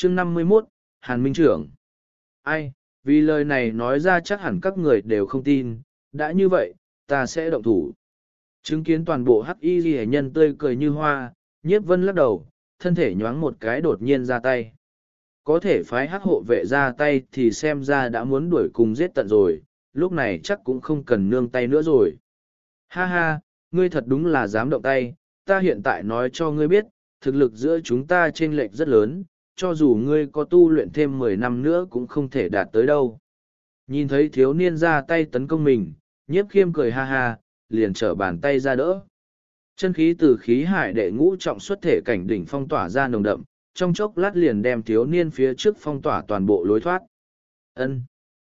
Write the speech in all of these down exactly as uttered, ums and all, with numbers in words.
chương năm mươi mốt, Hàn Minh Trưởng. Ai, vì lời này nói ra chắc hẳn các người đều không tin, đã như vậy, ta sẽ động thủ. Chứng kiến toàn bộ hắc y ghi nhân tươi cười như hoa, Nhiếp Vân lắc đầu, thân thể nhoáng một cái đột nhiên ra tay. Có thể phái hắc hộ vệ ra tay thì xem ra đã muốn đuổi cùng giết tận rồi, lúc này chắc cũng không cần nương tay nữa rồi. Ha ha, ngươi thật đúng là dám động tay, ta hiện tại nói cho ngươi biết, thực lực giữa chúng ta chênh lệch rất lớn, cho dù ngươi có tu luyện thêm mười năm nữa cũng không thể đạt tới đâu. Nhìn thấy thiếu niên ra tay tấn công mình, Nhiếp Khiêm cười ha ha, liền trở bàn tay ra đỡ. Chân khí từ khí hải đệ ngũ trọng xuất thể cảnh đỉnh phong tỏa ra nồng đậm, trong chốc lát liền đem thiếu niên phía trước phong tỏa toàn bộ lối thoát. Ân.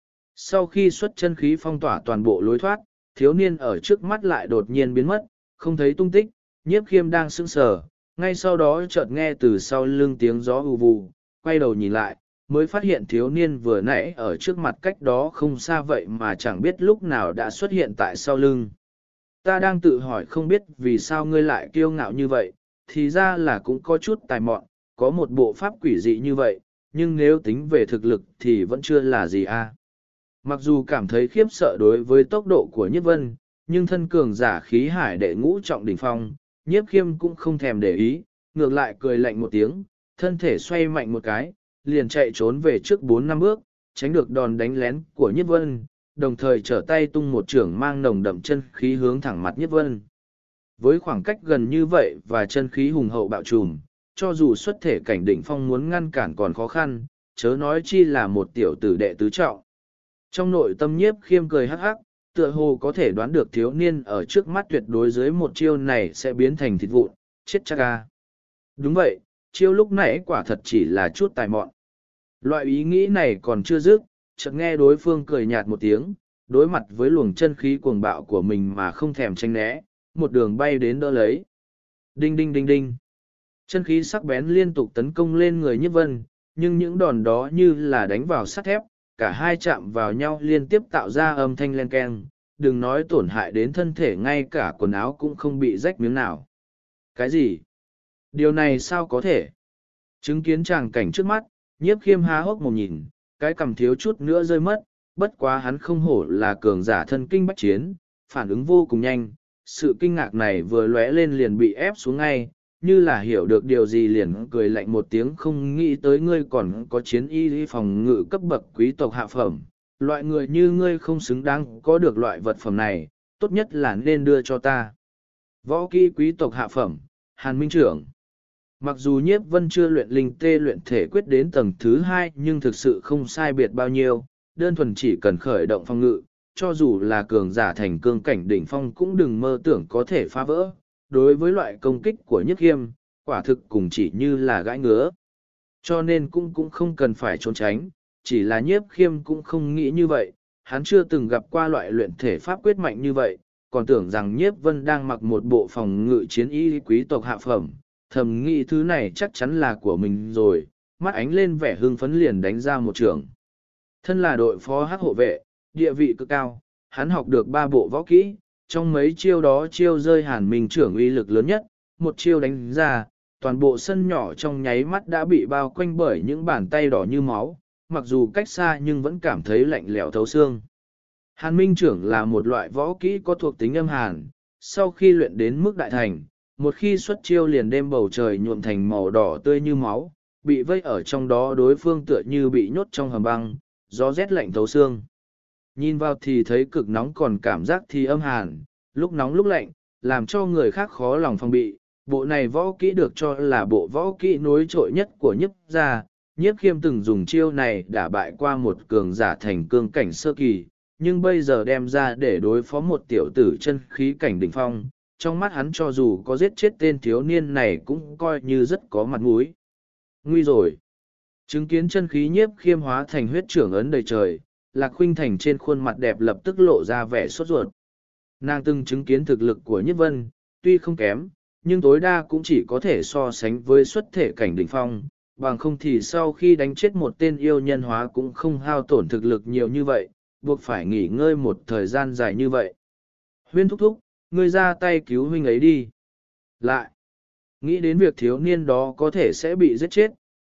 Sau khi xuất chân khí phong tỏa toàn bộ lối thoát, thiếu niên ở trước mắt lại đột nhiên biến mất, không thấy tung tích, Nhiếp Khiêm đang sững sờ, ngay sau đó chợt nghe từ sau lưng tiếng gió ù vù, quay đầu nhìn lại, mới phát hiện thiếu niên vừa nãy ở trước mặt cách đó không xa vậy mà chẳng biết lúc nào đã xuất hiện tại sau lưng. Ta đang tự hỏi không biết vì sao ngươi lại kiêu ngạo như vậy, thì ra là cũng có chút tài mọn, có một bộ pháp quỷ dị như vậy, nhưng nếu tính về thực lực thì vẫn chưa là gì a. Mặc dù cảm thấy khiếp sợ đối với tốc độ của Nhiếp Vân, nhưng thân cường giả khí hải đệ ngũ trọng đỉnh phong, Nhiếp Khiêm cũng không thèm để ý, ngược lại cười lạnh một tiếng, thân thể xoay mạnh một cái, liền chạy trốn về trước bốn năm bước, tránh được đòn đánh lén của Nhiếp Vân, đồng thời trở tay tung một chưởng mang nồng đậm chân khí hướng thẳng mặt Nhiếp Vân. Với khoảng cách gần như vậy và chân khí hùng hậu bạo trùm, cho dù xuất thể cảnh đỉnh phong muốn ngăn cản còn khó khăn, chớ nói chi là một tiểu tử đệ tứ trọng. Trong nội tâm Nhiếp Khiêm cười hắc hắc, tựa hồ có thể đoán được thiếu niên ở trước mắt tuyệt đối dưới một chiêu này sẽ biến thành thịt vụn, chết chắc ca. Đúng vậy, chiêu lúc nãy quả thật chỉ là chút tài mọn. Loại ý nghĩ này còn chưa dứt, chợt nghe đối phương cười nhạt một tiếng, đối mặt với luồng chân khí cuồng bạo của mình mà không thèm tranh né, một đường bay đến đỡ lấy. Đinh đinh đinh đinh. Chân khí sắc bén liên tục tấn công lên người Nhiếp Vân, nhưng những đòn đó như là đánh vào sắt thép, cả hai chạm vào nhau liên tiếp tạo ra âm thanh len keng, đừng nói tổn hại đến thân thể, ngay cả quần áo cũng không bị rách miếng nào. Cái gì? Điều này sao có thể? Chứng kiến tràng cảnh trước mắt, Nhiếp Khiêm há hốc mồm nhìn, cái cằm thiếu chút nữa rơi mất, bất quá hắn không hổ là cường giả thân kinh bách chiến, phản ứng vô cùng nhanh, sự kinh ngạc này vừa lóe lên liền bị ép xuống ngay, như là hiểu được điều gì liền cười lạnh một tiếng, không nghĩ tới ngươi còn có chiến y phòng ngự cấp bậc quý tộc hạ phẩm, loại người như ngươi không xứng đáng có được loại vật phẩm này, tốt nhất là nên đưa cho ta. Võ kỹ quý tộc hạ phẩm, Hàn Minh Trưởng. Mặc dù Nhiếp Vân chưa luyện linh tê luyện thể quyết đến tầng thứ hai nhưng thực sự không sai biệt bao nhiêu, đơn thuần chỉ cần khởi động phòng ngự, cho dù là cường giả thành cương cảnh đỉnh phong cũng đừng mơ tưởng có thể phá vỡ. Đối với loại công kích của Nhiếp Khiêm, quả thực cùng chỉ như là gãi ngứa. Cho nên cũng cũng không cần phải trốn tránh, chỉ là Nhiếp Khiêm cũng không nghĩ như vậy, hắn chưa từng gặp qua loại luyện thể pháp quyết mạnh như vậy, còn tưởng rằng Nhiếp Vân đang mặc một bộ phòng ngự chiến y quý tộc hạ phẩm, thầm nghĩ thứ này chắc chắn là của mình rồi, mắt ánh lên vẻ hưng phấn liền đánh ra một trường. Thân là đội phó hắc hộ vệ, địa vị cực cao, hắn học được ba bộ võ kỹ, trong mấy chiêu đó chiêu rơi Hàn Minh Trưởng uy lực lớn nhất, một chiêu đánh ra, toàn bộ sân nhỏ trong nháy mắt đã bị bao quanh bởi những bàn tay đỏ như máu, mặc dù cách xa nhưng vẫn cảm thấy lạnh lẽo thấu xương. Hàn Minh Trưởng là một loại võ kỹ có thuộc tính âm hàn, sau khi luyện đến mức đại thành, một khi xuất chiêu liền đem bầu trời nhuộm thành màu đỏ tươi như máu, bị vây ở trong đó đối phương tựa như bị nhốt trong hầm băng, gió rét lạnh thấu xương. Nhìn vào thì thấy cực nóng còn cảm giác thì âm hàn, lúc nóng lúc lạnh, làm cho người khác khó lòng phòng bị. Bộ này võ kỹ được cho là bộ võ kỹ nối trội nhất của Nhiếp gia. Nhiếp Khiêm từng dùng chiêu này đả bại qua một cường giả thành cương cảnh sơ kỳ, nhưng bây giờ đem ra để đối phó một tiểu tử chân khí cảnh đỉnh phong. Trong mắt hắn cho dù có giết chết tên thiếu niên này cũng coi như rất có mặt mũi. Nguy rồi! Chứng kiến chân khí Nhiếp Khiêm hóa thành huyết trưởng ấn đầy trời, Lạc Khuynh Thành trên khuôn mặt đẹp lập tức lộ ra vẻ sốt ruột. Nàng từng chứng kiến thực lực của Nhiếp Vân, tuy không kém, nhưng tối đa cũng chỉ có thể so sánh với xuất thể cảnh đỉnh phong, bằng không thì sau khi đánh chết một tên yêu nhân hóa cũng không hao tổn thực lực nhiều như vậy, buộc phải nghỉ ngơi một thời gian dài như vậy. Huyên thúc thúc, ngươi ra tay cứu huynh ấy đi. Lại, nghĩ đến việc thiếu niên đó có thể sẽ bị giết chết,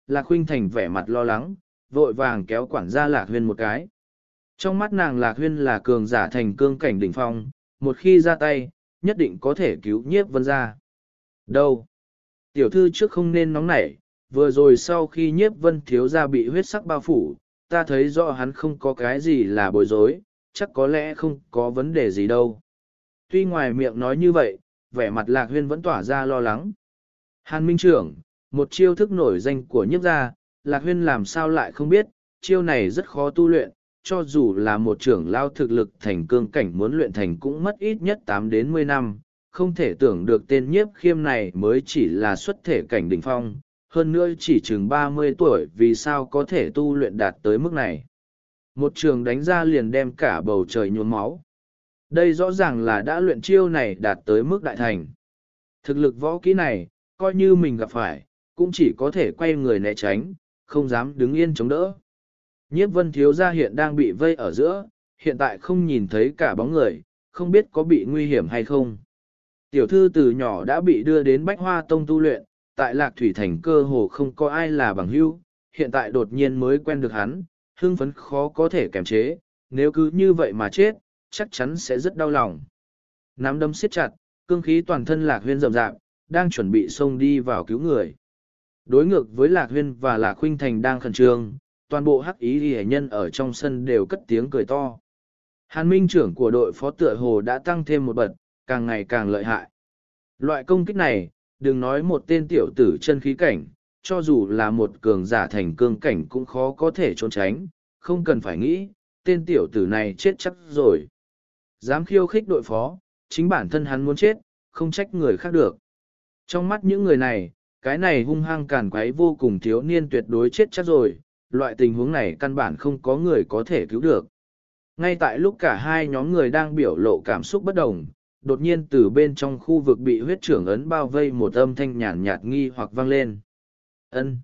Lạc Huynh Thành vẻ mặt lo lắng, vội vàng kéo quản gia Lạc Huyên một cái. Trong mắt nàng Lạc Huyên là cường giả thành cương cảnh đỉnh phong, một khi ra tay, nhất định có thể cứu nhiếp vân ra. Đâu? Tiểu thư trước không nên nóng nảy, vừa rồi sau khi nhiếp vân thiếu gia bị huyết sắc bao phủ, ta thấy rõ hắn không có cái gì là bối rối, chắc có lẽ không có vấn đề gì đâu. Tuy ngoài miệng nói như vậy, vẻ mặt Lạc Huyên vẫn tỏa ra lo lắng. Hàn Minh Trưởng, một chiêu thức nổi danh của nhiếp gia, Lạc Huyên làm sao lại không biết, chiêu này rất khó tu luyện, cho dù là một trưởng lao thực lực thành cương cảnh muốn luyện thành cũng mất ít nhất tám đến mười năm, không thể tưởng được tên nhiếp khiêm này mới chỉ là xuất thể cảnh đỉnh phong, hơn nữa chỉ chừng ba mươi tuổi vì sao có thể tu luyện đạt tới mức này. Một trường đánh ra liền đem cả bầu trời nhuốm máu. Đây rõ ràng là đã luyện chiêu này đạt tới mức đại thành. Thực lực võ kỹ này, coi như mình gặp phải, cũng chỉ có thể quay người né tránh, không dám đứng yên chống đỡ. Nhiếp vân thiếu gia hiện đang bị vây ở giữa, hiện tại không nhìn thấy cả bóng người, không biết có bị nguy hiểm hay không. Tiểu thư từ nhỏ đã bị đưa đến Bách Hoa Tông tu luyện, tại Lạc Thủy Thành cơ hồ không có ai là bằng hữu, hiện tại đột nhiên mới quen được hắn, hưng phấn khó có thể kềm chế, nếu cứ như vậy mà chết, chắc chắn sẽ rất đau lòng. Nắm đấm siết chặt, cương khí toàn thân Lạc Huyên rậm rạp, đang chuẩn bị xông đi vào cứu người. Đối ngược với Lạc Huyên và Lạc Khuynh Thành đang khẩn trương, toàn bộ hắc ý hệ nhân ở trong sân đều cất tiếng cười to. Hàn Minh Trưởng của đội phó tựa hồ đã tăng thêm một bậc, càng ngày càng lợi hại. Loại công kích này, đừng nói một tên tiểu tử chân khí cảnh, cho dù là một cường giả thành cương cảnh cũng khó có thể trốn tránh, không cần phải nghĩ, tên tiểu tử này chết chắc rồi. Dám khiêu khích đội phó, chính bản thân hắn muốn chết, không trách người khác được. Trong mắt những người này, cái này hung hăng càn quấy vô cùng thiếu niên tuyệt đối chết chắc rồi, loại tình huống này căn bản không có người có thể cứu được. Ngay tại lúc cả hai nhóm người đang biểu lộ cảm xúc bất đồng, đột nhiên từ bên trong khu vực bị huyết trưởng ấn bao vây một âm thanh nhàn nhạt nghi hoặc vang lên. Ân,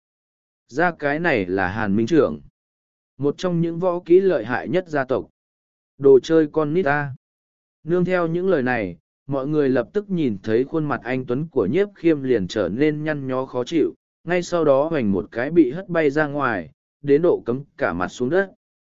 ra cái này là Hàn Minh Trưởng, một trong những võ kỹ lợi hại nhất gia tộc. Đồ chơi con nít ta. Nương theo những lời này, mọi người lập tức nhìn thấy khuôn mặt anh Tuấn của nhiếp khiêm liền trở nên nhăn nhó khó chịu, ngay sau đó hoành một cái bị hất bay ra ngoài, đến độ cấm cả mặt xuống đất.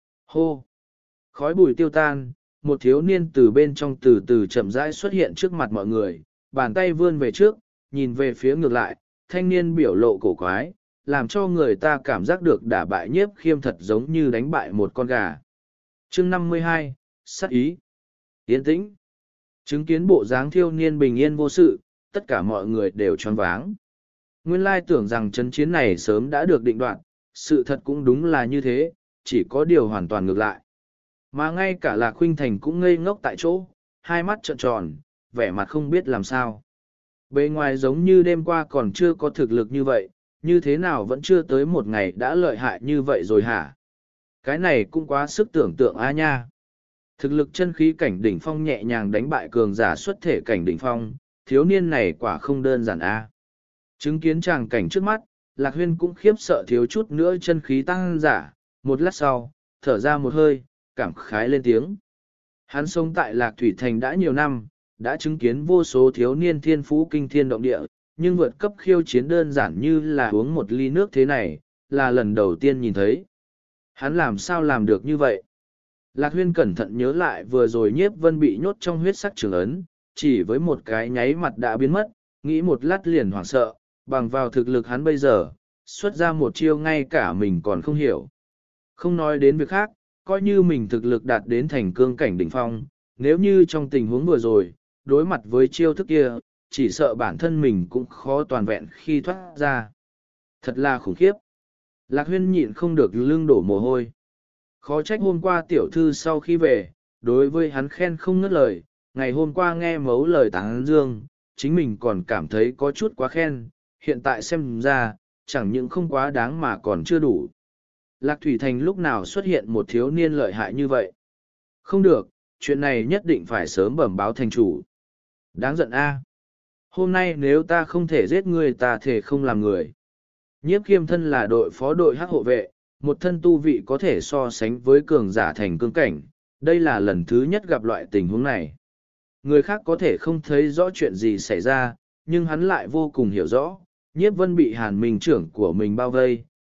Hô! Khói bụi tiêu tan, một thiếu niên từ bên trong từ từ chậm rãi xuất hiện trước mặt mọi người, bàn tay vươn về trước, nhìn về phía ngược lại, thanh niên biểu lộ cổ quái, làm cho người ta cảm giác được đả bại nhiếp khiêm thật giống như đánh bại một con gà. Chương năm mươi hai, sát ý. Yên tĩnh. Chứng kiến bộ dáng thiếu niên bình yên vô sự, tất cả mọi người đều choáng váng. Nguyên lai tưởng rằng trận chiến này sớm đã được định đoạt, sự thật cũng đúng là như thế, chỉ có điều hoàn toàn ngược lại. Mà ngay cả Lạc Khuynh Thành cũng ngây ngốc tại chỗ, hai mắt trợn tròn, vẻ mặt không biết làm sao. Bề ngoài giống như đêm qua còn chưa có thực lực như vậy, như thế nào vẫn chưa tới một ngày đã lợi hại như vậy rồi hả? Cái này cũng quá sức tưởng tượng á nha. Thực lực chân khí cảnh đỉnh phong nhẹ nhàng đánh bại cường giả xuất thể cảnh đỉnh phong, thiếu niên này quả không đơn giản a. Chứng kiến tràng cảnh trước mắt, Lạc Huyên cũng khiếp sợ thiếu chút nữa chân khí tăng giả, một lát sau, thở ra một hơi, cảm khái lên tiếng. Hắn sống tại Lạc Thủy Thành đã nhiều năm, đã chứng kiến vô số thiếu niên thiên phú kinh thiên động địa, nhưng vượt cấp khiêu chiến đơn giản như là uống một ly nước thế này, là lần đầu tiên nhìn thấy. Hắn làm sao làm được như vậy? Lạc Huyên cẩn thận nhớ lại vừa rồi nhiếp vân bị nhốt trong huyết sắc trường ấn, chỉ với một cái nháy mặt đã biến mất, nghĩ một lát liền hoảng sợ, bằng vào thực lực hắn bây giờ, xuất ra một chiêu ngay cả mình còn không hiểu. Không nói đến việc khác, coi như mình thực lực đạt đến thành cương cảnh đỉnh phong, nếu như trong tình huống vừa rồi, đối mặt với chiêu thức kia, chỉ sợ bản thân mình cũng khó toàn vẹn khi thoát ra. Thật là khủng khiếp. Lạc Huyên nhịn không được lưng đổ mồ hôi. Khó trách hôm qua tiểu thư sau khi về, đối với hắn khen không ngớt lời, ngày hôm qua nghe mấu lời tán dương, chính mình còn cảm thấy có chút quá khen, hiện tại xem ra, chẳng những không quá đáng mà còn chưa đủ. Lạc Thủy Thành lúc nào xuất hiện một thiếu niên lợi hại như vậy? Không được, chuyện này nhất định phải sớm bẩm báo thành chủ. Đáng giận a! Hôm nay nếu ta không thể giết ngươi ta thể không làm người. Nhiếp Khiêm thân là đội phó đội hắc hộ vệ, một thân tu vị có thể so sánh với cường giả thành cương cảnh, đây là lần thứ nhất gặp loại tình huống này. Người khác có thể không thấy rõ chuyện gì xảy ra, nhưng hắn lại vô cùng hiểu rõ, nhiếp vân bị Hàn Minh trưởng của mình bao vây,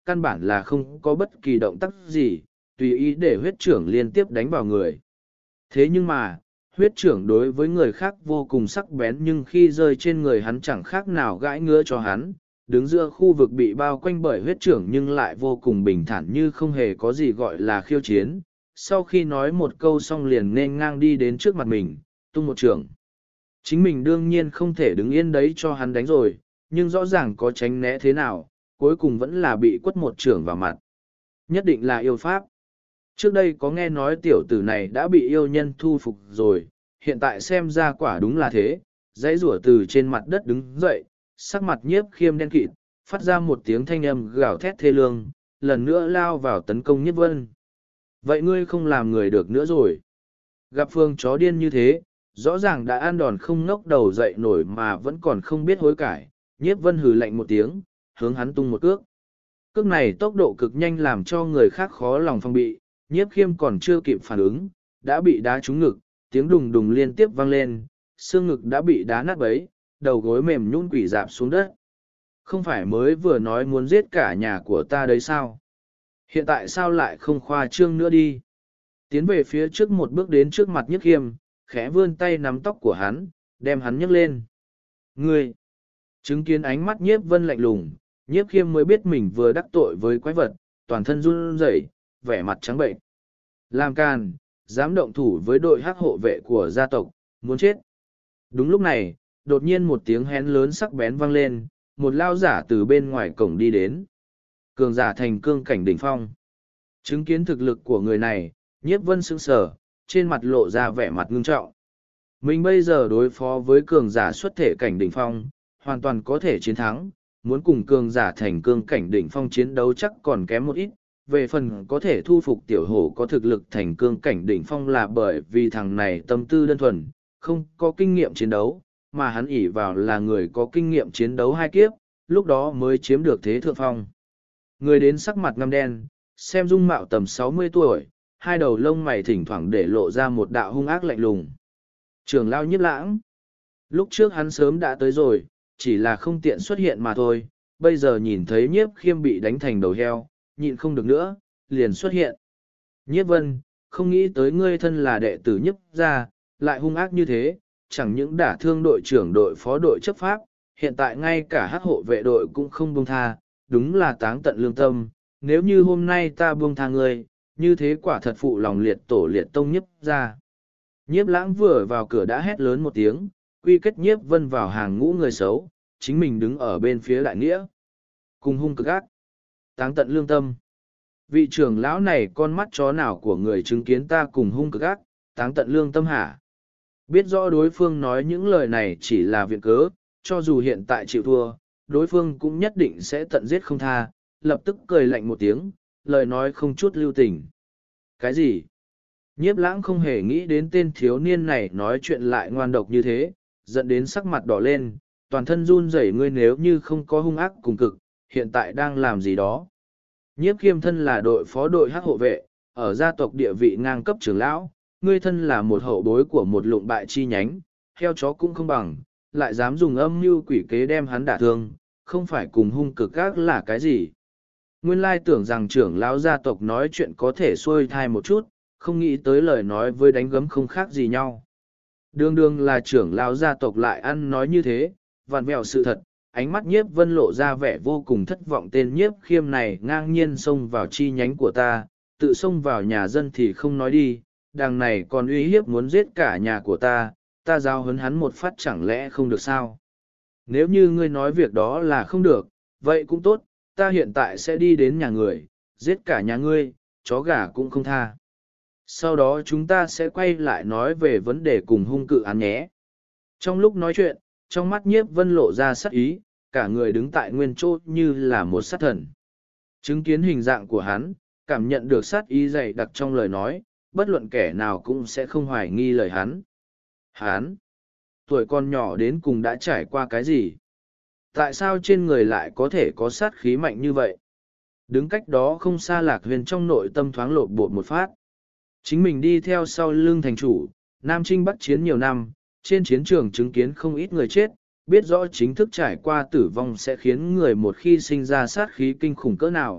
căn bản là không có bất kỳ động tác gì, tùy ý để huyết trưởng liên tiếp đánh vào người. Thế nhưng mà, huyết trưởng đối với người khác vô cùng sắc bén nhưng khi rơi trên người hắn chẳng khác nào gãi ngứa cho hắn, đứng giữa khu vực bị bao quanh bởi huyết trưởng nhưng lại vô cùng bình thản như không hề có gì gọi là khiêu chiến. Sau khi nói một câu xong liền nên ngang đi đến trước mặt mình, tung một trưởng. Chính mình đương nhiên không thể đứng yên đấy cho hắn đánh rồi, nhưng rõ ràng có tránh né thế nào, cuối cùng vẫn là bị quất một trưởng vào mặt. Nhất định là yêu pháp. Trước đây có nghe nói tiểu tử này đã bị yêu nhân thu phục rồi, hiện tại xem ra quả đúng là thế, dãy rủa từ trên mặt đất đứng dậy, sắc mặt Nhiếp Khiêm đen kịt, phát ra một tiếng thanh âm gào thét thê lương, lần nữa lao vào tấn công Nhiếp Vân. Vậy ngươi không làm người được nữa rồi. Gặp Phương chó điên như thế, rõ ràng đã ăn đòn không ngóc đầu dậy nổi mà vẫn còn không biết hối cải, Nhiếp Vân hừ lạnh một tiếng, hướng hắn tung một cước. Cước này tốc độ cực nhanh làm cho người khác khó lòng phòng bị, Nhiếp Khiêm còn chưa kịp phản ứng, đã bị đá trúng ngực, tiếng đùng đùng liên tiếp vang lên, xương ngực đã bị đá nát bấy, đầu gối mềm nhũn quỷ dạp xuống đất. Không phải mới vừa nói muốn giết cả nhà của ta đấy sao? Hiện tại sao lại không khoa trương nữa đi? Tiến về phía trước một bước đến trước mặt Nhiếp Khiêm, khẽ vươn tay nắm tóc của hắn, đem hắn nhấc lên. Ngươi! Chứng kiến ánh mắt Nhiếp Vân lạnh lùng, Nhiếp Khiêm mới biết mình vừa đắc tội với quái vật, toàn thân run rẩy, vẻ mặt trắng bệnh. Làm càn, dám động thủ với đội hắc hộ vệ của gia tộc, muốn chết. Đúng lúc này, đột nhiên một tiếng hén lớn sắc bén vang lên, một lao giả từ bên ngoài cổng đi đến. Cường giả thành cương cảnh đỉnh phong. Chứng kiến thực lực của người này, Nhiếp Vân sững sờ, trên mặt lộ ra vẻ mặt ngưng trọng. Mình bây giờ đối phó với cường giả xuất thể cảnh đỉnh phong, hoàn toàn có thể chiến thắng, muốn cùng cường giả thành cương cảnh đỉnh phong chiến đấu chắc còn kém một ít. Về phần có thể thu phục tiểu hổ có thực lực thành cương cảnh đỉnh phong là bởi vì thằng này tâm tư đơn thuần, không có kinh nghiệm chiến đấu, mà hắn ỷ vào là người có kinh nghiệm chiến đấu hai kiếp, lúc đó mới chiếm được thế thượng phong. Người đến sắc mặt ngăm đen, xem dung mạo tầm sáu mươi tuổi, hai đầu lông mày thỉnh thoảng để lộ ra một đạo hung ác lạnh lùng. Trưởng lão Nhiếp Lãng. Lúc trước hắn sớm đã tới rồi, chỉ là không tiện xuất hiện mà thôi, bây giờ nhìn thấy Nhiếp Khiêm bị đánh thành đầu heo, nhịn không được nữa, liền xuất hiện. Nhiếp Vân, không nghĩ tới ngươi thân là đệ tử Nhiếp gia, lại hung ác như thế, chẳng những đả thương đội trưởng đội phó đội chấp pháp, hiện tại ngay cả hắc hộ vệ đội cũng không buông tha, đúng là táng tận lương tâm, nếu như hôm nay ta buông tha ngươi, như thế quả thật phụ lòng liệt tổ liệt tông Nhiếp gia. Nhiếp Lãng vừa vào cửa đã hét lớn một tiếng, quy kết Nhiếp Vân vào hàng ngũ người xấu, chính mình đứng ở bên phía đại nghĩa. Cùng hung cực ác, táng tận lương tâm. Vị trưởng lão này con mắt chó nào của người chứng kiến ta cùng hung cực ác, táng tận lương tâm hả? Biết rõ đối phương nói những lời này chỉ là viện cớ, cho dù hiện tại chịu thua, đối phương cũng nhất định sẽ tận giết không tha, lập tức cười lạnh một tiếng, lời nói không chút lưu tình. Cái gì? Nhiếp Lãng không hề nghĩ đến tên thiếu niên này nói chuyện lại ngoan độc như thế, dẫn đến sắc mặt đỏ lên, toàn thân run rẩy. Ngươi nếu như không có hung ác cùng cực, hiện tại đang làm gì đó? Nhiếp Khiêm thân là đội phó đội hắc hộ vệ, ở gia tộc địa vị ngang cấp trưởng lão, ngươi thân là một hậu bối của một lụng bại chi nhánh, heo chó cũng không bằng, lại dám dùng âm mưu quỷ kế đem hắn đả thương, không phải cùng hung cực ác là cái gì? Nguyên lai tưởng rằng trưởng lão gia tộc nói chuyện có thể xuôi thai một chút, không nghĩ tới lời nói với đánh gấm không khác gì nhau. Đương đương là trưởng lão gia tộc lại ăn nói như thế, vặn vẹo sự thật, ánh mắt Nhiếp Vân lộ ra vẻ vô cùng thất vọng. Tên Nhiếp Khiêm này ngang nhiên xông vào chi nhánh của ta, tự xông vào nhà dân thì không nói đi, đằng này còn uy hiếp muốn giết cả nhà của ta, ta giao hấn hắn một phát chẳng lẽ không được sao? Nếu như ngươi nói việc đó là không được, vậy cũng tốt, ta hiện tại sẽ đi đến nhà người, giết cả nhà ngươi, chó gà cũng không tha. Sau đó chúng ta sẽ quay lại nói về vấn đề cùng hung cự án nhé. Trong lúc nói chuyện, trong mắt Nhiếp Vân lộ ra sát ý, cả người đứng tại nguyên chỗ như là một sát thần. Chứng kiến hình dạng của hắn, cảm nhận được sát ý dày đặc trong lời nói, bất luận kẻ nào cũng sẽ không hoài nghi lời hắn. Hắn, tuổi còn nhỏ đến cùng đã trải qua cái gì? Tại sao trên người lại có thể có sát khí mạnh như vậy? Đứng cách đó không xa Lạc Huyền trong nội tâm thoáng lộn bột một phát. Chính mình đi theo sau lưng thành chủ, Nam Trinh Bắc chiến nhiều năm, trên chiến trường chứng kiến không ít người chết, biết rõ chính thức trải qua tử vong sẽ khiến người một khi sinh ra sát khí kinh khủng cỡ nào,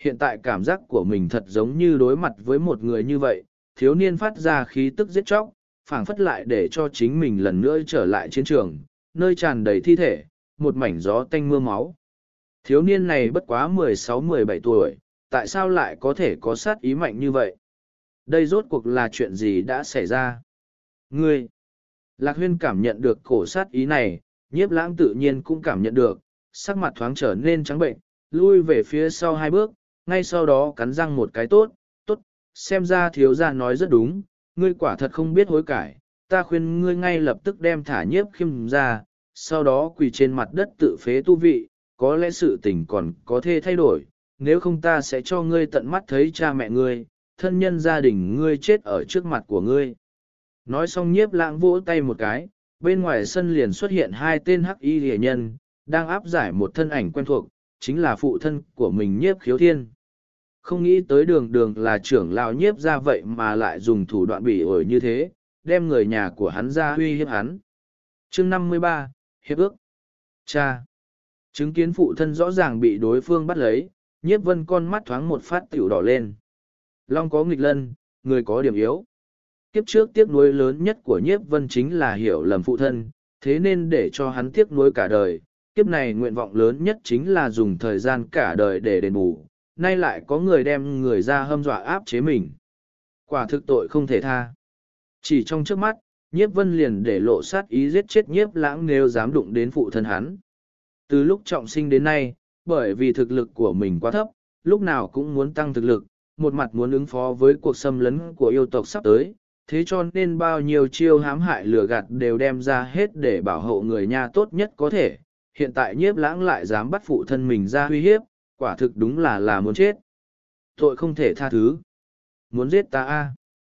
hiện tại cảm giác của mình thật giống như đối mặt với một người như vậy, thiếu niên phát ra khí tức giết chóc, phảng phất lại để cho chính mình lần nữa trở lại chiến trường, nơi tràn đầy thi thể, một mảnh gió tanh mưa máu. Thiếu niên này bất quá mười sáu mười bảy tuổi, tại sao lại có thể có sát ý mạnh như vậy? Đây rốt cuộc là chuyện gì đã xảy ra? Ngươi! Lạc Huyên cảm nhận được cổ sát ý này, Nhiếp Lãng tự nhiên cũng cảm nhận được, sắc mặt thoáng trở nên trắng bệnh, lui về phía sau hai bước, ngay sau đó cắn răng một cái tốt, tốt, xem ra thiếu gia nói rất đúng, ngươi quả thật không biết hối cải, ta khuyên ngươi ngay lập tức đem thả Nhiếp Khiêm ra, sau đó quỳ trên mặt đất tự phế tu vị, có lẽ sự tình còn có thể thay đổi, nếu không ta sẽ cho ngươi tận mắt thấy cha mẹ ngươi, thân nhân gia đình ngươi chết ở trước mặt của ngươi. Nói xong Nhiếp Lãng vỗ tay một cái, bên ngoài sân liền xuất hiện hai tên hắc y rìa nhân, đang áp giải một thân ảnh quen thuộc, chính là phụ thân của mình Nhiếp Khiếu Thiên. Không nghĩ tới đường đường là trưởng lão Nhiếp ra vậy mà lại dùng thủ đoạn bỉ ổi như thế, đem người nhà của hắn ra uy hiếp hắn. Chương năm mươi ba, Hiệp ước. Cha! Chứng kiến phụ thân rõ ràng bị đối phương bắt lấy, Nhiếp Vân con mắt thoáng một phát tiểu đỏ lên. Long có nghịch lân, người có điểm yếu. Kiếp trước tiếc nuối lớn nhất của Nhiếp Vân chính là hiểu lầm phụ thân, thế nên để cho hắn tiếc nuối cả đời. Kiếp này nguyện vọng lớn nhất chính là dùng thời gian cả đời để đền bù, nay lại có người đem người ra hâm dọa áp chế mình. Quả thực tội không thể tha. Chỉ trong trước mắt, Nhiếp Vân liền để lộ sát ý giết chết Nhiếp Lãng nếu dám đụng đến phụ thân hắn. Từ lúc trọng sinh đến nay, bởi vì thực lực của mình quá thấp, lúc nào cũng muốn tăng thực lực, một mặt muốn ứng phó với cuộc xâm lấn của yêu tộc sắp tới, thế cho nên bao nhiêu chiêu hãm hại lừa gạt đều đem ra hết để bảo hộ người nhà tốt nhất có thể. Hiện tại Nhiếp Lãng lại dám bắt phụ thân mình ra uy hiếp, quả thực đúng là là muốn chết. Tội không thể tha thứ. Muốn giết ta a?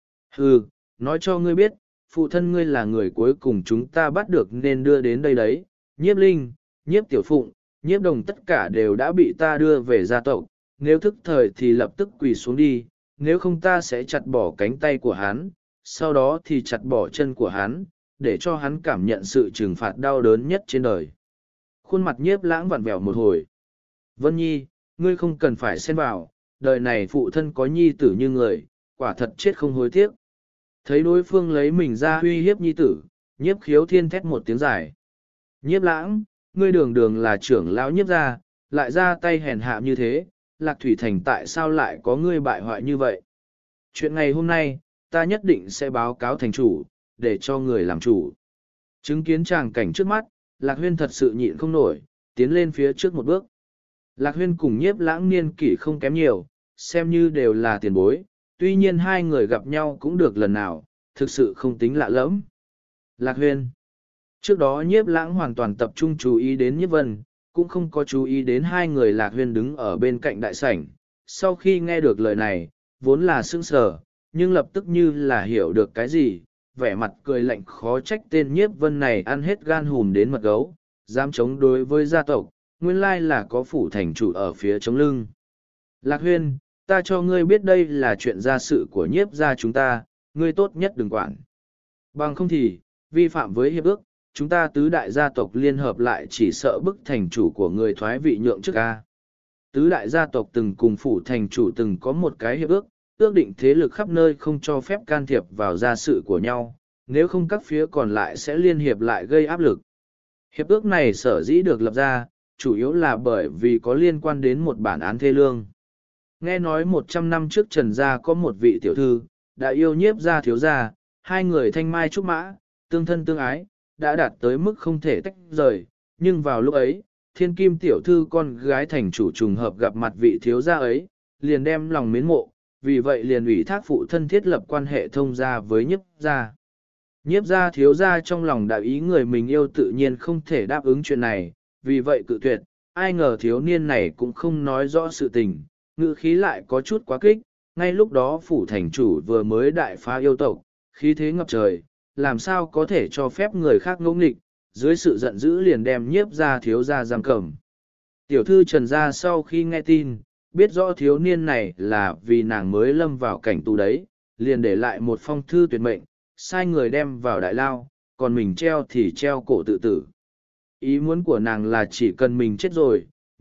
Hừ, nói cho ngươi biết, phụ thân ngươi là người cuối cùng chúng ta bắt được nên đưa đến đây đấy. Nhiếp Linh, Nhiếp Tiểu Phụng, Nhiếp Đồng tất cả đều đã bị ta đưa về gia tộc, nếu thức thời thì lập tức quỳ xuống đi, nếu không ta sẽ chặt bỏ cánh tay của hắn, sau đó thì chặt bỏ chân của hắn, để cho hắn cảm nhận sự trừng phạt đau đớn nhất trên đời. Khuôn mặt Nhiếp Lãng vặn vẹo một hồi. Vân Nhi, ngươi không cần phải xen vào, đời này phụ thân có nhi tử như người, quả thật chết không hối tiếc. Thấy đối phương lấy mình ra uy hiếp nhi tử, Nhiếp Khiếu Thiên thét một tiếng dài. Nhiếp Lãng, ngươi đường đường là trưởng lão Nhiếp gia, lại ra tay hèn hạ như thế, Lạc Thủy Thành tại sao lại có ngươi bại hoại như vậy? Chuyện ngày hôm nay, ta nhất định sẽ báo cáo thành chủ, để cho người làm chủ. Chứng kiến tràng cảnh trước mắt, Lạc Huyên thật sự nhịn không nổi, tiến lên phía trước một bước. Lạc Huyên cùng Nhiếp Lãng niên kỷ không kém nhiều, xem như đều là tiền bối, tuy nhiên hai người gặp nhau cũng được lần nào, thực sự không tính lạ lẫm. Lạc Huyên. Trước đó Nhiếp Lãng hoàn toàn tập trung chú ý đến Nhiếp Vân, cũng không có chú ý đến hai người Lạc Huyên đứng ở bên cạnh đại sảnh. Sau khi nghe được lời này, vốn là sững sờ, nhưng lập tức như là hiểu được cái gì, vẻ mặt cười lạnh khó trách tên Nhiếp Vân này ăn hết gan hùm đến mật gấu, dám chống đối với gia tộc, nguyên lai là có phủ thành chủ ở phía chống lưng. Lạc Huyên, ta cho ngươi biết đây là chuyện gia sự của Nhiếp gia chúng ta, ngươi tốt nhất đừng quản. Bằng không thì, vi phạm với hiệp ước, chúng ta tứ đại gia tộc liên hợp lại chỉ sợ bức thành chủ của người thoái vị nhượng trước ca. Tứ đại gia tộc từng cùng phủ thành chủ từng có một cái hiệp ước, ước định thế lực khắp nơi không cho phép can thiệp vào gia sự của nhau, nếu không các phía còn lại sẽ liên hiệp lại gây áp lực. Hiệp ước này sở dĩ được lập ra, chủ yếu là bởi vì có liên quan đến một bản án thê lương. Nghe nói một trăm năm trước Trần Gia có một vị tiểu thư, đã yêu Nhiếp gia thiếu gia, hai người thanh mai trúc mã, tương thân tương ái, đã đạt tới mức không thể tách rời, nhưng vào lúc ấy, thiên kim tiểu thư con gái thành chủ trùng hợp gặp mặt vị thiếu gia ấy, liền đem lòng mến mộ, vì vậy liền ủy thác phụ thân thiết lập quan hệ thông gia với Nhiếp gia. Nhiếp gia thiếu gia trong lòng đạo ý người mình yêu tự nhiên không thể đáp ứng chuyện này, vì vậy cự tuyệt, ai ngờ thiếu niên này cũng không nói rõ sự tình, ngữ khí lại có chút quá kích, ngay lúc đó phủ thành chủ vừa mới đại phá yêu tộc, khí thế ngập trời, làm sao có thể cho phép người khác ngỗ nghịch, dưới sự giận dữ liền đem Nhiếp gia thiếu gia giam cầm. Tiểu thư Trần gia sau khi nghe tin, biết rõ thiếu niên này là vì nàng mới lâm vào cảnh tù đấy, liền để lại một phong thư tuyệt mệnh, sai người đem vào đại lao, còn mình treo thì treo cổ tự tử. Ý muốn của nàng là chỉ cần mình chết rồi,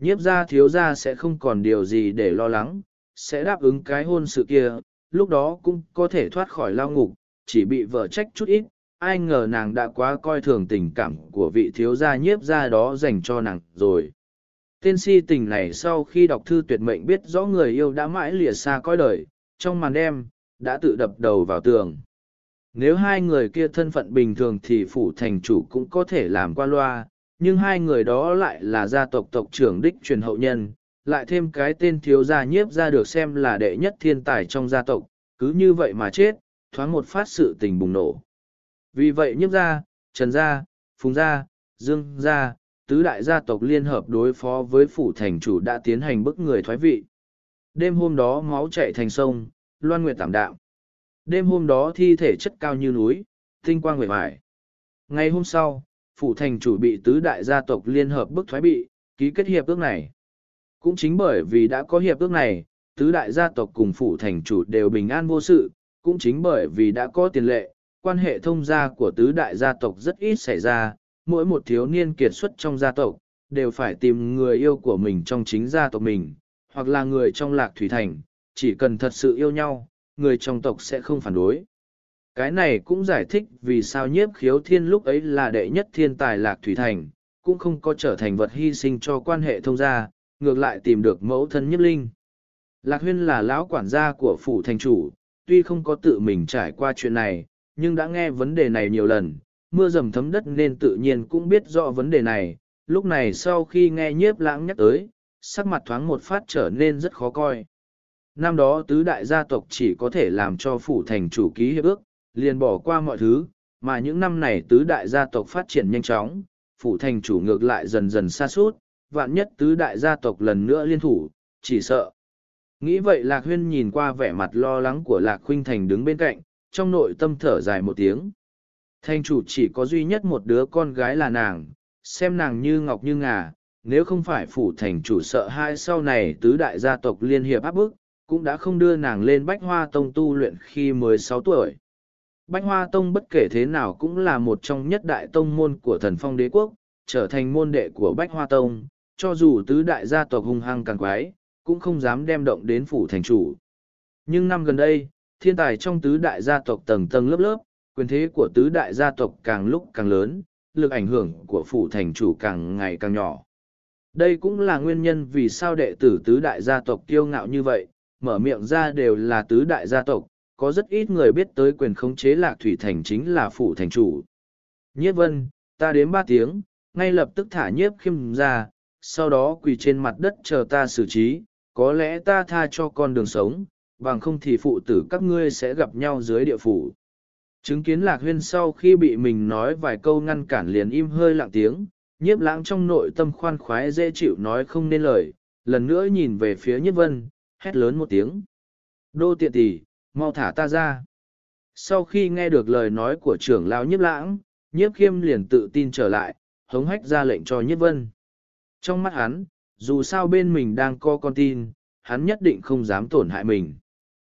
nhiếp gia thiếu gia sẽ không còn điều gì để lo lắng, sẽ đáp ứng cái hôn sự kia, lúc đó cũng có thể thoát khỏi lao ngục, chỉ bị vợ trách chút ít, ai ngờ nàng đã quá coi thường tình cảm của vị thiếu gia nhiếp gia đó dành cho nàng rồi. Tên si tình này sau khi đọc thư tuyệt mệnh biết rõ người yêu đã mãi lìa xa cõi đời, trong màn đêm, đã tự đập đầu vào tường. Nếu hai người kia thân phận bình thường thì phủ thành chủ cũng có thể làm qua loa, nhưng hai người đó lại là gia tộc tộc trưởng đích truyền hậu nhân, lại thêm cái tên thiếu gia nhiếp gia được xem là đệ nhất thiên tài trong gia tộc, cứ như vậy mà chết, thoáng một phát sự tình bùng nổ. Vì vậy nhiếp gia, Trần gia, Phùng gia, Dương gia, tứ đại gia tộc liên hợp đối phó với phủ thành chủ đã tiến hành bức người thoái vị. Đêm hôm đó máu chảy thành sông, loan nguyệt tảm đạm. Đêm hôm đó thi thể chất cao như núi, tinh quang huệ vải. Ngày hôm sau, phủ thành chủ bị tứ đại gia tộc liên hợp bức thoái bị, ký kết hiệp ước này. Cũng chính bởi vì đã có hiệp ước này, tứ đại gia tộc cùng phủ thành chủ đều bình an vô sự, cũng chính bởi vì đã có tiền lệ, quan hệ thông gia của tứ đại gia tộc rất ít xảy ra, mỗi một thiếu niên kiệt xuất trong gia tộc, đều phải tìm người yêu của mình trong chính gia tộc mình, hoặc là người trong Lạc Thủy Thành, chỉ cần thật sự yêu nhau, người trong tộc sẽ không phản đối. Cái này cũng giải thích vì sao nhiếp khiếu thiên lúc ấy là đệ nhất thiên tài Lạc Thủy Thành, cũng không có trở thành vật hy sinh cho quan hệ thông gia, ngược lại tìm được mẫu thân nhiếp linh. Lạc Huyên là lão quản gia của phủ thành chủ, tuy không có tự mình trải qua chuyện này, nhưng đã nghe vấn đề này nhiều lần, mưa dầm thấm đất nên tự nhiên cũng biết rõ vấn đề này. Lúc này sau khi nghe nhiếp lãng nhắc tới, sắc mặt thoáng một phát trở nên rất khó coi. Năm đó tứ đại gia tộc chỉ có thể làm cho phủ thành chủ ký hiệp ước, liền bỏ qua mọi thứ, mà những năm này tứ đại gia tộc phát triển nhanh chóng, phủ thành chủ ngược lại dần dần sa sút, vạn nhất tứ đại gia tộc lần nữa liên thủ, chỉ sợ. Nghĩ vậy Lạc Huyên nhìn qua vẻ mặt lo lắng của Lạc Khuynh Thành đứng bên cạnh, trong nội tâm thở dài một tiếng. Thành chủ chỉ có duy nhất một đứa con gái là nàng, xem nàng như ngọc như ngà, nếu không phải phủ thành chủ sợ hai sau này tứ đại gia tộc liên hiệp áp bức, cũng đã không đưa nàng lên Bách Hoa Tông tu luyện khi mười sáu tuổi. Bách Hoa Tông bất kể thế nào cũng là một trong nhất đại tông môn của thần phong đế quốc, trở thành môn đệ của Bách Hoa Tông, cho dù tứ đại gia tộc hung hăng càng quái, cũng không dám đem động đến phủ thành chủ. Nhưng năm gần đây, thiên tài trong tứ đại gia tộc tầng tầng lớp lớp, quyền thế của tứ đại gia tộc càng lúc càng lớn, lực ảnh hưởng của phủ thành chủ càng ngày càng nhỏ. Đây cũng là nguyên nhân vì sao đệ tử tứ đại gia tộc kiêu ngạo như vậy, mở miệng ra đều là tứ đại gia tộc, có rất ít người biết tới quyền khống chế Lạc Thủy Thành chính là phủ thành chủ. Nhiếp Vân, ta đếm ba tiếng, ngay lập tức thả Nhiếp Khiêm ra, sau đó quỳ trên mặt đất chờ ta xử trí, có lẽ ta tha cho con đường sống, bằng không thì phụ tử các ngươi sẽ gặp nhau dưới địa phủ. Chứng kiến Lạc Huyên sau khi bị mình nói vài câu ngăn cản liền im hơi lặng tiếng, Nhiếp Lãng trong nội tâm khoan khoái dễ chịu nói không nên lời, lần nữa nhìn về phía Nhiếp Vân, hét lớn một tiếng. Đô tiện tỷ, mau thả ta ra. Sau khi nghe được lời nói của trưởng lão Nhiếp Lãng, Nhiếp Khiêm liền tự tin trở lại, hống hách ra lệnh cho Nhiếp Vân. Trong mắt hắn, dù sao bên mình đang co con tin, hắn nhất định không dám tổn hại mình.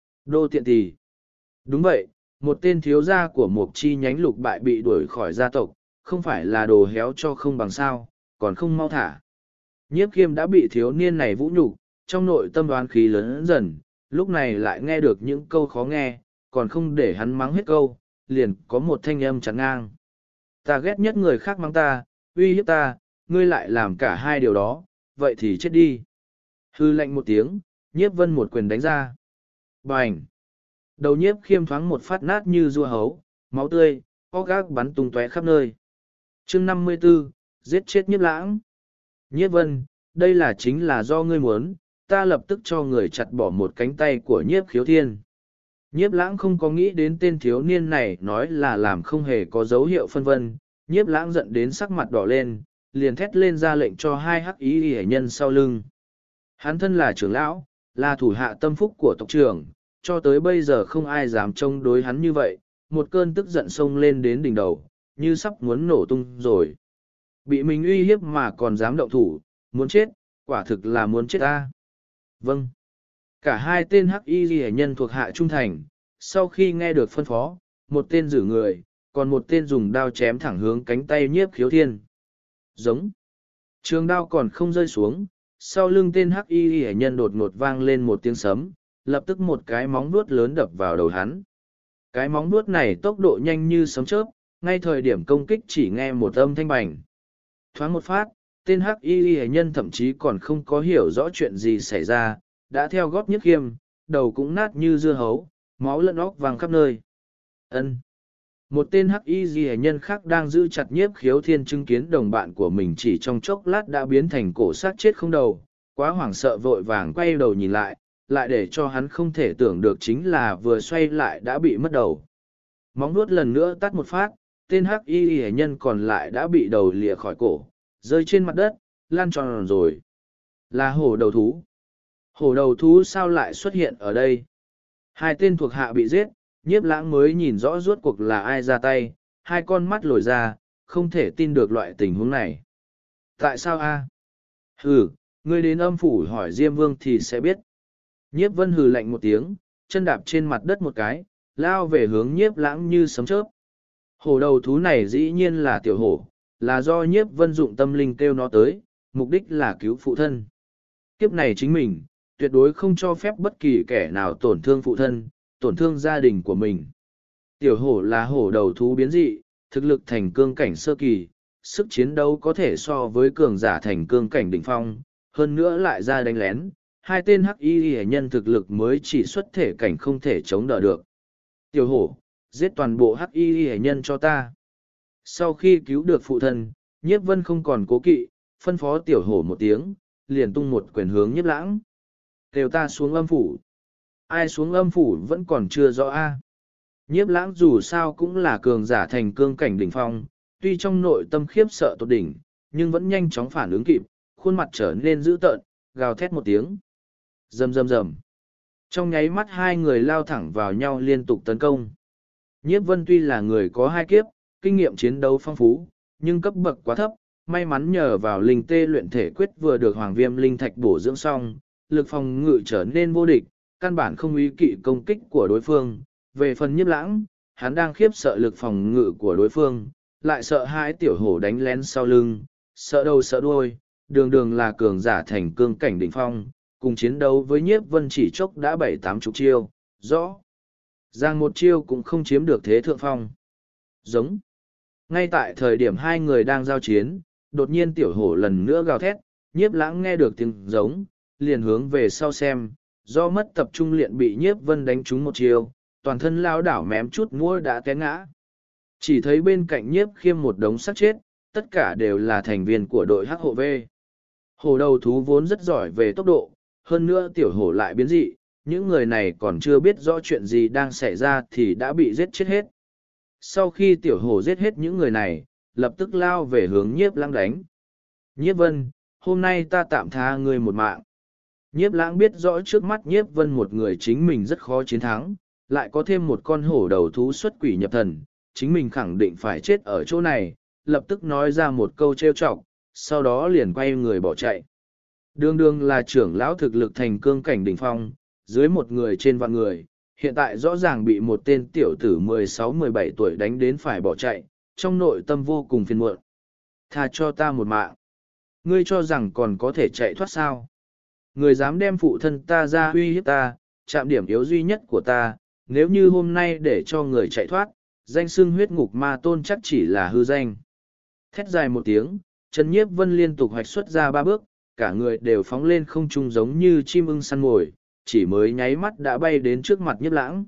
Đô tiện tỷ. Đúng vậy, một tên thiếu gia của một chi nhánh lục bại bị đuổi khỏi gia tộc, không phải là đồ héo cho không bằng sao, còn không mau thả. Nhiếp Khiêm đã bị thiếu niên này vũ nhục, trong nội tâm đoán khí lớn dần, lúc này lại nghe được những câu khó nghe, còn không để hắn mắng hết câu, liền có một thanh âm chắn ngang. Ta ghét nhất người khác mắng ta, uy hiếp ta, ngươi lại làm cả hai điều đó, vậy thì chết đi. Hư lệnh một tiếng, Nhiếp Vân một quyền đánh ra. Bành! Đầu Nhiếp Khiêm thoáng một phát nát như rua hấu, máu tươi, có gác bắn tung tóe khắp nơi. Chương năm mươi 54, giết chết Nhiếp Lãng. Nhiếp Vân, đây là chính là do ngươi muốn, ta lập tức cho người chặt bỏ một cánh tay của Nhiếp Khiếu Thiên. Nhiếp Lãng không có nghĩ đến tên thiếu niên này nói là làm không hề có dấu hiệu phân vân, Nhiếp Lãng giận đến sắc mặt đỏ lên, liền thét lên ra lệnh cho hai hắc ý hệ nhân sau lưng. Hắn thân là trưởng lão, là thủ hạ tâm phúc của tộc trưởng, cho tới bây giờ không ai dám chống đối hắn như vậy, một cơn tức giận xông lên đến đỉnh đầu, như sắp muốn nổ tung rồi. Bị mình uy hiếp mà còn dám động thủ, muốn chết, quả thực là muốn chết ta. Vâng. Cả hai tên hắc y ghi nhân thuộc hạ trung thành, sau khi nghe được phân phó, một tên giữ người, còn một tên dùng đao chém thẳng hướng cánh tay Nhiếp Khiếu Thiên. Giống. Trường đao còn không rơi xuống, sau lưng tên hắc y hệ nhân đột ngột vang lên một tiếng sấm, lập tức một cái móng vuốt lớn đập vào đầu hắn. Cái móng vuốt này tốc độ nhanh như sấm chớp, ngay thời điểm công kích chỉ nghe một âm thanh bành. Thoáng một phát, tên hắc y hệ nhân thậm chí còn không có hiểu rõ chuyện gì xảy ra, đã theo gót Nhiếp Khiêm, đầu cũng nát như dưa hấu, máu lẫn óc vàng khắp nơi. Ân. Một tên hắc y hệ nhân khác đang giữ chặt Nhiếp Khiếu Thiên chứng kiến đồng bạn của mình chỉ trong chốc lát đã biến thành cổ xác chết không đầu, quá hoảng sợ vội vàng quay đầu nhìn lại, lại để cho hắn không thể tưởng được chính là vừa xoay lại đã bị mất đầu. Móng nuốt lần nữa tắt một phát, tên hắc y hệ nhân còn lại đã bị đầu lìa khỏi cổ, rơi trên mặt đất, lan tròn rồi. Là hổ đầu thú. Hổ đầu thú sao lại xuất hiện ở đây? Hai tên thuộc hạ bị giết, Nhiếp Lãng mới nhìn rõ rốt cuộc là ai ra tay, hai con mắt lồi ra, không thể tin được loại tình huống này. Tại sao a? Hừ, ngươi đến âm phủ hỏi Diêm Vương thì sẽ biết. Nhiếp Vân hừ lạnh một tiếng, chân đạp trên mặt đất một cái, lao về hướng Nhiếp Lãng như sấm chớp. Hổ đầu thú này dĩ nhiên là tiểu hổ, là do Nhiếp Vân dụng tâm linh kêu nó tới, mục đích là cứu phụ thân. Kiếp này chính mình, tuyệt đối không cho phép bất kỳ kẻ nào tổn thương phụ thân, tổn thương gia đình của mình. Tiểu hổ là hổ đầu thú biến dị, thực lực thành cương cảnh sơ kỳ, sức chiến đấu có thể so với cường giả thành cương cảnh đỉnh phong, hơn nữa lại ra đánh lén, hai tên hắc y hệ nhân thực lực mới chỉ xuất thể cảnh không thể chống đỡ được. Tiểu hổ, giết toàn bộ hắc y hệ nhân cho ta. Sau khi cứu được phụ thân, Nhiếp Vân không còn cố kỵ, phân phó tiểu hổ một tiếng, liền tung một quyền hướng Nhiếp Lãng. Kêu ta xuống âm phủ. Ai xuống âm phủ vẫn còn chưa rõ a. Nhiếp Lãng dù sao cũng là cường giả thành cương cảnh đỉnh phong, tuy trong nội tâm khiếp sợ tột đỉnh, nhưng vẫn nhanh chóng phản ứng kịp, khuôn mặt trở nên dữ tợn, gào thét một tiếng. Rầm rầm rầm. Trong nháy mắt hai người lao thẳng vào nhau liên tục tấn công. Nhiếp Vân tuy là người có hai kiếp, kinh nghiệm chiến đấu phong phú, nhưng cấp bậc quá thấp, may mắn nhờ vào linh tê luyện thể quyết vừa được Hoàng Viêm linh thạch bổ dưỡng xong, lực phòng ngự trở nên vô địch, căn bản không ý kỵ công kích của đối phương. Về phần Nhiếp Lãng, hắn đang khiếp sợ lực phòng ngự của đối phương, lại sợ hãi tiểu hổ đánh lén sau lưng, sợ đầu sợ đuôi, đường đường là cường giả thành cương cảnh đỉnh phong, cùng chiến đấu với Nhiếp Vân chỉ chốc đã bảy tám chục chiêu, rõ ràng một chiêu cũng không chiếm được thế thượng phong. Giống. Ngay tại thời điểm hai người đang giao chiến, đột nhiên tiểu hổ lần nữa gào thét, Nhiếp Lãng nghe được tiếng giống, liền hướng về sau xem, do mất tập trung liền bị Nhiếp Vân đánh trúng một chiêu, toàn thân lao đảo mém chút mua đã té ngã. Chỉ thấy bên cạnh Nhiếp Khiêm một đống xác chết, tất cả đều là thành viên của đội hắc hộ vệ. Hổ đầu thú vốn rất giỏi về tốc độ, hơn nữa tiểu hổ lại biến dị, những người này còn chưa biết rõ chuyện gì đang xảy ra thì đã bị giết chết hết. Sau khi tiểu hổ giết hết những người này, lập tức lao về hướng Nhiếp Lãng đánh. Nhiếp Vân, hôm nay ta tạm tha ngươi một mạng. Nhiếp Lãng biết rõ trước mắt Nhiếp Vân một người chính mình rất khó chiến thắng, lại có thêm một con hổ đầu thú xuất quỷ nhập thần, chính mình khẳng định phải chết ở chỗ này, lập tức nói ra một câu trêu chọc, sau đó liền quay người bỏ chạy. Đường đường là trưởng lão thực lực thành cương cảnh đỉnh phong, dưới một người trên vạn người, hiện tại rõ ràng bị một tên tiểu tử mười sáu mười bảy tuổi đánh đến phải bỏ chạy, trong nội tâm vô cùng phiền muộn. Tha cho ta một mạng. Ngươi cho rằng còn có thể chạy thoát sao? Người dám đem phụ thân ta ra uy hiếp ta, chạm điểm yếu duy nhất của ta, nếu như hôm nay để cho người chạy thoát, danh xưng huyết ngục ma tôn chắc chỉ là hư danh. Thét dài một tiếng, Trần Nhiếp Vân liên tục hoạch xuất ra ba bước, cả người đều phóng lên không trung giống như chim ưng săn mồi, chỉ mới nháy mắt đã bay đến trước mặt Nhiếp Lãng.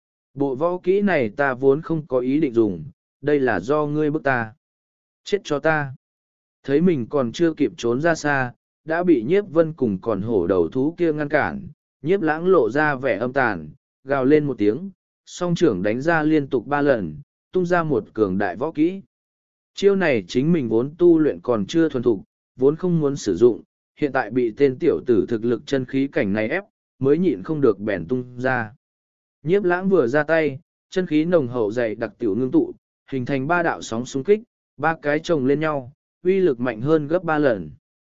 Bộ võ kỹ này ta vốn không có ý định dùng, đây là do ngươi bức ta. Chết cho ta. Thấy mình còn chưa kịp trốn ra xa, đã bị Nhiếp Vân cùng còn hổ đầu thú kia ngăn cản, Nhiếp Lãng lộ ra vẻ âm tàn, gào lên một tiếng, song trưởng đánh ra liên tục ba lần, tung ra một cường đại võ kỹ. Chiêu này chính mình vốn tu luyện còn chưa thuần thục, vốn không muốn sử dụng, hiện tại bị tên tiểu tử thực lực chân khí cảnh này ép, mới nhịn không được bèn tung ra. Nhiếp Lãng vừa ra tay, chân khí nồng hậu dày đặc tiểu ngưng tụ, hình thành ba đạo sóng xung kích, ba cái chồng lên nhau, uy lực mạnh hơn gấp ba lần.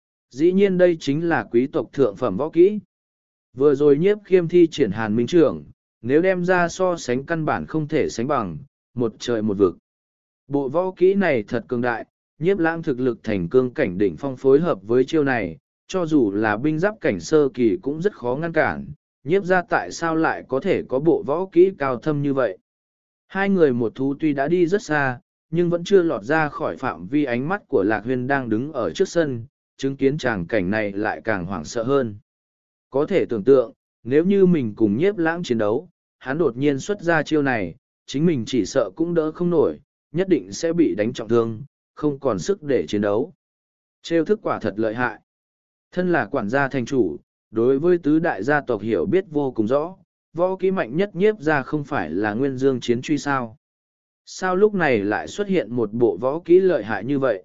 Dĩ nhiên đây chính là quý tộc thượng phẩm võ kỹ. Vừa rồi Nhiếp Khiêm thi triển Hàn Minh Trưởng, nếu đem ra so sánh căn bản không thể sánh bằng, một trời một vực. Bộ võ kỹ này thật cường đại, Nhiếp Lãng thực lực thành cương cảnh đỉnh phong phối hợp với chiêu này, cho dù là binh giáp cảnh sơ kỳ cũng rất khó ngăn cản, nhiếp ra tại sao lại có thể có bộ võ kỹ cao thâm như vậy. Hai người một thú tuy đã đi rất xa, nhưng vẫn chưa lọt ra khỏi phạm vi ánh mắt của Lạc Huyên đang đứng ở trước sân, chứng kiến tràng cảnh này lại càng hoảng sợ hơn. Có thể tưởng tượng, nếu như mình cùng nhiếp lãng chiến đấu, hắn đột nhiên xuất ra chiêu này, chính mình chỉ sợ cũng đỡ không nổi, nhất định sẽ bị đánh trọng thương, không còn sức để chiến đấu. Trêu thức quả thật lợi hại. Thân là quản gia thành chủ, đối với tứ đại gia tộc hiểu biết vô cùng rõ, võ kỹ mạnh nhất nhiếp ra không phải là nguyên dương chiến truy sao. Sao lúc này lại xuất hiện một bộ võ kỹ lợi hại như vậy?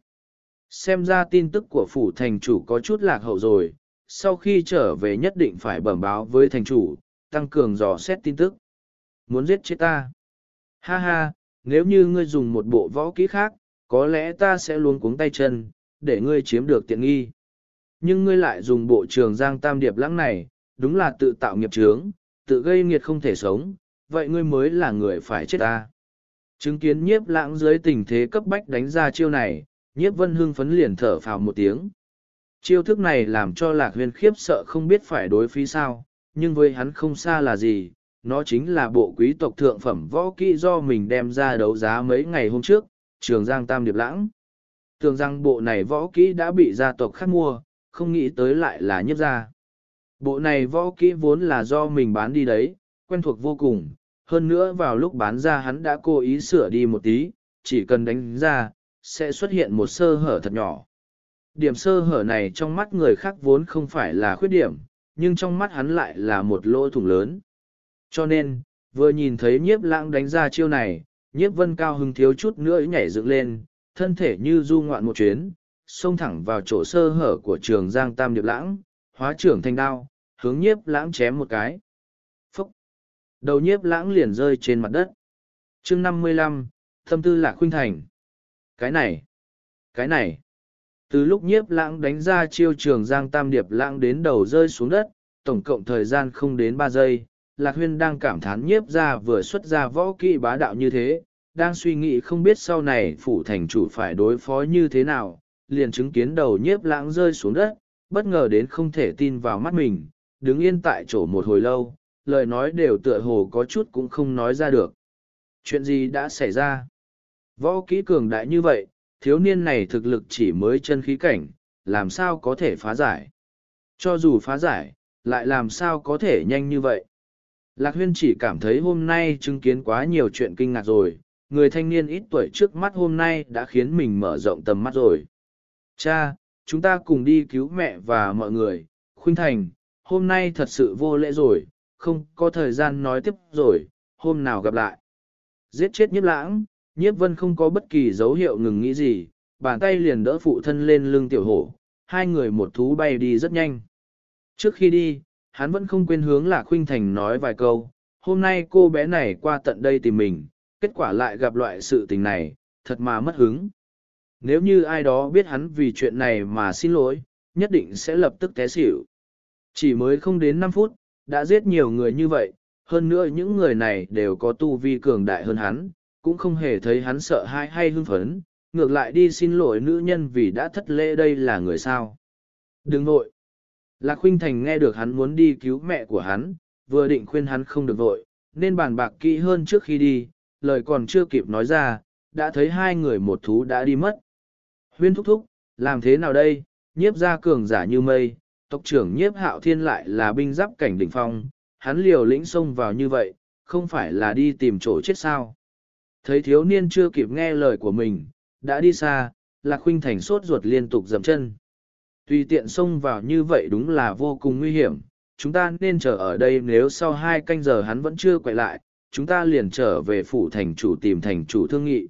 Xem ra tin tức của phủ thành chủ có chút lạc hậu rồi, sau khi trở về nhất định phải bẩm báo với thành chủ, tăng cường dò xét tin tức. Muốn giết chết ta? Ha ha, nếu như ngươi dùng một bộ võ kỹ khác, có lẽ ta sẽ luống cuống tay chân, để ngươi chiếm được tiện nghi. Nhưng ngươi lại dùng bộ trường giang tam điệp lãng này, đúng là tự tạo nghiệp chướng, tự gây nghiệt không thể sống, vậy ngươi mới là người phải chết ta. Chứng kiến nhiếp lãng dưới tình thế cấp bách đánh ra chiêu này, nhiếp vân hưng phấn liền thở phào một tiếng. Chiêu thức này làm cho Lạc Huyên khiếp sợ không biết phải đối phí sao, nhưng với hắn không xa là gì, nó chính là bộ quý tộc thượng phẩm võ kỹ do mình đem ra đấu giá mấy ngày hôm trước, trường giang tam điệp lãng. Tưởng rằng bộ này võ kỹ đã bị gia tộc khác mua, không nghĩ tới lại là nhiếp gia. Bộ này võ kỹ vốn là do mình bán đi đấy, quen thuộc vô cùng, hơn nữa vào lúc bán ra hắn đã cố ý sửa đi một tí, chỉ cần đánh ra, sẽ xuất hiện một sơ hở thật nhỏ. Điểm sơ hở này trong mắt người khác vốn không phải là khuyết điểm, nhưng trong mắt hắn lại là một lỗ thủng lớn. Cho nên, vừa nhìn thấy nhiếp lãng đánh ra chiêu này, nhiếp vân cao hứng thiếu chút nữa nhảy dựng lên, thân thể như du ngoạn một chuyến, xông thẳng vào chỗ sơ hở của trường giang tam điệp lãng, hóa trưởng thành đao, hướng nhiếp lãng chém một cái. Phúc! Đầu nhiếp lãng liền rơi trên mặt đất. chương năm mươi lăm, thâm tư lạc khuynh thành. Cái này! Cái này! Từ lúc nhiếp lãng đánh ra chiêu trường giang tam điệp lãng đến đầu rơi xuống đất, tổng cộng thời gian không đến ba giây, Lạc Huyên đang cảm thán nhiếp ra vừa xuất ra võ kỹ bá đạo như thế, đang suy nghĩ không biết sau này phủ thành chủ phải đối phó như thế nào, liền chứng kiến đầu nhiếp lãng rơi xuống đất, bất ngờ đến không thể tin vào mắt mình, đứng yên tại chỗ một hồi lâu, lời nói đều tựa hồ có chút cũng không nói ra được. Chuyện gì đã xảy ra? Võ kỹ cường đại như vậy, thiếu niên này thực lực chỉ mới chân khí cảnh, làm sao có thể phá giải? Cho dù phá giải, lại làm sao có thể nhanh như vậy? Lạc Huyên chỉ cảm thấy hôm nay chứng kiến quá nhiều chuyện kinh ngạc rồi, người thanh niên ít tuổi trước mắt hôm nay đã khiến mình mở rộng tầm mắt rồi. Cha, chúng ta cùng đi cứu mẹ và mọi người, Khuynh Thành, hôm nay thật sự vô lễ rồi, không có thời gian nói tiếp rồi, hôm nào gặp lại. Giết chết nhiếp lãng, nhiếp vân không có bất kỳ dấu hiệu ngừng nghĩ gì, bàn tay liền đỡ phụ thân lên lưng tiểu hổ, hai người một thú bay đi rất nhanh. Trước khi đi, hắn vẫn không quên hướng Lạc Khuynh Thành nói vài câu, hôm nay cô bé này qua tận đây tìm mình, kết quả lại gặp loại sự tình này, thật mà mất hứng. Nếu như ai đó biết hắn vì chuyện này mà xin lỗi, nhất định sẽ lập tức té xỉu. Chỉ mới không đến năm phút, đã giết nhiều người như vậy, hơn nữa những người này đều có tu vi cường đại hơn hắn, cũng không hề thấy hắn sợ hãi hay hưng phấn, ngược lại đi xin lỗi nữ nhân vì đã thất lễ đây là người sao. Đừng vội. Lạc Khuynh Thành nghe được hắn muốn đi cứu mẹ của hắn, vừa định khuyên hắn không được vội, nên bàn bạc kỹ hơn trước khi đi, lời còn chưa kịp nói ra, đã thấy hai người một thú đã đi mất. Huyên thúc thúc, làm thế nào đây, nhiếp gia cường giả như mây, tộc trưởng nhiếp hạo thiên lại là binh giáp cảnh đỉnh phong, hắn liều lĩnh xông vào như vậy, không phải là đi tìm chỗ chết sao. Thấy thiếu niên chưa kịp nghe lời của mình, đã đi xa, Lạc Khuynh Thành sốt ruột liên tục dậm chân. Tùy tiện xông vào như vậy đúng là vô cùng nguy hiểm, chúng ta nên chờ ở đây nếu sau hai canh giờ hắn vẫn chưa quay lại, chúng ta liền trở về phủ thành chủ tìm thành chủ thương nghị.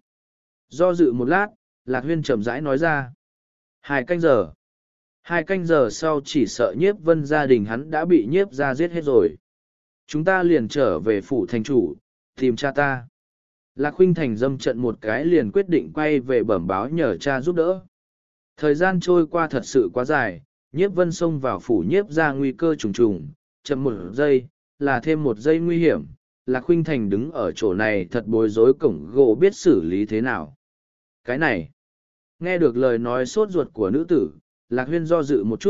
Do dự một lát, Lạc Huyên chậm rãi nói ra. Hai canh giờ. Hai canh giờ sau chỉ sợ nhiếp vân gia đình hắn đã bị nhiếp ra giết hết rồi. Chúng ta liền trở về phủ thành chủ, tìm cha ta. Lạc Khuynh Thành dâm trận một cái liền quyết định quay về bẩm báo nhờ cha giúp đỡ. Thời gian trôi qua thật sự quá dài, nhiếp vân xông vào phủ nhiếp ra nguy cơ trùng trùng, chậm một giây, là thêm một giây nguy hiểm. Lạc Khuynh Thành đứng ở chỗ này thật bối rối cổng gỗ biết xử lý thế nào. Cái này, nghe được lời nói sốt ruột của nữ tử, Lạc Huyên do dự một chút,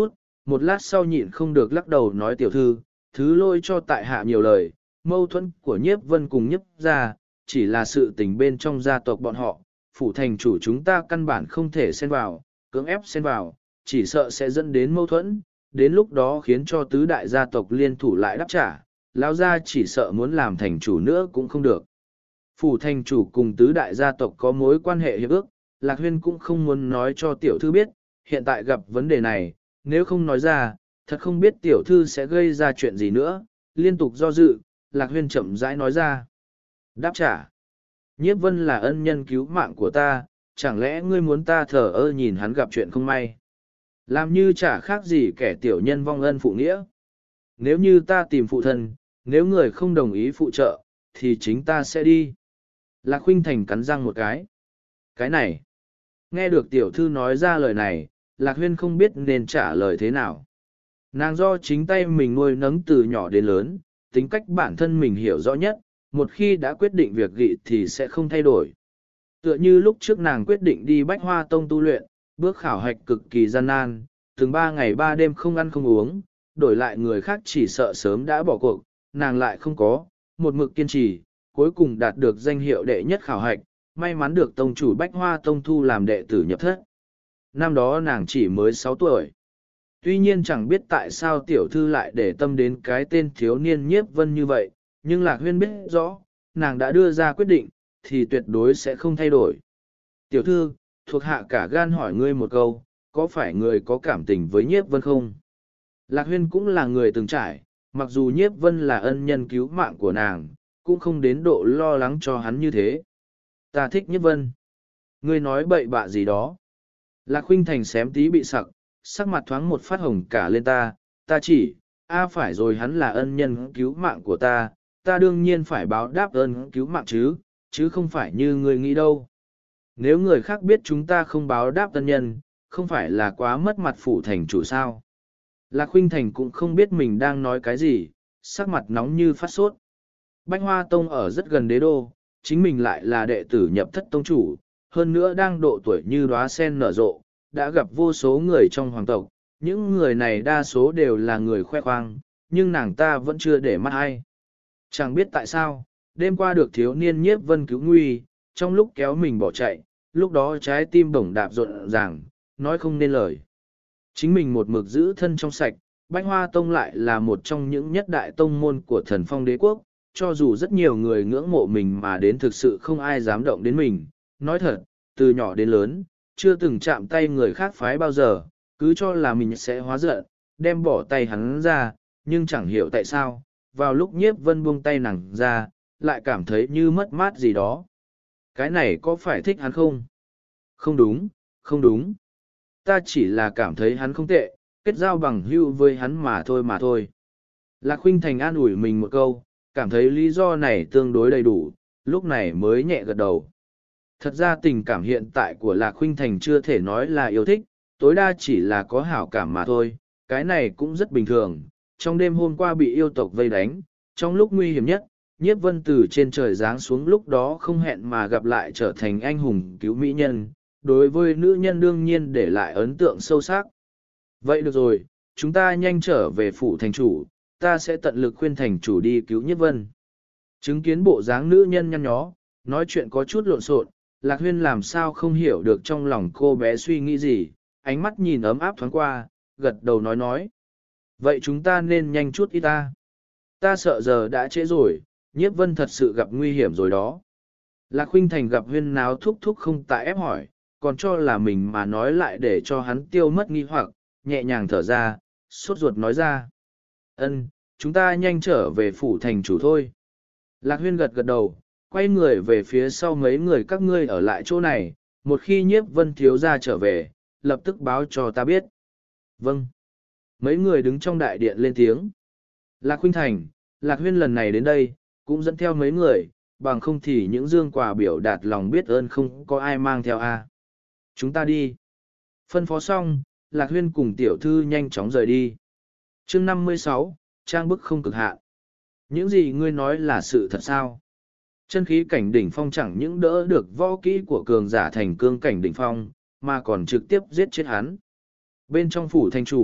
một lát sau nhịn không được lắc đầu nói tiểu thư, thứ lôi cho tại hạ nhiều lời, mâu thuẫn của nhiếp vân cùng nhiếp gia, chỉ là sự tình bên trong gia tộc bọn họ, phủ thành chủ chúng ta căn bản không thể xen vào, cưỡng ép xen vào, chỉ sợ sẽ dẫn đến mâu thuẫn, đến lúc đó khiến cho tứ đại gia tộc liên thủ lại đáp trả, lão gia chỉ sợ muốn làm thành chủ nữa cũng không được. Phủ thành chủ cùng tứ đại gia tộc có mối quan hệ hiệp ước, Lạc Huyên cũng không muốn nói cho tiểu thư biết, hiện tại gặp vấn đề này, nếu không nói ra, thật không biết tiểu thư sẽ gây ra chuyện gì nữa, liên tục do dự, Lạc Huyên chậm rãi nói ra. Đáp trả. Nhiếp vân là ân nhân cứu mạng của ta, chẳng lẽ ngươi muốn ta thờ ơ nhìn hắn gặp chuyện không may? Làm như chả khác gì kẻ tiểu nhân vong ân phụ nghĩa. Nếu như ta tìm phụ thân, nếu người không đồng ý phụ trợ, thì chính ta sẽ đi. Lạc Khuynh Thành cắn răng một cái. Cái này. Nghe được tiểu thư nói ra lời này, Lạc Huyên không biết nên trả lời thế nào. Nàng do chính tay mình nuôi nấng từ nhỏ đến lớn, tính cách bản thân mình hiểu rõ nhất, một khi đã quyết định việc gị thì sẽ không thay đổi. Tựa như lúc trước nàng quyết định đi Bách Hoa Tông tu luyện, bước khảo hạch cực kỳ gian nan, từng ba ngày ba đêm không ăn không uống, đổi lại người khác chỉ sợ sớm đã bỏ cuộc, nàng lại không có, một mực kiên trì, cuối cùng đạt được danh hiệu đệ nhất khảo hạch, may mắn được tông chủ Bách Hoa Tông thu làm đệ tử nhập thất. Năm đó nàng chỉ mới sáu tuổi. Tuy nhiên chẳng biết tại sao tiểu thư lại để tâm đến cái tên thiếu niên nhiếp vân như vậy, nhưng Lạc Huyên biết rõ, nàng đã đưa ra quyết định, thì tuyệt đối sẽ không thay đổi. Tiểu thư, thuộc hạ cả gan hỏi ngươi một câu, có phải người có cảm tình với nhiếp vân không? Lạc Huyên cũng là người từng trải, mặc dù nhiếp vân là ân nhân cứu mạng của nàng, cũng không đến độ lo lắng cho hắn như thế. Ta thích nhiếp vân. Ngươi nói bậy bạ gì đó. Lạc Khuynh Thành xém tí bị sặc, sắc mặt thoáng một phát hồng cả lên ta, ta chỉ, a phải rồi hắn là ân nhân cứu mạng của ta, ta đương nhiên phải báo đáp ơn cứu mạng chứ, chứ không phải như ngươi nghĩ đâu. Nếu người khác biết chúng ta không báo đáp ân nhân, không phải là quá mất mặt phủ thành chủ sao. Lạc Khuynh Thành cũng không biết mình đang nói cái gì, sắc mặt nóng như phát sốt. Bách Hoa Tông ở rất gần đế đô, chính mình lại là đệ tử nhập thất tông chủ, hơn nữa đang độ tuổi như đóa sen nở rộ, đã gặp vô số người trong hoàng tộc, những người này đa số đều là người khoe khoang, nhưng nàng ta vẫn chưa để mắt ai. Chẳng biết tại sao, đêm qua được thiếu niên nhiếp vân cứu nguy, trong lúc kéo mình bỏ chạy, lúc đó trái tim bổng đạp rộn ràng, nói không nên lời. Chính mình một mực giữ thân trong sạch, Bách Hoa Tông lại là một trong những nhất đại tông môn của thần phong đế quốc, cho dù rất nhiều người ngưỡng mộ mình mà đến thực sự không ai dám động đến mình. Nói thật, từ nhỏ đến lớn, chưa từng chạm tay người khác phái bao giờ, cứ cho là mình sẽ hóa giận, đem bỏ tay hắn ra, nhưng chẳng hiểu tại sao, vào lúc nhiếp vân buông tay nàng ra, lại cảm thấy như mất mát gì đó. Cái này có phải thích hắn không? Không đúng, không đúng. Ta chỉ là cảm thấy hắn không tệ, kết giao bằng hữu với hắn mà thôi mà thôi. Lạc Khuynh Thành an ủi mình một câu, cảm thấy lý do này tương đối đầy đủ, lúc này mới nhẹ gật đầu. Thật ra tình cảm hiện tại của Lạc Khuynh Thành chưa thể nói là yêu thích, tối đa chỉ là có hảo cảm mà thôi, cái này cũng rất bình thường. Trong đêm hôm qua bị yêu tộc vây đánh, trong lúc nguy hiểm nhất, nhiếp vân từ trên trời giáng xuống lúc đó không hẹn mà gặp lại trở thành anh hùng cứu mỹ nhân, đối với nữ nhân đương nhiên để lại ấn tượng sâu sắc. Vậy được rồi, chúng ta nhanh trở về phủ thành chủ, ta sẽ tận lực khuyên thành chủ đi cứu nhiếp vân. Chứng kiến bộ dáng nữ nhân nhăn nhó, nói chuyện có chút lộn xộn, Lạc Huyên làm sao không hiểu được trong lòng cô bé suy nghĩ gì, ánh mắt nhìn ấm áp thoáng qua, gật đầu nói nói. Vậy chúng ta nên nhanh chút ít ta. Ta sợ giờ đã trễ rồi, nhiếp vân thật sự gặp nguy hiểm rồi đó. Lạc Khuynh Thành gặp Huyên náo thúc thúc không tại ép hỏi, còn cho là mình mà nói lại để cho hắn tiêu mất nghi hoặc, nhẹ nhàng thở ra, sốt ruột nói ra. Ân, chúng ta nhanh trở về phủ thành chủ thôi. Lạc Huyên gật gật đầu, quay người về phía sau mấy người các ngươi ở lại chỗ này, một khi nhiếp vân thiếu gia trở về, lập tức báo cho ta biết. Vâng. Mấy người đứng trong đại điện lên tiếng. Lạc Khuynh Thành, Lạc Huyên lần này đến đây, cũng dẫn theo mấy người, bằng không thì những dương quà biểu đạt lòng biết ơn không có ai mang theo a. Chúng ta đi. Phân phó xong, Lạc Huyên cùng tiểu thư nhanh chóng rời đi. Chương năm mươi sáu, trang bức không cực hạn. Những gì ngươi nói là sự thật sao? Chân khí cảnh đỉnh phong chẳng những đỡ được võ kỹ của cường giả thành cương cảnh đỉnh phong, mà còn trực tiếp giết chết hắn. Bên trong phủ thành chủ,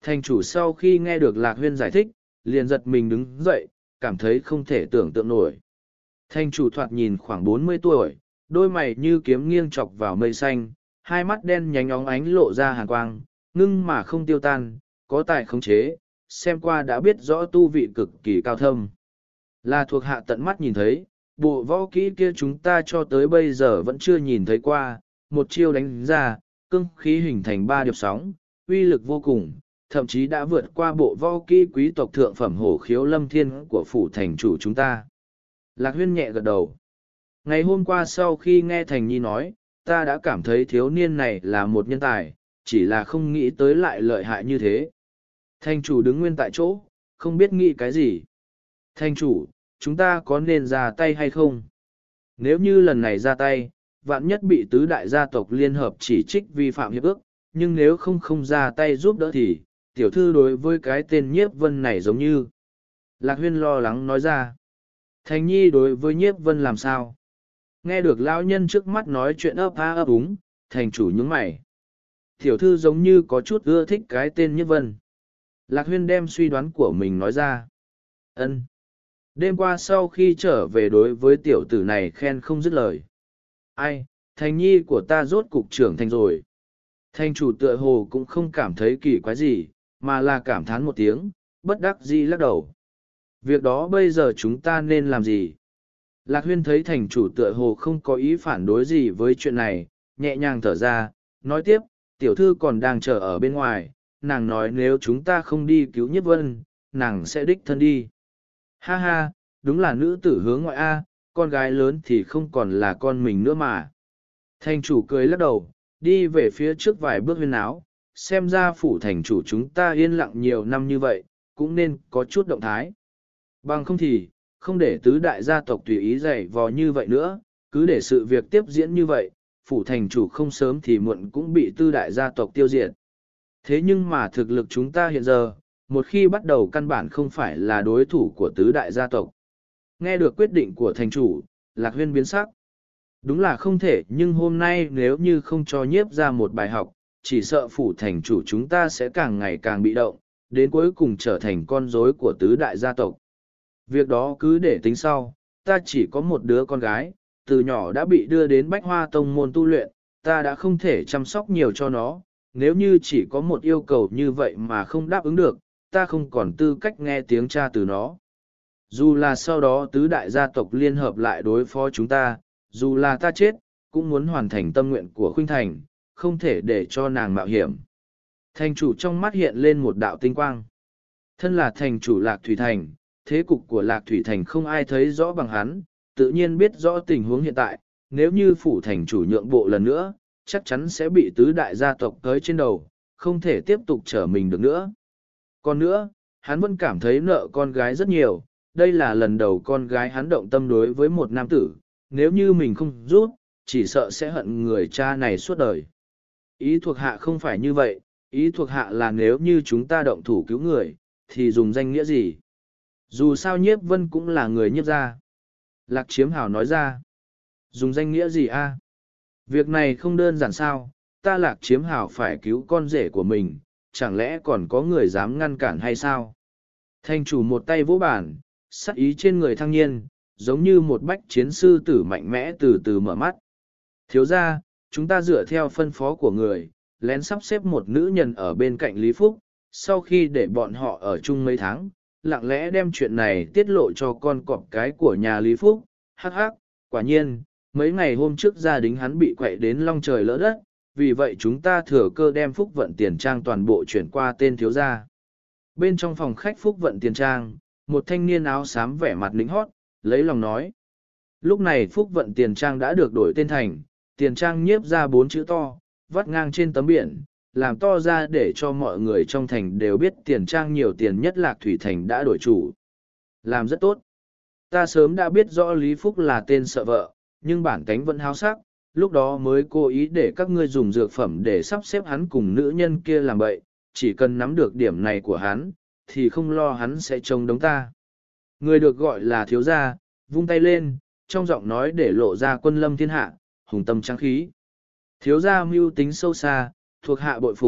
Thành chủ sau khi nghe được Lạc Huyên giải thích, liền giật mình đứng dậy, cảm thấy không thể tưởng tượng nổi. Thành chủ thoạt nhìn khoảng bốn mươi tuổi, đôi mày như kiếm nghiêng chọc vào mây xanh, hai mắt đen nhánh óng ánh lộ ra hàn quang, ngưng mà không tiêu tan, có tài khống chế, xem qua đã biết rõ tu vị cực kỳ cao thâm. Là thuộc hạ tận mắt nhìn thấy, bộ võ kỹ kia chúng ta cho tới bây giờ vẫn chưa nhìn thấy qua, một chiêu đánh ra, cương khí hình thành ba điệp sóng, uy lực vô cùng, thậm chí đã vượt qua bộ võ kỹ quý tộc thượng phẩm hổ khiếu lâm thiên của phủ thành chủ chúng ta. Lạc Huyên nhẹ gật đầu. Ngày hôm qua sau khi nghe Thành Nhi nói, ta đã cảm thấy thiếu niên này là một nhân tài, chỉ là không nghĩ tới lại lợi hại như thế. Thành chủ đứng nguyên tại chỗ, không biết nghĩ cái gì. Thành chủ, chúng ta có nên ra tay hay không? Nếu như lần này ra tay, vạn nhất bị tứ đại gia tộc liên hợp chỉ trích vi phạm hiệp ước, nhưng nếu không không ra tay giúp đỡ thì, tiểu thư đối với cái tên nhiếp vân này giống như. Lạc Huyên lo lắng nói ra. Thành Nhi đối với nhiếp vân làm sao? Nghe được lão nhân trước mắt nói chuyện ấp a ấp úng, thành chủ nhướng mày. Tiểu thư giống như có chút ưa thích cái tên nhiếp vân. Lạc Huyên đem suy đoán của mình nói ra. Ân. Đêm qua sau khi trở về đối với tiểu tử này khen không dứt lời. Ai, Thành Nhi của ta rốt cục trưởng thành rồi. Thành chủ tựa hồ cũng không cảm thấy kỳ quái gì, mà là cảm thán một tiếng, bất đắc dĩ lắc đầu. Việc đó bây giờ chúng ta nên làm gì? Lạc Huyên thấy thành chủ tựa hồ không có ý phản đối gì với chuyện này, nhẹ nhàng thở ra, nói tiếp, tiểu thư còn đang chờ ở bên ngoài, nàng nói nếu chúng ta không đi cứu Nhất Vân, nàng sẽ đích thân đi. Ha ha, đúng là nữ tử hướng ngoại A, con gái lớn thì không còn là con mình nữa mà. Thành chủ cười lắc đầu, đi về phía trước vài bước huyên áo, xem ra phủ thành chủ chúng ta yên lặng nhiều năm như vậy, cũng nên có chút động thái. Bằng không thì, không để tứ đại gia tộc tùy ý dạy vò như vậy nữa, cứ để sự việc tiếp diễn như vậy, phủ thành chủ không sớm thì muộn cũng bị tư đại gia tộc tiêu diệt. Thế nhưng mà thực lực chúng ta hiện giờ, một khi bắt đầu căn bản không phải là đối thủ của tứ đại gia tộc. Nghe được quyết định của thành chủ, Lạc Huyên biến sắc. Đúng là không thể, nhưng hôm nay nếu như không cho nhiếp ra một bài học, chỉ sợ phủ thành chủ chúng ta sẽ càng ngày càng bị động, đến cuối cùng trở thành con rối của tứ đại gia tộc. Việc đó cứ để tính sau, ta chỉ có một đứa con gái, từ nhỏ đã bị đưa đến Bách Hoa Tông môn tu luyện, ta đã không thể chăm sóc nhiều cho nó, nếu như chỉ có một yêu cầu như vậy mà không đáp ứng được, ta không còn tư cách nghe tiếng cha từ nó. Dù là sau đó tứ đại gia tộc liên hợp lại đối phó chúng ta, dù là ta chết, cũng muốn hoàn thành tâm nguyện của Khuynh Thành, không thể để cho nàng mạo hiểm. Thành chủ trong mắt hiện lên một đạo tinh quang. Thân là thành chủ Lạc Thủy Thành, thế cục của Lạc Thủy Thành không ai thấy rõ bằng hắn, tự nhiên biết rõ tình huống hiện tại, nếu như phủ thành chủ nhượng bộ lần nữa, chắc chắn sẽ bị tứ đại gia tộc tới trên đầu, không thể tiếp tục trở mình được nữa. Còn nữa, hắn vẫn cảm thấy nợ con gái rất nhiều, đây là lần đầu con gái hắn động tâm đối với một nam tử, nếu như mình không giúp, chỉ sợ sẽ hận người cha này suốt đời. Ý thuộc hạ không phải như vậy, ý thuộc hạ là nếu như chúng ta động thủ cứu người, thì dùng danh nghĩa gì? Dù sao nhiếp vân cũng là người nhiếp gia. Lạc Chiếm Hảo nói ra. Dùng danh nghĩa gì a? Việc này không đơn giản sao, ta Lạc Chiếm Hảo phải cứu con rể của mình, chẳng lẽ còn có người dám ngăn cản hay sao? Thành chủ một tay vỗ bản, sắc ý trên người thăng nhiên, giống như một bách chiến sư tử mạnh mẽ từ từ mở mắt. Thiếu ra, chúng ta dựa theo phân phó của người, lén sắp xếp một nữ nhân ở bên cạnh Lý Phúc, sau khi để bọn họ ở chung mấy tháng, lặng lẽ đem chuyện này tiết lộ cho con cọp cái của nhà Lý Phúc. Hắc hắc, quả nhiên, mấy ngày hôm trước gia đình hắn bị quậy đến long trời lỡ đất, vì vậy chúng ta thừa cơ đem Phúc Vận Tiền Trang toàn bộ chuyển qua tên thiếu gia. Bên trong phòng khách Phúc Vận Tiền Trang, một thanh niên áo xám vẻ mặt lính hót, lấy lòng nói. Lúc này Phúc Vận Tiền Trang đã được đổi tên thành, Tiền Trang nhiếp ra bốn chữ to, vắt ngang trên tấm biển, làm to ra để cho mọi người trong thành đều biết Tiền Trang nhiều tiền nhất Lạc Thủy Thành đã đổi chủ. Làm rất tốt. Ta sớm đã biết rõ Lý Phúc là tên sợ vợ, nhưng bản tánh vẫn háo sắc, lúc đó mới cố ý để các ngươi dùng dược phẩm để sắp xếp hắn cùng nữ nhân kia làm bậy, chỉ cần nắm được điểm này của hắn, thì không lo hắn sẽ trông đống ta. Người được gọi là thiếu gia, vung tay lên, trong giọng nói để lộ ra quân lâm thiên hạ, hùng tâm tráng khí. Thiếu gia mưu tính sâu xa, thuộc hạ bội phục,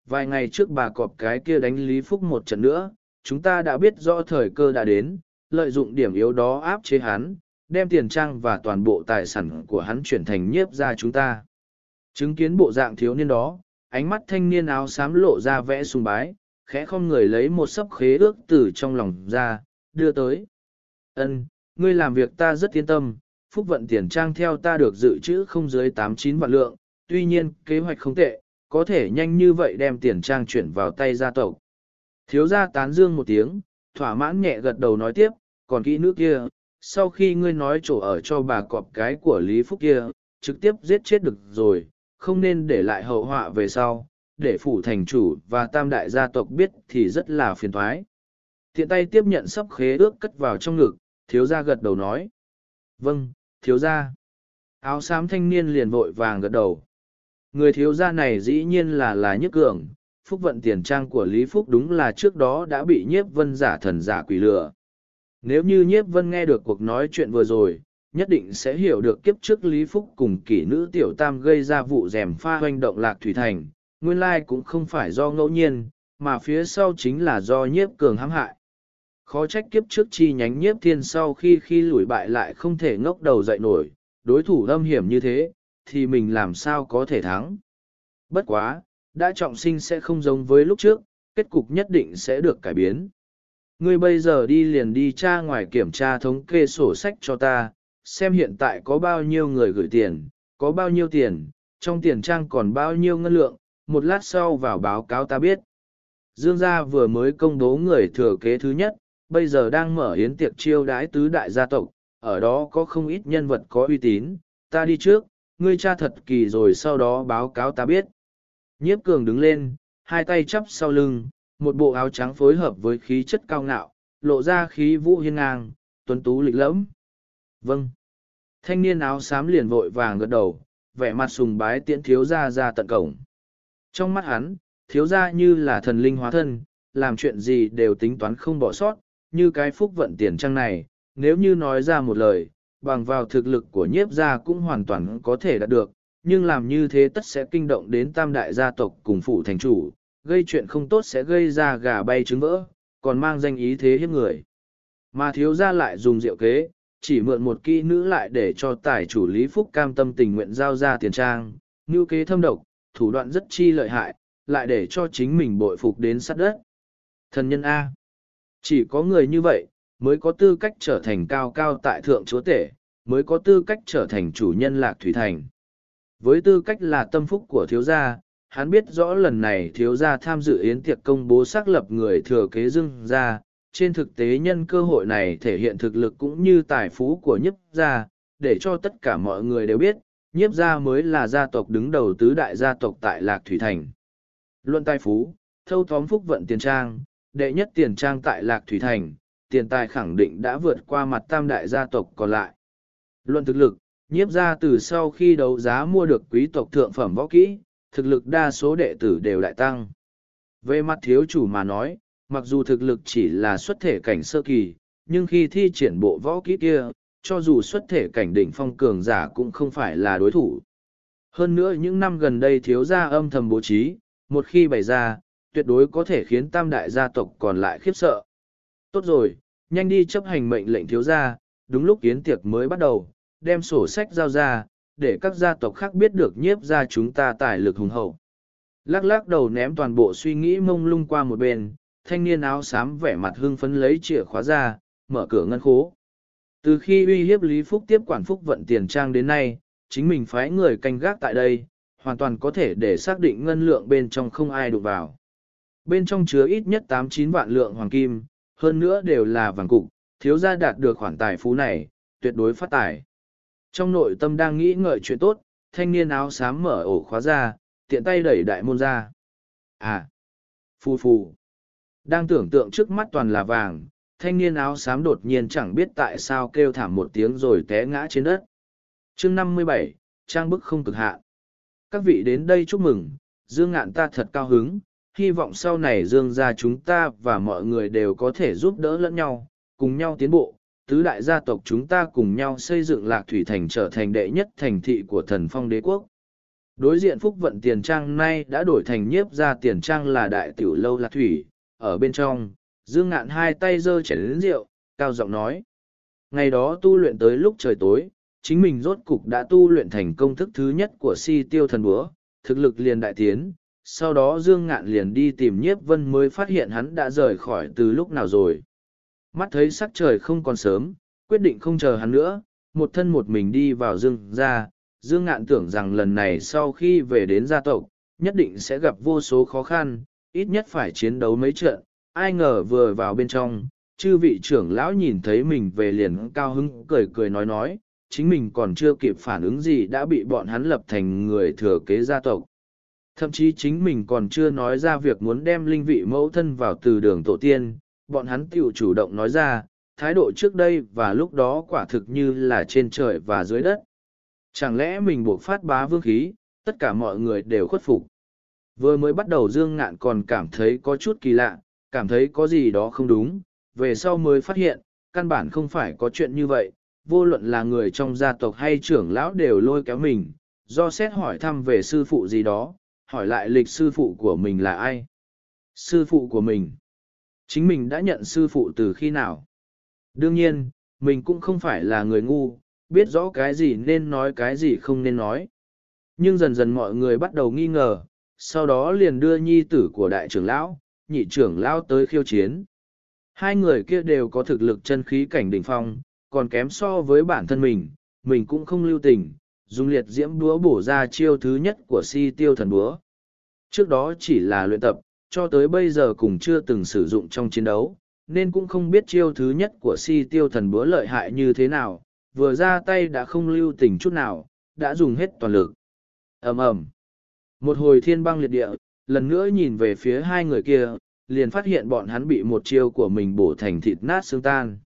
vài ngày trước bà cọp cái kia đánh Lý Phúc một trận nữa, chúng ta đã biết rõ thời cơ đã đến, lợi dụng điểm yếu đó áp chế hắn, đem tiền trang và toàn bộ tài sản của hắn chuyển thành nhiếp gia chúng ta. Chứng kiến bộ dạng thiếu niên đó, ánh mắt thanh niên áo xám lộ ra vẻ sùng bái, khẽ không người lấy một sấp khế ước từ trong lòng ra, đưa tới. Ân, ngươi làm việc ta rất yên tâm, phúc vận tiền trang theo ta được dự trữ không dưới tám chín vạn lượng, tuy nhiên kế hoạch không tệ, có thể nhanh như vậy đem tiền trang chuyển vào tay gia tộc. Thiếu gia tán dương một tiếng, thỏa mãn nhẹ gật đầu nói tiếp, còn kỹ nữ kia, sau khi ngươi nói chỗ ở cho bà cọp cái của Lý Phúc kia, trực tiếp giết chết được rồi, không nên để lại hậu họa về sau, để phủ thành chủ và tam đại gia tộc biết thì rất là phiền thoái. Tiện tay tiếp nhận sấp khế ước cất vào trong ngực, thiếu gia gật đầu nói. Vâng, thiếu gia. Áo xám thanh niên liền vội vàng gật đầu. Người thiếu gia này dĩ nhiên là là Nhiếp Cường, phúc vận tiền trang của Lý Phúc đúng là trước đó đã bị Nhiếp Vân giả thần giả quỷ lừa. Nếu như Nhiếp Vân nghe được cuộc nói chuyện vừa rồi, nhất định sẽ hiểu được kiếp trước Lý Phúc cùng kỷ nữ tiểu tam gây ra vụ rèm pha hoành động Lạc Thủy Thành, nguyên lai cũng không phải do ngẫu nhiên, mà phía sau chính là do Nhiếp Cường hãm hại. Khó trách kiếp trước chi nhánh Nhiếp Thiên sau khi khi lùi bại lại không thể ngóc đầu dậy nổi, đối thủ âm hiểm như thế, thì mình làm sao có thể thắng. Bất quá, đã trọng sinh sẽ không giống với lúc trước, kết cục nhất định sẽ được cải biến. Ngươi bây giờ đi liền đi tra ngoài kiểm tra thống kê sổ sách cho ta, xem hiện tại có bao nhiêu người gửi tiền, có bao nhiêu tiền, trong tiền trang còn bao nhiêu ngân lượng, một lát sau vào báo cáo ta biết. Dương gia vừa mới công bố người thừa kế thứ nhất, bây giờ đang mở yến tiệc chiêu đãi tứ đại gia tộc, ở đó có không ít nhân vật có uy tín, ta đi trước, ngươi tra thật kỳ rồi sau đó báo cáo ta biết. Nhiếp Cường đứng lên, hai tay chắp sau lưng, một bộ áo trắng phối hợp với khí chất cao ngạo, lộ ra khí vũ hiên ngang, tuấn tú lịch lẫm. Vâng. Thanh niên áo xám liền vội vàng gật đầu, vẻ mặt sùng bái tiễn thiếu gia ra tận cổng. Trong mắt hắn, thiếu gia như là thần linh hóa thân, làm chuyện gì đều tính toán không bỏ sót, như cái phúc vận tiền trang này, nếu như nói ra một lời, bằng vào thực lực của nhiếp gia cũng hoàn toàn có thể đạt được, nhưng làm như thế tất sẽ kinh động đến tam đại gia tộc cùng phủ thành chủ, gây chuyện không tốt sẽ gây ra gà bay trứng vỡ, còn mang danh ý thế hiếp người. Mà thiếu gia lại dùng diệu kế, chỉ mượn một kỹ nữ lại để cho tài chủ Lý Phúc cam tâm tình nguyện giao ra tiền trang, như kế thâm độc, thủ đoạn rất chi lợi hại, lại để cho chính mình bội phục đến sát đất. Thần nhân A. Chỉ có người như vậy, mới có tư cách trở thành cao cao tại thượng chúa tể, mới có tư cách trở thành chủ nhân Lạc Thủy Thành. Với tư cách là tâm phúc của thiếu gia, hắn biết rõ lần này thiếu gia tham dự yến tiệc công bố xác lập người thừa kế Dương gia, trên thực tế nhân cơ hội này thể hiện thực lực cũng như tài phú của nhiếp gia, để cho tất cả mọi người đều biết, nhiếp gia mới là gia tộc đứng đầu tứ đại gia tộc tại Lạc Thủy Thành. Luận tài phú, thâu tóm phúc vận tiền trang, đệ nhất tiền trang tại Lạc Thủy Thành, tiền tài khẳng định đã vượt qua mặt tam đại gia tộc còn lại. Luận thực lực, nhiếp gia từ sau khi đấu giá mua được quý tộc thượng phẩm võ kỹ, thực lực đa số đệ tử đều đại tăng. Về mặt thiếu chủ mà nói, mặc dù thực lực chỉ là xuất thể cảnh sơ kỳ, nhưng khi thi triển bộ võ kỹ kia, cho dù xuất thể cảnh đỉnh phong cường giả cũng không phải là đối thủ. Hơn nữa những năm gần đây thiếu gia âm thầm bố trí, một khi bày ra, tuyệt đối có thể khiến tam đại gia tộc còn lại khiếp sợ. Tốt rồi, nhanh đi chấp hành mệnh lệnh thiếu gia, đúng lúc yến tiệc mới bắt đầu, đem sổ sách giao ra, để các gia tộc khác biết được nhiếp gia chúng ta tài lực hùng hậu. Lắc lắc đầu ném toàn bộ suy nghĩ mông lung qua một bên, thanh niên áo xám vẻ mặt hưng phấn lấy chìa khóa ra, mở cửa ngân khố. Từ khi uy hiếp Lý Phúc tiếp quản phúc vận tiền trang đến nay, chính mình phái người canh gác tại đây, hoàn toàn có thể để xác định ngân lượng bên trong không ai đụng vào. Bên trong chứa ít nhất tám chín vạn lượng hoàng kim, hơn nữa đều là vàng cục, thiếu gia đạt được khoản tài phú này, tuyệt đối phát tài. Trong nội tâm đang nghĩ ngợi chuyện tốt, thanh niên áo xám mở ổ khóa ra, tiện tay đẩy đại môn ra. À! Phù phù! Đang tưởng tượng trước mắt toàn là vàng, thanh niên áo xám đột nhiên chẳng biết tại sao kêu thảm một tiếng rồi té ngã trên đất. chương năm mươi bảy, trang bức không cực hạn. Các vị đến đây chúc mừng, Dương Ngạn ta thật cao hứng, hy vọng sau này Dương gia chúng ta và mọi người đều có thể giúp đỡ lẫn nhau, cùng nhau tiến bộ. Tứ đại gia tộc chúng ta cùng nhau xây dựng Lạc Thủy Thành trở thành đệ nhất thành thị của thần phong đế quốc. Đối diện Phúc Vận Tiền Trang nay đã đổi thành Nhiếp Gia Tiền Trang là đại tiểu lâu Lạc Thủy, ở bên trong, Dương Ngạn hai tay giơ chén lớn rượu, cao giọng nói. Ngày đó tu luyện tới lúc trời tối, chính mình rốt cục đã tu luyện thành công thức thứ nhất của si tiêu thần búa, thực lực liền đại tiến. Sau đó Dương Ngạn liền đi tìm Nhiếp Vân mới phát hiện hắn đã rời khỏi từ lúc nào rồi. Mắt thấy sắc trời không còn sớm, quyết định không chờ hắn nữa, một thân một mình đi vào Dương gia. Dương Ngạn tưởng rằng lần này sau khi về đến gia tộc, nhất định sẽ gặp vô số khó khăn, ít nhất phải chiến đấu mấy trận. Ai ngờ vừa vào bên trong, chư vị trưởng lão nhìn thấy mình về liền cao hứng cười cười nói nói, chính mình còn chưa kịp phản ứng gì đã bị bọn hắn lập thành người thừa kế gia tộc. Thậm chí chính mình còn chưa nói ra việc muốn đem linh vị mẫu thân vào từ đường tổ tiên, bọn hắn tự chủ động nói ra, thái độ trước đây và lúc đó quả thực như là trên trời và dưới đất. Chẳng lẽ mình buộc phát bá vương khí, tất cả mọi người đều khuất phục. Vừa mới bắt đầu Dương Ngạn còn cảm thấy có chút kỳ lạ, cảm thấy có gì đó không đúng, về sau mới phát hiện, căn bản không phải có chuyện như vậy, vô luận là người trong gia tộc hay trưởng lão đều lôi kéo mình, do xét hỏi thăm về sư phụ gì đó, hỏi lại lịch sư phụ của mình là ai. Sư phụ của mình. Chính mình đã nhận sư phụ từ khi nào? Đương nhiên, mình cũng không phải là người ngu, biết rõ cái gì nên nói cái gì không nên nói. Nhưng dần dần mọi người bắt đầu nghi ngờ, sau đó liền đưa nhi tử của đại trưởng lão, nhị trưởng lão tới khiêu chiến. Hai người kia đều có thực lực chân khí cảnh đỉnh phong, còn kém so với bản thân mình, mình cũng không lưu tình, dùng liệt diễm búa bổ ra chiêu thứ nhất của si tiêu thần búa. Trước đó chỉ là luyện tập, cho tới bây giờ cũng chưa từng sử dụng trong chiến đấu, nên cũng không biết chiêu thứ nhất của si tiêu thần búa lợi hại như thế nào, vừa ra tay đã không lưu tình chút nào, đã dùng hết toàn lực. Ầm ầm. Một hồi thiên băng liệt địa, lần nữa nhìn về phía hai người kia, liền phát hiện bọn hắn bị một chiêu của mình bổ thành thịt nát xương tan.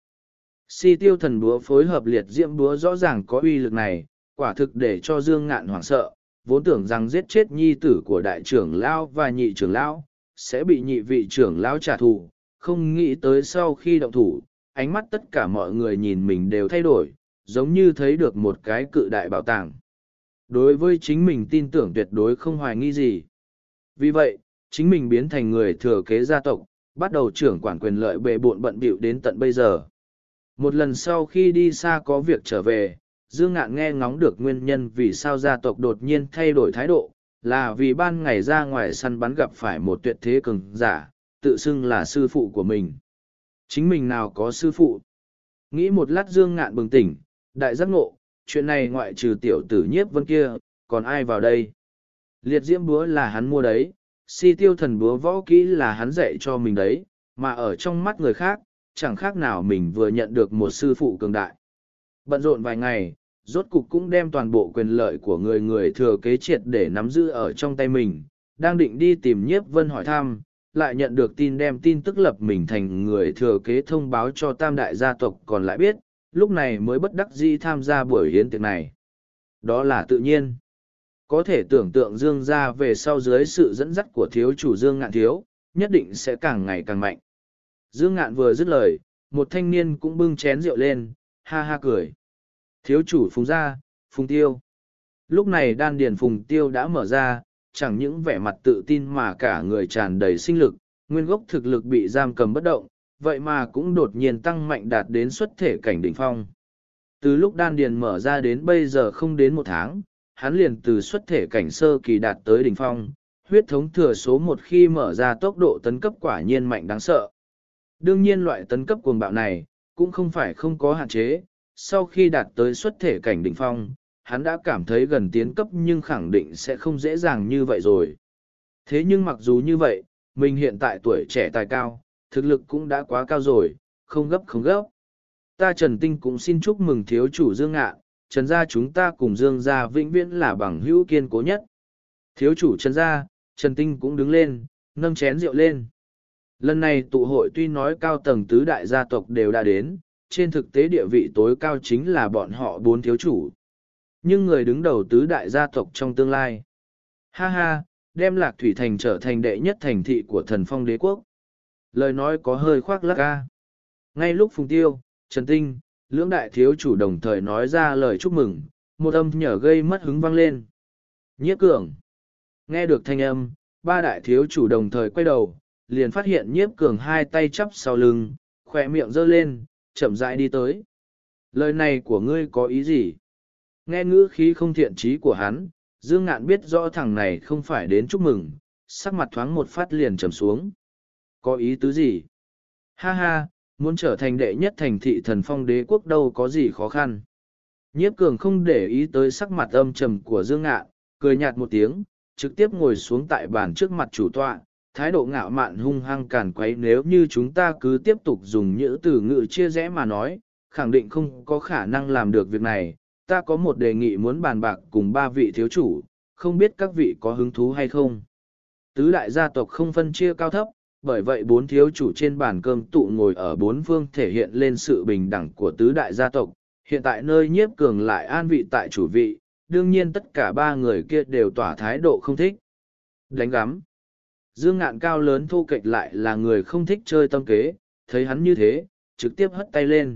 Si tiêu thần búa phối hợp liệt diễm búa rõ ràng có uy lực này, quả thực để cho Dương Ngạn hoảng sợ, vốn tưởng rằng giết chết nhi tử của đại trưởng lão và nhị trưởng lão, sẽ bị nhị vị trưởng lão trả thù, không nghĩ tới sau khi động thủ, ánh mắt tất cả mọi người nhìn mình đều thay đổi, giống như thấy được một cái cự đại bảo tàng. Đối với chính mình tin tưởng tuyệt đối không hoài nghi gì. Vì vậy, chính mình biến thành người thừa kế gia tộc, bắt đầu trưởng quản quyền lợi bề bộn bận bịu đến tận bây giờ. Một lần sau khi đi xa có việc trở về, Dương Ngạn nghe ngóng được nguyên nhân vì sao gia tộc đột nhiên thay đổi thái độ, là vì ban ngày ra ngoài săn bắn gặp phải một tuyệt thế cường giả, tự xưng là sư phụ của mình. Chính mình nào có sư phụ? Nghĩ một lát Dương Ngạn bừng tỉnh, đại giác ngộ, chuyện này ngoại trừ tiểu tử Nhiếp Vân kia, còn ai vào đây? Liệt diễm búa là hắn mua đấy, si tiêu thần búa võ kỹ là hắn dạy cho mình đấy, mà ở trong mắt người khác, chẳng khác nào mình vừa nhận được một sư phụ cường đại. Bận rộn vài ngày, rốt cục cũng đem toàn bộ quyền lợi của người người thừa kế triệt để nắm giữ ở trong tay mình, đang định đi tìm Nhiếp Vân hỏi thăm, lại nhận được tin đem tin tức lập mình thành người thừa kế thông báo cho tam đại gia tộc còn lại biết, lúc này mới bất đắc dĩ tham gia buổi hiến tiệc này. Đó là tự nhiên. Có thể tưởng tượng Dương gia về sau dưới sự dẫn dắt của thiếu chủ Dương Ngạn Thiếu, nhất định sẽ càng ngày càng mạnh. Dương Ngạn vừa dứt lời, một thanh niên cũng bưng chén rượu lên, ha ha cười. Thiếu chủ Phùng gia, Phùng Tiêu. Lúc này đan điền Phùng Tiêu đã mở ra, chẳng những vẻ mặt tự tin mà cả người tràn đầy sinh lực, nguyên gốc thực lực bị giam cầm bất động, vậy mà cũng đột nhiên tăng mạnh đạt đến xuất thể cảnh đỉnh phong. Từ lúc đan điền mở ra đến bây giờ không đến một tháng, hắn liền từ xuất thể cảnh sơ kỳ đạt tới đỉnh phong, huyết thống thừa số một khi mở ra tốc độ tấn cấp quả nhiên mạnh đáng sợ. Đương nhiên loại tấn cấp cuồng bạo này, cũng không phải không có hạn chế, sau khi đạt tới xuất thể cảnh đỉnh phong, hắn đã cảm thấy gần tiến cấp nhưng khẳng định sẽ không dễ dàng như vậy rồi. Thế nhưng mặc dù như vậy, mình hiện tại tuổi trẻ tài cao, thực lực cũng đã quá cao rồi, không gấp không gấp. Ta Trần Tinh cũng xin chúc mừng thiếu chủ Dương Ngạn, Trần gia chúng ta cùng Dương gia vĩnh viễn là bằng hữu kiên cố nhất. Thiếu chủ Trần gia, Trần Tinh cũng đứng lên, nâng chén rượu lên. Lần này tụ hội tuy nói cao tầng tứ đại gia tộc đều đã đến, trên thực tế địa vị tối cao chính là bọn họ bốn thiếu chủ. Nhưng người đứng đầu tứ đại gia tộc trong tương lai. Ha ha, đem Lạc Thủy Thành trở thành đệ nhất thành thị của thần phong đế quốc. Lời nói có hơi khoác lác ca. Ngay lúc Phùng Tiêu, Trần Tinh, lưỡng đại thiếu chủ đồng thời nói ra lời chúc mừng, một âm nhở gây mất hứng vang lên. Nhiếp cường. Nghe được thanh âm, ba đại thiếu chủ đồng thời quay đầu, liền phát hiện nhiếp cường hai tay chắp sau lưng, khỏe miệng giơ lên, chậm rãi đi tới. Lời này của ngươi có ý gì? Nghe ngữ khí không thiện trí của hắn, Dương Ngạn biết rõ thằng này không phải đến chúc mừng, sắc mặt thoáng một phát liền trầm xuống. Có ý tứ gì? Ha ha, muốn trở thành đệ nhất thành thị thần phong đế quốc đâu có gì khó khăn. Nhiếp cường không để ý tới sắc mặt âm trầm của Dương Ngạn, cười nhạt một tiếng, trực tiếp ngồi xuống tại bàn trước mặt chủ tọa, thái độ ngạo mạn hung hăng càn quấy. Nếu như chúng ta cứ tiếp tục dùng những từ ngữ chia rẽ mà nói, khẳng định không có khả năng làm được việc này. Ta có một đề nghị muốn bàn bạc cùng ba vị thiếu chủ, không biết các vị có hứng thú hay không. Tứ đại gia tộc không phân chia cao thấp, bởi vậy bốn thiếu chủ trên bàn cơm tụ ngồi ở bốn phương thể hiện lên sự bình đẳng của tứ đại gia tộc. Hiện tại nơi nhiếp cường lại an vị tại chủ vị, đương nhiên tất cả ba người kia đều tỏ thái độ không thích. Đánh gắm. Dương Ngạn cao lớn thô kệch lại là người không thích chơi tâm kế, thấy hắn như thế, trực tiếp hất tay lên.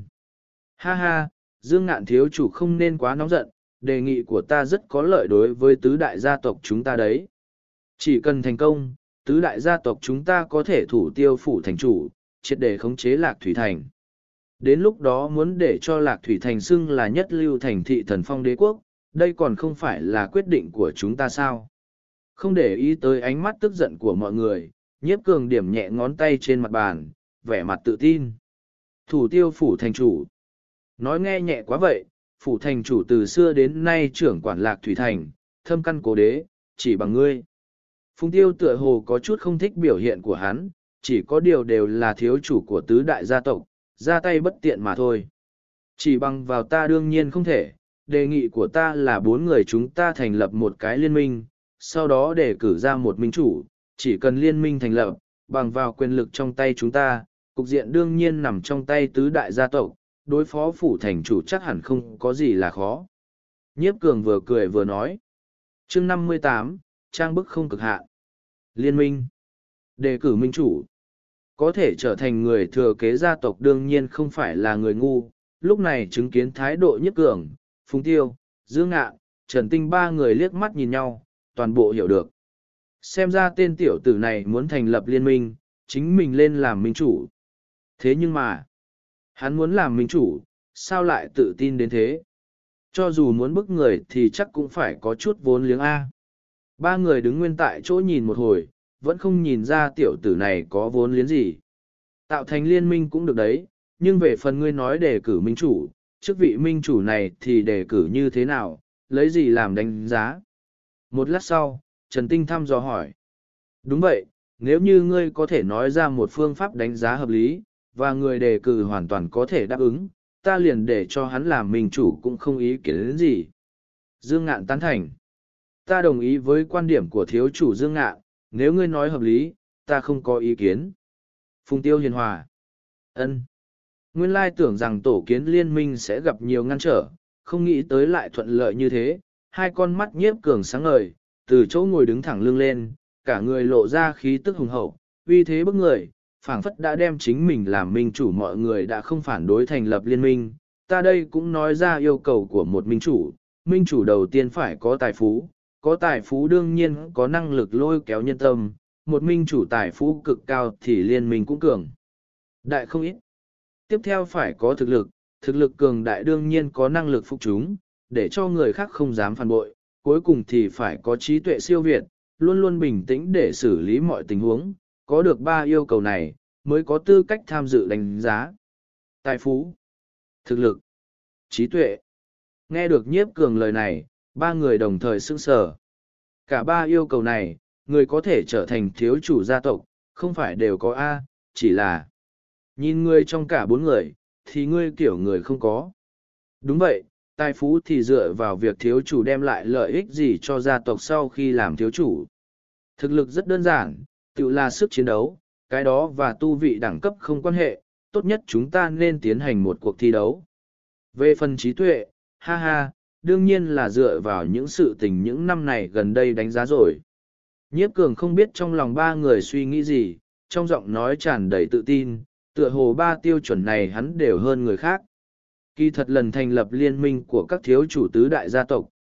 Ha ha, Dương Ngạn thiếu chủ không nên quá nóng giận, đề nghị của ta rất có lợi đối với tứ đại gia tộc chúng ta đấy. Chỉ cần thành công, tứ đại gia tộc chúng ta có thể thủ tiêu phủ thành chủ, triệt để khống chế Lạc Thủy Thành. Đến lúc đó muốn để cho Lạc Thủy Thành xưng là nhất lưu thành thị thần phong đế quốc, đây còn không phải là quyết định của chúng ta sao? Không để ý tới ánh mắt tức giận của mọi người, nhiếp cường điểm nhẹ ngón tay trên mặt bàn, vẻ mặt tự tin. Thủ tiêu phủ thành chủ. Nói nghe nhẹ quá vậy, phủ thành chủ từ xưa đến nay trưởng quản Lạc Thủy Thành, thâm căn cố đế, chỉ bằng ngươi. Phùng tiêu tựa hồ có chút không thích biểu hiện của hắn, chỉ có điều đều là thiếu chủ của tứ đại gia tộc, ra tay bất tiện mà thôi. Chỉ bằng vào ta đương nhiên không thể, đề nghị của ta là bốn người chúng ta thành lập một cái liên minh, sau đó để cử ra một minh chủ, chỉ cần liên minh thành lập, bằng vào quyền lực trong tay chúng ta, cục diện đương nhiên nằm trong tay tứ đại gia tộc, đối phó phủ thành chủ chắc hẳn không có gì là khó. Nhiếp cường vừa cười vừa nói. Chương năm mươi tám, trang bức không cực hạn. Liên minh. Đề cử minh chủ. Có thể trở thành người thừa kế gia tộc đương nhiên không phải là người ngu, lúc này chứng kiến thái độ Nhiếp cường, Phùng Tiêu, Dương Ngạn, Trần Tinh ba người liếc mắt nhìn nhau, toàn bộ hiểu được. Xem ra tên tiểu tử này muốn thành lập liên minh, chính mình lên làm minh chủ. Thế nhưng mà, hắn muốn làm minh chủ, sao lại tự tin đến thế? Cho dù muốn bức người thì chắc cũng phải có chút vốn liếng A. Ba người đứng nguyên tại chỗ nhìn một hồi, vẫn không nhìn ra tiểu tử này có vốn liếng gì. Tạo thành liên minh cũng được đấy, nhưng về phần ngươi nói đề cử minh chủ, chức vị minh chủ này thì đề cử như thế nào, lấy gì làm đánh giá? Một lát sau, Trần Tinh thăm dò hỏi. Đúng vậy, nếu như ngươi có thể nói ra một phương pháp đánh giá hợp lý, và người đề cử hoàn toàn có thể đáp ứng, ta liền để cho hắn làm minh chủ cũng không ý kiến đến gì. Dương Ngạn tán thành. Ta đồng ý với quan điểm của thiếu chủ Dương Ngạn, nếu ngươi nói hợp lý, ta không có ý kiến. Phùng Tiêu hiền hòa. Ân. Nguyên lai tưởng rằng tổ kiến liên minh sẽ gặp nhiều ngăn trở, không nghĩ tới lại thuận lợi như thế, hai con mắt Nhiếp cường sáng ngời, từ chỗ ngồi đứng thẳng lưng lên, cả người lộ ra khí tức hùng hậu, uy thế bức người, phảng phất đã đem chính mình làm minh chủ. Mọi người đã không phản đối thành lập liên minh, ta đây cũng nói ra yêu cầu của một minh chủ, minh chủ đầu tiên phải có tài phú, có tài phú đương nhiên có năng lực lôi kéo nhân tâm, một minh chủ tài phú cực cao thì liên minh cũng cường đại không ít. Tiếp theo phải có thực lực, thực lực cường đại đương nhiên có năng lực phục chúng, để cho người khác không dám phản bội, cuối cùng thì phải có trí tuệ siêu việt, luôn luôn bình tĩnh để xử lý mọi tình huống, có được ba yêu cầu này, mới có tư cách tham dự đánh giá. Tài phú, thực lực, trí tuệ. Nghe được Nhiếp cường lời này, ba người đồng thời sững sờ. Cả ba yêu cầu này, người có thể trở thành thiếu chủ gia tộc, không phải đều có A, chỉ là nhìn người trong cả bốn người, thì ngươi kiểu người không có. Đúng vậy, tài phú thì dựa vào việc thiếu chủ đem lại lợi ích gì cho gia tộc sau khi làm thiếu chủ. Thực lực rất đơn giản, tự là sức chiến đấu, cái đó và tu vị đẳng cấp không quan hệ, tốt nhất chúng ta nên tiến hành một cuộc thi đấu. Về phần trí tuệ, ha ha, đương nhiên là dựa vào những sự tình những năm này gần đây đánh giá rồi. Nhiếp cường không biết trong lòng ba người suy nghĩ gì, trong giọng nói tràn đầy tự tin, tựa hồ ba tiêu chuẩn này hắn đều hơn người khác. Kỳ thật lần thành lập liên minh của các thiếu chủ tứ đại gia tộc,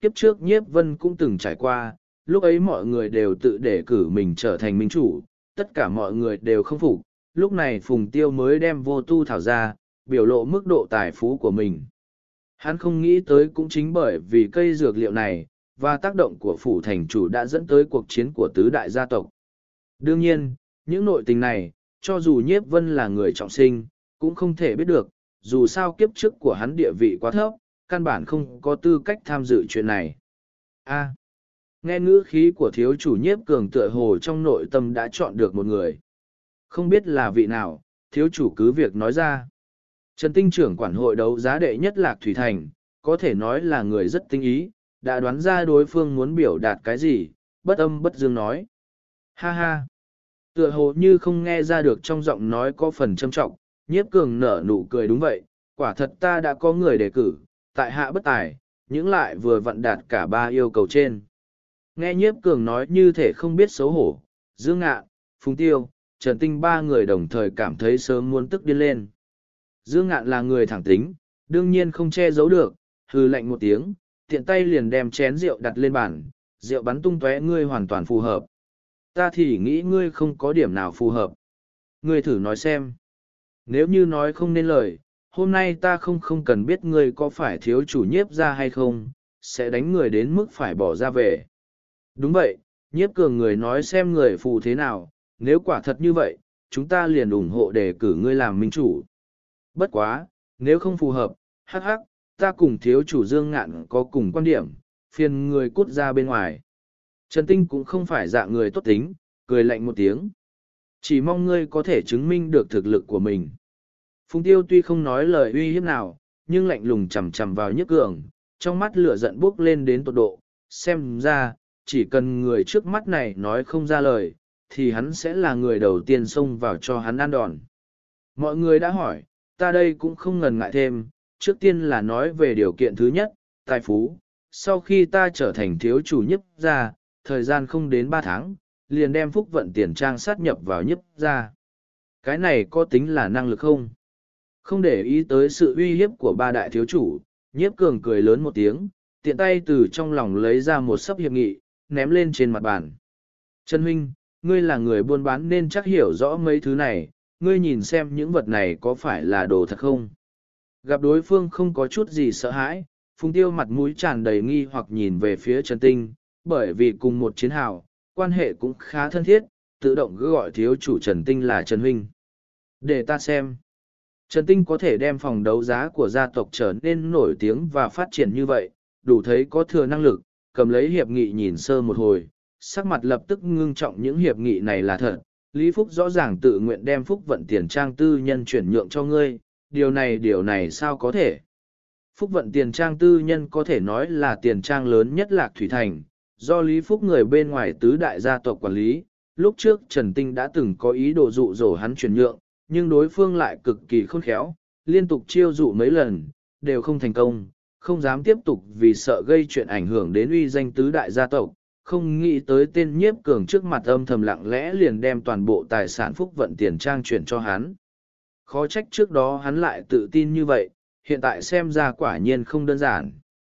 kiếp trước Nhiếp Vân cũng từng trải qua, lúc ấy mọi người đều tự để cử mình trở thành minh chủ, tất cả mọi người đều không phục, lúc này Phùng Tiêu mới đem vô tu thảo ra, biểu lộ mức độ tài phú của mình. Hắn không nghĩ tới cũng chính bởi vì cây dược liệu này, và tác động của phủ thành chủ đã dẫn tới cuộc chiến của tứ đại gia tộc. Đương nhiên, những nội tình này, cho dù Nhiếp Vân là người trọng sinh, cũng không thể biết được, dù sao kiếp trước của hắn địa vị quá thấp, căn bản không có tư cách tham dự chuyện này. A. Nghe ngữ khí của thiếu chủ Nhiếp Cường tựa hồ trong nội tâm đã chọn được một người. Không biết là vị nào, thiếu chủ cứ việc nói ra. Trần Tinh trưởng quản hội đấu giá đệ nhất Lạc Thủy Thành, có thể nói là người rất tinh ý, đã đoán ra đối phương muốn biểu đạt cái gì, bất âm bất dương nói. Ha ha! Tựa hồ như không nghe ra được trong giọng nói có phần trâm trọng, Nhiếp Cường nở nụ cười đúng vậy, quả thật ta đã có người đề cử, tại hạ bất tài, những lại vừa vặn đạt cả ba yêu cầu trên. Nghe Nhiếp Cường nói như thể không biết xấu hổ, Dương Ngạn, Phùng Tiêu, Trần Tinh ba người đồng thời cảm thấy sớm muốn tức điên lên. Dương Ngạn là người thẳng tính, đương nhiên không che giấu được, hừ lạnh một tiếng, tiện tay liền đem chén rượu đặt lên bàn, rượu bắn tung tóe, ngươi hoàn toàn phù hợp. Ta thì nghĩ ngươi không có điểm nào phù hợp. Ngươi thử nói xem. Nếu như nói không nên lời, hôm nay ta không không cần biết ngươi có phải thiếu chủ Nhiếp ra hay không, sẽ đánh người đến mức phải bỏ ra về. Đúng vậy, Nhiếp Cường người nói xem người phù thế nào, nếu quả thật như vậy, chúng ta liền ủng hộ đề cử ngươi làm minh chủ. Bất quá, nếu không phù hợp, hắc hắc, ta cùng thiếu chủ Dương Ngạn có cùng quan điểm, phiền người cút ra bên ngoài. Trần Tinh cũng không phải dạng người tốt tính, cười lạnh một tiếng. Chỉ mong ngươi có thể chứng minh được thực lực của mình. Phùng Tiêu tuy không nói lời uy hiếp nào, nhưng lạnh lùng chằm chằm vào Nhiếp Cường, trong mắt lửa giận bốc lên đến tột độ, xem ra, chỉ cần người trước mắt này nói không ra lời, thì hắn sẽ là người đầu tiên xông vào cho hắn ăn đòn. Mọi người đã hỏi, ta đây cũng không ngần ngại thêm, trước tiên là nói về điều kiện thứ nhất, tài phú. Sau khi ta trở thành thiếu chủ Nhiếp gia, thời gian không đến ba tháng, liền đem phúc vận tiền trang sát nhập vào Nhiếp gia. Cái này có tính là năng lực không? Không để ý tới sự uy hiếp của ba đại thiếu chủ, Nhiếp Cường cười lớn một tiếng, tiện tay từ trong lòng lấy ra một sấp hiệp nghị, ném lên trên mặt bàn. Trần huynh, ngươi là người buôn bán nên chắc hiểu rõ mấy thứ này, ngươi nhìn xem những vật này có phải là đồ thật không? Gặp đối phương không có chút gì sợ hãi, Phùng Tiêu mặt mũi tràn đầy nghi hoặc nhìn về phía Trần Tinh, bởi vì cùng một chiến hào, quan hệ cũng khá thân thiết, tự động cứ gọi thiếu chủ Trần Tinh là Trần huynh. Để ta xem. Trần Tinh có thể đem phòng đấu giá của gia tộc trở nên nổi tiếng và phát triển như vậy, đủ thấy có thừa năng lực, cầm lấy hiệp nghị nhìn sơ một hồi, sắc mặt lập tức ngưng trọng, những hiệp nghị này là thật. Lý Phúc rõ ràng tự nguyện đem phúc vận tiền trang tư nhân chuyển nhượng cho ngươi, điều này điều này sao có thể? Phúc vận tiền trang tư nhân có thể nói là tiền trang lớn nhất Lạc Thủy Thành, do Lý Phúc người bên ngoài tứ đại gia tộc quản lý. Lúc trước Trần Tinh đã từng có ý đồ dụ dỗ hắn chuyển nhượng, nhưng đối phương lại cực kỳ khôn khéo, liên tục chiêu dụ mấy lần, đều không thành công, không dám tiếp tục vì sợ gây chuyện ảnh hưởng đến uy danh tứ đại gia tộc. Không nghĩ tới tên Nhiếp Cường trước mặt âm thầm lặng lẽ liền đem toàn bộ tài sản phúc vận tiền trang chuyển cho hắn. Khó trách trước đó hắn lại tự tin như vậy, hiện tại xem ra quả nhiên không đơn giản.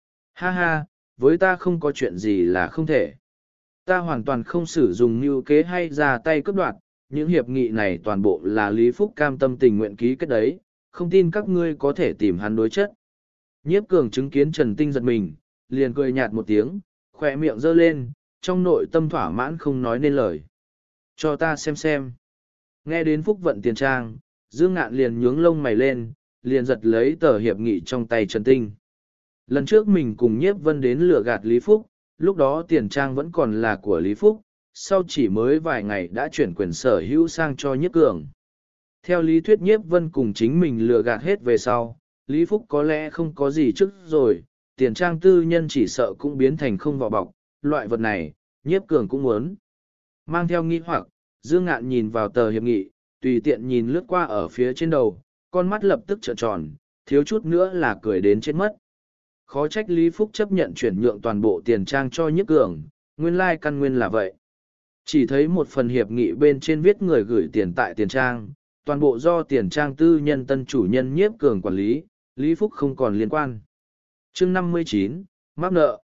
Ha ha, với ta không có chuyện gì là không thể. Ta hoàn toàn không sử dụng mưu kế hay ra tay cướp đoạt, những hiệp nghị này toàn bộ là Lý Phúc cam tâm tình nguyện ký kết đấy, không tin các ngươi có thể tìm hắn đối chất. Nhiếp Cường chứng kiến Trần Tinh giật mình, liền cười nhạt một tiếng, khỏe miệng giơ lên, trong nội tâm thỏa mãn không nói nên lời. Cho ta xem xem. Nghe đến phúc vận tiền trang, Dương Ngạn liền nhướng lông mày lên, liền giật lấy tờ hiệp nghị trong tay Trần Tinh. Lần trước mình cùng Nhiếp Vân đến lừa gạt Lý Phúc, lúc đó tiền trang vẫn còn là của Lý Phúc, sau chỉ mới vài ngày đã chuyển quyền sở hữu sang cho Nhiếp Cường. Theo lý thuyết Nhiếp Vân cùng chính mình lừa gạt hết về sau, Lý Phúc có lẽ không có gì trước rồi, tiền trang tư nhân chỉ sợ cũng biến thành không vỏ bọc, loại vật này, Nhiếp Cường cũng muốn. Mang theo nghi hoặc, Dương Ngạn nhìn vào tờ hiệp nghị, tùy tiện nhìn lướt qua ở phía trên đầu, con mắt lập tức trợn tròn, thiếu chút nữa là cười đến chết mất. Khó trách Lý Phúc chấp nhận chuyển nhượng toàn bộ tiền trang cho Nhiếp Cường, nguyên lai căn nguyên là vậy. Chỉ thấy một phần hiệp nghị bên trên viết người gửi tiền tại tiền trang, toàn bộ do tiền trang tư nhân tân chủ nhân Nhiếp Cường quản lý, Lý Phúc không còn liên quan. Chương năm mươi chín, mắc nợ.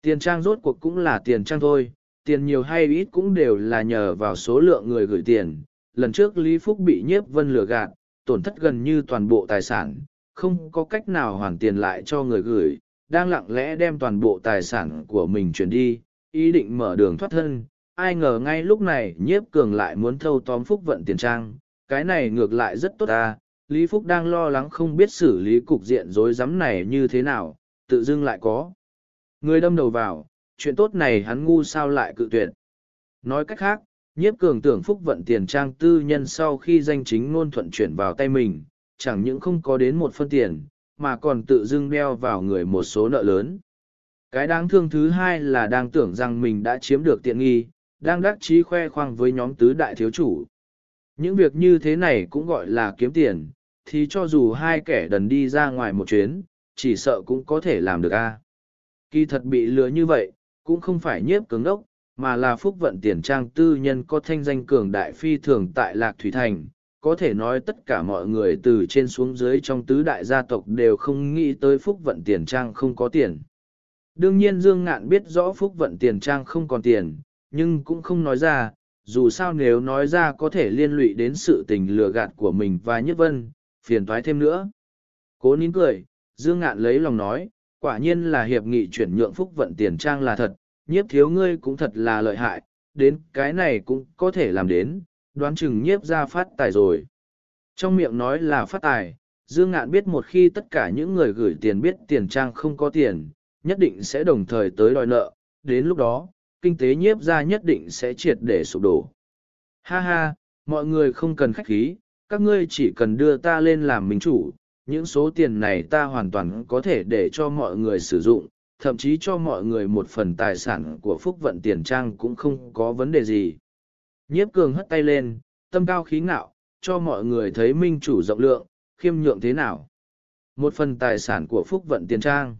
Tiền trang rốt cuộc cũng là tiền trang thôi, tiền nhiều hay ít cũng đều là nhờ vào số lượng người gửi tiền. Lần trước Lý Phúc bị nhiếp vân lừa gạt, tổn thất gần như toàn bộ tài sản, không có cách nào hoàn tiền lại cho người gửi, đang lặng lẽ đem toàn bộ tài sản của mình chuyển đi, ý định mở đường thoát thân. Ai ngờ ngay lúc này nhiếp cường lại muốn thâu tóm Phúc vận tiền trang, cái này ngược lại rất tốt ta. Lý Phúc đang lo lắng không biết xử lý cục diện rối rắm này như thế nào, tự dưng lại có người đâm đầu vào, chuyện tốt này hắn ngu sao lại cự tuyệt. Nói cách khác, nhiếp cường tưởng Phúc vận tiền trang tư nhân sau khi danh chính ngôn thuận chuyển vào tay mình, chẳng những không có đến một phân tiền, mà còn tự dưng đeo vào người một số nợ lớn. Cái đáng thương thứ hai là đang tưởng rằng mình đã chiếm được tiện nghi, đang đắc chí khoe khoang với nhóm tứ đại thiếu chủ. Những việc như thế này cũng gọi là kiếm tiền, thì cho dù hai kẻ đần đi ra ngoài một chuyến, chỉ sợ cũng có thể làm được a. Kỳ thật bị lừa như vậy, cũng không phải nhiếp cường đốc, mà là Phúc vận tiền trang tư nhân có thanh danh cường đại phi thường tại Lạc Thủy Thành. Có thể nói tất cả mọi người từ trên xuống dưới trong tứ đại gia tộc đều không nghĩ tới Phúc vận tiền trang không có tiền. Đương nhiên Dương Ngạn biết rõ Phúc vận tiền trang không còn tiền, nhưng cũng không nói ra, dù sao nếu nói ra có thể liên lụy đến sự tình lừa gạt của mình và Nhất Vân, phiền toái thêm nữa. Cố nín cười, Dương Ngạn lấy lòng nói, quả nhiên là hiệp nghị chuyển nhượng Phúc vận tiền trang là thật, nhiếp thiếu ngươi cũng thật là lợi hại, đến cái này cũng có thể làm đến, đoán chừng nhiếp ra phát tài rồi. Trong miệng nói là phát tài, Dương Ngạn biết một khi tất cả những người gửi tiền biết tiền trang không có tiền, nhất định sẽ đồng thời tới đòi nợ, đến lúc đó, kinh tế nhiếp ra nhất định sẽ triệt để sụp đổ. Ha ha, mọi người không cần khách khí, các ngươi chỉ cần đưa ta lên làm minh chủ, những số tiền này ta hoàn toàn có thể để cho mọi người sử dụng, thậm chí cho mọi người một phần tài sản của Phúc vận tiền trang cũng không có vấn đề gì. Nhiếp cường hất tay lên, tâm cao khí ngạo, cho mọi người thấy minh chủ rộng lượng, khiêm nhượng thế nào. Một phần tài sản của Phúc vận tiền trang.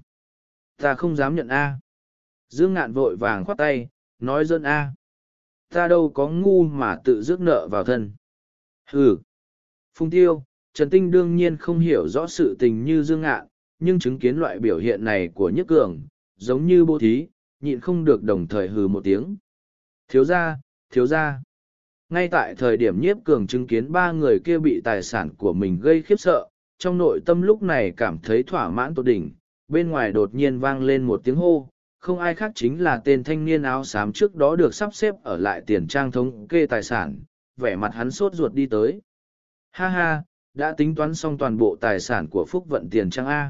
Ta không dám nhận A. Dương Ngạn vội vàng khoát tay, nói dân A. Ta đâu có ngu mà tự rước nợ vào thân. Hừ. Phùng Tiêu, Trần Tinh đương nhiên không hiểu rõ sự tình như Dương Ngạn, nhưng chứng kiến loại biểu hiện này của Nhất Cường, giống như bố thí, nhịn không được đồng thời hừ một tiếng. Thiếu gia, thiếu gia. Ngay tại thời điểm Nhiếp Cường chứng kiến ba người kia bị tài sản của mình gây khiếp sợ, trong nội tâm lúc này cảm thấy thỏa mãn tột đỉnh, bên ngoài đột nhiên vang lên một tiếng hô, không ai khác chính là tên thanh niên áo xám trước đó được sắp xếp ở lại tiền trang thống kê tài sản, vẻ mặt hắn sốt ruột đi tới. Ha ha, đã tính toán xong toàn bộ tài sản của Phúc vận tiền trang A.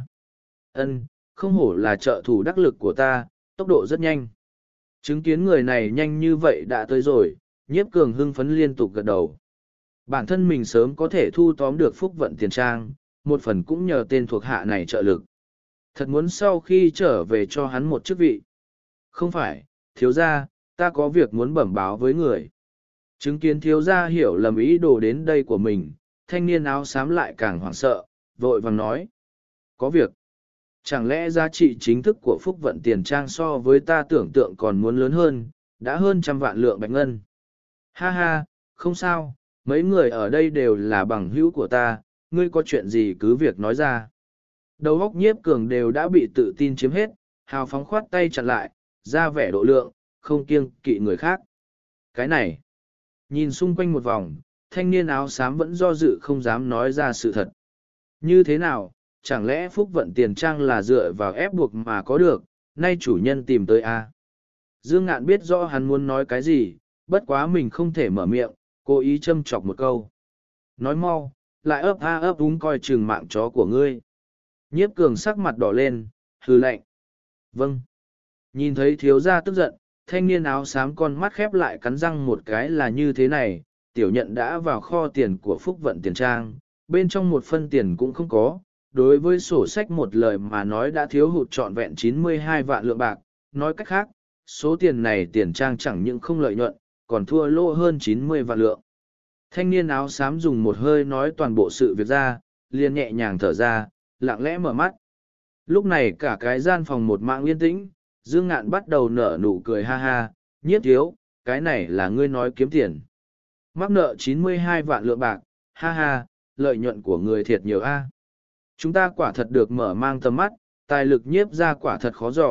Ân, không hổ là trợ thủ đắc lực của ta, tốc độ rất nhanh. Chứng kiến người này nhanh như vậy đã tới rồi, Nhiếp Cường hưng phấn liên tục gật đầu. Bản thân mình sớm có thể thu tóm được Phúc vận tiền trang, một phần cũng nhờ tên thuộc hạ này trợ lực. Thật muốn sau khi trở về cho hắn một chức vị. Không phải, thiếu gia, ta có việc muốn bẩm báo với người. Chứng kiến thiếu gia hiểu lầm ý đồ đến đây của mình, thanh niên áo xám lại càng hoảng sợ, vội vàng nói. Có việc. Chẳng lẽ giá trị chính thức của Phúc vận tiền trang so với ta tưởng tượng còn muốn lớn hơn, đã hơn trăm vạn lượng bạch ngân. Ha ha, không sao, mấy người ở đây đều là bằng hữu của ta, ngươi có chuyện gì cứ việc nói ra. Đầu óc Nhiếp Cường đều đã bị tự tin chiếm hết, hào phóng khoát tay chặn lại, ra vẻ độ lượng, không kiêng kỵ người khác. Cái này, nhìn xung quanh một vòng, thanh niên áo xám vẫn do dự không dám nói ra sự thật. Như thế nào, chẳng lẽ Phúc vận tiền trang là dựa vào ép buộc mà có được, nay chủ nhân tìm tới a? Dương Ngạn biết rõ hắn muốn nói cái gì, bất quá mình không thể mở miệng, cố ý châm chọc một câu. Nói mau, lại ấp a ấp úng coi chừng mạng chó của ngươi. Nhiếp Cường sắc mặt đỏ lên, hừ lạnh. Vâng. Nhìn thấy thiếu gia tức giận, thanh niên áo xám con mắt khép lại cắn răng một cái là như thế này, tiểu nhận đã vào kho tiền của Phúc vận tiền trang, bên trong một phân tiền cũng không có. Đối với sổ sách một lời mà nói đã thiếu hụt trọn vẹn chín mươi hai vạn lượng bạc, nói cách khác, số tiền này tiền trang chẳng những không lợi nhuận, còn thua lỗ hơn chín mươi vạn lượng. Thanh niên áo xám dùng một hơi nói toàn bộ sự việc ra, liền nhẹ nhàng thở ra, lặng lẽ mở mắt. Lúc này cả cái gian phòng một mạng yên tĩnh, Dương Ngạn bắt đầu nở nụ cười ha ha, Nhiếp thiếu, cái này là ngươi nói kiếm tiền. Mắc nợ chín mươi hai vạn lượng bạc, ha ha, lợi nhuận của người thiệt nhiều a. Chúng ta quả thật được mở mang tầm mắt, tài lực Nhiếp ra quả thật khó dò,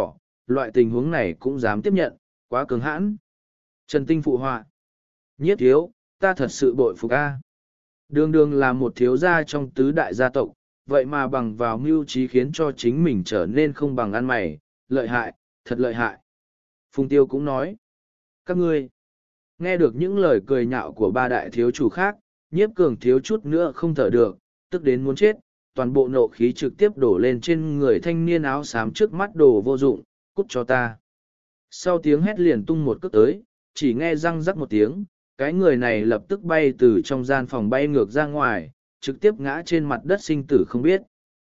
loại tình huống này cũng dám tiếp nhận, quá cứng hãn. Trần Tinh phụ họa. Nhiếp thiếu, ta thật sự bội phục a. Đường đường là một thiếu gia trong tứ đại gia tộc, vậy mà bằng vào mưu trí khiến cho chính mình trở nên không bằng ăn mày, lợi hại, thật lợi hại. Phùng Tiêu cũng nói. Các ngươi, nghe được những lời cười nhạo của ba đại thiếu chủ khác, Nhiếp Cường thiếu chút nữa không thở được, tức đến muốn chết, toàn bộ nộ khí trực tiếp đổ lên trên người thanh niên áo xám trước mắt đồ vô dụng, cút cho ta. Sau tiếng hét liền tung một cước tới, chỉ nghe răng rắc một tiếng, cái người này lập tức bay từ trong gian phòng bay ngược ra ngoài, trực tiếp ngã trên mặt đất sinh tử không biết.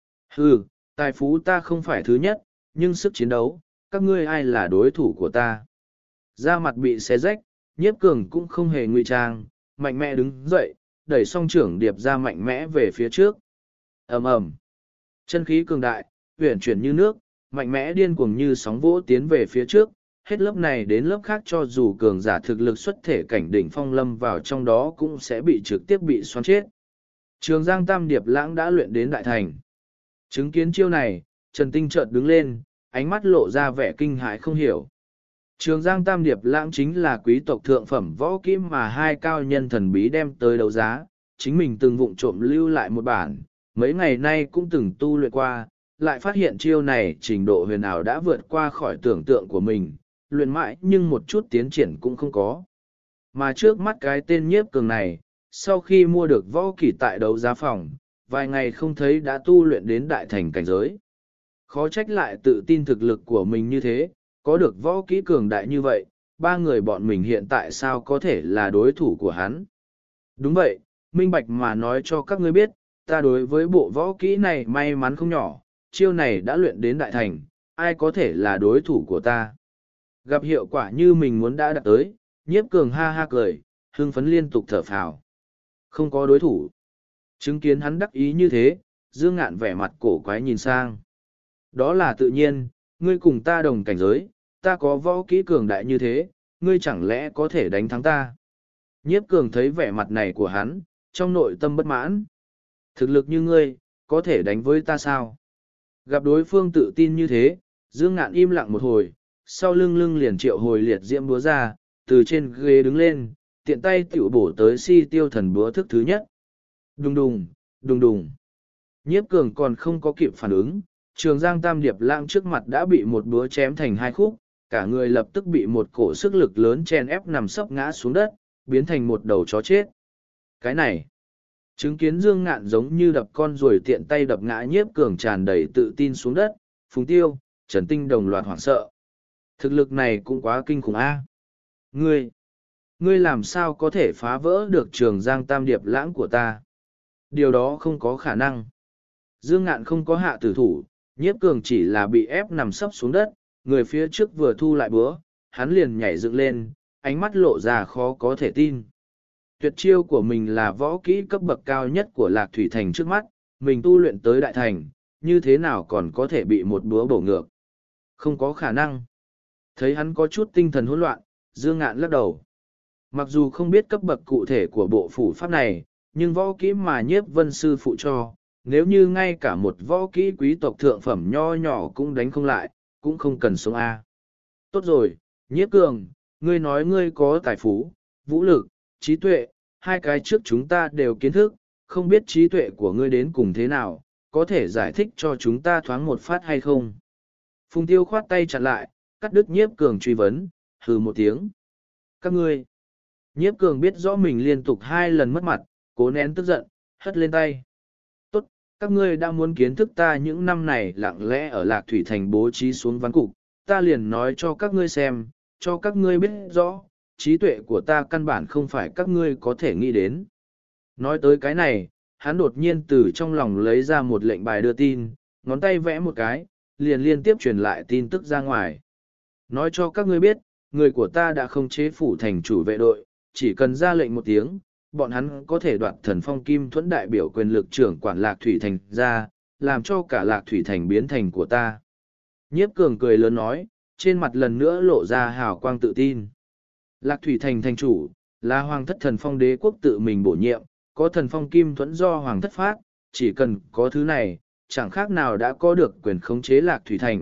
Hừ, tài phú ta không phải thứ nhất, nhưng sức chiến đấu, các ngươi ai là đối thủ của ta. Da mặt bị xé rách, Nhiếp Cường cũng không hề ngụy trang, mạnh mẽ đứng dậy, đẩy song trưởng điệp ra mạnh mẽ về phía trước. Ầm ầm, chân khí cường đại, uyển chuyển như nước, mạnh mẽ điên cuồng như sóng vỗ tiến về phía trước, hết lớp này đến lớp khác cho dù cường giả thực lực xuất thể cảnh đỉnh phong lâm vào trong đó cũng sẽ bị trực tiếp bị xoắn chết. Trường Giang Tam Điệp Lãng đã luyện đến đại thành. Chứng kiến chiêu này, Trần Tinh chợt đứng lên, ánh mắt lộ ra vẻ kinh hãi không hiểu. Trường Giang Tam Điệp Lãng chính là quý tộc thượng phẩm võ kỹ mà hai cao nhân thần bí đem tới đấu giá, chính mình từng vụng trộm lưu lại một bản, mấy ngày nay cũng từng tu luyện qua, lại phát hiện chiêu này trình độ huyền ảo đã vượt qua khỏi tưởng tượng của mình, luyện mãi nhưng một chút tiến triển cũng không có. Mà trước mắt cái tên Nhiếp Cường này, sau khi mua được võ kỹ tại đấu giá phòng, vài ngày không thấy đã tu luyện đến đại thành cảnh giới. Khó trách lại tự tin thực lực của mình như thế, có được võ kỹ cường đại như vậy, ba người bọn mình hiện tại sao có thể là đối thủ của hắn. Đúng vậy, minh bạch mà nói cho các ngươi biết, ta đối với bộ võ kỹ này may mắn không nhỏ, chiêu này đã luyện đến đại thành, ai có thể là đối thủ của ta. Gặp hiệu quả như mình muốn đã đạt tới, Nhiếp Cường ha ha cười, hưng phấn liên tục thở phào. Không có đối thủ. Chứng kiến hắn đắc ý như thế, Dương Ngạn vẻ mặt cổ quái nhìn sang. Đó là tự nhiên, ngươi cùng ta đồng cảnh giới, ta có võ kỹ cường đại như thế, ngươi chẳng lẽ có thể đánh thắng ta. Nhiếp Cường thấy vẻ mặt này của hắn, trong nội tâm bất mãn. Thực lực như ngươi, có thể đánh với ta sao? Gặp đối phương tự tin như thế, Dương Ngạn im lặng một hồi, sau lưng lưng liền triệu hồi liệt diễm búa ra, từ trên ghế đứng lên, tiện tay tiểu bổ tới si tiêu thần búa thức thứ nhất. Đùng đùng, đùng đùng. Nhiếp Cường còn không có kịp phản ứng, Trường Giang Tam Điệp Lãng trước mặt đã bị một búa chém thành hai khúc, cả người lập tức bị một cổ sức lực lớn chen ép nằm sấp ngã xuống đất, biến thành một đầu chó chết. Cái này, chứng kiến Dương Ngạn giống như đập con ruồi tiện tay đập ngã Nhiếp Cường tràn đầy tự tin xuống đất, Phùng Tiêu, Trần Tinh đồng loạt hoảng sợ. Thực lực này cũng quá kinh khủng a. Ngươi, ngươi làm sao có thể phá vỡ được Trường Giang Tam Điệp Lãng của ta? Điều đó không có khả năng. Dương Ngạn không có hạ tử thủ, Nhiếp Cường chỉ là bị ép nằm sấp xuống đất, người phía trước vừa thu lại búa, hắn liền nhảy dựng lên, ánh mắt lộ ra khó có thể tin. Tuyệt chiêu của mình là võ kỹ cấp bậc cao nhất của Lạc Thủy Thành trước mắt, mình tu luyện tới đại thành, như thế nào còn có thể bị một búa bổ ngược? Không có khả năng. Thấy hắn có chút tinh thần hỗn loạn, Dương Ngạn lắc đầu. Mặc dù không biết cấp bậc cụ thể của bộ phủ pháp này, nhưng võ kỹ mà Nhiếp Vân sư phụ cho, nếu như ngay cả một võ kỹ quý tộc thượng phẩm nho nhỏ cũng đánh không lại, cũng không cần sống A. Tốt rồi, Nhiếp Cường, ngươi nói ngươi có tài phú, vũ lực, trí tuệ, hai cái trước chúng ta đều kiến thức, không biết trí tuệ của ngươi đến cùng thế nào, có thể giải thích cho chúng ta thoáng một phát hay không? Phùng Tiêu khoát tay chặn lại, cắt đứt Nhiếp Cường truy vấn, hừ một tiếng. Các ngươi, Nhiếp Cường biết rõ mình liên tục hai lần mất mặt, cố nén tức giận, hất lên tay. Tốt, các ngươi đã muốn kiến thức ta những năm này lặng lẽ ở Lạc Thủy Thành bố trí xuống ván cục, ta liền nói cho các ngươi xem, cho các ngươi biết rõ, trí tuệ của ta căn bản không phải các ngươi có thể nghĩ đến. Nói tới cái này, hắn đột nhiên từ trong lòng lấy ra một lệnh bài đưa tin, ngón tay vẽ một cái, liền liên tiếp truyền lại tin tức ra ngoài. Nói cho các ngươi biết, người của ta đã không chế phủ thành chủ vệ đội, chỉ cần ra lệnh một tiếng, bọn hắn có thể đoạt thần phong kim thuẫn đại biểu quyền lực trưởng quản Lạc Thủy Thành ra, làm cho cả Lạc Thủy Thành biến thành của ta. Nhiếp Cường cười lớn nói, trên mặt lần nữa lộ ra hào quang tự tin. Lạc Thủy Thành thành chủ, là hoàng thất thần phong đế quốc tự mình bổ nhiệm, có thần phong kim thuẫn do hoàng thất phát, chỉ cần có thứ này, chẳng khác nào đã có được quyền khống chế Lạc Thủy Thành,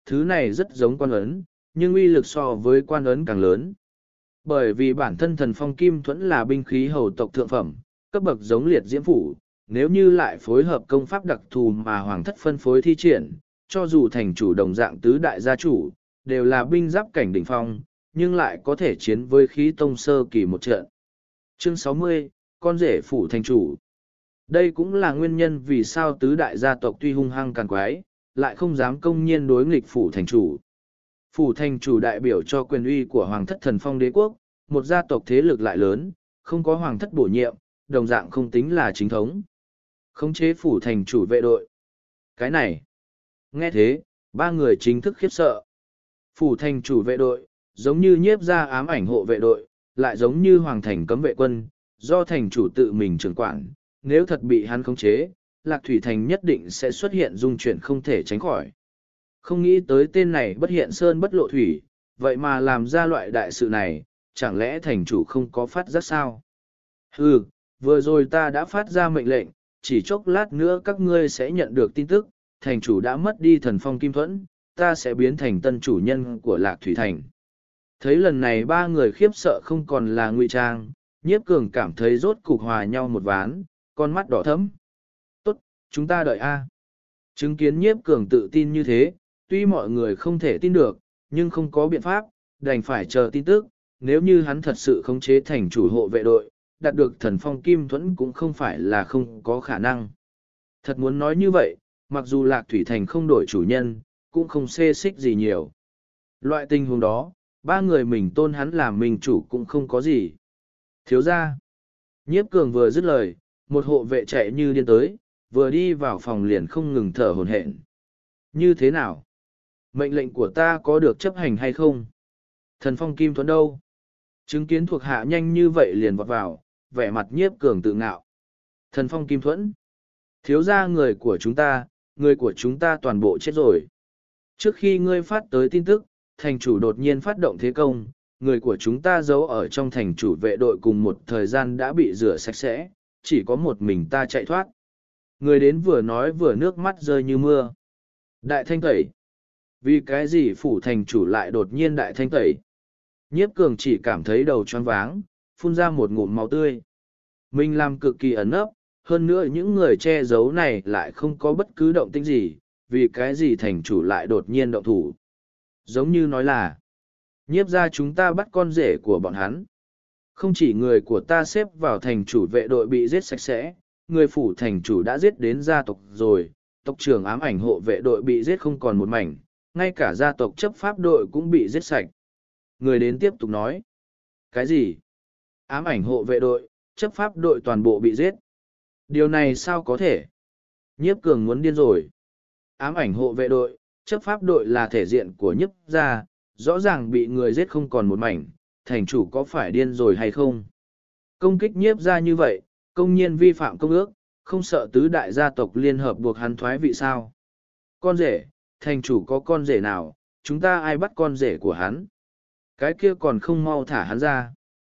thứ này rất giống quan ấn, nhưng uy lực so với quan ấn càng lớn. Bởi vì bản thân thần phong kim thuẫn là binh khí hầu tộc thượng phẩm, cấp bậc giống liệt diễm phủ, nếu như lại phối hợp công pháp đặc thù mà hoàng thất phân phối thi triển, cho dù thành chủ đồng dạng tứ đại gia chủ, đều là binh giáp cảnh đỉnh phong, nhưng lại có thể chiến với khí tông sơ kỳ một trận. Chương sáu mươi, con rể phủ thành chủ. Đây cũng là nguyên nhân vì sao tứ đại gia tộc tuy hung hăng càn quái, lại không dám công nhiên đối nghịch phủ thành chủ. Phủ thành chủ đại biểu cho quyền uy của hoàng thất thần phong đế quốc, một gia tộc thế lực lại lớn, không có hoàng thất bổ nhiệm, đồng dạng không tính là chính thống. Khống chế phủ thành chủ vệ đội. Cái này. Nghe thế, ba người chính thức khiếp sợ. Phủ thành chủ vệ đội, giống như nhiếp gia ám ảnh hộ vệ đội, lại giống như hoàng thành cấm vệ quân, do thành chủ tự mình trưởng quản. Nếu thật bị hắn khống chế, Lạc Thủy Thành nhất định sẽ xuất hiện dung chuyển không thể tránh khỏi. Không nghĩ tới tên này bất hiện sơn bất lộ thủy, vậy mà làm ra loại đại sự này, chẳng lẽ thành chủ không có phát giác sao? Ừ, vừa rồi ta đã phát ra mệnh lệnh, chỉ chốc lát nữa các ngươi sẽ nhận được tin tức, thành chủ đã mất đi thần phong kim thuẫn, ta sẽ biến thành tân chủ nhân của Lạc Thủy Thành. Thấy lần này ba người khiếp sợ không còn là ngụy trang, Nhiếp Cường cảm thấy rốt cục hòa nhau một ván, con mắt đỏ thẫm. Tốt, chúng ta đợi A. Chứng kiến Nhiếp Cường tự tin như thế, tuy mọi người không thể tin được, nhưng không có biện pháp, đành phải chờ tin tức. Nếu như hắn thật sự khống chế thành chủ hộ vệ đội, đạt được thần phong kim thuẫn cũng không phải là không có khả năng. Thật muốn nói như vậy, mặc dù Lạc Thủy Thành không đổi chủ nhân, cũng không xê xích gì nhiều. Loại tình huống đó, ba người mình tôn hắn làm mình chủ cũng không có gì. Thiếu ra, Nhiếp Cường vừa dứt lời, một hộ vệ chạy như điên tới, vừa đi vào phòng liền không ngừng thở hổn hển. Như thế nào? Mệnh lệnh của ta có được chấp hành hay không? Thần phong kim thuẫn đâu? Chứng kiến thuộc hạ nhanh như vậy liền vọt vào, vẻ mặt Nhiếp Cường tự ngạo. Thần phong kim thuẫn. Thiếu ra người của chúng ta, người của chúng ta toàn bộ chết rồi. Trước khi ngươi phát tới tin tức, thành chủ đột nhiên phát động thế công, người của chúng ta giấu ở trong thành chủ vệ đội cùng một thời gian đã bị rửa sạch sẽ, chỉ có một mình ta chạy thoát. Người đến vừa nói vừa nước mắt rơi như mưa. Đại thanh tẩy. Vì cái gì phủ thành chủ lại đột nhiên đại thanh tẩy? Nhiếp Cường chỉ cảm thấy đầu choáng váng, phun ra một ngụm máu tươi. Mình làm cực kỳ ẩn ấp, hơn nữa những người che giấu này lại không có bất cứ động tĩnh gì, vì cái gì thành chủ lại đột nhiên động thủ. Giống như nói là, nhiếp ra chúng ta bắt con rể của bọn hắn. Không chỉ người của ta xếp vào thành chủ vệ đội bị giết sạch sẽ, người phủ thành chủ đã giết đến gia tộc rồi, tộc trưởng ám ảnh hộ vệ đội bị giết không còn một mảnh, ngay cả gia tộc chấp pháp đội cũng bị giết sạch. Người đến tiếp tục nói, cái gì? Ám ảnh hộ vệ đội, chấp pháp đội toàn bộ bị giết. Điều này sao có thể? Nhiếp Cường muốn điên rồi. Ám ảnh hộ vệ đội, chấp pháp đội là thể diện của nhiếp gia, rõ ràng bị người giết không còn một mảnh, thành chủ có phải điên rồi hay không? Công kích nhiếp gia như vậy, công nhiên vi phạm công ước, không sợ tứ đại gia tộc liên hợp buộc hắn thoái vị sao? Con rể, thành chủ có con rể nào, chúng ta ai bắt con rể của hắn? Cái kia còn không mau thả hắn ra.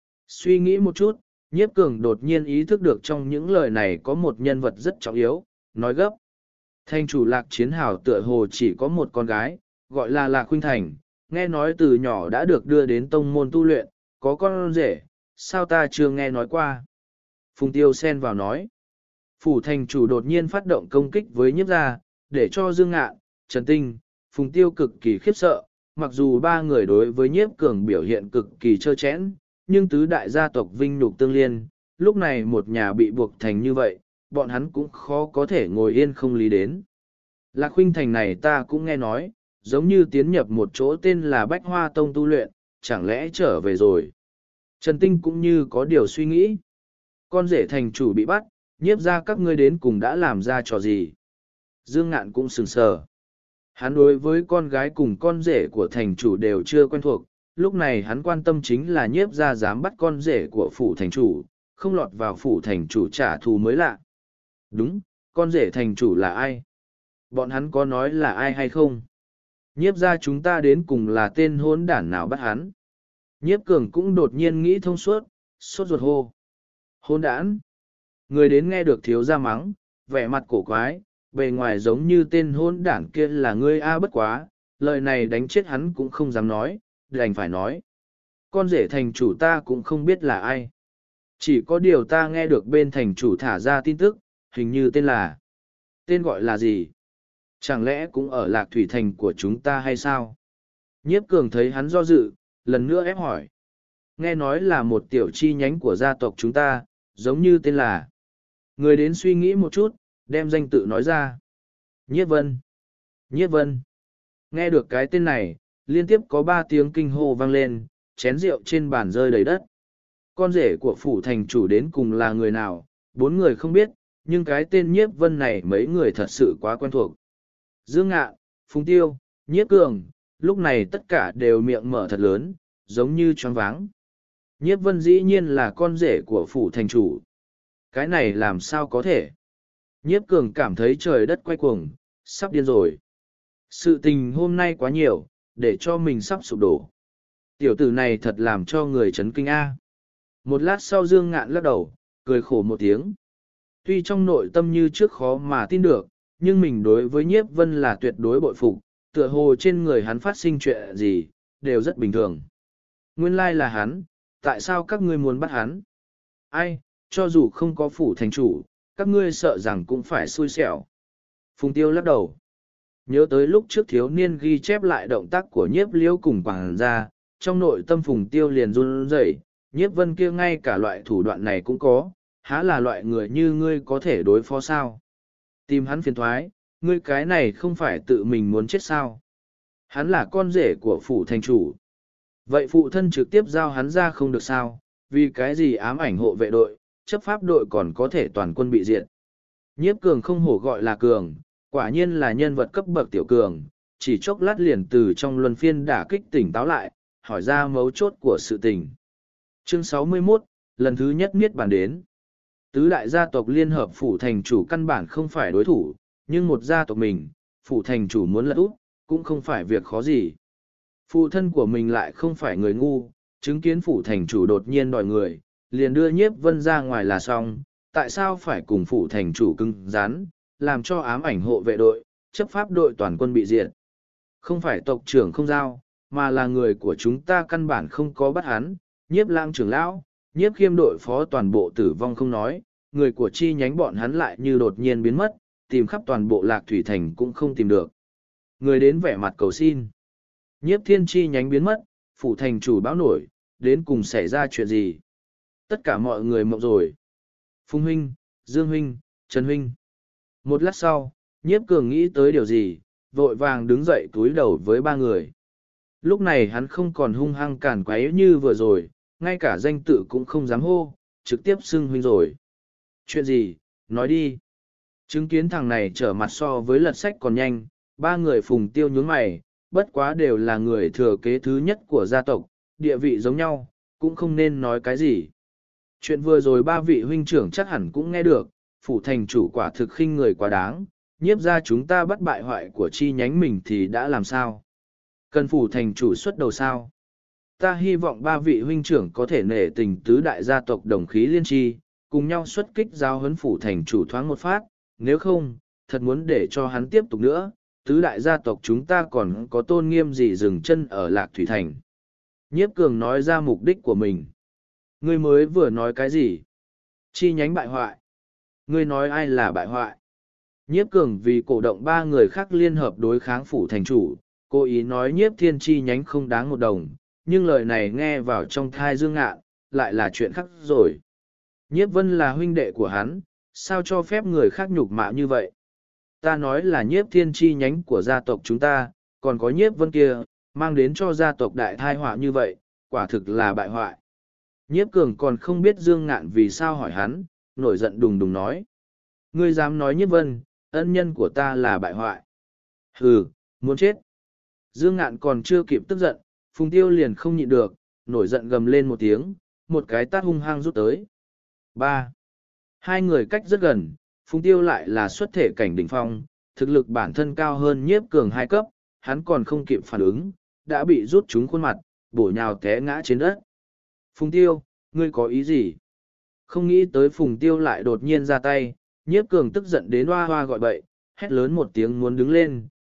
Suy nghĩ một chút, Nhiếp Cường đột nhiên ý thức được trong những lời này có một nhân vật rất trọng yếu, nói gấp. Thành chủ Lạc Chiến Hào tựa hồ chỉ có một con gái, gọi là Lạc Khuynh Thành, nghe nói từ nhỏ đã được đưa đến tông môn tu luyện, có con rể, sao ta chưa nghe nói qua. Phùng Tiêu xen vào nói. Phủ thành chủ đột nhiên phát động công kích với nhiếp gia, để cho Dương Ngạn, Trần Tinh, Phùng Tiêu cực kỳ khiếp sợ, mặc dù ba người đối với nhiếp cường biểu hiện cực kỳ trơ chẽn, nhưng tứ đại gia tộc vinh nhục tương liên, lúc này một nhà bị buộc thành như vậy, bọn hắn cũng khó có thể ngồi yên không lý đến. Lạc Khuynh Thành này ta cũng nghe nói, giống như tiến nhập một chỗ tên là Bách Hoa Tông tu luyện, chẳng lẽ trở về rồi. Trần Tinh cũng như có điều suy nghĩ. Con rể thành chủ bị bắt, nhiếp ra các ngươi đến cùng đã làm ra trò gì. Dương Ngạn cũng sừng sờ. Hắn đối với con gái cùng con rể của thành chủ đều chưa quen thuộc, lúc này hắn quan tâm chính là nhiếp ra dám bắt con rể của phủ thành chủ, không lọt vào phủ thành chủ trả thù mới lạ. Đúng, con rể thành chủ là ai? Bọn hắn có nói là ai hay không? Nhiếp ra chúng ta đến cùng là tên hỗn đản nào bắt hắn? Nhiếp cường cũng đột nhiên nghĩ thông suốt, sốt ruột hô. Hỗn đản! Người đến nghe được thiếu gia mắng, vẻ mặt cổ quái, bề ngoài giống như tên hỗn đản kia là ngươi a bất quá, lời này đánh chết hắn cũng không dám nói, đành phải nói. Con rể thành chủ ta cũng không biết là ai. Chỉ có điều ta nghe được bên thành chủ thả ra tin tức, hình như tên là... Tên gọi là gì? Chẳng lẽ cũng ở lạc thủy thành của chúng ta hay sao? Nhiếp cường thấy hắn do dự, lần nữa ép hỏi. Nghe nói là một tiểu chi nhánh của gia tộc chúng ta, giống như tên là... Người đến suy nghĩ một chút, đem danh tự nói ra. Nhiếp Vân. Nhiếp Vân. Nghe được cái tên này, liên tiếp có ba tiếng kinh hô vang lên, chén rượu trên bàn rơi đầy đất. Con rể của phủ thành chủ đến cùng là người nào, bốn người không biết, nhưng cái tên Nhiếp Vân này mấy người thật sự quá quen thuộc. Dương Ngạn, Phùng Tiêu, Nhiếp Cường, lúc này tất cả đều miệng mở thật lớn, giống như choáng váng. Nhiếp Vân dĩ nhiên là con rể của phủ thành chủ. Cái này làm sao có thể? Nhiếp Cường cảm thấy trời đất quay cuồng, sắp điên rồi. Sự tình hôm nay quá nhiều, để cho mình sắp sụp đổ. Tiểu tử này thật làm cho người chấn kinh a. Một lát sau Dương Ngạn lắc đầu, cười khổ một tiếng. Tuy trong nội tâm như trước khó mà tin được, nhưng mình đối với Nhiếp Vân là tuyệt đối bội phục, tựa hồ trên người hắn phát sinh chuyện gì, đều rất bình thường. Nguyên lai là hắn, tại sao các ngươi muốn bắt hắn? Ai, cho dù không có phủ thành chủ, các ngươi sợ rằng cũng phải xui xẻo. Phùng Tiêu lắc đầu. Nhớ tới lúc trước thiếu niên ghi chép lại động tác của Nhiếp Liễu cùng quảng ra, trong nội tâm Phùng Tiêu liền run rẩy. Nhiếp Vân kia ngay cả loại thủ đoạn này cũng có, há là loại người như ngươi có thể đối phó sao? Tìm hắn phiền thoái, ngươi cái này không phải tự mình muốn chết sao? Hắn là con rể của phủ thành chủ. Vậy phụ thân trực tiếp giao hắn ra không được sao? Vì cái gì ám ảnh hộ vệ đội, chấp pháp đội còn có thể toàn quân bị diệt? Nhiếp Cường không hổ gọi là Cường, quả nhiên là nhân vật cấp bậc tiểu cường, chỉ chốc lát liền từ trong luân phiên đả kích tỉnh táo lại, hỏi ra mấu chốt của sự tình. Chương sáu mươi mốt, lần thứ nhất Niết Bàn đến. Tứ đại gia tộc liên hợp phủ thành chủ căn bản không phải đối thủ, nhưng một gia tộc mình, phủ thành chủ muốn lật úp, cũng không phải việc khó gì. Phụ thân của mình lại không phải người ngu, chứng kiến phủ thành chủ đột nhiên đòi người, liền đưa Nhiếp Vân ra ngoài là xong, tại sao phải cùng phủ thành chủ cứng rắn, làm cho ám ảnh hộ vệ đội, chấp pháp đội toàn quân bị diệt. Không phải tộc trưởng không giao, mà là người của chúng ta căn bản không có bắt hắn, Nhiếp Lang trưởng lão, Nhiếp Khiêm đội phó toàn bộ tử vong không nói, người của chi nhánh bọn hắn lại như đột nhiên biến mất, tìm khắp toàn bộ Lạc Thủy Thành cũng không tìm được. Người đến vẻ mặt cầu xin. Nhiếp Thiên chi nhánh biến mất, phủ thành chủ báo nổi, đến cùng xảy ra chuyện gì? Tất cả mọi người mộng rồi. Phùng huynh, Dương huynh, Trần huynh. Một lát sau, Nhiếp Cường nghĩ tới điều gì, vội vàng đứng dậy túi đầu với ba người. Lúc này hắn không còn hung hăng cản quấy như vừa rồi, ngay cả danh tự cũng không dám hô, trực tiếp xưng huynh rồi. Chuyện gì, nói đi. Chứng kiến thằng này trở mặt so với lật sách còn nhanh, ba người Phùng Tiêu nhướng mày, bất quá đều là người thừa kế thứ nhất của gia tộc, địa vị giống nhau, cũng không nên nói cái gì. Chuyện vừa rồi ba vị huynh trưởng chắc hẳn cũng nghe được, phủ thành chủ quả thực khinh người quá đáng, nhiếp ra chúng ta bắt bại hoại của chi nhánh mình thì đã làm sao? Cần phủ thành chủ xuất đầu sao? Ta hy vọng ba vị huynh trưởng có thể nể tình tứ đại gia tộc đồng khí liên tri, cùng nhau xuất kích giao huấn phủ thành chủ thoáng một phát, nếu không, thật muốn để cho hắn tiếp tục nữa, tứ đại gia tộc chúng ta còn có tôn nghiêm gì dừng chân ở Lạc Thủy Thành. Nhiếp Cường nói ra mục đích của mình. Ngươi mới vừa nói cái gì? Chi nhánh bại hoại. Ngươi nói ai là bại hoại? Nhiếp Cường vì cổ động ba người khác liên hợp đối kháng phủ thành chủ, cố ý nói Nhiếp Thiên chi nhánh không đáng một đồng, nhưng lời này nghe vào trong thai Dương Ngạn, lại là chuyện khác rồi. Nhiếp Vân là huynh đệ của hắn, sao cho phép người khác nhục mạ như vậy? Ta nói là Nhiếp Thiên chi nhánh của gia tộc chúng ta, còn có Nhiếp Vân kia, mang đến cho gia tộc đại thai họa như vậy, quả thực là bại hoại. Nhiếp Cường còn không biết Dương Ngạn vì sao hỏi hắn, nổi giận đùng đùng nói. Ngươi dám nói Nhiếp Vân, ân nhân của ta là bại hoại. Hừ, muốn chết. Dương Ngạn còn chưa kịp tức giận, Phùng Tiêu liền không nhịn được, nổi giận gầm lên một tiếng, một cái tát hung hăng rút tới. Ba. Hai người cách rất gần, Phùng Tiêu lại là xuất thể cảnh đỉnh phong, thực lực bản thân cao hơn Nhiếp Cường hai cấp, hắn còn không kịp phản ứng, đã bị rút trúng khuôn mặt, bổ nhào té ngã trên đất. Phùng Tiêu, ngươi có ý gì? Không nghĩ tới Phùng Tiêu lại đột nhiên ra tay, Nhiếp Cường tức giận đến hoa hoa gọi bậy, hét lớn một tiếng muốn đứng lên,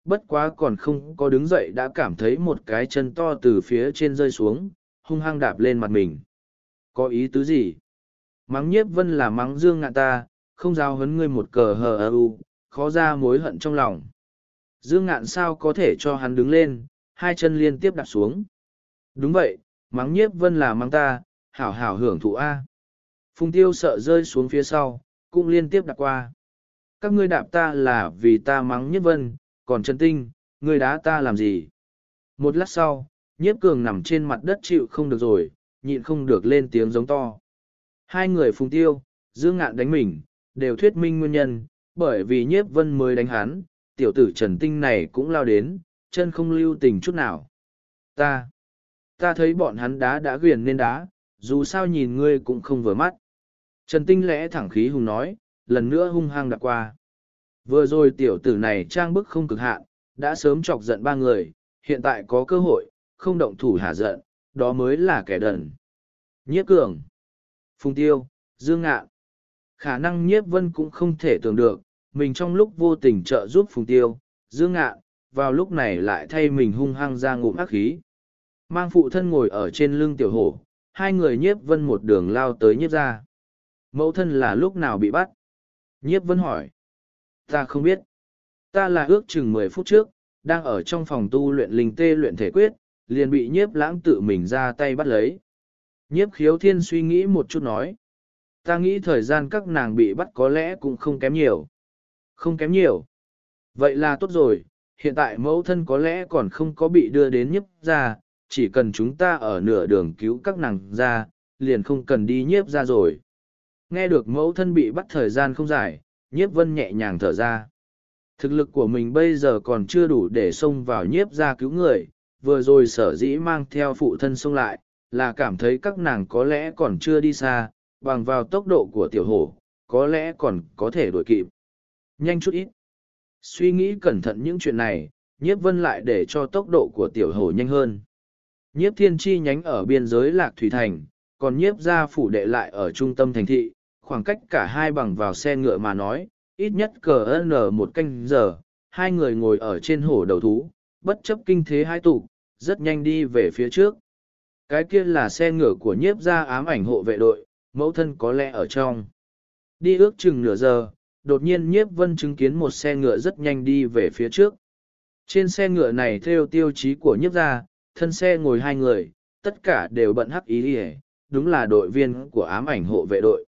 bất quá còn không có đứng dậy đã cảm thấy một cái chân to từ phía trên rơi xuống, hung hăng đạp lên mặt mình. Có ý tứ gì? Mắng Nhiếp Vân là mắng Dương Ngạn ta, không giao huấn ngươi một cờ hờ ơ u, khó ra mối hận trong lòng. Dương Ngạn sao có thể cho hắn đứng lên, hai chân liên tiếp đạp xuống. Đúng vậy, mắng Nhiếp Vân là mắng ta, hảo hảo hưởng thụ A. Phùng Tiêu sợ rơi xuống phía sau, cũng liên tiếp đạp qua. Các ngươi đạp ta là vì ta mắng Nhiếp Vân, còn Trần Tinh, ngươi đá ta làm gì? Một lát sau, Nhiếp Cường nằm trên mặt đất chịu không được rồi, nhịn không được lên tiếng giống to. Hai người Phùng Tiêu, Dương Ngạn đánh mình, đều thuyết minh nguyên nhân, bởi vì Nhiếp Vân mới đánh hắn, tiểu tử Trần Tinh này cũng lao đến, chân không lưu tình chút nào. Ta, ta thấy bọn hắn đá đã ghiền nên đá, dù sao nhìn ngươi cũng không vừa mắt. Trần Tinh lẽ thẳng khí hùng nói, lần nữa hung hăng đạp qua. Vừa rồi tiểu tử này trang bức không cực hạn, đã sớm chọc giận ba người, hiện tại có cơ hội, không động thủ hả giận, đó mới là kẻ đần. Nhiếp Cường, Phùng Tiêu, Dương Ngạn. Khả năng Nhiếp Vân cũng không thể tưởng được, mình trong lúc vô tình trợ giúp Phùng Tiêu, Dương Ngạn, vào lúc này lại thay mình hung hăng ra ngụm ác khí. Mang phụ thân ngồi ở trên lưng tiểu hổ, hai người Nhiếp Vân một đường lao tới Nhiếp ra. Mẫu thân là lúc nào bị bắt? Nhiếp Vân hỏi. Ta không biết. Ta là ước chừng mười phút trước, đang ở trong phòng tu luyện linh tê luyện thể quyết, liền bị Nhiếp Lãng tự mình ra tay bắt lấy. Nhiếp Khiếu Thiên suy nghĩ một chút nói. Ta nghĩ thời gian các nàng bị bắt có lẽ cũng không kém nhiều. Không kém nhiều. Vậy là tốt rồi, hiện tại mẫu thân có lẽ còn không có bị đưa đến Nhiếp ra, chỉ cần chúng ta ở nửa đường cứu các nàng ra, liền không cần đi Nhiếp ra rồi. Nghe được mẫu thân bị bắt thời gian không dài, Nhiếp Vân nhẹ nhàng thở ra. Thực lực của mình bây giờ còn chưa đủ để xông vào Nhiếp ra cứu người, vừa rồi sở dĩ mang theo phụ thân xông lại, là cảm thấy các nàng có lẽ còn chưa đi xa, bằng vào tốc độ của tiểu hổ, có lẽ còn có thể đuổi kịp. Nhanh chút ít. Suy nghĩ cẩn thận những chuyện này, Nhiếp Vân lại để cho tốc độ của tiểu hổ nhanh hơn. Nhiếp Thiên chi nhánh ở biên giới Lạc Thủy Thành, còn Nhiếp gia phủ đệ lại ở trung tâm thành thị, khoảng cách cả hai bằng vào xe ngựa mà nói, ít nhất cờ n một canh giờ, hai người ngồi ở trên hổ đầu thú, bất chấp kinh thế hai tụ, rất nhanh đi về phía trước. Cái kia là xe ngựa của Nhiếp gia ám ảnh hộ vệ đội, mẫu thân có lẽ ở trong. Đi ước chừng nửa giờ, đột nhiên Nhiếp Vân chứng kiến một xe ngựa rất nhanh đi về phía trước. Trên xe ngựa này theo tiêu chí của Nhiếp gia, thân xe ngồi hai người, tất cả đều bận hắc ý ỉa, đúng là đội viên của ám ảnh hộ vệ đội.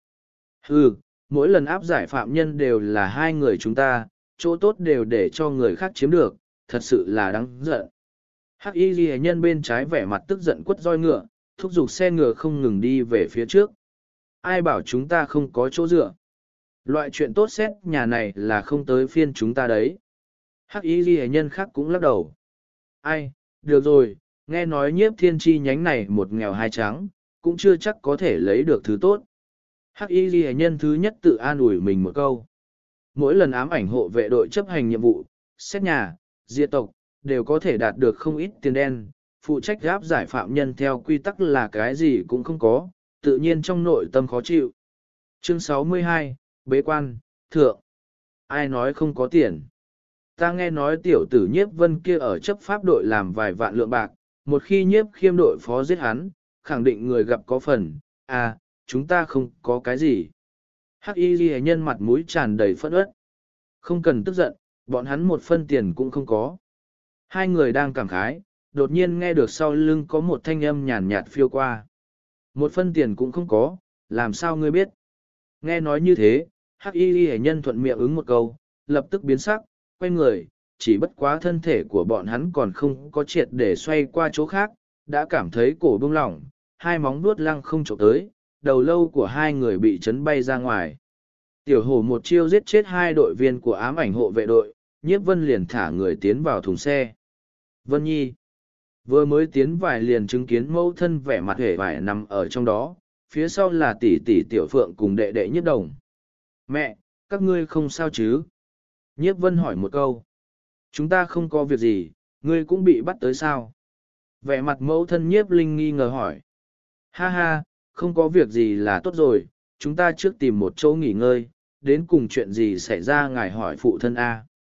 Ừ, mỗi lần áp giải phạm nhân đều là hai người chúng ta, chỗ tốt đều để cho người khác chiếm được, thật sự là đáng giận. Hắc y ghi nhân bên trái vẻ mặt tức giận quất roi ngựa, thúc giục xe ngựa không ngừng đi về phía trước. Ai bảo chúng ta không có chỗ dựa? Loại chuyện tốt xét nhà này là không tới phiên chúng ta đấy. Hắc y ghi nhân khác cũng lắc đầu. Ai, được rồi, nghe nói Nhiếp Thiên chi nhánh này một nghèo hai trắng, cũng chưa chắc có thể lấy được thứ tốt. Hắc y ghi nhân thứ nhất tự an ủi mình một câu. Mỗi lần ám ảnh hộ vệ đội chấp hành nhiệm vụ, xét nhà, diệt tộc, đều có thể đạt được không ít tiền đen, phụ trách gáp giải phạm nhân theo quy tắc là cái gì cũng không có, tự nhiên trong nội tâm khó chịu. Chương sáu mươi hai, Bế quan, Thượng. Ai nói không có tiền? Ta nghe nói tiểu tử Nhiếp Vân kia ở chấp pháp đội làm vài vạn lượng bạc, một khi Nhiếp Khiêm đội phó giết hắn, khẳng định người gặp có phần, à, chúng ta không có cái gì. Hắc y ghi nhân mặt mũi tràn đầy phẫn uất. Không cần tức giận, bọn hắn một phân tiền cũng không có. Hai người đang cảm khái, đột nhiên nghe được sau lưng có một thanh âm nhàn nhạt phiêu qua. Một phân tiền cũng không có, làm sao ngươi biết? Nghe nói như thế, Hắc y ghi nhân thuận miệng ứng một câu, lập tức biến sắc, quay người, chỉ bất quá thân thể của bọn hắn còn không có triệt để xoay qua chỗ khác, đã cảm thấy cổ bông lỏng, hai móng vuốt lăng không chụp tới, đầu lâu của hai người bị chấn bay ra ngoài. Tiểu hổ một chiêu giết chết hai đội viên của ám ảnh hộ vệ đội, Nhiếp Vân liền thả người tiến vào thùng xe. Vân Nhi vừa mới tiến vài liền chứng kiến mẫu thân vẻ mặt hề vải nằm ở trong đó, phía sau là tỷ tỷ Tiểu Phượng cùng đệ đệ Nhiếp Đồng. Mẹ, các ngươi không sao chứ? Nhiếp Vân hỏi một câu. Chúng ta không có việc gì, ngươi cũng bị bắt tới sao? Vẻ mặt mẫu thân Nhiếp Linh nghi ngờ hỏi. Ha ha, không có việc gì là tốt rồi, chúng ta trước tìm một chỗ nghỉ ngơi, đến cùng chuyện gì xảy ra ngài hỏi phụ thân A.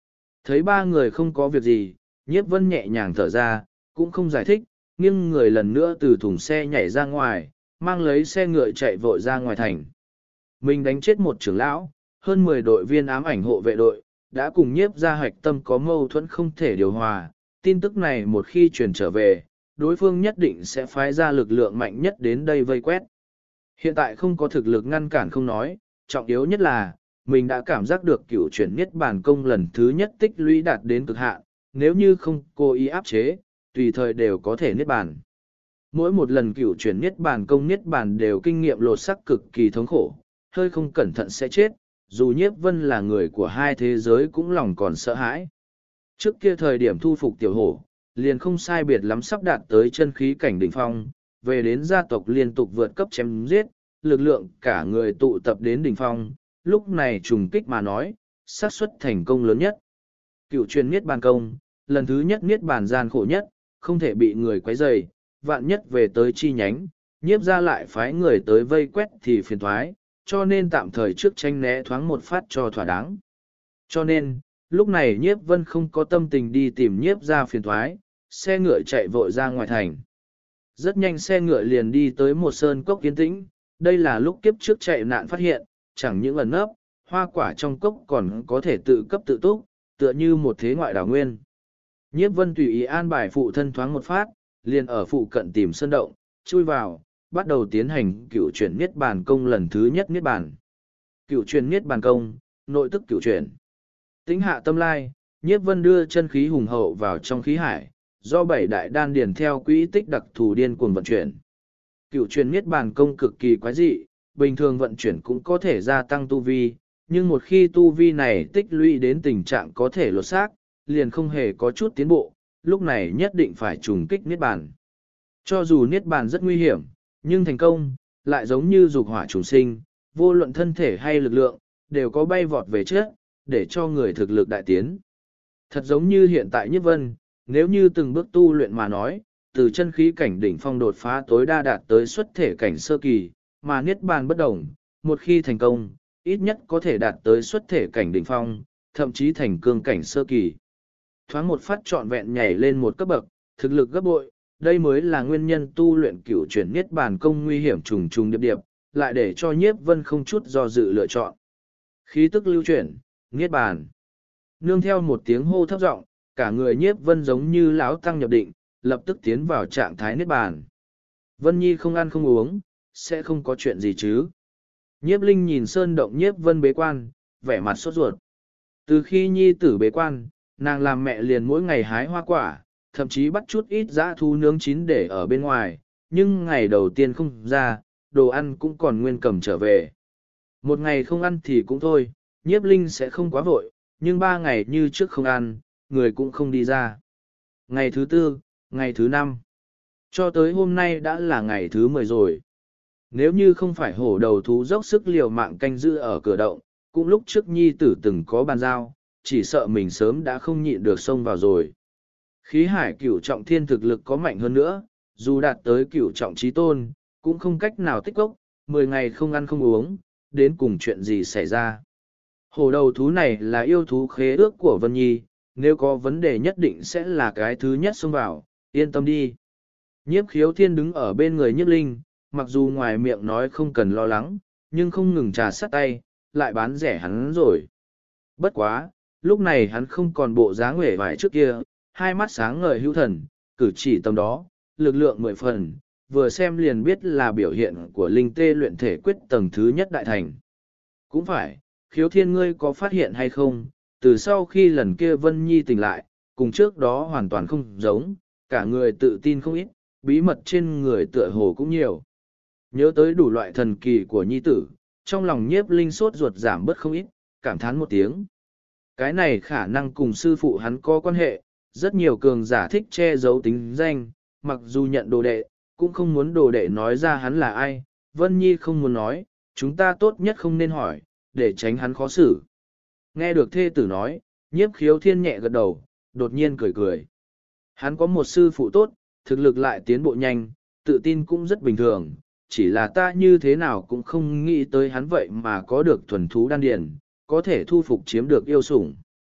Thấy ba người không có việc gì, nhiếp vân nhẹ nhàng thở ra, cũng không giải thích, nghiêng người lần nữa từ thùng xe nhảy ra ngoài, mang lấy xe ngựa chạy vội ra ngoài thành. Mình đánh chết một trưởng lão, hơn mười đội viên ám ảnh hộ vệ đội, đã cùng nhiếp ra hạch tâm có mâu thuẫn không thể điều hòa. Tin tức này một khi truyền trở về, đối phương nhất định sẽ phái ra lực lượng mạnh nhất đến đây vây quét. Hiện tại không có thực lực ngăn cản không nói, trọng yếu nhất là, mình đã cảm giác được cựu chuyển niết bàn công lần thứ nhất tích lũy đạt đến cực hạn, nếu như không cố ý áp chế, tùy thời đều có thể niết bàn. Mỗi một lần cựu chuyển niết bàn công niết bàn đều kinh nghiệm lột sắc cực kỳ thống khổ, hơi không cẩn thận sẽ chết, dù nhiếp vân là người của hai thế giới cũng lòng còn sợ hãi. Trước kia thời điểm thu phục tiểu hổ, liền không sai biệt lắm sắp đạt tới chân khí cảnh đỉnh phong, về đến gia tộc liên tục vượt cấp chém giết, lực lượng cả người tụ tập đến đỉnh phong, lúc này trùng kích mà nói, xác suất thành công lớn nhất. Cựu truyền niết bàn công, lần thứ nhất niết bàn gian khổ nhất, không thể bị người quấy rầy, vạn nhất về tới chi nhánh, nhiếp ra lại phái người tới vây quét thì phiền thoái, cho nên tạm thời trước tranh né thoáng một phát cho thỏa đáng. Cho nên, lúc này nhiếp vân không có tâm tình đi tìm nhiếp ra phiền thoái, xe ngựa chạy vội ra ngoài thành. Rất nhanh xe ngựa liền đi tới một sơn cốc yên tĩnh, đây là lúc kiếp trước chạy nạn phát hiện, chẳng những ẩn nấp, hoa quả trong cốc còn có thể tự cấp tự túc, tựa như một thế ngoại đảo nguyên. Nhiếp vân tùy ý an bài phụ thân thoáng một phát, liền ở phụ cận tìm sơn động, chui vào, bắt đầu tiến hành cựu chuyển niết bàn công lần thứ nhất niết bàn. Cựu chuyển niết bàn công, nội tức cựu chuyển. Tĩnh hạ tâm lai, nhiếp vân đưa chân khí hùng hậu vào trong khí hải, do bảy đại đan điền theo quỹ tích đặc thù điên cuồng vận chuyển. Cựu chuyển niết bàn công cực kỳ quái dị, bình thường vận chuyển cũng có thể gia tăng tu vi, nhưng một khi tu vi này tích lũy đến tình trạng có thể lột xác, liền không hề có chút tiến bộ, lúc này nhất định phải trùng kích niết bàn. Cho dù niết bàn rất nguy hiểm, nhưng thành công, lại giống như dục hỏa trùng sinh, vô luận thân thể hay lực lượng, đều có bay vọt về trước, để cho người thực lực đại tiến. Thật giống như hiện tại Nhiếp Vân, nếu như từng bước tu luyện mà nói, từ chân khí cảnh đỉnh phong đột phá tối đa đạt tới xuất thể cảnh sơ kỳ, mà niết bàn bất đồng, một khi thành công, ít nhất có thể đạt tới xuất thể cảnh đỉnh phong, thậm chí thành cương cảnh sơ kỳ. Thoáng một phát trọn vẹn nhảy lên một cấp bậc, thực lực gấp bội, đây mới là nguyên nhân tu luyện cửu chuyển niết bàn công nguy hiểm trùng trùng điệp điệp, lại để cho Nhiếp Vân không chút do dự lựa chọn. Khí tức lưu chuyển, niết bàn. Nương theo một tiếng hô thấp giọng, cả người Nhiếp Vân giống như lão tăng nhập định, lập tức tiến vào trạng thái niết bàn. Vân Nhi không ăn không uống, sẽ không có chuyện gì chứ. Nhiếp Linh nhìn sơn động Nhiếp Vân bế quan, vẻ mặt sốt ruột. Từ khi Nhi tử bế quan, nàng làm mẹ liền mỗi ngày hái hoa quả, thậm chí bắt chút ít dã thú nướng chín để ở bên ngoài, nhưng ngày đầu tiên không ra, đồ ăn cũng còn nguyên cầm trở về. Một ngày không ăn thì cũng thôi, Nhiếp Linh sẽ không quá vội, nhưng ba ngày như trước không ăn, người cũng không đi ra. Ngày thứ tư, ngày thứ năm, cho tới hôm nay đã là ngày thứ mười rồi. Nếu như không phải hổ đầu thú dốc sức liều mạng canh giữ ở cửa động, cũng lúc trước Nhi tử từng có bàn giao, chỉ sợ mình sớm đã không nhịn được xông vào rồi. Khí hải cửu trọng thiên thực lực có mạnh hơn nữa, dù đạt tới cửu trọng trí tôn, cũng không cách nào tích gốc, mười ngày không ăn không uống, đến cùng chuyện gì xảy ra. Hổ đầu thú này là yêu thú khế ước của Vân Nhi, nếu có vấn đề nhất định sẽ là cái thứ nhất xông vào, yên tâm đi. Nhiếp khiếu thiên đứng ở bên người nhiếp linh, mặc dù ngoài miệng nói không cần lo lắng, nhưng không ngừng trà sắt tay, lại bán rẻ hắn rồi. Bất quá, lúc này hắn không còn bộ dáng uể vải trước kia, hai mắt sáng ngời hữu thần, cử chỉ tầm đó, lực lượng mười phần, vừa xem liền biết là biểu hiện của linh tê luyện thể quyết tầng thứ nhất đại thành. Cũng phải, khiếu thiên ngươi có phát hiện hay không, từ sau khi lần kia Vân Nhi tỉnh lại, cùng trước đó hoàn toàn không giống, cả người tự tin không ít, bí mật trên người tựa hồ cũng nhiều. Nhớ tới đủ loại thần kỳ của Nhi tử, trong lòng nhiếp linh sốt ruột giảm bớt không ít, cảm thán một tiếng. Cái này khả năng cùng sư phụ hắn có quan hệ, rất nhiều cường giả thích che giấu tính danh, mặc dù nhận đồ đệ, cũng không muốn đồ đệ nói ra hắn là ai. Vân Nhi không muốn nói, chúng ta tốt nhất không nên hỏi, để tránh hắn khó xử. Nghe được thê tử nói, nhiếp khiếu thiên nhẹ gật đầu, đột nhiên cười cười. Hắn có một sư phụ tốt, thực lực lại tiến bộ nhanh, tự tin cũng rất bình thường, chỉ là ta như thế nào cũng không nghĩ tới hắn vậy mà có được thuần thú đan điền, có thể thu phục chiếm được yêu sủng.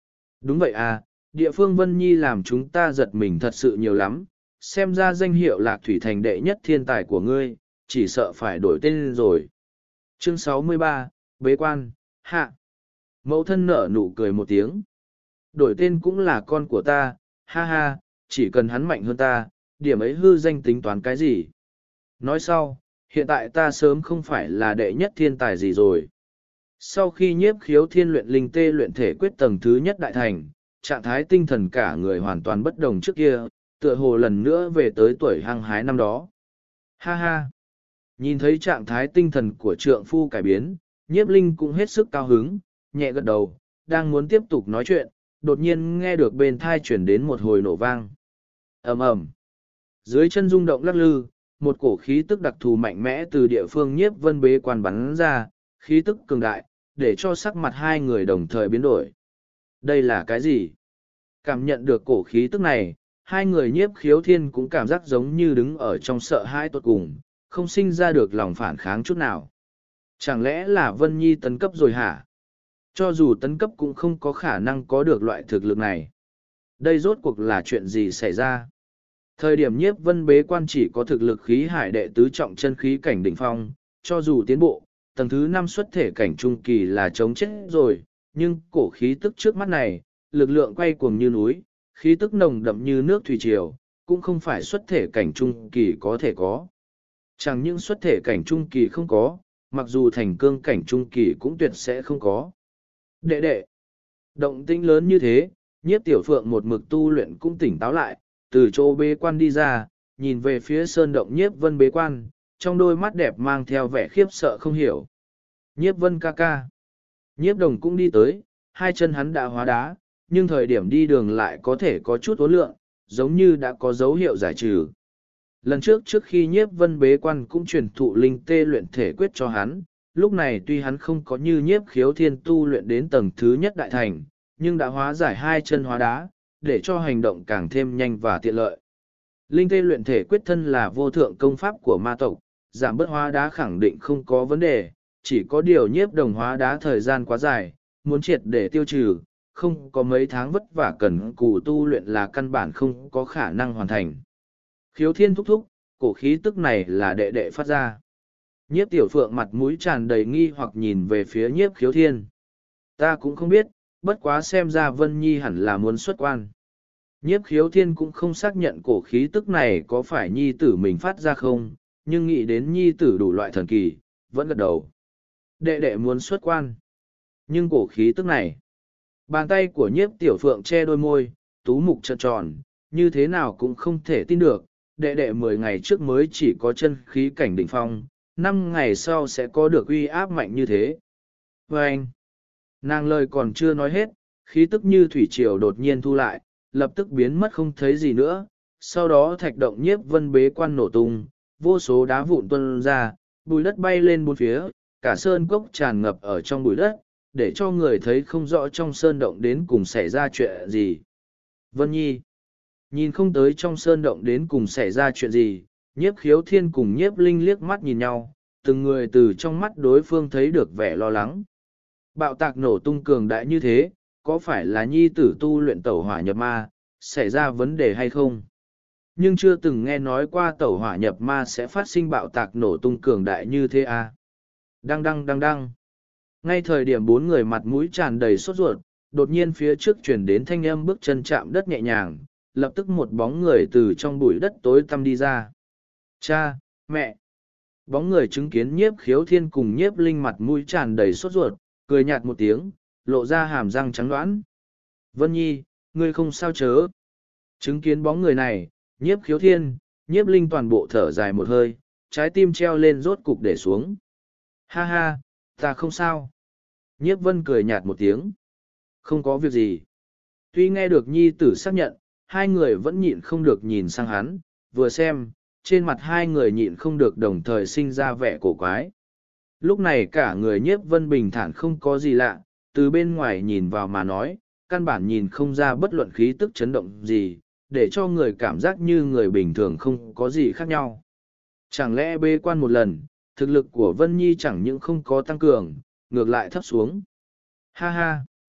Đúng vậy à, địa phương Vân Nhi làm chúng ta giật mình thật sự nhiều lắm, xem ra danh hiệu Lạc Thủy Thành đệ nhất thiên tài của ngươi, chỉ sợ phải đổi tên rồi. Chương sáu mươi ba, Bế quan, hạ. Mẫu thân nở nụ cười một tiếng. Đổi tên cũng là con của ta, ha ha, chỉ cần hắn mạnh hơn ta, điểm ấy hư danh tính toán cái gì. Nói sau, hiện tại ta sớm không phải là đệ nhất thiên tài gì rồi. Sau khi nhiếp khiếu thiên luyện linh tê luyện thể quyết tầng thứ nhất đại thành, trạng thái tinh thần cả người hoàn toàn bất đồng trước kia, tựa hồ lần nữa về tới tuổi hăng hái năm đó. Ha ha! Nhìn thấy trạng thái tinh thần của trượng phu cải biến, nhiếp linh cũng hết sức cao hứng, nhẹ gật đầu, đang muốn tiếp tục nói chuyện, đột nhiên nghe được bên thai chuyển đến một hồi nổ vang. ầm ầm, dưới chân rung động lắc lư, một cổ khí tức đặc thù mạnh mẽ từ địa phương nhiếp vân bế quan bắn ra, khí tức cường đại, để cho sắc mặt hai người đồng thời biến đổi. Đây là cái gì? Cảm nhận được cổ khí tức này, hai người nhiếp khiếu thiên cũng cảm giác giống như đứng ở trong sợ hãi tột cùng, không sinh ra được lòng phản kháng chút nào. Chẳng lẽ là Vân Nhi tấn cấp rồi hả? Cho dù tấn cấp cũng không có khả năng có được loại thực lực này. Đây rốt cuộc là chuyện gì xảy ra? Thời điểm nhiếp vân bế quan chỉ có thực lực khí hải đệ tứ trọng chân khí cảnh đỉnh phong, cho dù tiến bộ, tầng thứ năm xuất thể cảnh trung kỳ là chống chết rồi, nhưng cổ khí tức trước mắt này, lực lượng quay cuồng như núi, khí tức nồng đậm như nước thủy triều, cũng không phải xuất thể cảnh trung kỳ có thể có. Chẳng những xuất thể cảnh trung kỳ không có, mặc dù thành cương cảnh trung kỳ cũng tuyệt sẽ không có. Đệ đệ, động tĩnh lớn như thế, nhiếp tiểu phượng một mực tu luyện cũng tỉnh táo lại, từ chỗ bế quan đi ra, nhìn về phía sơn động nhiếp vân bế quan, trong đôi mắt đẹp mang theo vẻ khiếp sợ không hiểu. Nhiếp vân ca ca. Nhiếp đồng cũng đi tới, hai chân hắn đã hóa đá, nhưng thời điểm đi đường lại có thể có chút ố lượng, giống như đã có dấu hiệu giải trừ. Lần trước trước khi nhiếp vân bế quan cũng truyền thụ linh tê luyện thể quyết cho hắn, lúc này tuy hắn không có như nhiếp khiếu thiên tu luyện đến tầng thứ nhất đại thành, nhưng đã hóa giải hai chân hóa đá, để cho hành động càng thêm nhanh và tiện lợi. Linh tê luyện thể quyết thân là vô thượng công pháp của ma tộc, giảm bớt hóa đá khẳng định không có vấn đề, chỉ có điều nhiếp đồng hóa đá thời gian quá dài, muốn triệt để tiêu trừ, không có mấy tháng vất vả cần cù tu luyện là căn bản không có khả năng hoàn thành. Khiếu thiên thúc thúc, cổ khí tức này là đệ đệ phát ra. Nhiếp tiểu phượng mặt mũi tràn đầy nghi hoặc nhìn về phía nhiếp khiếu thiên. Ta cũng không biết, bất quá xem ra Vân Nhi hẳn là muốn xuất quan. Nhiếp khiếu thiên cũng không xác nhận cổ khí tức này có phải Nhi tử mình phát ra không, nhưng nghĩ đến Nhi tử đủ loại thần kỳ, vẫn gật đầu. Đệ đệ muốn xuất quan. Nhưng cổ khí tức này. Bàn tay của nhiếp tiểu phượng che đôi môi, tú mục trợn tròn, như thế nào cũng không thể tin được. Đệ đệ mười ngày trước mới chỉ có chân khí cảnh đỉnh phong, năm ngày sau sẽ có được uy áp mạnh như thế. Và anh, nàng lời còn chưa nói hết, khí tức như thủy triều đột nhiên thu lại, lập tức biến mất không thấy gì nữa. Sau đó thạch động nhiếp vân bế quan nổ tung, vô số đá vụn tuôn ra, bùi đất bay lên bốn phía, cả sơn cốc tràn ngập ở trong bụi đất, để cho người thấy không rõ trong sơn động đến cùng xảy ra chuyện gì. Vân Nhi, nhìn không tới trong sơn động đến cùng xảy ra chuyện gì, nhiếp khiếu thiên cùng nhiếp linh liếc mắt nhìn nhau, từng người từ trong mắt đối phương thấy được vẻ lo lắng. Bạo tạc nổ tung cường đại như thế, có phải là Nhi tử tu luyện tẩu hỏa nhập ma, xảy ra vấn đề hay không? Nhưng chưa từng nghe nói qua tẩu hỏa nhập ma sẽ phát sinh bạo tạc nổ tung cường đại như thế à? Đăng đăng đăng đăng. Ngay thời điểm bốn người mặt mũi tràn đầy sốt ruột, đột nhiên phía trước chuyển đến thanh âm bước chân chạm đất nhẹ nhàng, lập tức một bóng người từ trong bụi đất tối tăm đi ra. Cha, mẹ. Bóng người chứng kiến nhiếp khiếu thiên cùng nhiếp linh mặt mũi tràn đầy sốt ruột, cười nhạt một tiếng, lộ ra hàm răng trắng đoán. Vân Nhi, ngươi không sao chớ. Chứng kiến bóng người này, nhiếp khiếu thiên, nhiếp linh toàn bộ thở dài một hơi, trái tim treo lên rốt cục để xuống. Ha ha, ta không sao. Nhiếp vân cười nhạt một tiếng. Không có việc gì. Tuy nghe được nhi tử xác nhận, hai người vẫn nhịn không được nhìn sang hắn, vừa xem, trên mặt hai người nhịn không được đồng thời sinh ra vẻ cổ quái. Lúc này cả người nhiếp vân bình thản không có gì lạ, từ bên ngoài nhìn vào mà nói, căn bản nhìn không ra bất luận khí tức chấn động gì, để cho người cảm giác như người bình thường không có gì khác nhau. Chẳng lẽ bế quan một lần, thực lực của Vân Nhi chẳng những không có tăng cường, ngược lại thấp xuống. Ha ha!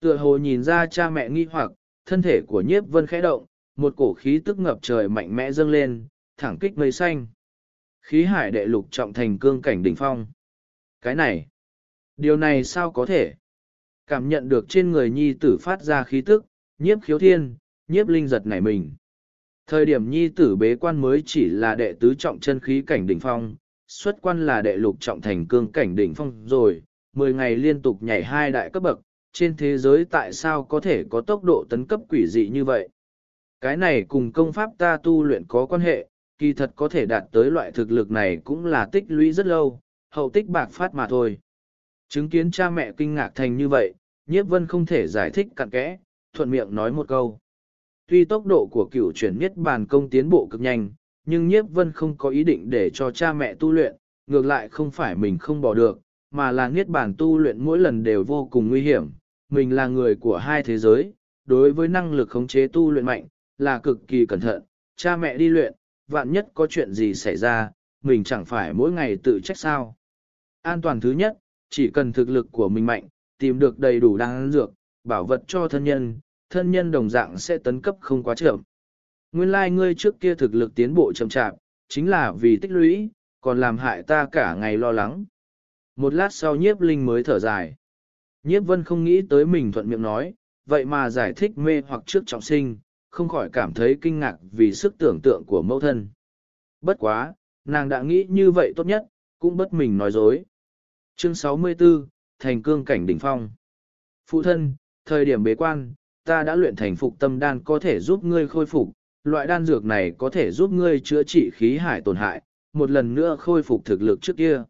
Tựa hồ nhìn ra cha mẹ nghi hoặc, thân thể của nhiếp vân khẽ động, một cổ khí tức ngập trời mạnh mẽ dâng lên, thẳng kích mây xanh. Khí hải đệ lục trọng thành cương cảnh đỉnh phong. Cái này, điều này sao có thể? Cảm nhận được trên người nhi tử phát ra khí tức, nhiếp khiếu thiên, nhiếp linh giật nảy mình. Thời điểm nhi tử bế quan mới chỉ là đệ tứ trọng chân khí cảnh đỉnh phong, xuất quan là đệ lục trọng thành cương cảnh đỉnh phong rồi, mười ngày liên tục nhảy hai đại cấp bậc, trên thế giới tại sao có thể có tốc độ tấn cấp quỷ dị như vậy? Cái này cùng công pháp ta tu luyện có quan hệ, kỳ thật có thể đạt tới loại thực lực này cũng là tích lũy rất lâu, hậu tích bạc phát mà thôi. Chứng kiến cha mẹ kinh ngạc thành như vậy, nhiếp vân không thể giải thích cặn kẽ, thuận miệng nói một câu. Tuy tốc độ của cựu chuyển niết bàn công tiến bộ cực nhanh, nhưng nhiếp vân không có ý định để cho cha mẹ tu luyện, ngược lại không phải mình không bỏ được, mà là niết bàn tu luyện mỗi lần đều vô cùng nguy hiểm. Mình là người của hai thế giới, đối với năng lực khống chế tu luyện mạnh, là cực kỳ cẩn thận, cha mẹ đi luyện, vạn nhất có chuyện gì xảy ra, mình chẳng phải mỗi ngày tự trách sao. An toàn thứ nhất, chỉ cần thực lực của mình mạnh, tìm được đầy đủ đan dược, bảo vật cho thân nhân, thân nhân đồng dạng sẽ tấn cấp không quá chậm. Nguyên lai like ngươi trước kia thực lực tiến bộ chậm chạp, chính là vì tích lũy, còn làm hại ta cả ngày lo lắng. Một lát sau nhiếp linh mới thở dài. Nhiếp vân không nghĩ tới mình thuận miệng nói, vậy mà giải thích mê hoặc trước trọng sinh, không khỏi cảm thấy kinh ngạc vì sức tưởng tượng của mẫu thân. Bất quá, nàng đã nghĩ như vậy tốt nhất, cũng bất mình nói dối. Chương sáu mươi tư, Thành cương cảnh đỉnh phong. Phụ thân, thời điểm bế quan, ta đã luyện thành phục tâm đan có thể giúp ngươi khôi phục, loại đan dược này có thể giúp ngươi chữa trị khí hải tổn hại, một lần nữa khôi phục thực lực trước kia.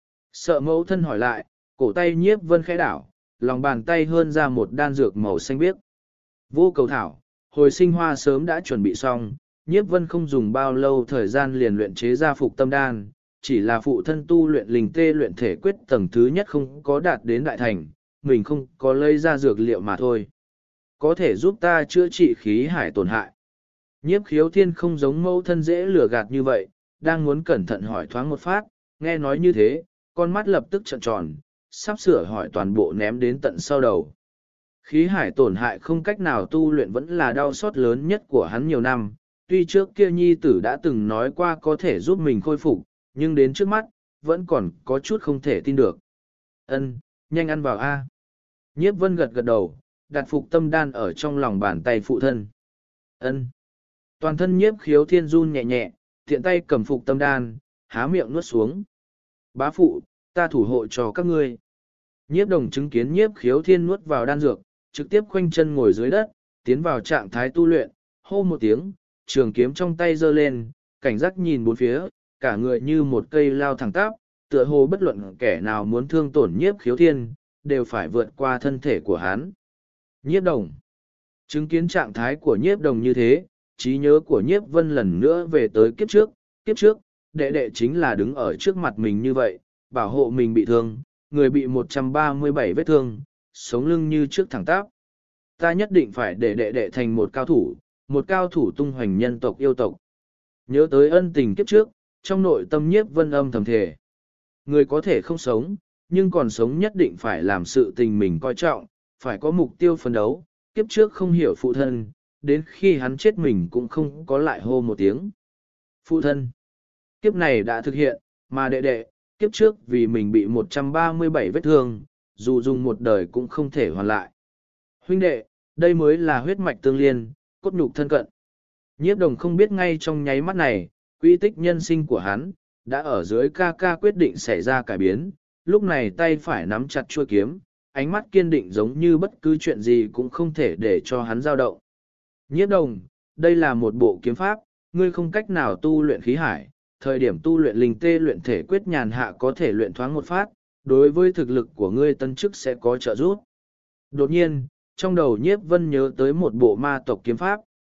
Sợ mẫu thân hỏi lại, cổ tay nhiếp vân khẽ đảo, lòng bàn tay hơn ra một đan dược màu xanh biếc. Vô cầu thảo, hồi sinh hoa sớm đã chuẩn bị xong, nhiếp vân không dùng bao lâu thời gian liền luyện chế ra phục tâm đan, chỉ là phụ thân tu luyện linh tê luyện thể quyết tầng thứ nhất không có đạt đến đại thành, mình không có lấy ra dược liệu mà thôi. Có thể giúp ta chữa trị khí hải tổn hại. Nhiếp khiếu thiên không giống mẫu thân dễ lừa gạt như vậy, đang muốn cẩn thận hỏi thoáng một phát, nghe nói như thế, con mắt lập tức trợn tròn, sắp sửa hỏi toàn bộ ném đến tận sau đầu. Khí hải tổn hại không cách nào tu luyện vẫn là đau xót lớn nhất của hắn nhiều năm, tuy trước kia nhi tử đã từng nói qua có thể giúp mình khôi phục, nhưng đến trước mắt, vẫn còn có chút không thể tin được. Ân, nhanh ăn vào A. Nhiếp vân gật gật đầu, đặt phục tâm đan ở trong lòng bàn tay phụ thân. Ân. Toàn thân nhiếp khiếu thiên run nhẹ nhẹ, thiện tay cầm phục tâm đan, há miệng nuốt xuống. Bá phụ, ta thủ hộ cho các ngươi. Nhiếp đồng chứng kiến nhiếp khiếu thiên nuốt vào đan dược, trực tiếp khoanh chân ngồi dưới đất, tiến vào trạng thái tu luyện, hô một tiếng, trường kiếm trong tay giơ lên, cảnh giác nhìn bốn phía, cả người như một cây lao thẳng tắp, tựa hồ bất luận kẻ nào muốn thương tổn nhiếp khiếu thiên, đều phải vượt qua thân thể của hắn. Nhiếp đồng. Chứng kiến trạng thái của nhiếp đồng như thế, trí nhớ của nhiếp vân lần nữa về tới kiếp trước, kiếp trước, đệ đệ chính là đứng ở trước mặt mình như vậy, bảo hộ mình bị thương, người bị một trăm ba mươi bảy vết thương, sống lưng như trước thẳng tắp. Ta nhất định phải để đệ đệ thành một cao thủ, một cao thủ tung hoành nhân tộc yêu tộc. Nhớ tới ân tình kiếp trước, trong nội tâm nhiếp vân âm thầm thề. Người có thể không sống, nhưng còn sống nhất định phải làm sự tình mình coi trọng, phải có mục tiêu phấn đấu, kiếp trước không hiểu phụ thân, đến khi hắn chết mình cũng không có lại hô một tiếng. Phụ thân, kiếp này đã thực hiện, mà đệ đệ, kiếp trước vì mình bị một trăm ba mươi bảy vết thương, dù dùng một đời cũng không thể hoàn lại. Huynh đệ, đây mới là huyết mạch tương liên, cốt nhục thân cận. Nhiếp đồng không biết ngay trong nháy mắt này, quy tích nhân sinh của hắn, đã ở dưới ca ca quyết định xảy ra cải biến, lúc này tay phải nắm chặt chuôi kiếm, ánh mắt kiên định giống như bất cứ chuyện gì cũng không thể để cho hắn dao động. Nhiếp đồng, đây là một bộ kiếm pháp, ngươi không cách nào tu luyện khí hải, thời điểm tu luyện linh tê luyện thể quyết nhàn hạ có thể luyện thoáng một phát, đối với thực lực của ngươi tân chức sẽ có trợ giúp. Đột nhiên, trong đầu nhiếp vân nhớ tới một bộ ma tộc kiếm pháp.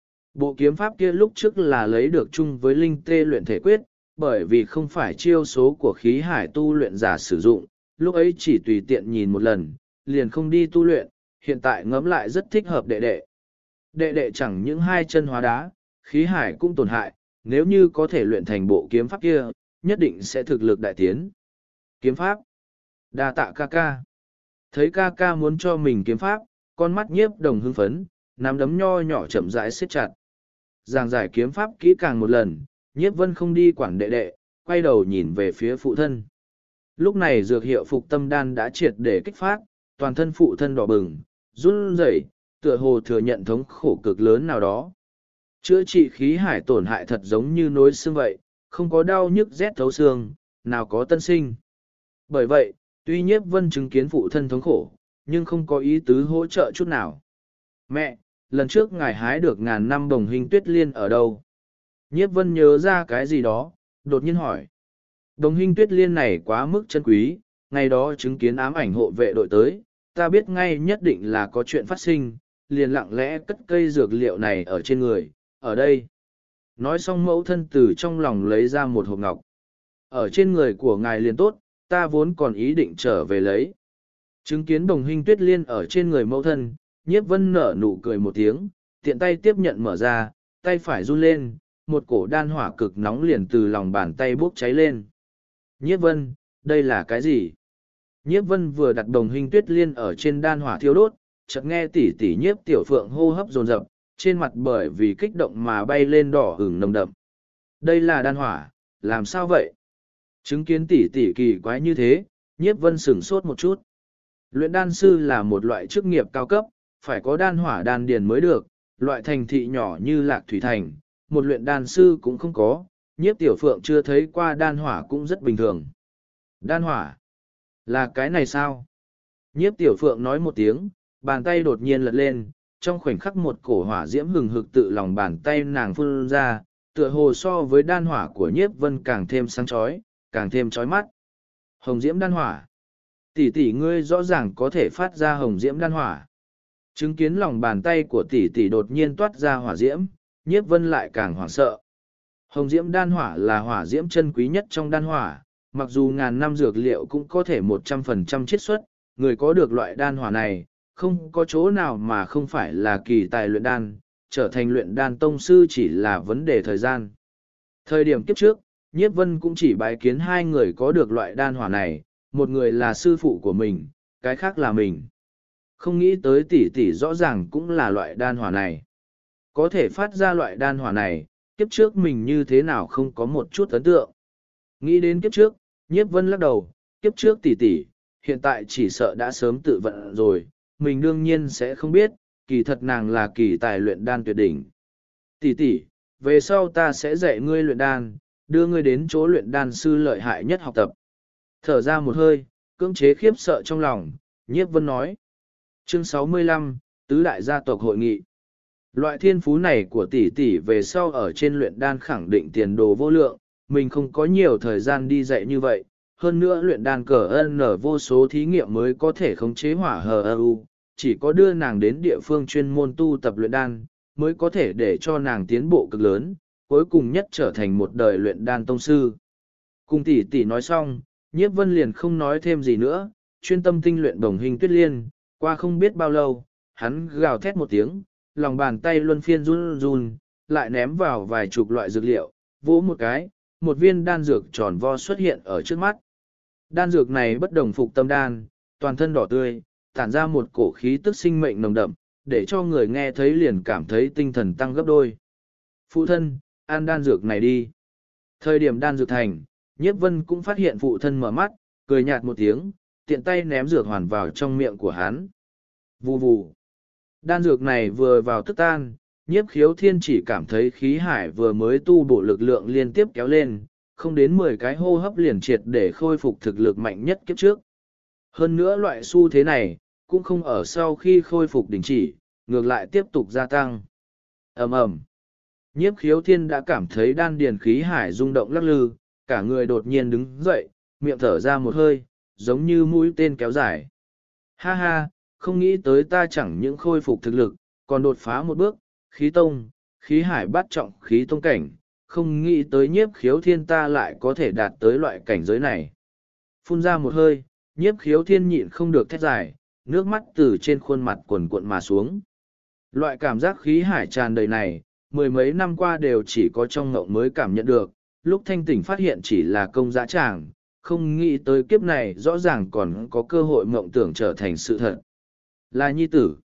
Bộ kiếm pháp kia lúc trước là lấy được chung với linh tê luyện thể quyết, bởi vì không phải chiêu số của khí hải tu luyện giả sử dụng, lúc ấy chỉ tùy tiện nhìn một lần, liền không đi tu luyện, hiện tại ngẫm lại rất thích hợp đệ đệ. Đệ đệ chẳng những hai chân hóa đá, khí hải cũng tổn hại, nếu như có thể luyện thành bộ kiếm pháp kia, nhất định sẽ thực lực đại tiến. Kiếm pháp. Đa tạ ca ca. Thấy ca ca muốn cho mình kiếm pháp, con mắt nhiếp đồng hưng phấn, nắm đấm nho nhỏ chậm rãi siết chặt. Giảng giải kiếm pháp kỹ càng một lần, nhiếp vân không đi quản đệ đệ, quay đầu nhìn về phía phụ thân. Lúc này dược hiệu phục tâm đan đã triệt để kích phát, toàn thân phụ thân đỏ bừng, run rẩy, tựa hồ thừa nhận thống khổ cực lớn nào đó. Chữa trị khí hải tổn hại thật giống như nối xương vậy, không có đau nhức rét thấu xương, nào có tân sinh. Bởi vậy, tuy nhiếp vân chứng kiến phụ thân thống khổ, nhưng không có ý tứ hỗ trợ chút nào. Mẹ, lần trước ngài hái được ngàn năm bồng hình tuyết liên ở đâu? Nhiếp vân nhớ ra cái gì đó, đột nhiên hỏi. Đồng hình tuyết liên này quá mức chân quý, ngày đó chứng kiến ám ảnh hộ vệ đội tới, ta biết ngay nhất định là có chuyện phát sinh, liền lặng lẽ cất cây dược liệu này ở trên người, ở đây. Nói xong mẫu thân từ trong lòng lấy ra một hộp ngọc. Ở trên người của ngài liền tốt, ta vốn còn ý định trở về lấy. Chứng kiến đồng hình tuyết liên ở trên người mẫu thân, nhiếp vân nở nụ cười một tiếng, tiện tay tiếp nhận mở ra, tay phải run lên, một cổ đan hỏa cực nóng liền từ lòng bàn tay bốc cháy lên. Nhiếp vân, đây là cái gì? Nhiếp vân vừa đặt đồng hình tuyết liên ở trên đan hỏa thiêu đốt, chợt nghe tỉ tỉ nhiếp tiểu phượng hô hấp dồn dập, trên mặt bởi vì kích động mà bay lên đỏ ửng nồng đậm. Đây là đan hỏa, làm sao vậy? Chứng kiến tỉ tỉ kỳ quái như thế, nhiếp vân sửng sốt một chút. Luyện đan sư là một loại chức nghiệp cao cấp, phải có đan hỏa đan điền mới được, loại thành thị nhỏ như Lạc Thủy Thành, một luyện đan sư cũng không có, nhiếp tiểu phượng chưa thấy qua đan hỏa cũng rất bình thường. Đan hỏa? Là cái này sao? Nhiếp tiểu phượng nói một tiếng, bàn tay đột nhiên lật lên, trong khoảnh khắc một cổ hỏa diễm hừng hực tự lòng bàn tay nàng phun ra, tựa hồ so với đan hỏa của nhiếp vân càng thêm sáng chói, càng thêm chói mắt. Hồng diễm đan hỏa. Tỷ tỷ ngươi rõ ràng có thể phát ra hồng diễm đan hỏa. Chứng kiến lòng bàn tay của tỷ tỷ đột nhiên toát ra hỏa diễm, nhiếp vân lại càng hoảng sợ. Hồng diễm đan hỏa là hỏa diễm chân quý nhất trong đan hỏa, mặc dù ngàn năm dược liệu cũng có thể một trăm phần trăm chiết xuất, người có được loại đan hỏa này, không có chỗ nào mà không phải là kỳ tài luyện đan, trở thành luyện đan tông sư chỉ là vấn đề thời gian. Thời điểm kiếp trước, nhiếp vân cũng chỉ bái kiến hai người có được loại đan hỏa này, một người là sư phụ của mình, cái khác là mình. Không nghĩ tới tỷ tỷ rõ ràng cũng là loại đan hỏa này. Có thể phát ra loại đan hỏa này, kiếp trước mình như thế nào không có một chút ấn tượng. Nghĩ đến kiếp trước, nhiếp vân lắc đầu, kiếp trước tỷ tỷ, hiện tại chỉ sợ đã sớm tự vận rồi, mình đương nhiên sẽ không biết, kỳ thật nàng là kỳ tài luyện đan tuyệt đỉnh. Tỷ tỷ, về sau ta sẽ dạy ngươi luyện đan, đưa ngươi đến chỗ luyện đan sư lợi hại nhất học tập. Thở ra một hơi, cưỡng chế khiếp sợ trong lòng, nhiếp vân nói. Chương sáu mươi lăm, Tứ đại gia tộc hội nghị. Loại thiên phú này của tỷ tỷ về sau ở trên luyện đan khẳng định tiền đồ vô lượng, mình không có nhiều thời gian đi dạy như vậy. Hơn nữa luyện đan cờ ân nở vô số thí nghiệm mới có thể khống chế hỏa hờ ơ u, chỉ có đưa nàng đến địa phương chuyên môn tu tập luyện đan, mới có thể để cho nàng tiến bộ cực lớn, cuối cùng nhất trở thành một đời luyện đan tông sư. Cùng tỷ tỷ nói xong, nhiếp vân liền không nói thêm gì nữa, chuyên tâm tinh luyện đồng hình tuyết liên, qua không biết bao lâu, hắn gào thét một tiếng, lòng bàn tay luân phiên run run, lại ném vào vài chục loại dược liệu, vỗ một cái, một viên đan dược tròn vo xuất hiện ở trước mắt. Đan dược này bất đồng phục tâm đan, toàn thân đỏ tươi, tản ra một cổ khí tức sinh mệnh nồng đậm, để cho người nghe thấy liền cảm thấy tinh thần tăng gấp đôi. Phụ thân, ăn đan dược này đi. Thời điểm đan dược thành, nhiếp vân cũng phát hiện phụ thân mở mắt, cười nhạt một tiếng, tiện tay ném dược hoàn vào trong miệng của hắn. Vù vù. Đan dược này vừa vào tức tan, nhiếp khiếu thiên chỉ cảm thấy khí hải vừa mới tu bổ lực lượng liên tiếp kéo lên, không đến mười cái hô hấp liền triệt để khôi phục thực lực mạnh nhất kiếp trước. Hơn nữa loại xu thế này, cũng không ở sau khi khôi phục đình chỉ, ngược lại tiếp tục gia tăng. ầm ầm, nhiếp khiếu thiên đã cảm thấy đan điền khí hải rung động lắc lư, cả người đột nhiên đứng dậy, miệng thở ra một hơi, giống như mũi tên kéo dài. Ha ha, không nghĩ tới ta chẳng những khôi phục thực lực, còn đột phá một bước, khí tông, khí hải bát trọng khí tông cảnh, không nghĩ tới nhiếp khiếu thiên ta lại có thể đạt tới loại cảnh giới này. Phun ra một hơi, nhiếp khiếu thiên nhịn không được thét dài, nước mắt từ trên khuôn mặt quần cuộn mà xuống. Loại cảm giác khí hải tràn đầy này, mười mấy năm qua đều chỉ có trong ngộng mới cảm nhận được, lúc thanh tỉnh phát hiện chỉ là công dã tràng, không nghĩ tới kiếp này rõ ràng còn có cơ hội mộng tưởng trở thành sự thật. Là nhi tử.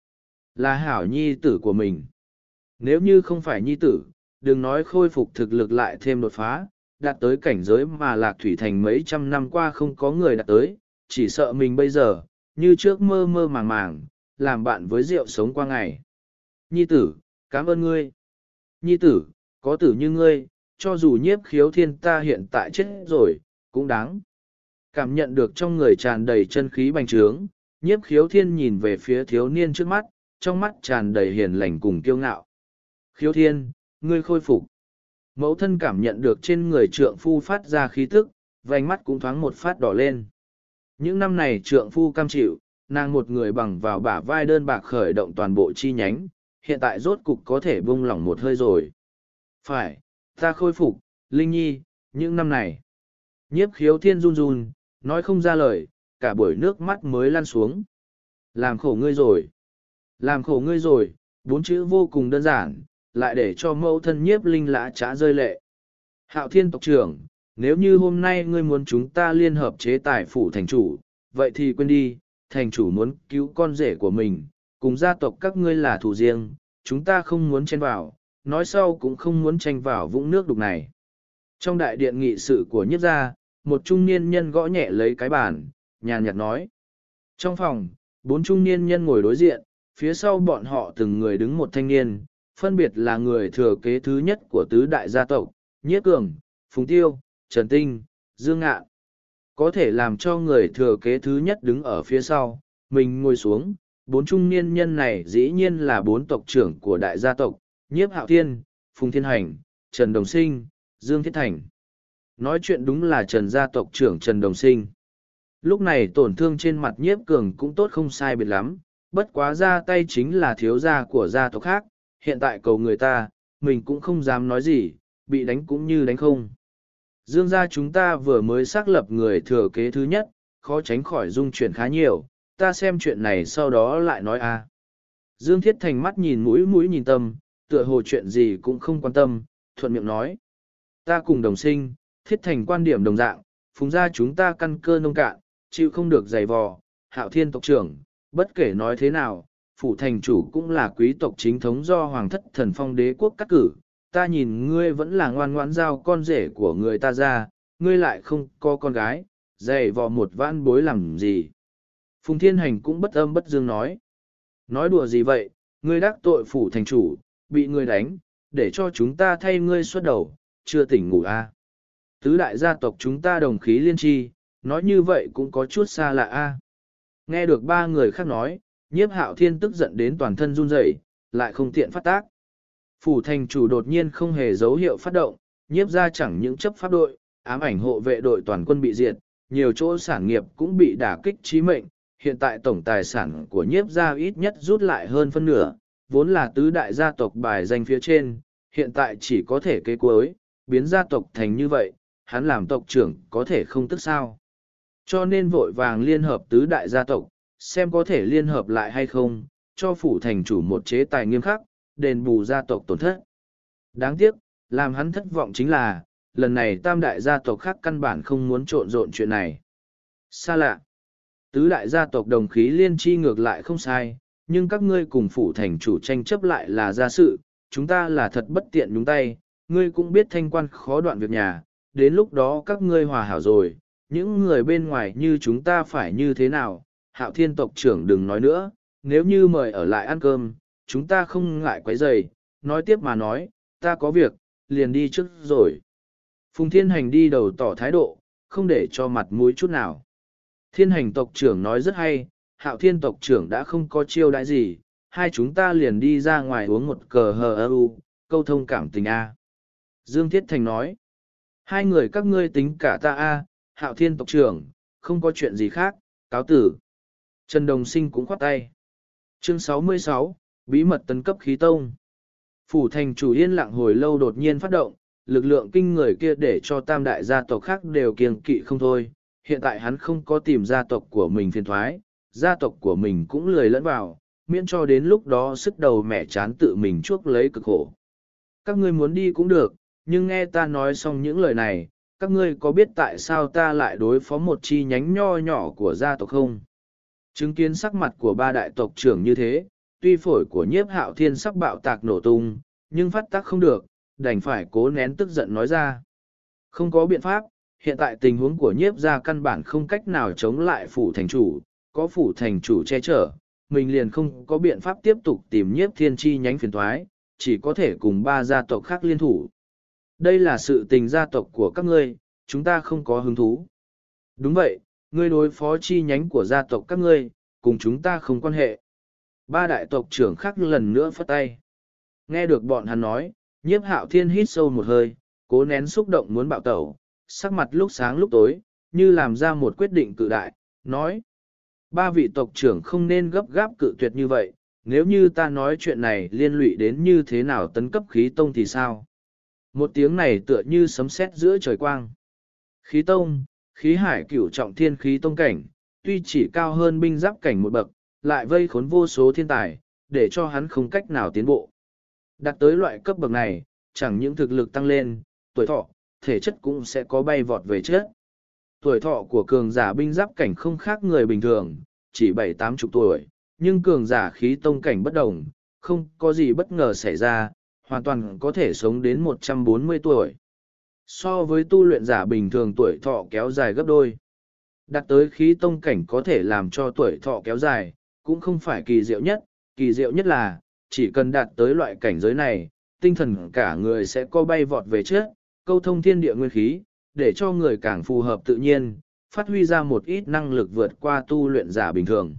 Là hảo nhi tử của mình. Nếu như không phải nhi tử, đừng nói khôi phục thực lực lại thêm đột phá, đạt tới cảnh giới mà Lạc Thủy Thành mấy trăm năm qua không có người đạt tới, chỉ sợ mình bây giờ, như trước mơ mơ màng màng, làm bạn với rượu sống qua ngày. Nhi tử, cảm ơn ngươi. Nhi tử, có tử như ngươi, cho dù nhiếp khiếu thiên ta hiện tại chết rồi, cũng đáng. Cảm nhận được trong người tràn đầy chân khí bành trướng, nhiếp khiếu thiên nhìn về phía thiếu niên trước mắt, trong mắt tràn đầy hiền lành cùng kiêu ngạo. Khiếu thiên, ngươi khôi phục. Mẫu thân cảm nhận được trên người trượng phu phát ra khí tức, vành mắt cũng thoáng một phát đỏ lên. Những năm này trượng phu cam chịu, nàng một người bằng vào bả vai đơn bạc khởi động toàn bộ chi nhánh, hiện tại rốt cục có thể buông lỏng một hơi rồi. Phải, ta khôi phục, Linh Nhi, những năm này. Nhiếp khiếu thiên run run, nói không ra lời, cả buổi nước mắt mới lăn xuống. Làm khổ ngươi rồi. Làm khổ ngươi rồi, bốn chữ vô cùng đơn giản, lại để cho mẫu thân nhiếp linh lã trá rơi lệ. Hạo thiên tộc trưởng, nếu như hôm nay ngươi muốn chúng ta liên hợp chế tài phủ thành chủ, vậy thì quên đi, thành chủ muốn cứu con rể của mình, cùng gia tộc các ngươi là thù riêng, chúng ta không muốn chen vào, nói sau cũng không muốn tranh vào vũng nước đục này. Trong đại điện nghị sự của nhiếp gia, một trung niên nhân gõ nhẹ lấy cái bàn, nhàn nhạt nói. Trong phòng, bốn trung niên nhân ngồi đối diện, phía sau bọn họ từng người đứng một thanh niên, phân biệt là người thừa kế thứ nhất của tứ đại gia tộc, Nhiếp Cường, Phùng Tiêu, Trần Tinh, Dương Ngạn. Có thể làm cho người thừa kế thứ nhất đứng ở phía sau, mình ngồi xuống, bốn trung niên nhân này dĩ nhiên là bốn tộc trưởng của đại gia tộc, Nhiếp Hạo Thiên, Phùng Thiên Hành, Trần Đồng Sinh, Dương Thiết Thành. Nói chuyện đúng là Trần gia tộc trưởng Trần Đồng Sinh. Lúc này tổn thương trên mặt Nhiếp Cường cũng tốt không sai biệt lắm, bất quá ra tay chính là thiếu gia của gia tộc khác, hiện tại cầu người ta, mình cũng không dám nói gì, bị đánh cũng như đánh không. Dương gia chúng ta vừa mới xác lập người thừa kế thứ nhất, khó tránh khỏi dung chuyển khá nhiều, ta xem chuyện này sau đó lại nói a. Dương Thiết Thành mắt nhìn mũi mũi nhìn tâm, tựa hồ chuyện gì cũng không quan tâm, thuận miệng nói. Ta cùng Đồng Sinh, Thiết Thành quan điểm đồng dạng, Phùng gia chúng ta căn cơ nông cạn, chịu không được giày vò, Hạo Thiên tộc trưởng, bất kể nói thế nào, phủ thành chủ cũng là quý tộc chính thống do Hoàng thất Thần Phong đế quốc cắt cử, ta nhìn ngươi vẫn là ngoan ngoãn giao con rể của người ta ra, ngươi lại không có con gái, giày vò một vãn bối làm gì. Phùng Thiên Hành cũng bất âm bất dương nói. Nói đùa gì vậy, ngươi đắc tội phủ thành chủ, bị ngươi đánh, để cho chúng ta thay ngươi xuất đầu, chưa tỉnh ngủ à. Tứ đại gia tộc chúng ta đồng khí liên tri, nói như vậy cũng có chút xa lạ a. Nghe được ba người khác nói, Nhiếp Hạo Thiên tức giận đến toàn thân run rẩy, lại không tiện phát tác. Phủ thành chủ đột nhiên không hề dấu hiệu phát động, nhiếp ra chẳng những chấp pháp đội, ám ảnh hộ vệ đội toàn quân bị diệt, nhiều chỗ sản nghiệp cũng bị đả kích chí mệnh. Hiện tại tổng tài sản của nhiếp gia ít nhất rút lại hơn phân nửa, vốn là tứ đại gia tộc bài danh phía trên, hiện tại chỉ có thể kế cuối, biến gia tộc thành như vậy, hắn làm tộc trưởng có thể không tức sao. Cho nên vội vàng liên hợp tứ đại gia tộc, xem có thể liên hợp lại hay không, cho phủ thành chủ một chế tài nghiêm khắc, đền bù gia tộc tổn thất. Đáng tiếc, làm hắn thất vọng chính là, lần này tam đại gia tộc khác căn bản không muốn trộn rộn chuyện này. Xa lạ. Tứ đại gia tộc đồng khí liên chi ngược lại không sai, nhưng các ngươi cùng phủ thành chủ tranh chấp lại là gia sự, chúng ta là thật bất tiện nhúng tay, ngươi cũng biết thanh quan khó đoạn việc nhà, đến lúc đó các ngươi hòa hảo rồi, những người bên ngoài như chúng ta phải như thế nào, Hạo Thiên tộc trưởng đừng nói nữa, nếu như mời ở lại ăn cơm, chúng ta không ngại quấy rầy, nói tiếp mà nói, ta có việc, liền đi trước rồi. Phùng Thiên Hành đi đầu tỏ thái độ, không để cho mặt mũi chút nào. Thiên Hành tộc trưởng nói rất hay, Hạo Thiên tộc trưởng đã không có chiêu đãi gì, hai chúng ta liền đi ra ngoài uống một cờ hờ ơ u, câu thông cảm tình A. Dương Thiết Thành nói, hai người các ngươi tính cả ta A, Hạo Thiên tộc trưởng, không có chuyện gì khác, cáo tử. Trần Đồng Sinh cũng khoát tay. Chương sáu mươi sáu, Bí mật tấn cấp khí tông. Phủ thành chủ yên lặng hồi lâu đột nhiên phát động, lực lượng kinh người kia để cho tam đại gia tộc khác đều kiêng kỵ không thôi. Hiện tại hắn không có tìm gia tộc của mình phiền thoái, gia tộc của mình cũng lười lẫn vào, miễn cho đến lúc đó sức đầu mẹ chán tự mình chuốc lấy cực khổ. Các ngươi muốn đi cũng được, nhưng nghe ta nói xong những lời này, các ngươi có biết tại sao ta lại đối phó một chi nhánh nho nhỏ của gia tộc không? Chứng kiến sắc mặt của ba đại tộc trưởng như thế, tuy phổi của nhiếp hạo thiên sắp bạo tạc nổ tung, nhưng phát tác không được, đành phải cố nén tức giận nói ra. Không có biện pháp, hiện tại tình huống của nhiếp gia căn bản không cách nào chống lại phủ thành chủ, có phủ thành chủ che chở, mình liền không có biện pháp tiếp tục tìm nhiếp thiên chi nhánh phiền thoái, chỉ có thể cùng ba gia tộc khác liên thủ. Đây là sự tình gia tộc của các ngươi, chúng ta không có hứng thú. Đúng vậy, ngươi đối phó chi nhánh của gia tộc các ngươi, cùng chúng ta không quan hệ. Ba đại tộc trưởng khác lần nữa phất tay. Nghe được bọn hắn nói, nhiếp hạo thiên hít sâu một hơi, cố nén xúc động muốn bạo tẩu, sắc mặt lúc sáng lúc tối, như làm ra một quyết định cự đại, nói. Ba vị tộc trưởng không nên gấp gáp cự tuyệt như vậy, nếu như ta nói chuyện này liên lụy đến như thế nào tấn cấp khí tông thì sao? Một tiếng này tựa như sấm sét giữa trời quang. Khí tông, khí hải cửu trọng thiên khí tông cảnh, tuy chỉ cao hơn binh giáp cảnh một bậc, lại vây khốn vô số thiên tài, để cho hắn không cách nào tiến bộ. Đạt tới loại cấp bậc này, chẳng những thực lực tăng lên, tuổi thọ, thể chất cũng sẽ có bay vọt về chất. Tuổi thọ của cường giả binh giáp cảnh không khác người bình thường, chỉ bảy tám chục tuổi, nhưng cường giả khí tông cảnh bất đồng, không có gì bất ngờ xảy ra, hoàn toàn có thể sống đến một trăm bốn mươi tuổi. So với tu luyện giả bình thường tuổi thọ kéo dài gấp đôi. Đạt tới khí tông cảnh có thể làm cho tuổi thọ kéo dài, cũng không phải kỳ diệu nhất, kỳ diệu nhất là, chỉ cần đạt tới loại cảnh giới này, tinh thần cả người sẽ co bay vọt về trước, câu thông thiên địa nguyên khí, để cho người càng phù hợp tự nhiên, phát huy ra một ít năng lực vượt qua tu luyện giả bình thường.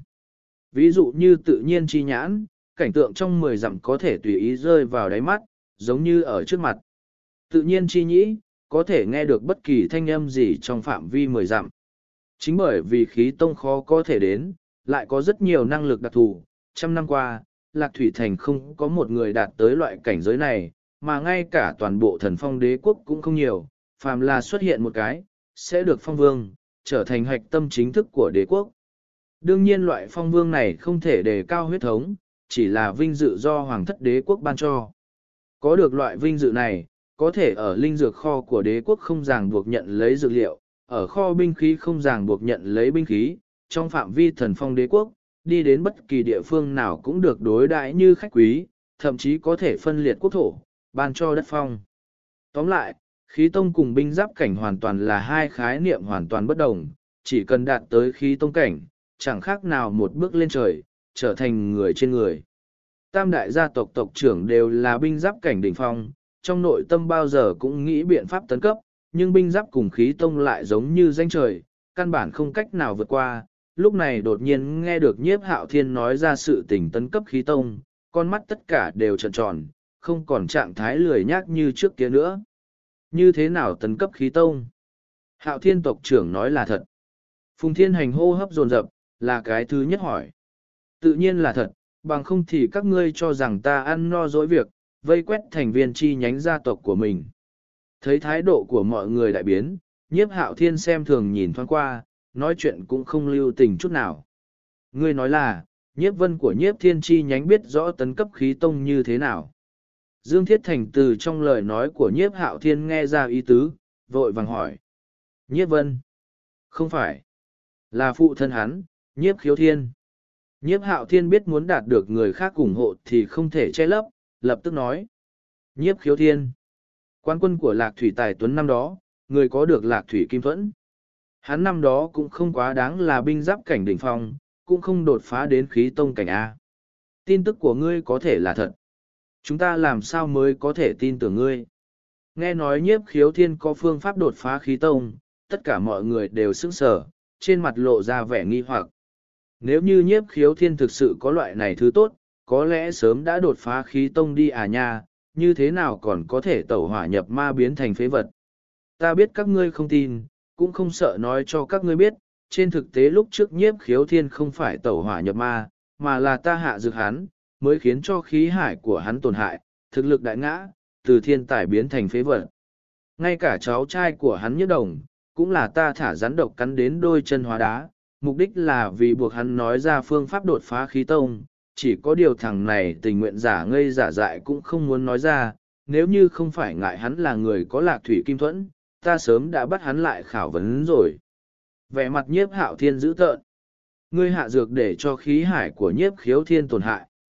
Ví dụ như tự nhiên chi nhãn, cảnh tượng trong mười dặm có thể tùy ý rơi vào đáy mắt, giống như ở trước mặt. Tự nhiên chi nhĩ, có thể nghe được bất kỳ thanh âm gì trong phạm vi mười dặm. Chính bởi vì khí tông khó có thể đến, lại có rất nhiều năng lực đặc thù. Trăm năm qua, Lạc Thủy Thành không có một người đạt tới loại cảnh giới này, mà ngay cả toàn bộ thần phong đế quốc cũng không nhiều, phàm là xuất hiện một cái, sẽ được phong vương, trở thành hạch tâm chính thức của đế quốc. Đương nhiên loại phong vương này không thể đề cao huyết thống, chỉ là vinh dự do hoàng thất đế quốc ban cho. Có được loại vinh dự này, có thể ở linh dược kho của đế quốc không ràng buộc nhận lấy dược liệu, ở kho binh khí không ràng buộc nhận lấy binh khí, trong phạm vi thần phong đế quốc, đi đến bất kỳ địa phương nào cũng được đối đãi như khách quý, thậm chí có thể phân liệt quốc thổ, ban cho đất phong. Tóm lại, khí tông cùng binh giáp cảnh hoàn toàn là hai khái niệm hoàn toàn bất đồng, chỉ cần đạt tới khí tông cảnh, chẳng khác nào một bước lên trời, trở thành người trên người. Tam đại gia tộc tộc trưởng đều là binh giáp cảnh đỉnh phong, trong nội tâm bao giờ cũng nghĩ biện pháp tấn cấp, nhưng binh giáp cùng khí tông lại giống như danh trời, căn bản không cách nào vượt qua. Lúc này đột nhiên nghe được nhiếp hạo thiên nói ra sự tình tấn cấp khí tông, con mắt tất cả đều tròn tròn, không còn trạng thái lười nhác như trước kia nữa. Như thế nào tấn cấp khí tông? Hạo thiên tộc trưởng nói là thật. Phùng Thiên Hành hô hấp dồn dập, là cái thứ nhất hỏi. Tự nhiên là thật, bằng không thì các ngươi cho rằng ta ăn no dỗi việc, vây quét thành viên chi nhánh gia tộc của mình. Thấy thái độ của mọi người đại biến, nhiếp hạo thiên xem thường nhìn thoáng qua, nói chuyện cũng không lưu tình chút nào. Ngươi nói là, nhiếp vân của nhiếp thiên chi nhánh biết rõ tấn cấp khí tông như thế nào. Dương Thiết Thành từ trong lời nói của nhiếp hạo thiên nghe ra ý tứ, vội vàng hỏi. Nhiếp vân? Không phải. Là phụ thân hắn, nhiếp khiếu thiên. Nhiếp hạo thiên biết muốn đạt được người khác ủng hộ thì không thể che lấp, lập tức nói. Nhiếp khiếu thiên. Quán quân của Lạc Thủy Tài Tuấn năm đó, người có được Lạc Thủy Kim Thuẫn. Hắn năm đó cũng không quá đáng là binh giáp cảnh đỉnh phong, cũng không đột phá đến khí tông cảnh A. Tin tức của ngươi có thể là thật. Chúng ta làm sao mới có thể tin tưởng ngươi? Nghe nói nhiếp khiếu thiên có phương pháp đột phá khí tông, tất cả mọi người đều sững sờ, trên mặt lộ ra vẻ nghi hoặc. Nếu như nhiếp khiếu thiên thực sự có loại này thứ tốt, có lẽ sớm đã đột phá khí tông đi à nha, như thế nào còn có thể tẩu hỏa nhập ma biến thành phế vật. Ta biết các ngươi không tin, cũng không sợ nói cho các ngươi biết, trên thực tế lúc trước nhiếp khiếu thiên không phải tẩu hỏa nhập ma, mà là ta hạ dược hắn, mới khiến cho khí hải của hắn tổn hại, thực lực đại ngã, từ thiên tài biến thành phế vật. Ngay cả cháu trai của hắn Nhất Đồng, cũng là ta thả rắn độc cắn đến đôi chân hóa đá, mục đích là vì buộc hắn nói ra phương pháp đột phá khí tông, chỉ có điều thằng này tình nguyện giả ngây giả dại cũng không muốn nói ra, nếu như không phải ngại hắn là người có Lạc Thủy Kim Thuẫn, ta sớm đã bắt hắn lại khảo vấn rồi. Vẻ mặt nhiếp hạo thiên dữ tợn. Ngươi hạ dược để cho khí hải của nhiếp khiếu thiên tổn hại.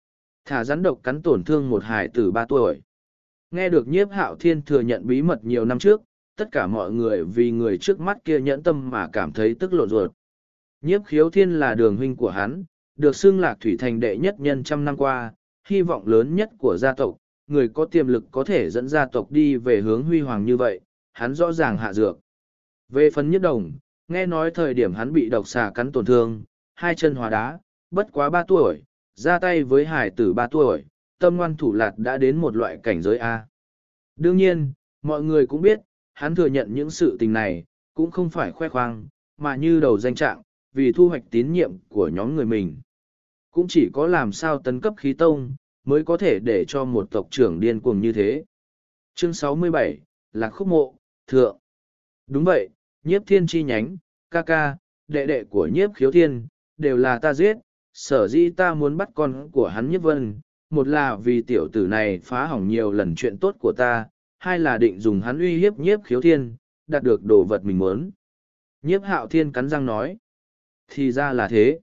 thả rắn độc cắn tổn thương một hải tử ba tuổi. Nghe được Nhiếp Hạo Thiên thừa nhận bí mật nhiều năm trước, tất cả mọi người vì người trước mắt kia nhẫn tâm mà cảm thấy tức lộn ruột. Nhiếp Khiếu Thiên là đường huynh của hắn, được xưng Lạc Thủy Thành đệ nhất nhân trăm năm qua, hy vọng lớn nhất của gia tộc, người có tiềm lực có thể dẫn gia tộc đi về hướng huy hoàng như vậy, hắn rõ ràng hạ dược. Về phần Nhiếp Đồng, nghe nói thời điểm hắn bị độc xà cắn tổn thương, hai chân hóa đá, bất quá ba tuổi, ra tay với hải tử ba tuổi, tâm ngoan thủ lạt đã đến một loại cảnh giới A. Đương nhiên, mọi người cũng biết, hắn thừa nhận những sự tình này, cũng không phải khoe khoang, mà như đầu danh trạng, vì thu hoạch tín nhiệm của nhóm người mình. Cũng chỉ có làm sao tấn cấp khí tông, mới có thể để cho một tộc trưởng điên cuồng như thế. Chương sáu mươi bảy, Lạc Khúc Mộ, Thượng. Đúng vậy, Nhiếp Thiên chi nhánh, ca ca, đệ đệ của Nhiếp Khiếu Thiên, đều là ta giết, sở dĩ ta muốn bắt con của hắn Nhiếp Vân, một là vì tiểu tử này phá hỏng nhiều lần chuyện tốt của ta, hai là định dùng hắn uy hiếp Nhiếp Khiếu Thiên, đạt được đồ vật mình muốn. Nhiếp Hạo Thiên cắn răng nói. Thì ra là thế.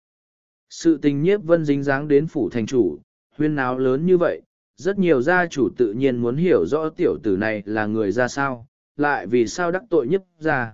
Sự tình Nhiếp Vân dính dáng đến phủ thành chủ, huyên náo lớn như vậy, rất nhiều gia chủ tự nhiên muốn hiểu rõ tiểu tử này là người ra sao, lại vì sao đắc tội Nhiếp gia.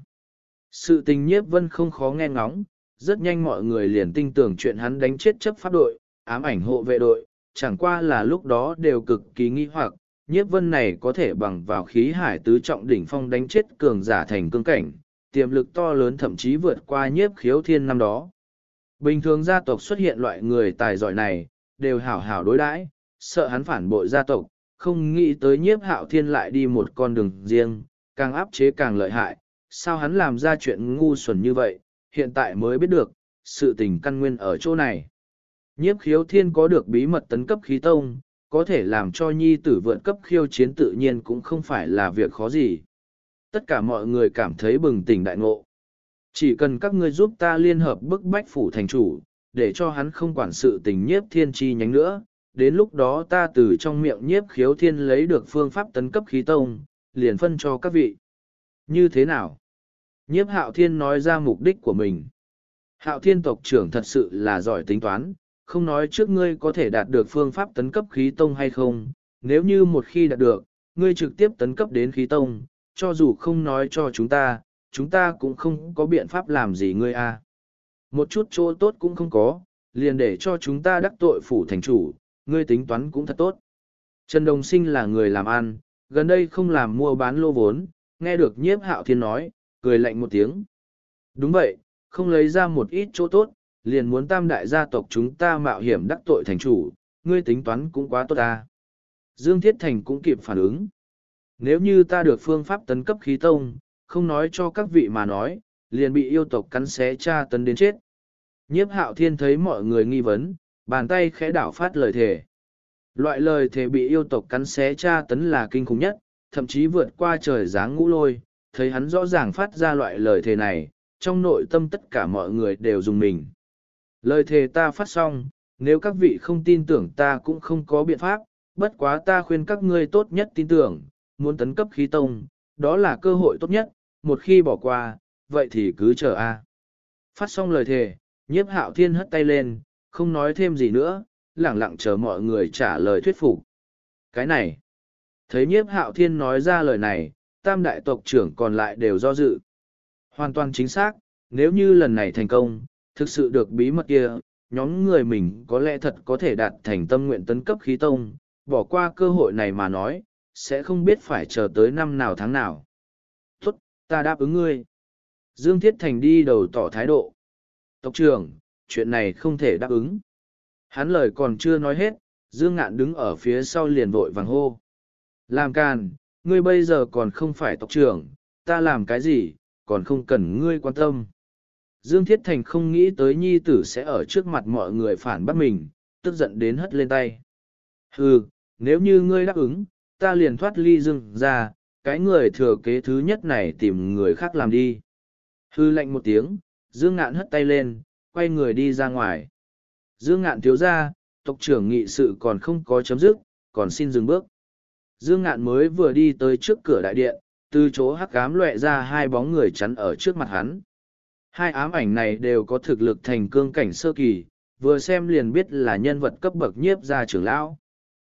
Sự tình Nhiếp Vân không khó nghe ngóng, rất nhanh mọi người liền tin tưởng chuyện hắn đánh chết chấp pháp đội, ám ảnh hộ vệ đội, chẳng qua là lúc đó đều cực kỳ nghi hoặc, Nhiếp Vân này có thể bằng vào khí hải tứ trọng đỉnh phong đánh chết cường giả thành cương cảnh, tiềm lực to lớn thậm chí vượt qua Nhiếp Khiếu Thiên năm đó. Bình thường gia tộc xuất hiện loại người tài giỏi này, đều hảo hảo đối đãi, sợ hắn phản bội gia tộc, không nghĩ tới Nhiếp Hạo Thiên lại đi một con đường riêng, càng áp chế càng lợi hại, sao hắn làm ra chuyện ngu xuẩn như vậy, hiện tại mới biết được, sự tình căn nguyên ở chỗ này. Nhiếp Khiếu Thiên có được bí mật tấn cấp khí tông, có thể làm cho nhi tử vượt cấp khiêu chiến tự nhiên cũng không phải là việc khó gì. Tất cả mọi người cảm thấy bừng tỉnh đại ngộ. Chỉ cần các ngươi giúp ta liên hợp bức bách phủ thành chủ, để cho hắn không quản sự tình Nhiếp Thiên chi nhánh nữa, đến lúc đó ta từ trong miệng Nhiếp Khiếu Thiên lấy được phương pháp tấn cấp khí tông, liền phân cho các vị. Như thế nào? Nhiếp Hạo Thiên nói ra mục đích của mình. Hạo Thiên tộc trưởng thật sự là giỏi tính toán, không nói trước ngươi có thể đạt được phương pháp tấn cấp khí tông hay không, nếu như một khi đạt được, ngươi trực tiếp tấn cấp đến khí tông, cho dù không nói cho chúng ta, chúng ta cũng không có biện pháp làm gì ngươi a. Một chút chỗ tốt cũng không có, liền để cho chúng ta đắc tội phủ thành chủ, ngươi tính toán cũng thật tốt. Trần Đồng Sinh là người làm ăn, gần đây không làm mua bán lô vốn, nghe được Nhiếp Hạo Thiên nói, cười lạnh một tiếng. Đúng vậy, không lấy ra một ít chỗ tốt, liền muốn tam đại gia tộc chúng ta mạo hiểm đắc tội thành chủ, ngươi tính toán cũng quá tốt ta. Dương Thiết Thành cũng kịp phản ứng. Nếu như ta được phương pháp tấn cấp khí tông, không nói cho các vị mà nói, liền bị yêu tộc cắn xé tra tấn đến chết. Nhiếp Hạo Thiên thấy mọi người nghi vấn, bàn tay khẽ đảo phát lời thề. Loại lời thề bị yêu tộc cắn xé tra tấn là kinh khủng nhất, thậm chí vượt qua trời giáng ngũ lôi, thấy hắn rõ ràng phát ra loại lời thề này, trong nội tâm tất cả mọi người đều dùng mình. Lời thề ta phát xong, nếu các vị không tin tưởng ta cũng không có biện pháp, bất quá ta khuyên các ngươi tốt nhất tin tưởng, muốn tấn cấp khí tông, đó là cơ hội tốt nhất, một khi bỏ qua, vậy thì cứ chờ a. Phát xong lời thề, Nhiếp Hạo Thiên hất tay lên, không nói thêm gì nữa, lẳng lặng chờ mọi người trả lời thuyết phục. Cái này, thấy Nhiếp Hạo Thiên nói ra lời này, tam đại tộc trưởng còn lại đều do dự. Hoàn toàn chính xác, nếu như lần này thành công, thực sự được bí mật kia, nhóm người mình có lẽ thật có thể đạt thành tâm nguyện tấn cấp khí tông, bỏ qua cơ hội này mà nói, sẽ không biết phải chờ tới năm nào tháng nào. Tốt, ta đáp ứng ngươi. Dương Thiết Thành đi đầu tỏ thái độ. Tộc trưởng, chuyện này không thể đáp ứng. Hắn lời còn chưa nói hết, Dương Ngạn đứng ở phía sau liền vội vàng hô. Làm càn, ngươi bây giờ còn không phải tộc trưởng, ta làm cái gì, còn không cần ngươi quan tâm. Dương Thiết Thành không nghĩ tới nhi tử sẽ ở trước mặt mọi người phản bác mình, tức giận đến hất lên tay. Hừ, nếu như ngươi đáp ứng, ta liền thoát ly Dương ra, cái người thừa kế thứ nhất này tìm người khác làm đi. Hừ lạnh một tiếng, Dương Ngạn hất tay lên, quay người đi ra ngoài. Dương Ngạn thiếu ra, tộc trưởng nghị sự còn không có chấm dứt, còn xin dừng bước. Dương Ngạn mới vừa đi tới trước cửa đại điện, từ chỗ hắc ám lóe ra hai bóng người chắn ở trước mặt hắn. Hai ám ảnh này đều có thực lực thành cương cảnh sơ kỳ, vừa xem liền biết là nhân vật cấp bậc Nhiếp gia trưởng lão.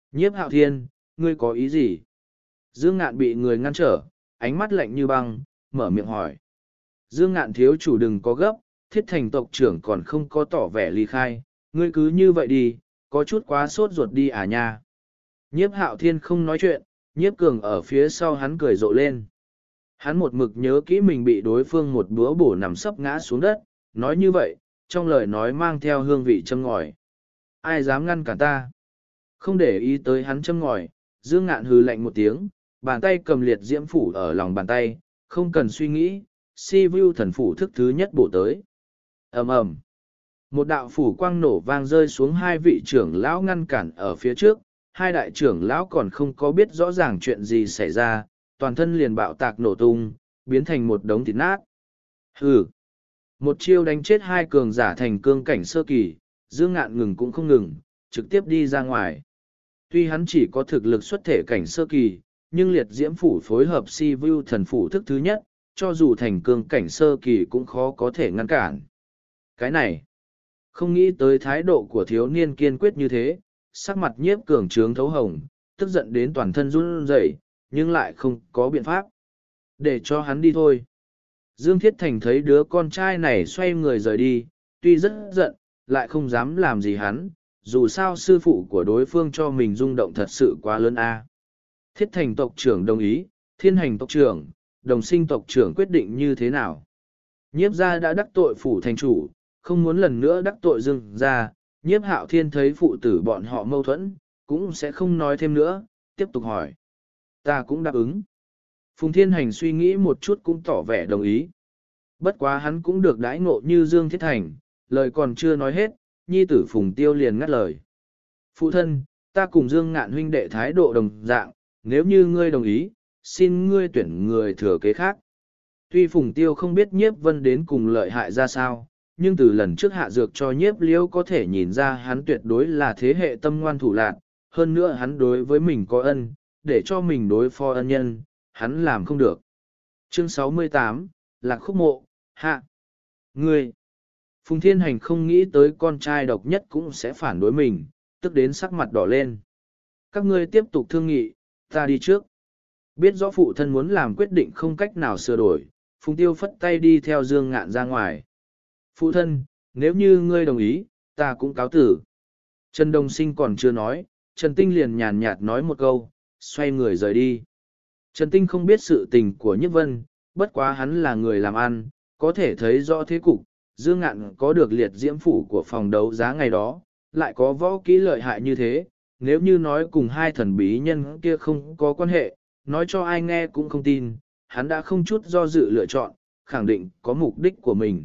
Nhiếp Hạo Thiên, ngươi có ý gì? Dương Ngạn bị người ngăn trở, ánh mắt lạnh như băng, mở miệng hỏi. Dương Ngạn thiếu chủ đừng có gấp, Thiết Thành tộc trưởng còn không có tỏ vẻ ly khai, ngươi cứ như vậy đi, có chút quá sốt ruột đi à nha. Nhiếp Hạo Thiên không nói chuyện, Nhiếp Cường ở phía sau hắn cười rộ lên. Hắn một mực nhớ kỹ mình bị đối phương một búa bổ nằm sấp ngã xuống đất, nói như vậy, trong lời nói mang theo hương vị châm ngòi. Ai dám ngăn cản ta? Không để ý tới hắn châm ngòi, Dương Ngạn hừ lạnh một tiếng, bàn tay cầm liệt diễm phủ ở lòng bàn tay, không cần suy nghĩ, si vu thần phủ thức thứ nhất bổ tới. Ầm ầm. Một đạo phủ quang nổ vang rơi xuống hai vị trưởng lão ngăn cản ở phía trước, hai đại trưởng lão còn không có biết rõ ràng chuyện gì xảy ra, toàn thân liền bạo tạc nổ tung, biến thành một đống thịt nát. Hừ. Một chiêu đánh chết hai cường giả thành cương cảnh sơ kỳ, Dương Ngạn ngừng cũng không ngừng, trực tiếp đi ra ngoài. Tuy hắn chỉ có thực lực xuất thể cảnh sơ kỳ, nhưng liệt diễm phủ phối hợp si vu thần phủ thức thứ nhất, cho dù thành cương cảnh sơ kỳ cũng khó có thể ngăn cản. Cái này, không nghĩ tới thái độ của thiếu niên kiên quyết như thế, sắc mặt nhiếp cường trướng thấu hồng, tức giận đến toàn thân run rẩy, nhưng lại không có biện pháp. Để cho hắn đi thôi. Dương Thiết Thành thấy đứa con trai này xoay người rời đi, tuy rất giận, lại không dám làm gì hắn, dù sao sư phụ của đối phương cho mình rung động thật sự quá lớn a. Thiết Thành tộc trưởng đồng ý, Thiên Hành tộc trưởng, Đồng Sinh tộc trưởng quyết định như thế nào? Nhiếp gia đã đắc tội phủ thành chủ, không muốn lần nữa đắc tội Dương gia, Nhiếp Hạo Thiên thấy phụ tử bọn họ mâu thuẫn, cũng sẽ không nói thêm nữa, tiếp tục hỏi. Ta cũng đáp ứng. Phùng Thiên Hành suy nghĩ một chút cũng tỏ vẻ đồng ý. Bất quá hắn cũng được đãi ngộ như Dương Thiết Thành, lời còn chưa nói hết, nhi tử Phùng Tiêu liền ngắt lời. Phụ thân, ta cùng Dương Ngạn huynh đệ thái độ đồng dạng, nếu như ngươi đồng ý, xin ngươi tuyển người thừa kế khác. Tuy Phùng Tiêu không biết Nhiếp Vân đến cùng lợi hại ra sao, nhưng từ lần trước hạ dược cho Nhiếp Liễu có thể nhìn ra hắn tuyệt đối là thế hệ tâm ngoan thủ lạn, hơn nữa hắn đối với mình có ân, để cho mình đối phó ân nhân, hắn làm không được. Chương sáu mươi tám, Lạc Khúc Mộ, hạ. Ngươi. Phùng Thiên Hành không nghĩ tới con trai độc nhất cũng sẽ phản đối mình, tức đến sắc mặt đỏ lên. Các ngươi tiếp tục thương nghị, ta đi trước. Biết rõ phụ thân muốn làm quyết định không cách nào sửa đổi, Phùng Tiêu phất tay đi theo Dương Ngạn ra ngoài. Phụ thân, nếu như ngươi đồng ý, ta cũng cáo tử. Trần Đồng Sinh còn chưa nói, Trần Tinh liền nhàn nhạt nói một câu, xoay người rời đi. Trần Tinh không biết sự tình của Nhất Vân, bất quá hắn là người làm ăn, có thể thấy rõ thế cục, Dương Ngạn có được liệt diễm phủ của phòng đấu giá ngày đó, lại có võ kỹ lợi hại như thế, nếu như nói cùng hai thần bí nhân kia không có quan hệ, nói cho ai nghe cũng không tin, hắn đã không chút do dự lựa chọn, khẳng định có mục đích của mình.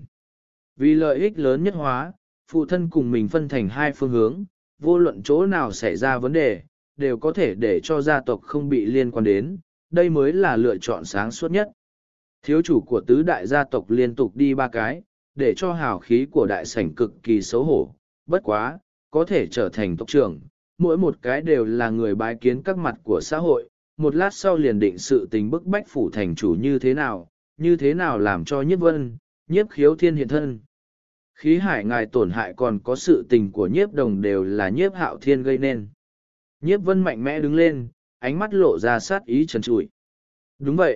Vì lợi ích lớn nhất hóa, phụ thân cùng mình phân thành hai phương hướng, vô luận chỗ nào xảy ra vấn đề, đều có thể để cho gia tộc không bị liên quan đến, đây mới là lựa chọn sáng suốt nhất. Thiếu chủ của tứ đại gia tộc liên tục đi ba cái, để cho hào khí của đại sảnh cực kỳ xấu hổ, bất quá, có thể trở thành tộc trưởng, mỗi một cái đều là người bái kiến các mặt của xã hội, một lát sau liền định sự tình bức bách phủ thành chủ như thế nào, như thế nào làm cho Nhiếp Vân, Nhiếp Khiếu Thiên hiện thân. Khí hải ngài tổn hại còn có sự tình của Nhiếp Đồng đều là Nhiếp Hạo Thiên gây nên. Nhiếp Vân mạnh mẽ đứng lên, ánh mắt lộ ra sát ý trần trụi. Đúng vậy.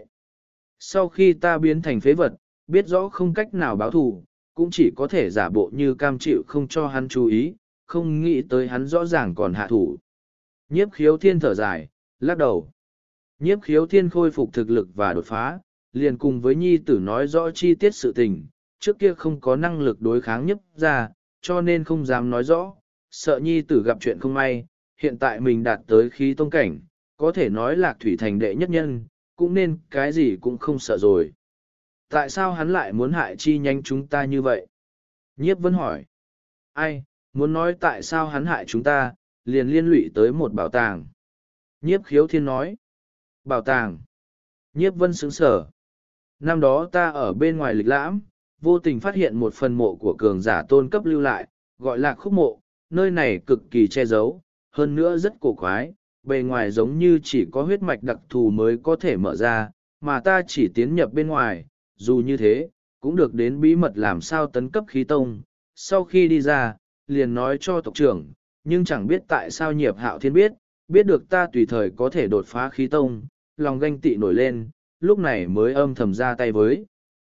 Sau khi ta biến thành phế vật, biết rõ không cách nào báo thù, cũng chỉ có thể giả bộ như cam chịu không cho hắn chú ý, không nghĩ tới hắn rõ ràng còn hạ thủ. Nhiếp Khiếu Thiên thở dài, lắc đầu. Nhiếp Khiếu Thiên khôi phục thực lực và đột phá, liền cùng với nhi tử nói rõ chi tiết sự tình, trước kia không có năng lực đối kháng Nhiếp ra, cho nên không dám nói rõ, sợ nhi tử gặp chuyện không may, hiện tại mình đạt tới khí tông cảnh, có thể nói Lạc Thủy Thành đệ nhất nhân, cũng nên cái gì cũng không sợ rồi. Tại sao hắn lại muốn hại chi nhánh chúng ta như vậy? Nhiếp Vân hỏi. Ai, muốn nói tại sao hắn hại chúng ta, liền liên lụy tới một bảo tàng. Nhiếp Khiếu Thiên nói. Bảo tàng. Nhiếp Vân sững sở. Năm đó ta ở bên ngoài lịch lãm, vô tình phát hiện một phần mộ của cường giả tôn cấp lưu lại, gọi là khúc mộ, nơi này cực kỳ che giấu, hơn nữa rất cổ quái, bề ngoài giống như chỉ có huyết mạch đặc thù mới có thể mở ra, mà ta chỉ tiến nhập bên ngoài, dù như thế, cũng được đến bí mật làm sao tấn cấp khí tông, sau khi đi ra, liền nói cho tộc trưởng, nhưng chẳng biết tại sao Nhiếp Hạo Thiên biết, biết được ta tùy thời có thể đột phá khí tông, lòng ganh tị nổi lên, lúc này mới âm thầm ra tay với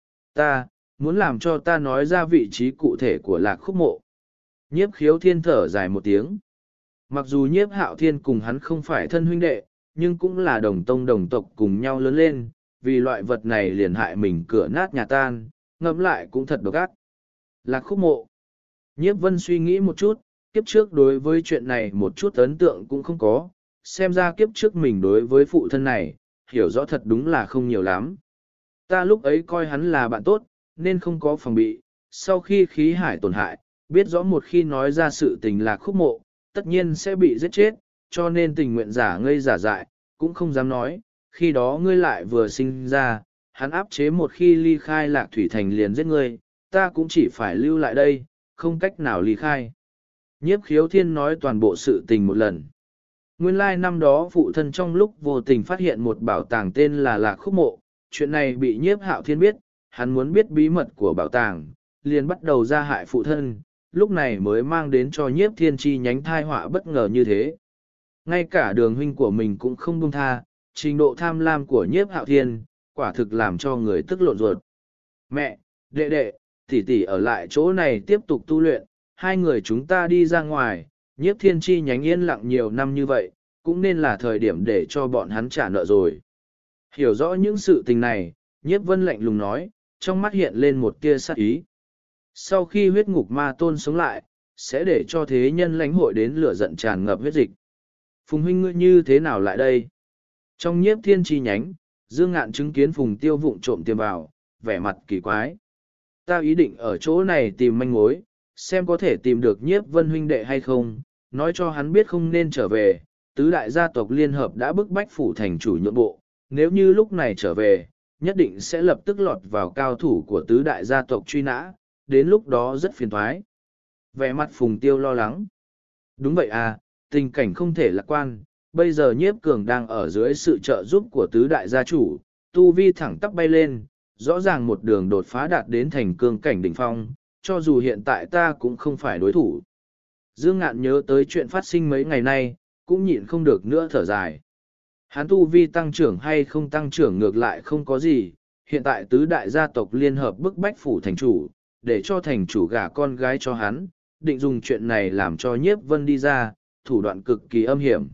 ta, muốn làm cho ta nói ra vị trí cụ thể của Lạc Khúc Mộ. Nhiếp Khiếu Thiên thở dài một tiếng. Mặc dù Nhiếp Hạo Thiên cùng hắn không phải thân huynh đệ, nhưng cũng là đồng tông đồng tộc cùng nhau lớn lên, vì loại vật này liền hại mình cửa nát nhà tan, ngẫm lại cũng thật độc ác. Lạc Khúc Mộ. Nhiếp Vân suy nghĩ một chút, kiếp trước đối với chuyện này một chút ấn tượng cũng không có, xem ra kiếp trước mình đối với phụ thân này, hiểu rõ thật đúng là không nhiều lắm. Ta lúc ấy coi hắn là bạn tốt, nên không có phòng bị, sau khi khí hải tổn hại, biết rõ một khi nói ra sự tình Lạc Khúc Mộ, tất nhiên sẽ bị giết chết, cho nên tình nguyện giả ngây giả dại, cũng không dám nói, khi đó ngươi lại vừa sinh ra, hắn áp chế một khi ly khai Lạc Thủy Thành liền giết ngươi, ta cũng chỉ phải lưu lại đây, không cách nào ly khai. Nhiếp Khiếu Thiên nói toàn bộ sự tình một lần. Nguyên lai năm đó phụ thân trong lúc vô tình phát hiện một bảo tàng tên là Lạc Khúc Mộ, chuyện này bị Nhiếp Hạo Thiên biết, hắn muốn biết bí mật của bảo tàng, liền bắt đầu ra hại phụ thân, lúc này mới mang đến cho Nhiếp Thiên chi nhánh thai họa bất ngờ như thế. Ngay cả đường huynh của mình cũng không buông tha, trình độ tham lam của Nhiếp Hạo Thiên, quả thực làm cho người tức lộn ruột. Mẹ, đệ đệ, tỷ tỷ ở lại chỗ này tiếp tục tu luyện, hai người chúng ta đi ra ngoài, Nhiếp Thiên chi nhánh yên lặng nhiều năm như vậy, cũng nên là thời điểm để cho bọn hắn trả nợ rồi. Hiểu rõ những sự tình này, Nhiếp Vân lạnh lùng nói, trong mắt hiện lên một tia sát ý. Sau khi huyết ngục ma tôn sống lại, sẽ để cho thế nhân lãnh hội đến lửa giận tràn ngập huyết dịch. Phùng huynh ngươi như thế nào lại đây? Trong Nhiếp Thiên chi nhánh, Dương Ngạn chứng kiến Phùng Tiêu vụng trộm tiêm vào, vẻ mặt kỳ quái. Ta ý định ở chỗ này tìm manh mối, xem có thể tìm được Nhiếp Vân huynh đệ hay không, nói cho hắn biết không nên trở về, tứ đại gia tộc liên hợp đã bức bách phủ thành chủ nhượng bộ, nếu như lúc này trở về, nhất định sẽ lập tức lọt vào cao thủ của tứ đại gia tộc truy nã, đến lúc đó rất phiền toái. Vẻ mặt Phùng Tiêu lo lắng. Đúng vậy à, tình cảnh không thể lạc quan, bây giờ Nhiếp Cường đang ở dưới sự trợ giúp của tứ đại gia chủ, tu vi thẳng tắp bay lên, rõ ràng một đường đột phá đạt đến thành cương cảnh đỉnh phong, cho dù hiện tại ta cũng không phải đối thủ. Dương Ngạn nhớ tới chuyện phát sinh mấy ngày nay, cũng nhịn không được nữa thở dài. Hắn tu vi tăng trưởng hay không tăng trưởng ngược lại không có gì, hiện tại tứ đại gia tộc liên hợp bức bách phủ thành chủ, để cho thành chủ gả con gái cho hắn, định dùng chuyện này làm cho Nhiếp Vân đi ra, thủ đoạn cực kỳ âm hiểm.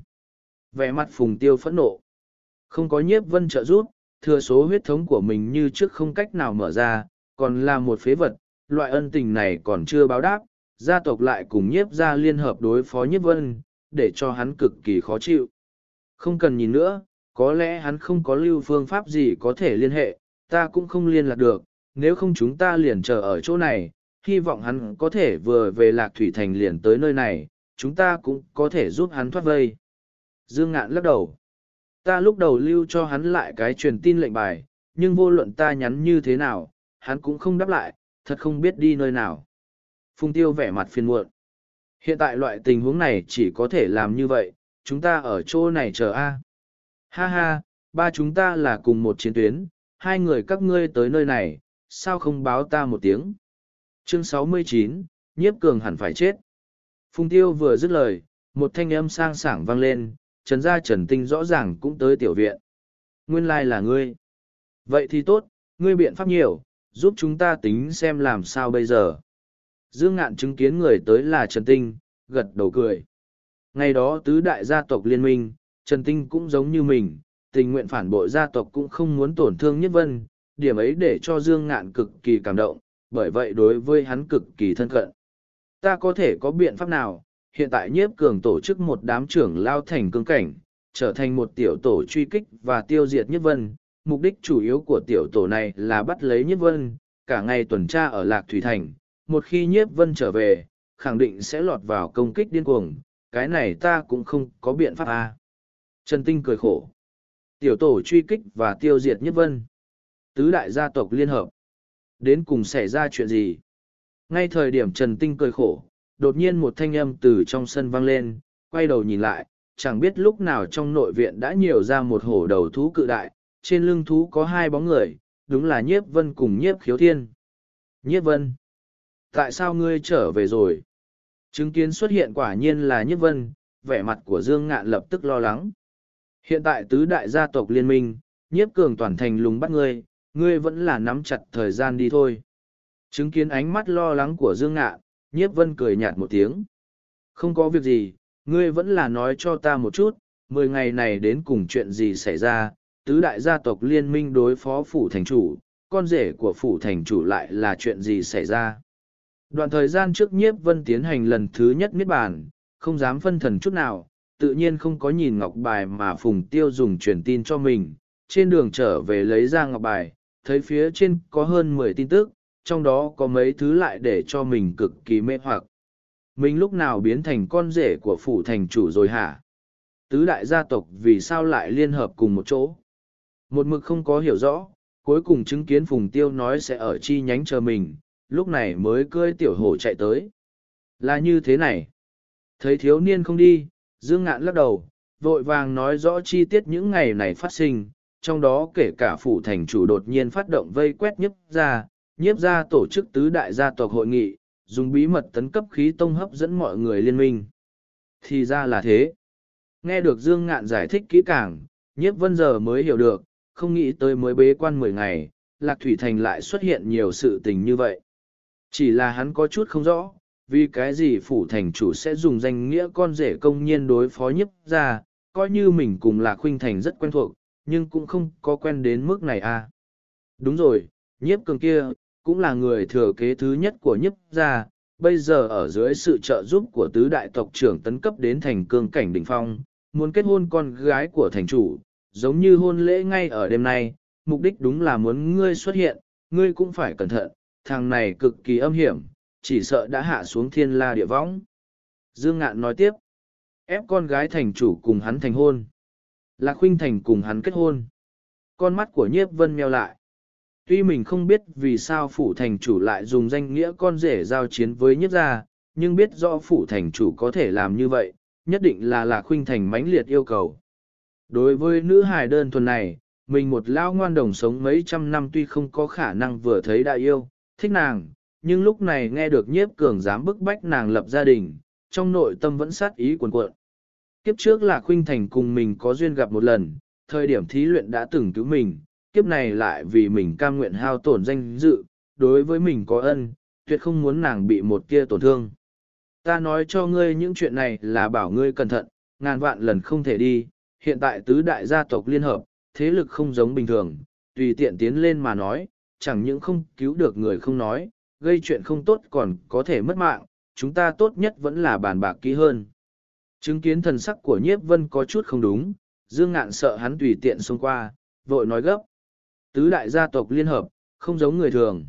Vẻ mặt Phùng Tiêu phẫn nộ. Không có Nhiếp Vân trợ giúp, thừa số huyết thống của mình như trước không cách nào mở ra, còn là một phế vật, loại ân tình này còn chưa báo đáp, gia tộc lại cùng Nhiếp gia liên hợp đối phó Nhiếp Vân, để cho hắn cực kỳ khó chịu. Không cần nhìn nữa, có lẽ hắn không có lưu phương pháp gì có thể liên hệ, ta cũng không liên lạc được, nếu không chúng ta liền chờ ở chỗ này, hy vọng hắn có thể vừa về Lạc Thủy Thành liền tới nơi này, chúng ta cũng có thể giúp hắn thoát vây. Dương Ngạn lắc đầu. Ta lúc đầu lưu cho hắn lại cái truyền tin lệnh bài, nhưng vô luận ta nhắn như thế nào, hắn cũng không đáp lại, thật không biết đi nơi nào. Phùng Tiêu vẻ mặt phiền muộn. Hiện tại loại tình huống này chỉ có thể làm như vậy, chúng ta ở chỗ này chờ a. Ha ha, ba chúng ta là cùng một chiến tuyến, hai người các ngươi tới nơi này, sao không báo ta một tiếng. Chương sáu mươi chín, Nhiếp Cường hẳn phải chết. Phùng Tiêu vừa dứt lời, một thanh âm sang sảng vang lên, Trần gia Trần Tinh rõ ràng cũng tới tiểu viện. Nguyên lai là ngươi. Vậy thì tốt, ngươi biện pháp nhiều, giúp chúng ta tính xem làm sao bây giờ. Dương Ngạn chứng kiến người tới là Trần Tinh, gật đầu cười. Ngày đó tứ đại gia tộc liên minh, Trần Tinh cũng giống như mình, tình nguyện phản bội gia tộc cũng không muốn tổn thương Nhiếp Vân, điểm ấy để cho Dương Ngạn cực kỳ cảm động, bởi vậy đối với hắn cực kỳ thân cận. Ta có thể có biện pháp nào? Hiện tại Nhiếp Cường tổ chức một đám trưởng lao thành cương cảnh, trở thành một tiểu tổ truy kích và tiêu diệt Nhiếp Vân. Mục đích chủ yếu của tiểu tổ này là bắt lấy Nhiếp Vân, cả ngày tuần tra ở Lạc Thủy Thành. Một khi Nhiếp Vân trở về, khẳng định sẽ lọt vào công kích điên cuồng. Cái này ta cũng không có biện pháp à. Trần Tinh cười khổ. Tiểu tổ truy kích và tiêu diệt Nhiếp Vân. Tứ đại gia tộc liên hợp. Đến cùng xảy ra chuyện gì? Ngay thời điểm Trần Tinh cười khổ, đột nhiên một thanh âm từ trong sân vang lên, quay đầu nhìn lại, chẳng biết lúc nào trong nội viện đã nhiều ra một hổ đầu thú cự đại, trên lưng thú có hai bóng người, đúng là Nhiếp Vân cùng Nhiếp Khiếu Thiên. Nhiếp Vân, tại sao ngươi trở về rồi? Chứng kiến xuất hiện quả nhiên là Nhiếp Vân, vẻ mặt của Dương Ngạn lập tức lo lắng. Hiện tại tứ đại gia tộc liên minh, nhiếp cường toàn thành lùng bắt ngươi, ngươi vẫn là nắm chặt thời gian đi thôi. Chứng kiến ánh mắt lo lắng của Dương Ngạn, nhiếp vân cười nhạt một tiếng. Không có việc gì, ngươi vẫn là nói cho ta một chút, mười ngày này đến cùng chuyện gì xảy ra, tứ đại gia tộc liên minh đối phó phủ thành chủ, con rể của phủ thành chủ lại là chuyện gì xảy ra. Đoạn thời gian trước nhiếp vân tiến hành lần thứ nhất niết bàn, không dám phân thần chút nào, tự nhiên không có nhìn ngọc bài mà Phùng Tiêu dùng truyền tin cho mình. Trên đường trở về lấy ra ngọc bài, thấy phía trên có hơn mười tin tức, trong đó có mấy thứ lại để cho mình cực kỳ mê hoặc. Mình lúc nào biến thành con rể của phủ thành chủ rồi hả? Tứ đại gia tộc vì sao lại liên hợp cùng một chỗ? Một mực không có hiểu rõ, cuối cùng chứng kiến Phùng Tiêu nói sẽ ở chi nhánh chờ mình, lúc này mới cưỡi tiểu hổ chạy tới. Là như thế này. Thấy thiếu niên không đi, Dương Ngạn lắc đầu, vội vàng nói rõ chi tiết những ngày này phát sinh, trong đó kể cả phủ thành chủ đột nhiên phát động vây quét nhiếp gia, nhiếp gia tổ chức tứ đại gia tộc hội nghị, dùng bí mật tấn cấp khí tông hấp dẫn mọi người liên minh. Thì ra là thế. Nghe được Dương Ngạn giải thích kỹ càng, nhiếp vân giờ mới hiểu được, không nghĩ tới mới bế quan mười ngày, Lạc Thủy Thành lại xuất hiện nhiều sự tình như vậy. Chỉ là hắn có chút không rõ, vì cái gì phủ thành chủ sẽ dùng danh nghĩa con rể công nhiên đối phó nhiếp gia, coi như mình cùng Lạc Khuynh Thành rất quen thuộc, nhưng cũng không có quen đến mức này à. Đúng rồi, nhiếp cường kia, cũng là người thừa kế thứ nhất của nhiếp gia, bây giờ ở dưới sự trợ giúp của tứ đại tộc trưởng tấn cấp đến thành cương cảnh đỉnh phong, muốn kết hôn con gái của thành chủ, giống như hôn lễ ngay ở đêm nay, mục đích đúng là muốn ngươi xuất hiện, ngươi cũng phải cẩn thận, thằng này cực kỳ âm hiểm, chỉ sợ đã hạ xuống thiên la địa võng. Dương Ngạn nói tiếp, ép con gái thành chủ cùng hắn thành hôn. Lạc Khuynh Thành cùng hắn kết hôn. Con mắt của nhiếp vân meo lại. Tuy mình không biết vì sao phủ thành chủ lại dùng danh nghĩa con rể giao chiến với nhiếp gia, nhưng biết rõ phủ thành chủ có thể làm như vậy, nhất định là Lạc Khuynh Thành mãnh liệt yêu cầu. Đối với nữ hài đơn thuần này, mình một lao ngoan đồng sống mấy trăm năm tuy không có khả năng vừa thấy đã yêu, thích nàng, nhưng lúc này nghe được nhiếp cường dám bức bách nàng lập gia đình, trong nội tâm vẫn sát ý cuồn cuộn. Kiếp trước là Khuynh Thành cùng mình có duyên gặp một lần, thời điểm thí luyện đã từng cứu mình, kiếp này lại vì mình cam nguyện hao tổn danh dự, đối với mình có ân, tuyệt không muốn nàng bị một kia tổn thương. Ta nói cho ngươi những chuyện này là bảo ngươi cẩn thận, ngàn vạn lần không thể đi, hiện tại tứ đại gia tộc liên hợp, thế lực không giống bình thường, tùy tiện tiến lên mà nói, chẳng những không cứu được người không nói, gây chuyện không tốt còn có thể mất mạng, chúng ta tốt nhất vẫn là bàn bạc kỹ hơn. Chứng kiến thần sắc của nhiếp vân có chút không đúng, Dương Ngạn sợ hắn tùy tiện xông qua, vội nói gấp. Tứ đại gia tộc liên hợp, không giống người thường.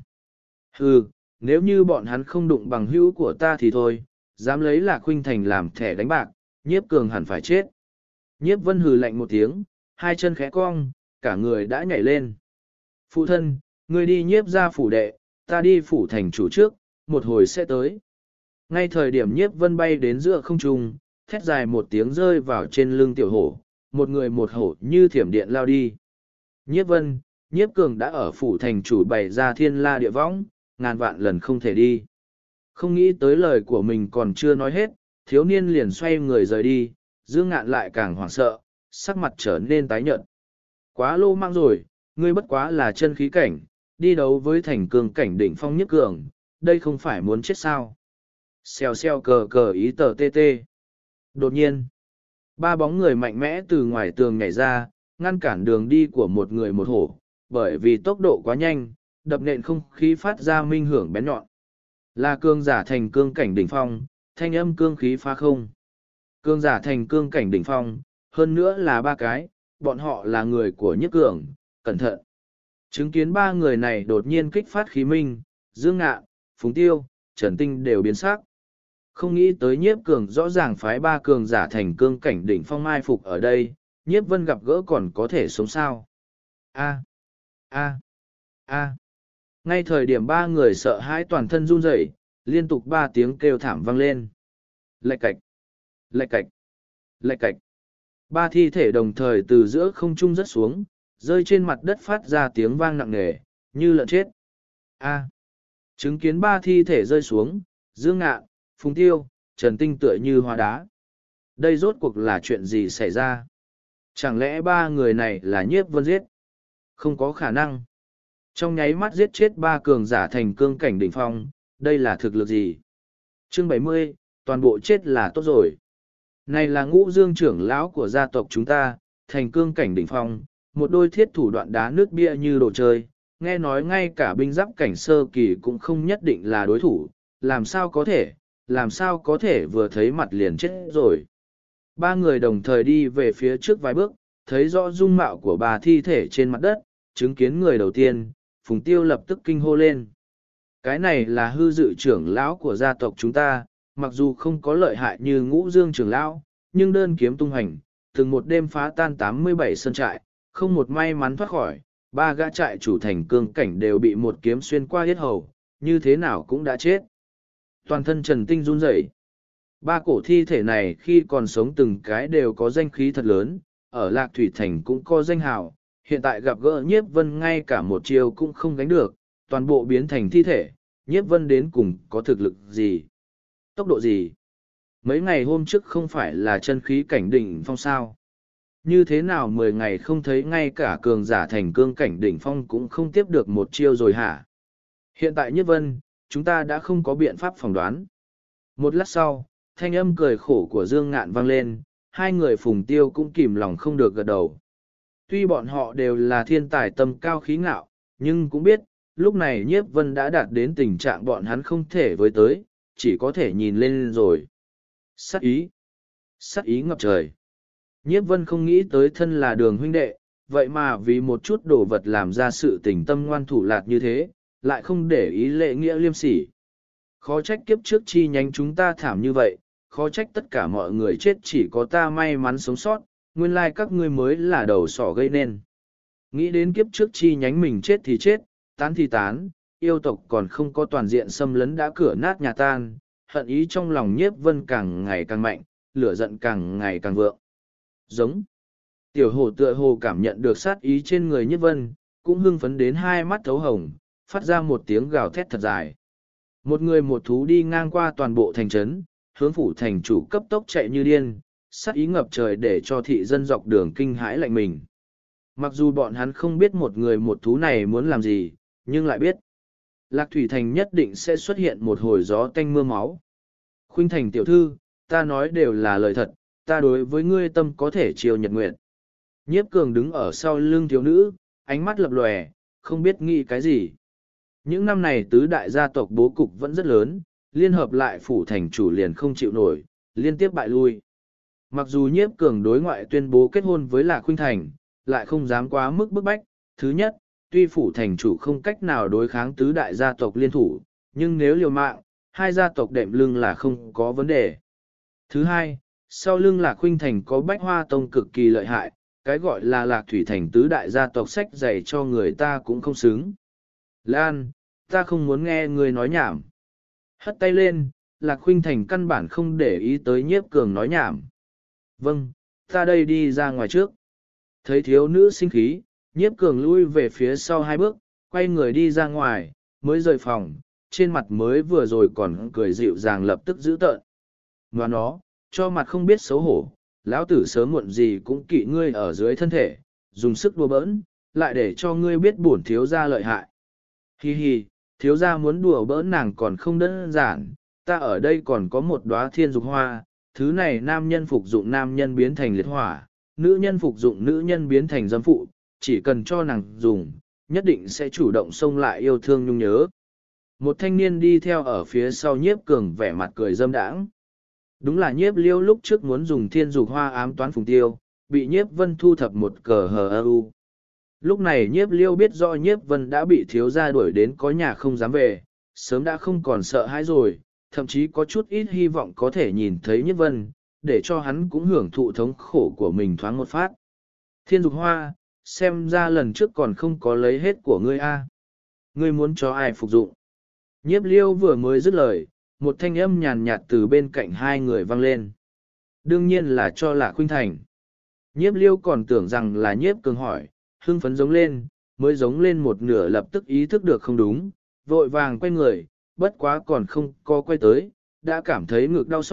Hừ, nếu như bọn hắn không đụng bằng hữu của ta thì thôi, dám lấy Lạc Khuynh Thành làm thẻ đánh bạc, nhiếp cường hẳn phải chết. Nhiếp vân hừ lạnh một tiếng, hai chân khẽ cong, cả người đã nhảy lên. Phụ thân, ngươi đi nhiếp ra phủ đệ, ta đi phủ thành chủ trước, một hồi sẽ tới. Ngay thời điểm nhiếp vân bay đến giữa không trung, thét dài một tiếng rơi vào trên lưng tiểu hổ, một người một hổ như thiểm điện lao đi. Nhiếp vân, nhiếp cường đã ở phủ thành chủ bày ra thiên la địa võng, ngàn vạn lần không thể đi. Không nghĩ tới lời của mình còn chưa nói hết, thiếu niên liền xoay người rời đi, Dương Ngạn lại càng hoảng sợ, sắc mặt trở nên tái nhợt. Quá lô mang rồi, ngươi bất quá là chân khí cảnh, đi đấu với thành cường cảnh đỉnh phong nhiếp cường, đây không phải muốn chết sao. Xèo xèo cờ cờ ý tờ tê tê. Đột nhiên, ba bóng người mạnh mẽ từ ngoài tường nhảy ra, ngăn cản đường đi của một người một hổ, bởi vì tốc độ quá nhanh, đập nện không khí phát ra minh hưởng bén nhọn. Là cương giả thành cương cảnh đỉnh phong, thanh âm cương khí phá không. Cương giả thành cương cảnh đỉnh phong, hơn nữa là ba cái, bọn họ là người của nhất cường, cẩn thận. Chứng kiến ba người này đột nhiên kích phát khí minh, Dương Ngạn, Phùng Tiêu, Trần Tinh đều biến sắc. Không nghĩ tới nhiếp cường rõ ràng phái ba cường giả thành cương cảnh đỉnh phong mai phục ở đây, nhiếp vân gặp gỡ còn có thể sống sao. A, a, a. Ngay thời điểm ba người sợ hãi toàn thân run rẩy, liên tục ba tiếng kêu thảm vang lên. Lạch cạch, lạch cạch, lạch cạch. Ba thi thể đồng thời từ giữa không trung rớt xuống, rơi trên mặt đất phát ra tiếng vang nặng nề, như lợn chết. A. Chứng kiến ba thi thể rơi xuống, Dương Ngạn, Phùng Tiêu, Trần Tinh tựa như hóa đá. Đây rốt cuộc là chuyện gì xảy ra? Chẳng lẽ ba người này là Nhiếp Vân giết? Không có khả năng. Trong nháy mắt giết chết ba cường giả thành cương cảnh đỉnh phong, đây là thực lực gì? Chương bảy mươi, toàn bộ chết là tốt rồi. Này là Ngũ Dương trưởng lão của gia tộc chúng ta, thành cương cảnh đỉnh phong, một đôi thiết thủ đoạn đá nước bia như đồ chơi, nghe nói ngay cả binh giáp cảnh sơ kỳ cũng không nhất định là đối thủ, làm sao có thể, làm sao có thể vừa thấy mặt liền chết rồi. Ba người đồng thời đi về phía trước vài bước, thấy rõ dung mạo của bà thi thể trên mặt đất, chứng kiến người đầu tiên, Phùng Tiêu lập tức kinh hô lên. Cái này là hư dự trưởng lão của gia tộc chúng ta, mặc dù không có lợi hại như Ngũ Dương trưởng lão, nhưng đơn kiếm tung hành, từng một đêm phá tan tám mươi bảy sơn trại, không một may mắn thoát khỏi, ba gã trại chủ thành cương cảnh đều bị một kiếm xuyên qua yết hầu, như thế nào cũng đã chết. Toàn thân Trần Tinh run rẩy. Ba cổ thi thể này khi còn sống từng cái đều có danh khí thật lớn, ở Lạc Thủy Thành cũng có danh hào, hiện tại gặp gỡ Nhiếp Vân ngay cả một chiều cũng không gánh được, toàn bộ biến thành thi thể, Nhiếp Vân đến cùng có thực lực gì? Tốc độ gì? Mấy ngày hôm trước không phải là chân khí cảnh đỉnh phong sao? Như thế nào mười ngày không thấy ngay cả cường giả thành cương cảnh đỉnh phong cũng không tiếp được một chiêu rồi hả? Hiện tại Nhiếp Vân, chúng ta đã không có biện pháp phỏng đoán. Một lát sau, thanh âm cười khổ của Dương Ngạn vang lên, hai người Phùng Tiêu cũng kìm lòng không được gật đầu. Tuy bọn họ đều là thiên tài tâm cao khí ngạo, nhưng cũng biết, lúc này Nhiếp Vân đã đạt đến tình trạng bọn hắn không thể với tới, chỉ có thể nhìn lên rồi. Sát ý. Sát ý ngập trời. Nhiếp Vân không nghĩ tới thân là Đường huynh đệ, vậy mà vì một chút đồ vật làm ra sự tình tâm ngoan thủ lạt như thế, lại không để ý lễ nghĩa liêm sỉ. Khó trách kiếp trước chi nhánh chúng ta thảm như vậy, khó trách tất cả mọi người chết chỉ có ta may mắn sống sót, nguyên lai các ngươi mới là đầu sỏ gây nên. Nghĩ đến kiếp trước chi nhánh mình chết thì chết, tán thì tán, yêu tộc còn không có toàn diện xâm lấn đã cửa nát nhà tan, hận ý trong lòng Nhiếp Vân càng ngày càng mạnh, lửa giận càng ngày càng vượng. Giống. Tiểu hồ tựa hồ cảm nhận được sát ý trên người Nhiếp Vân, cũng hưng phấn đến hai mắt thấu hồng, phát ra một tiếng gào thét thật dài. Một người một thú đi ngang qua toàn bộ thành trấn, hướng phủ thành chủ cấp tốc chạy như điên, sát ý ngập trời để cho thị dân dọc đường kinh hãi lạnh mình. Mặc dù bọn hắn không biết một người một thú này muốn làm gì, nhưng lại biết. Lạc Thủy Thành nhất định sẽ xuất hiện một hồi gió tanh mưa máu. Khuynh Thành tiểu thư, ta nói đều là lời thật, ta đối với ngươi tâm có thể chiều nhật nguyện. Nhiếp Cường đứng ở sau lưng thiếu nữ, ánh mắt lập lòe, không biết nghĩ cái gì. Những năm này tứ đại gia tộc bố cục vẫn rất lớn, liên hợp lại phủ thành chủ liền không chịu nổi, liên tiếp bại lui. Mặc dù Nhiếp Cường đối ngoại tuyên bố kết hôn với Lạc Khuynh Thành, lại không dám quá mức bức bách. Thứ nhất, tuy phủ thành chủ không cách nào đối kháng tứ đại gia tộc liên thủ, nhưng nếu liều mạng, hai gia tộc đệm lưng là không có vấn đề. Thứ hai, sau lưng Lạc Khuynh Thành có Bách Hoa Tông cực kỳ lợi hại, cái gọi là Lạc Thủy Thành tứ đại gia tộc sách dạy cho người ta cũng không xứng. Lan, ta không muốn nghe người nói nhảm. Hất tay lên, Lạc Khuynh Thành căn bản không để ý tới Nhiếp Cường nói nhảm. Vâng, ta đây đi ra ngoài trước. Thấy thiếu nữ sinh khí, Nhiếp Cường lui về phía sau hai bước, quay người đi ra ngoài, mới rời phòng, trên mặt mới vừa rồi còn cười dịu dàng lập tức giữ tợn. Và nó, cho mặt không biết xấu hổ, lão tử sớm muộn gì cũng kỵ ngươi ở dưới thân thể, dùng sức đùa bỡn, lại để cho ngươi biết bổn thiếu gia lợi hại. Hi hi, thiếu gia muốn đùa bỡn nàng còn không đơn giản, ta ở đây còn có một đóa thiên dục hoa, thứ này nam nhân phục dụng nam nhân biến thành liệt hỏa, nữ nhân phục dụng nữ nhân biến thành dâm phụ, chỉ cần cho nàng dùng, nhất định sẽ chủ động xông lại yêu thương nhung nhớ. Một thanh niên đi theo ở phía sau Nhiếp Cường vẻ mặt cười dâm đãng. Đúng là Nhiếp Liêu lúc trước muốn dùng thiên dục hoa ám toán Phùng Tiêu, bị Nhiếp Vân thu thập một cờ hờ ơ u. Lúc này Nhiếp Liêu biết rõ Nhiếp Vân đã bị thiếu gia đuổi đến có nhà không dám về, sớm đã không còn sợ hãi rồi, thậm chí có chút ít hy vọng có thể nhìn thấy Nhiếp Vân, để cho hắn cũng hưởng thụ thống khổ của mình thoáng một phát. Thiên dục hoa, xem ra lần trước còn không có lấy hết của ngươi a. Ngươi muốn cho ai phục dụng? Nhiếp Liêu vừa mới dứt lời, một thanh âm nhàn nhạt từ bên cạnh hai người vang lên. Đương nhiên là cho Lạc Khuynh Thành. Nhiếp Liêu còn tưởng rằng là Nhiếp Cường hỏi, hưng phấn giống lên, mới giống lên một nửa lập tức ý thức được không đúng, vội vàng quay người, bất quá còn không có quay tới, đã cảm thấy ngực đau xót,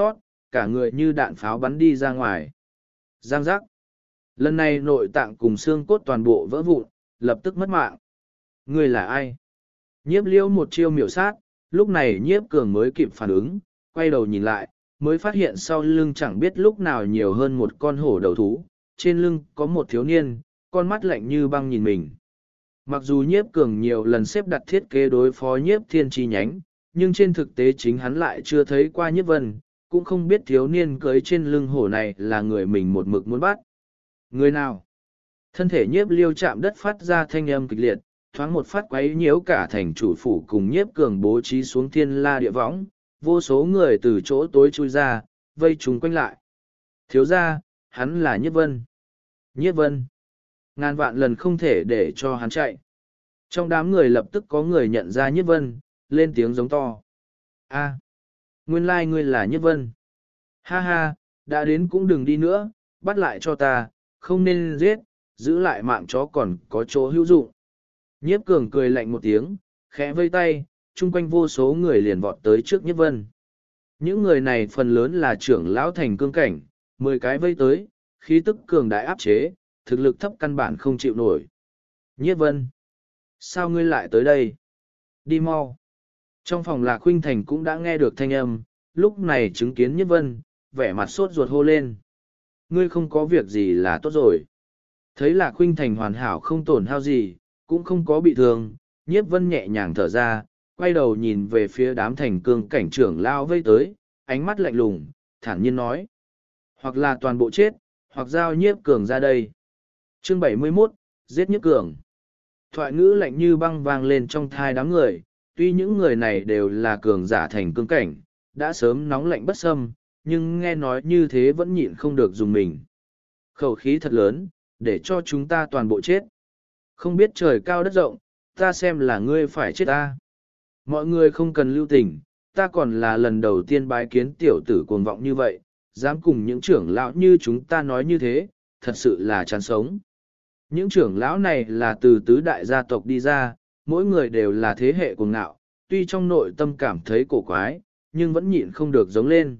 cả người như đạn pháo bắn đi ra ngoài. Giang giác. Lần này nội tạng cùng xương cốt toàn bộ vỡ vụn, lập tức mất mạng. Ngươi là ai? Nhiếp liễu một chiêu miểu sát, lúc này nhiếp cường mới kịp phản ứng, quay đầu nhìn lại, mới phát hiện sau lưng chẳng biết lúc nào nhiều hơn một con hổ đầu thú, trên lưng có một thiếu niên, con mắt lạnh như băng nhìn mình. Mặc dù nhiếp cường nhiều lần xếp đặt thiết kế đối phó nhiếp thiên chi nhánh, nhưng trên thực tế chính hắn lại chưa thấy qua nhiếp vân, cũng không biết thiếu niên cưới trên lưng hổ này là người mình một mực muốn bắt. Người nào? Thân thể nhiếp liêu chạm đất phát ra thanh âm kịch liệt, thoáng một phát quấy nhiễu cả thành chủ phủ cùng nhiếp cường bố trí xuống thiên la địa võng, vô số người từ chỗ tối chui ra, vây chúng quanh lại. Thiếu ra, hắn là nhiếp vân. Nhiếp vân. Ngàn vạn lần không thể để cho hắn chạy. Trong đám người lập tức có người nhận ra nhiếp vân, lên tiếng giống to. A, nguyên lai ngươi là nhiếp vân. Ha ha, đã đến cũng đừng đi nữa, bắt lại cho ta, không nên giết, giữ lại mạng chó còn có chỗ hữu dụng. Nhiếp cường cười lạnh một tiếng, khẽ vây tay, chung quanh vô số người liền vọt tới trước nhiếp vân. Những người này phần lớn là trưởng lão thành cương cảnh, mười cái vây tới, khí tức cường đại áp chế, thực lực thấp căn bản không chịu nổi. Nhiếp vân, sao ngươi lại tới đây? Đi mau. Trong phòng Lạc Khuynh Thành cũng đã nghe được thanh âm, lúc này chứng kiến nhiếp vân, vẻ mặt sốt ruột hô lên. Ngươi không có việc gì là tốt rồi. Thấy Lạc Khuynh Thành hoàn hảo không tổn hao gì, cũng không có bị thương, nhiếp vân nhẹ nhàng thở ra, quay đầu nhìn về phía đám thành cương cảnh trưởng lao vây tới, ánh mắt lạnh lùng, thản nhiên nói. Hoặc là toàn bộ chết, hoặc giao nhiếp cường ra đây. Chương bảy mươi mốt, giết nhiếp cường. Thoại ngữ lạnh như băng vang lên trong thai đám người, tuy những người này đều là cường giả thành cương cảnh, đã sớm nóng lạnh bất xâm, nhưng nghe nói như thế vẫn nhịn không được dùng mình. Khẩu khí thật lớn, để cho chúng ta toàn bộ chết. Không biết trời cao đất rộng, ta xem là ngươi phải chết ta. Mọi người không cần lưu tình, ta còn là lần đầu tiên bái kiến tiểu tử cuồng vọng như vậy, dám cùng những trưởng lão như chúng ta nói như thế, thật sự là chán sống. Những trưởng lão này là từ tứ đại gia tộc đi ra, mỗi người đều là thế hệ cuồng ngạo, tuy trong nội tâm cảm thấy cổ quái, nhưng vẫn nhịn không được giống lên.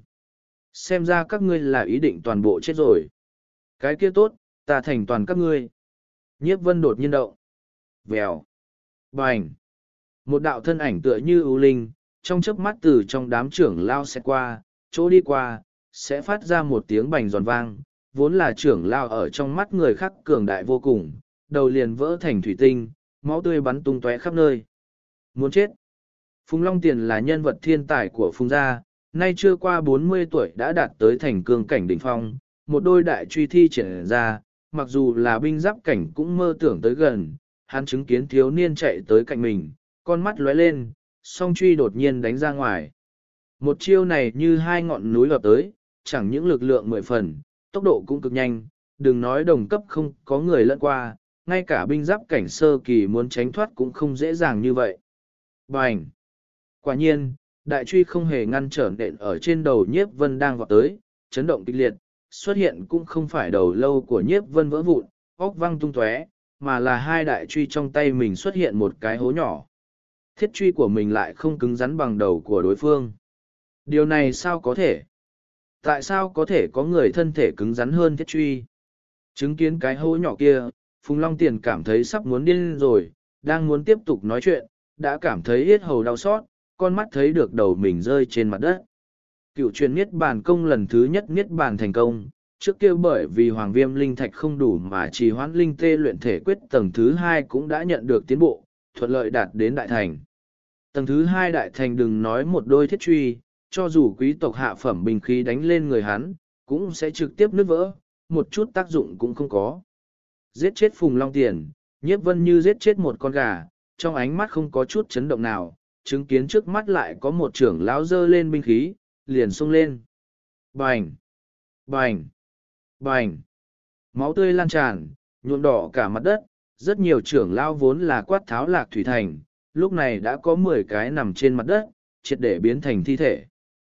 Xem ra các ngươi là ý định toàn bộ chết rồi. Cái kia tốt, ta thành toàn các ngươi. Nhiếp vân đột nhiên động. Vèo. Bành. Một đạo thân ảnh tựa như ưu linh, trong chớp mắt từ trong đám trưởng lao sẽ qua, chỗ đi qua, sẽ phát ra một tiếng bành giòn vang, vốn là trưởng lao ở trong mắt người khác cường đại vô cùng, đầu liền vỡ thành thủy tinh, máu tươi bắn tung tóe khắp nơi. Muốn chết. Phùng Long Tiền là nhân vật thiên tài của Phùng gia, nay chưa qua bốn mươi tuổi đã đạt tới thành cương cảnh đỉnh phong, một đôi đại truy thi triển ra, mặc dù là binh giáp cảnh cũng mơ tưởng tới gần, hắn chứng kiến thiếu niên chạy tới cạnh mình, con mắt lóe lên, song truy đột nhiên đánh ra ngoài. Một chiêu này như hai ngọn núi ập tới, chẳng những lực lượng mười phần, tốc độ cũng cực nhanh, đừng nói đồng cấp không có người lẫn qua, ngay cả binh giáp cảnh sơ kỳ muốn tránh thoát cũng không dễ dàng như vậy. Bành! Quả nhiên, đại truy không hề ngăn trở nện ở trên đầu nhiếp vân đang vọt tới, chấn động kịch liệt, xuất hiện cũng không phải đầu lâu của nhiếp vân vỡ vụn, óc văng tung tóe, mà là hai đại truy trong tay mình xuất hiện một cái hố nhỏ. Thiết truy của mình lại không cứng rắn bằng đầu của đối phương. Điều này sao có thể? Tại sao có thể có người thân thể cứng rắn hơn thiết truy? Chứng kiến cái hố nhỏ kia, Phùng Long Tiền cảm thấy sắp muốn điên rồi, đang muốn tiếp tục nói chuyện, đã cảm thấy yết hầu đau xót, con mắt thấy được đầu mình rơi trên mặt đất. Cựu truyền Niết Bàn công lần thứ nhất Niết Bàn thành công, trước kia bởi vì Hoàng Viêm linh thạch không đủ mà trì hoãn linh tê luyện thể quyết tầng thứ hai cũng đã nhận được tiến bộ, thuận lợi đạt đến đại thành. Tầng thứ hai đại thành đừng nói một đôi thiết truy, cho dù quý tộc hạ phẩm binh khí đánh lên người hắn, cũng sẽ trực tiếp nứt vỡ, một chút tác dụng cũng không có. Giết chết Phùng Long Tiền, Nhiếp Vân như giết chết một con gà, trong ánh mắt không có chút chấn động nào, chứng kiến trước mắt lại có một trưởng lão giơ lên binh khí, liền xông lên. Bành! Bành! Bành! Máu tươi lan tràn, nhuộm đỏ cả mặt đất, rất nhiều trưởng lão vốn là quát tháo Lạc Thủy Thành, lúc này đã có mười cái nằm trên mặt đất, triệt để biến thành thi thể.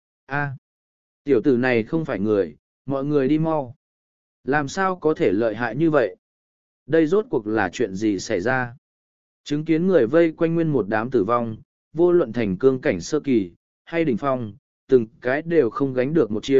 A, tiểu tử này không phải người, mọi người đi mau. Làm sao có thể lợi hại như vậy? Đây rốt cuộc là chuyện gì xảy ra? Chứng kiến người vây quanh nguyên một đám tử vong, vô luận thành cương cảnh sơ kỳ, hay đỉnh phong, từng cái đều không gánh được một chiêu,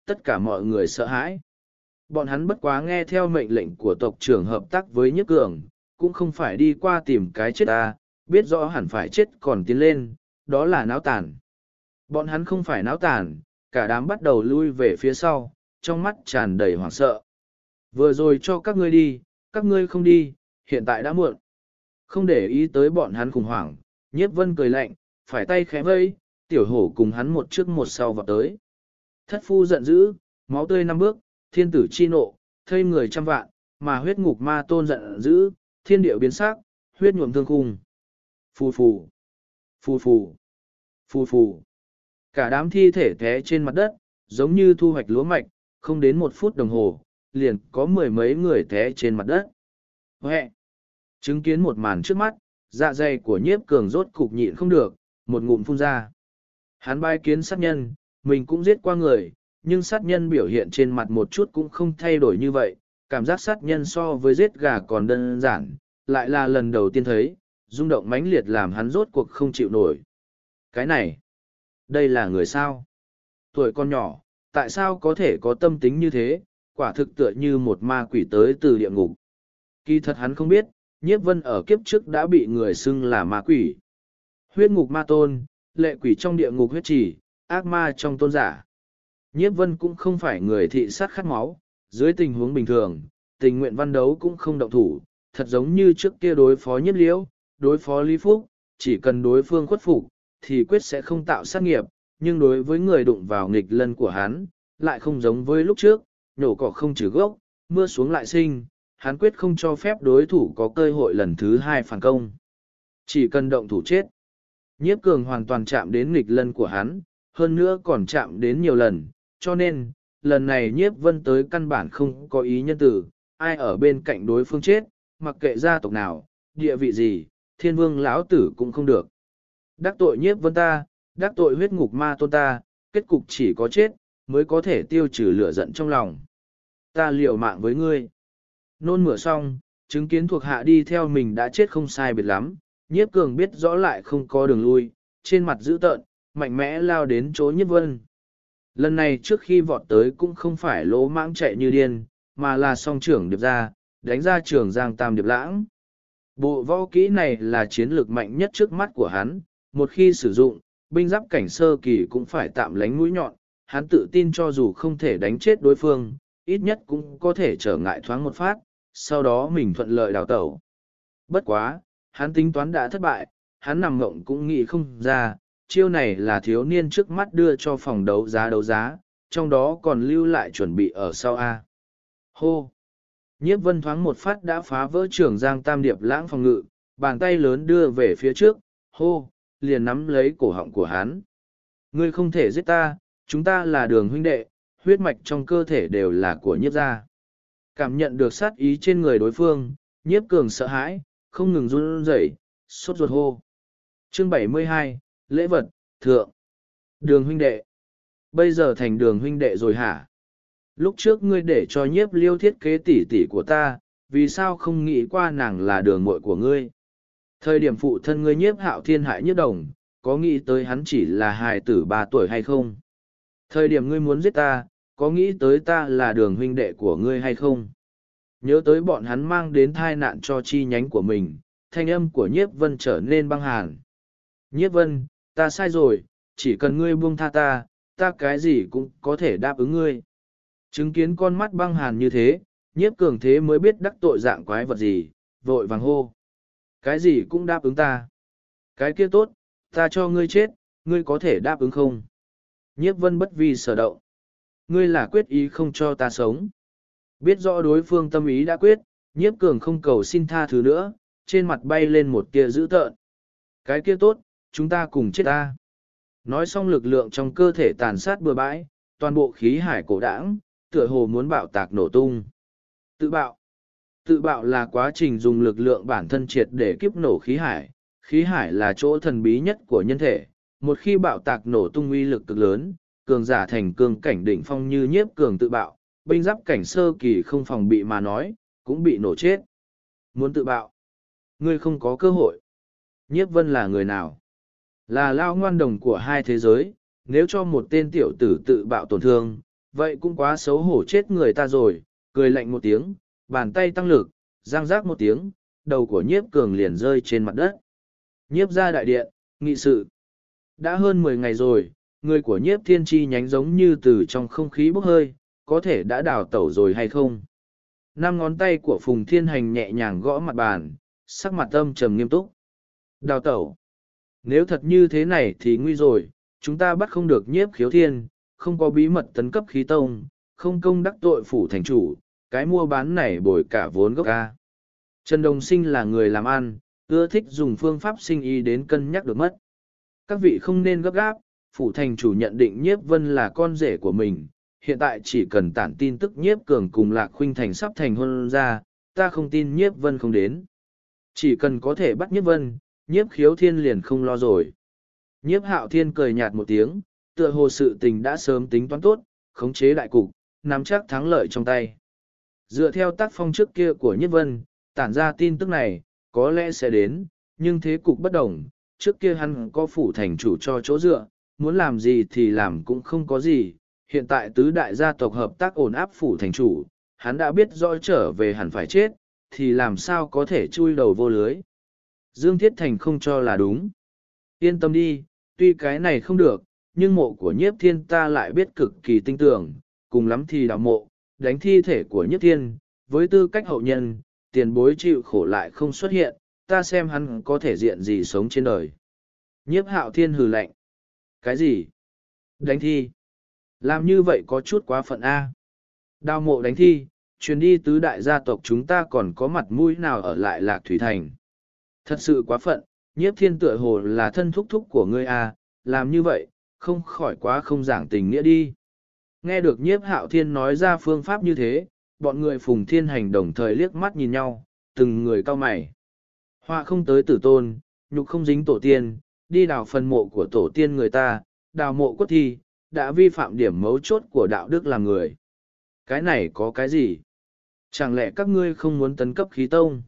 tất cả mọi người sợ hãi. Bọn hắn bất quá nghe theo mệnh lệnh của tộc trưởng hợp tác với Nhiếp Cường, cũng không phải đi qua tìm cái chết ta, biết rõ hẳn phải chết còn tiến lên, đó là náo tàn. Bọn hắn không phải náo tàn, cả đám bắt đầu lui về phía sau, trong mắt tràn đầy hoảng sợ. Vừa rồi cho các ngươi đi, các ngươi không đi, hiện tại đã muộn. Không để ý tới bọn hắn khủng hoảng, Nhiếp Vân cười lạnh, phải tay khẽ vây, tiểu hổ cùng hắn một trước một sau vào tới. Thất phu giận dữ, máu tươi năm bước, thiên tử chi nộ, thây người trăm vạn, mà huyết ngục ma tôn giận dữ, thiên địa biến sắc, huyết nhuộm thương khung. Phù phù, phù phù, phù phù. Cả đám thi thể té trên mặt đất, giống như thu hoạch lúa mạch, không đến một phút đồng hồ, liền có mười mấy người té trên mặt đất. Huệ! Chứng kiến một màn trước mắt, dạ dày của Nhiếp Cường rốt cục nhịn không được, một ngụm phun ra. Hắn bái kiến sát nhân, mình cũng giết qua người, nhưng sát nhân biểu hiện trên mặt một chút cũng không thay đổi như vậy. Cảm giác sát nhân so với giết gà còn đơn giản, lại là lần đầu tiên thấy, rung động mãnh liệt làm hắn rốt cuộc không chịu nổi. Cái này, đây là người sao? Tuổi con nhỏ, tại sao có thể có tâm tính như thế, quả thực tựa như một ma quỷ tới từ địa ngục. Kỳ thật hắn không biết, Nhiếp Vân ở kiếp trước đã bị người xưng là ma quỷ. Huyết ngục ma tôn, lệ quỷ trong địa ngục huyết chỉ, ác ma trong tôn giả. Nhiếp Vân cũng không phải người thị sát khát máu, dưới tình huống bình thường, tình nguyện văn đấu cũng không động thủ, thật giống như trước kia đối phó Nhiếp Liễu, đối phó Lý Phúc, chỉ cần đối phương khuất phục, thì quyết sẽ không tạo sát nghiệp, nhưng đối với người đụng vào nghịch lân của hắn, lại không giống với lúc trước, nhổ cỏ không trừ gốc, mưa xuống lại sinh, hắn quyết không cho phép đối thủ có cơ hội lần thứ hai phản công. Chỉ cần động thủ chết. Nhiếp Cường hoàn toàn chạm đến nghịch lân của hắn, hơn nữa còn chạm đến nhiều lần, cho nên, lần này Nhiếp Vân tới căn bản không có ý nhân tử, ai ở bên cạnh đối phương chết, mặc kệ gia tộc nào, địa vị gì, thiên vương lão tử cũng không được. Đắc tội Nhiếp Vân ta, đắc tội huyết ngục ma tôn ta, kết cục chỉ có chết, mới có thể tiêu trừ lửa giận trong lòng. Ta liều mạng với ngươi. Nôn mửa xong, chứng kiến thuộc hạ đi theo mình đã chết không sai biệt lắm, Nhiếp Cường biết rõ lại không có đường lui, trên mặt dữ tợn, mạnh mẽ lao đến chỗ Nhiếp Vân. Lần này trước khi vọt tới cũng không phải lỗ mãng chạy như điên, mà là song trưởng điệp ra, đánh ra trường giang tam điệp lãng. Bộ võ kỹ này là chiến lược mạnh nhất trước mắt của hắn, một khi sử dụng, binh giáp cảnh sơ kỳ cũng phải tạm lánh mũi nhọn, hắn tự tin cho dù không thể đánh chết đối phương, ít nhất cũng có thể trở ngại thoáng một phát, sau đó mình thuận lợi đào tẩu. Bất quá, hắn tính toán đã thất bại, hắn nằm ngộng cũng nghĩ không ra, chiêu này là thiếu niên trước mắt đưa cho phòng đấu giá đấu giá, trong đó còn lưu lại chuẩn bị ở sau A. Hô! Nhiếp Vân thoáng một phát đã phá vỡ trường giang tam điệp lãng phòng ngự, bàn tay lớn đưa về phía trước, hô, liền nắm lấy cổ họng của hắn. Ngươi không thể giết ta, chúng ta là Đường huynh đệ, huyết mạch trong cơ thể đều là của Nhiếp gia. Cảm nhận được sát ý trên người đối phương, Nhiếp Cường sợ hãi, không ngừng run rẩy, sốt ruột hô. Chương bảy mươi hai, lễ vật, thượng. Đường huynh đệ. Bây giờ thành Đường huynh đệ rồi hả? Lúc trước ngươi để cho Nhiếp Liêu thiết kế tỷ tỷ của ta, vì sao không nghĩ qua nàng là đường muội của ngươi? Thời điểm phụ thân ngươi Nhiếp Hạo Thiên hại Nhiếp Đồng, có nghĩ tới hắn chỉ là hài tử ba tuổi hay không? Thời điểm ngươi muốn giết ta, có nghĩ tới ta là Đường huynh đệ của ngươi hay không? Nhớ tới bọn hắn mang đến thai nạn cho chi nhánh của mình, thanh âm của Nhiếp Vân trở nên băng hàn. Nhiếp Vân, ta sai rồi, chỉ cần ngươi buông tha ta, ta cái gì cũng có thể đáp ứng ngươi. Chứng kiến con mắt băng hàn như thế, Nhiếp Cường thế mới biết đắc tội dạng quái vật gì, vội vàng hô. Cái gì cũng đáp ứng ta. Cái kia tốt, ta cho ngươi chết, ngươi có thể đáp ứng không? Nhiếp Vân bất vi sở động. Ngươi là quyết ý không cho ta sống. Biết rõ đối phương tâm ý đã quyết, Nhiếp Cường không cầu xin tha thứ nữa, trên mặt bay lên một tia dữ tợn. Cái kia tốt, chúng ta cùng chết ta. Nói xong lực lượng trong cơ thể tàn sát bừa bãi, toàn bộ khí hải cổ đãng, tựa hồ muốn bạo tạc nổ tung. Tự bạo. Tự bạo là quá trình dùng lực lượng bản thân triệt để kiếp nổ khí hải. Khí hải là chỗ thần bí nhất của nhân thể. Một khi bạo tạc nổ tung uy lực cực lớn, cường giả thành cường cảnh đỉnh phong như Nhiếp Cường tự bạo, binh giáp cảnh sơ kỳ không phòng bị mà nói, cũng bị nổ chết. Muốn tự bạo. Ngươi không có cơ hội. Nhiếp Vân là người nào? Là lao ngoan đồng của hai thế giới, nếu cho một tên tiểu tử tự bạo tổn thương, Vậy cũng quá xấu hổ chết người ta rồi, cười lạnh một tiếng, bàn tay tăng lực, giang rác một tiếng, đầu của nhiếp cường liền rơi trên mặt đất. Nhiếp ra đại điện, nghị sự. Đã hơn mười ngày rồi, người của nhiếp thiên chi nhánh giống như từ trong không khí bốc hơi, có thể đã đào tẩu rồi hay không? Năm ngón tay của Phùng Thiên Hành nhẹ nhàng gõ mặt bàn, sắc mặt âm trầm nghiêm túc. Đào tẩu. Nếu thật như thế này thì nguy rồi, chúng ta bắt không được nhiếp khiếu thiên, không có bí mật tấn cấp khí tông, không công đắc tội phủ thành chủ, cái mua bán này bồi cả vốn gốc ca. Trần Đồng Sinh là người làm ăn, ưa thích dùng phương pháp sinh ý đến cân nhắc được mất. Các vị không nên gấp gáp, phủ thành chủ nhận định nhiếp vân là con rể của mình, hiện tại chỉ cần tản tin tức nhiếp cường cùng lạc khuynh thành sắp thành hôn ra, ta không tin nhiếp vân không đến. Chỉ cần có thể bắt nhiếp vân, nhiếp khiếu thiên liền không lo rồi. Nhiếp hạo thiên cười nhạt một tiếng, tựa hồ sự tình đã sớm tính toán tốt, khống chế đại cục, nắm chắc thắng lợi trong tay. Dựa theo tác phong trước kia của nhiếp vân, tản ra tin tức này, có lẽ sẽ đến, nhưng thế cục bất đồng, trước kia hắn có phủ thành chủ cho chỗ dựa, muốn làm gì thì làm cũng không có gì, hiện tại tứ đại gia tộc hợp tác ổn áp phủ thành chủ, hắn đã biết rõ trở về hẳn phải chết, thì làm sao có thể chui đầu vô lưới. Dương Thiết Thành không cho là đúng. Yên tâm đi, tuy cái này không được, nhưng mộ của nhiếp thiên ta lại biết cực kỳ tinh tưởng, cùng lắm thì đào mộ, đánh thi thể của nhiếp thiên, với tư cách hậu nhân, tiền bối chịu khổ lại không xuất hiện, ta xem hắn có thể diện gì sống trên đời. Nhiếp hạo thiên hừ lạnh. Cái gì? Đánh thi? Làm như vậy có chút quá phận A. Đào mộ đánh thi, chuyến đi tứ đại gia tộc chúng ta còn có mặt mũi nào ở lại Lạc Thủy Thành. Thật sự quá phận, nhiếp thiên tựa hồ là thân thúc thúc của ngươi A, làm như vậy, không khỏi quá không giảng tình nghĩa đi. Nghe được nhiếp hạo thiên nói ra phương pháp như thế, bọn người Phùng Thiên Hành đồng thời liếc mắt nhìn nhau, từng người cau mày. Họa không tới tử tôn, nhục không dính tổ tiên, đi đào phần mộ của tổ tiên người ta, đào mộ cốt thi, đã vi phạm điểm mấu chốt của đạo đức làm người. Cái này có cái gì? Chẳng lẽ các ngươi không muốn tấn cấp khí tông?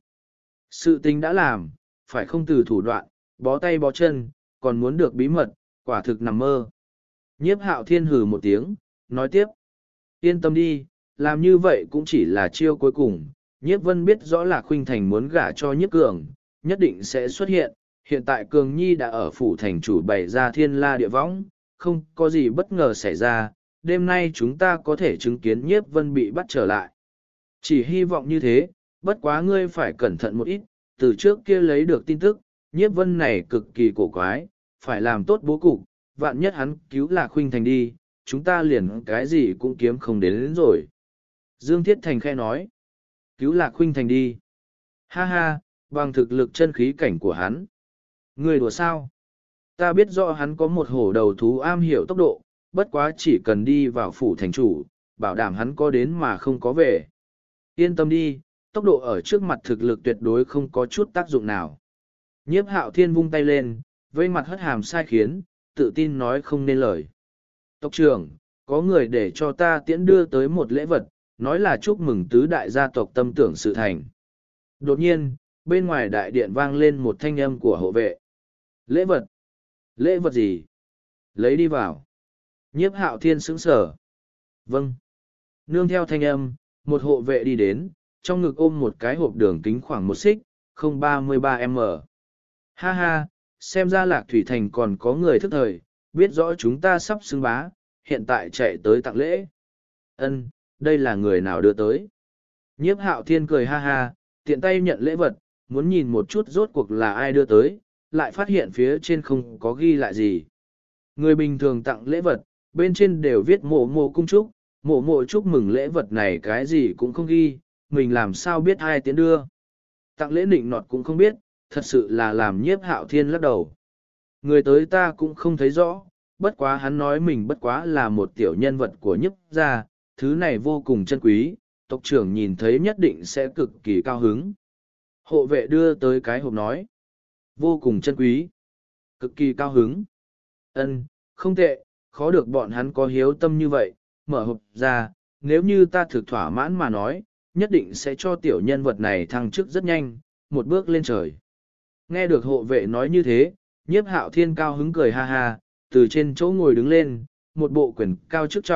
Sự tình đã làm, phải không từ thủ đoạn, bó tay bó chân, còn muốn được bí mật, quả thực nằm mơ. Nhiếp hạo thiên hừ một tiếng, nói tiếp. Yên tâm đi, làm như vậy cũng chỉ là chiêu cuối cùng. Nhiếp vân biết rõ là Khuynh Thành muốn gả cho nhiếp cường, nhất định sẽ xuất hiện. Hiện tại Cường Nhi đã ở phủ thành chủ bày ra thiên la địa võng, không có gì bất ngờ xảy ra. Đêm nay chúng ta có thể chứng kiến nhiếp vân bị bắt trở lại. Chỉ hy vọng như thế, bất quá ngươi phải cẩn thận một ít, từ trước kia lấy được tin tức, nhiếp vân này cực kỳ cổ quái, phải làm tốt bố cục, vạn nhất hắn cứu Lạc Khuynh Thành đi, chúng ta liền cái gì cũng kiếm không đến, đến rồi. Dương Thiết Thành khe nói, cứu Lạc Khuynh Thành đi. Ha ha, bằng thực lực chân khí cảnh của hắn. Người đùa sao? Ta biết rõ hắn có một hổ đầu thú am hiểu tốc độ, bất quá chỉ cần đi vào phủ thành chủ, bảo đảm hắn có đến mà không có về. Yên tâm đi, tốc độ ở trước mặt thực lực tuyệt đối không có chút tác dụng nào. Nhiếp hạo thiên vung tay lên, vây mặt hất hàm sai khiến, tự tin nói không nên lời. Tộc trưởng, có người để cho ta tiễn đưa tới một lễ vật, nói là chúc mừng tứ đại gia tộc tâm tưởng sự thành. Đột nhiên, bên ngoài đại điện vang lên một thanh âm của hộ vệ. Lễ vật? Lễ vật gì? Lấy đi vào. Nhiếp hạo thiên sững sở. Vâng. Nương theo thanh âm, một hộ vệ đi đến, trong ngực ôm một cái hộp đường kính khoảng một xích, không ba mươi ba m. Ha ha, xem ra Lạc Thủy Thành còn có người thức thời, biết rõ chúng ta sắp xưng bá, hiện tại chạy tới tặng lễ. Ân, đây là người nào đưa tới? Nhiếp hạo thiên cười ha ha, tiện tay nhận lễ vật, muốn nhìn một chút rốt cuộc là ai đưa tới, lại phát hiện phía trên không có ghi lại gì. Người bình thường tặng lễ vật, bên trên đều viết mộ mộ cung chúc, mộ mộ chúc mừng lễ vật này cái gì cũng không ghi, mình làm sao biết ai tiến đưa. Tặng lễ nịnh nọt cũng không biết, thật sự là làm nhiếp hạo thiên lắc đầu. Người tới ta cũng không thấy rõ, bất quá hắn nói mình bất quá là một tiểu nhân vật của nhiếp gia, thứ này vô cùng chân quý, tộc trưởng nhìn thấy nhất định sẽ cực kỳ cao hứng. Hộ vệ đưa tới cái hộp nói, vô cùng chân quý, cực kỳ cao hứng. Ân, không tệ, khó được bọn hắn có hiếu tâm như vậy, mở hộp ra, nếu như ta thực thỏa mãn mà nói, nhất định sẽ cho tiểu nhân vật này thăng chức rất nhanh, một bước lên trời. Nghe được hộ vệ nói như thế, nhiếp hạo thiên cao hứng cười ha ha, từ trên chỗ ngồi đứng lên, một bộ quyền cao chức trọng,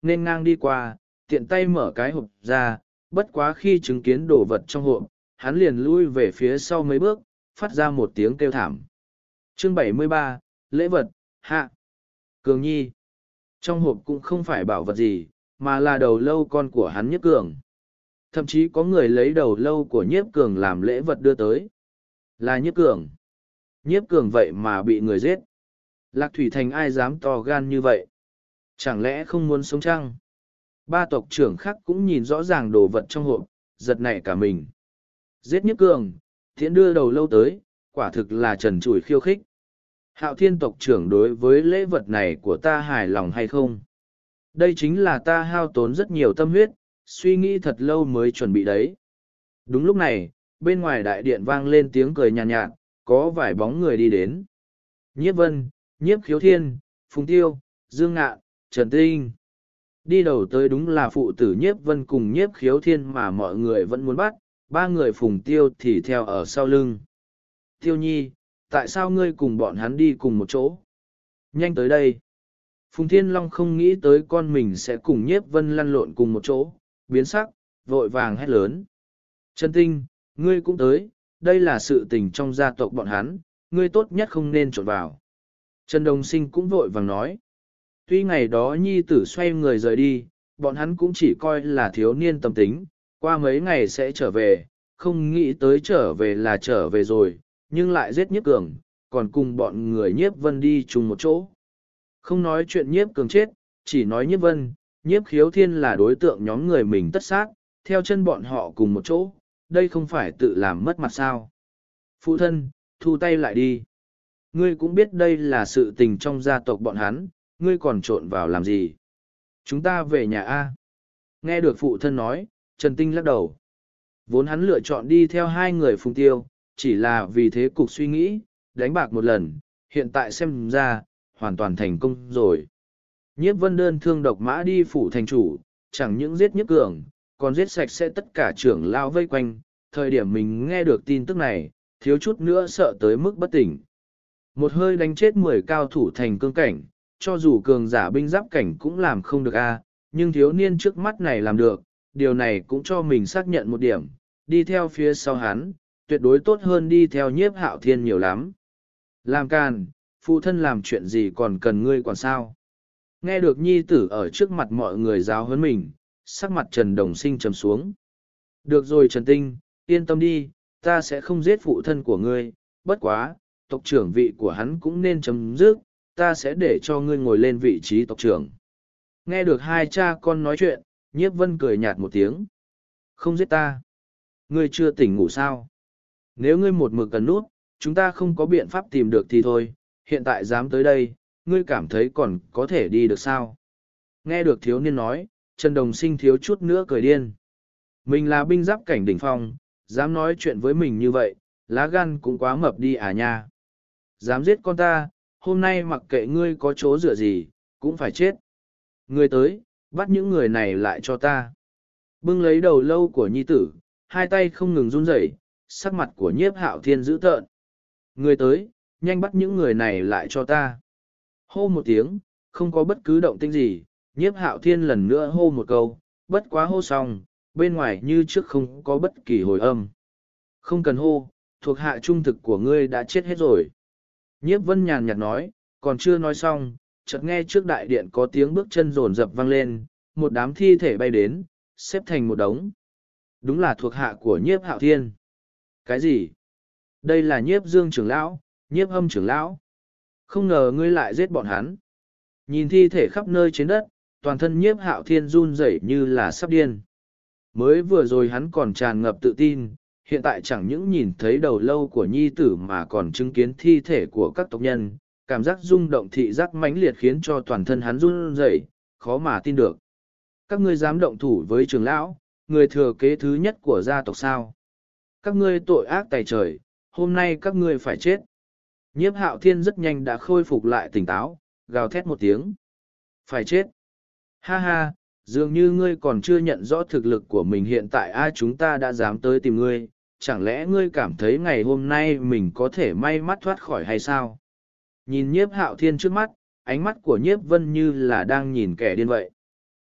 nên ngang đi qua, tiện tay mở cái hộp ra, bất quá khi chứng kiến đồ vật trong hộp, hắn liền lui về phía sau mấy bước, phát ra một tiếng kêu thảm. Chương bảy mươi ba, lễ vật, hạ. Cường Nhi. Trong hộp cũng không phải bảo vật gì, mà là đầu lâu con của hắn Nhiếp Cường. Thậm chí có người lấy đầu lâu của Nhiếp Cường làm lễ vật đưa tới. Là Nhiếp Cường. Nhiếp Cường vậy mà bị người giết. Lạc Thủy Thành ai dám to gan như vậy? Chẳng lẽ không muốn sống chăng? Ba tộc trưởng khác cũng nhìn rõ ràng đồ vật trong hộp, giật nảy cả mình. Giết Nhiếp Cường, thiện đưa đầu lâu tới, quả thực là trần trụi khiêu khích. Hạo Thiên tộc trưởng đối với lễ vật này của ta hài lòng hay không? Đây chính là ta hao tốn rất nhiều tâm huyết, suy nghĩ thật lâu mới chuẩn bị đấy. Đúng lúc này, bên ngoài đại điện vang lên tiếng cười nhàn nhạt, nhạt, có vài bóng người đi đến. Nhiếp Vân, Nhiếp Khiếu Thiên, Phùng Tiêu, Dương Ngạn, Trần Tinh. Đi đầu tới đúng là phụ tử Nhiếp Vân cùng Nhiếp Khiếu Thiên mà mọi người vẫn muốn bắt, ba người Phùng Tiêu thì theo ở sau lưng. Tiêu Nhi, tại sao ngươi cùng bọn hắn đi cùng một chỗ? Nhanh tới đây. Phùng Thiên Long không nghĩ tới con mình sẽ cùng Nhiếp Vân lăn lộn cùng một chỗ, biến sắc, vội vàng hét lớn. Trần Tinh, ngươi cũng tới, đây là sự tình trong gia tộc bọn hắn, ngươi tốt nhất không nên trộn vào. Trần Đồng Sinh cũng vội vàng nói. Tuy ngày đó nhi tử xoay người rời đi, bọn hắn cũng chỉ coi là thiếu niên tâm tính, qua mấy ngày sẽ trở về, không nghĩ tới trở về là trở về rồi, nhưng lại giết Nhiếp Cường, còn cùng bọn người Nhiếp Vân đi chung một chỗ. Không nói chuyện Nhiếp Cường chết, chỉ nói Nhiếp Vân, Nhiếp Khiếu Thiên là đối tượng nhóm người mình tất sát, theo chân bọn họ cùng một chỗ, đây không phải tự làm mất mặt sao. Phụ thân, thu tay lại đi. Ngươi cũng biết đây là sự tình trong gia tộc bọn hắn, ngươi còn trộn vào làm gì? Chúng ta về nhà A. Nghe được phụ thân nói, Trần Tinh lắc đầu. Vốn hắn lựa chọn đi theo hai người Phùng Tiêu, chỉ là vì thế cục suy nghĩ, đánh bạc một lần, hiện tại xem ra, hoàn toàn thành công rồi. Nhiếp Vân đơn thương độc mã đi phủ thành chủ, chẳng những giết Nhiếp Cường, còn giết sạch sẽ tất cả trưởng lao vây quanh. Thời điểm mình nghe được tin tức này, thiếu chút nữa sợ tới mức bất tỉnh. Một hơi đánh chết mười cao thủ thành cương cảnh, cho dù cường giả binh giáp cảnh cũng làm không được a, nhưng thiếu niên trước mắt này làm được, điều này cũng cho mình xác nhận một điểm, đi theo phía sau hắn, tuyệt đối tốt hơn đi theo Nhiếp Hạo Thiên nhiều lắm. Làm càn, phụ thân làm chuyện gì còn cần ngươi còn sao? Nghe được nhi tử ở trước mặt mọi người giáo huấn mình, sắc mặt Trần Đồng Sinh trầm xuống. Được rồi Trần Tinh, yên tâm đi, ta sẽ không giết phụ thân của ngươi, bất quá, tộc trưởng vị của hắn cũng nên chấm dứt, ta sẽ để cho ngươi ngồi lên vị trí tộc trưởng. Nghe được hai cha con nói chuyện, Nhiếp Vân cười nhạt một tiếng. Không giết ta. Ngươi chưa tỉnh ngủ sao? Nếu ngươi một mực cần nút, chúng ta không có biện pháp tìm được thì thôi, hiện tại dám tới đây, ngươi cảm thấy còn có thể đi được sao? Nghe được thiếu niên nói, Trần Đồng Sinh thiếu chút nữa cười điên. Mình là binh giáp cảnh đỉnh phong, dám nói chuyện với mình như vậy, lá gan cũng quá mập đi à nha. Dám giết con ta, hôm nay mặc kệ ngươi có chỗ dựa gì, cũng phải chết. Ngươi tới, bắt những người này lại cho ta. Bưng lấy đầu lâu của nhi tử, hai tay không ngừng run rẩy, sắc mặt của Nhiếp Hạo Thiên dữ tợn. Ngươi tới, nhanh bắt những người này lại cho ta. Hô một tiếng, không có bất cứ động tĩnh gì, Nhiếp Hạo Thiên lần nữa hô một câu, bất quá hô xong, bên ngoài như trước không có bất kỳ hồi âm. Không cần hô, thuộc hạ trung thực của ngươi đã chết hết rồi. Nhiếp Vân nhàn nhạt nói, còn chưa nói xong, chợt nghe trước đại điện có tiếng bước chân rồn rập vang lên, một đám thi thể bay đến, xếp thành một đống. Đúng là thuộc hạ của Nhiếp Hạo Thiên. Cái gì? Đây là Nhiếp Dương trưởng lão, Nhiếp Hâm trưởng lão. Không ngờ ngươi lại giết bọn hắn. Nhìn thi thể khắp nơi trên đất, toàn thân Nhiếp Hạo Thiên run rẩy như là sắp điên. Mới vừa rồi hắn còn tràn ngập tự tin, hiện tại chẳng những nhìn thấy đầu lâu của nhi tử mà còn chứng kiến thi thể của các tộc nhân, cảm giác rung động thị giác mãnh liệt khiến cho toàn thân hắn run rẩy, khó mà tin được. Các ngươi dám động thủ với trưởng lão, người thừa kế thứ nhất của gia tộc sao? Các ngươi tội ác tày trời, hôm nay các ngươi phải chết. Nhiếp Hạo Thiên rất nhanh đã khôi phục lại tỉnh táo, gào thét một tiếng. Phải chết. Ha ha, dường như ngươi còn chưa nhận rõ thực lực của mình hiện tại ai chúng ta đã dám tới tìm ngươi, chẳng lẽ ngươi cảm thấy ngày hôm nay mình có thể may mắn thoát khỏi hay sao? Nhìn Nhiếp Hạo Thiên trước mắt, ánh mắt của Nhiếp Vân như là đang nhìn kẻ điên vậy.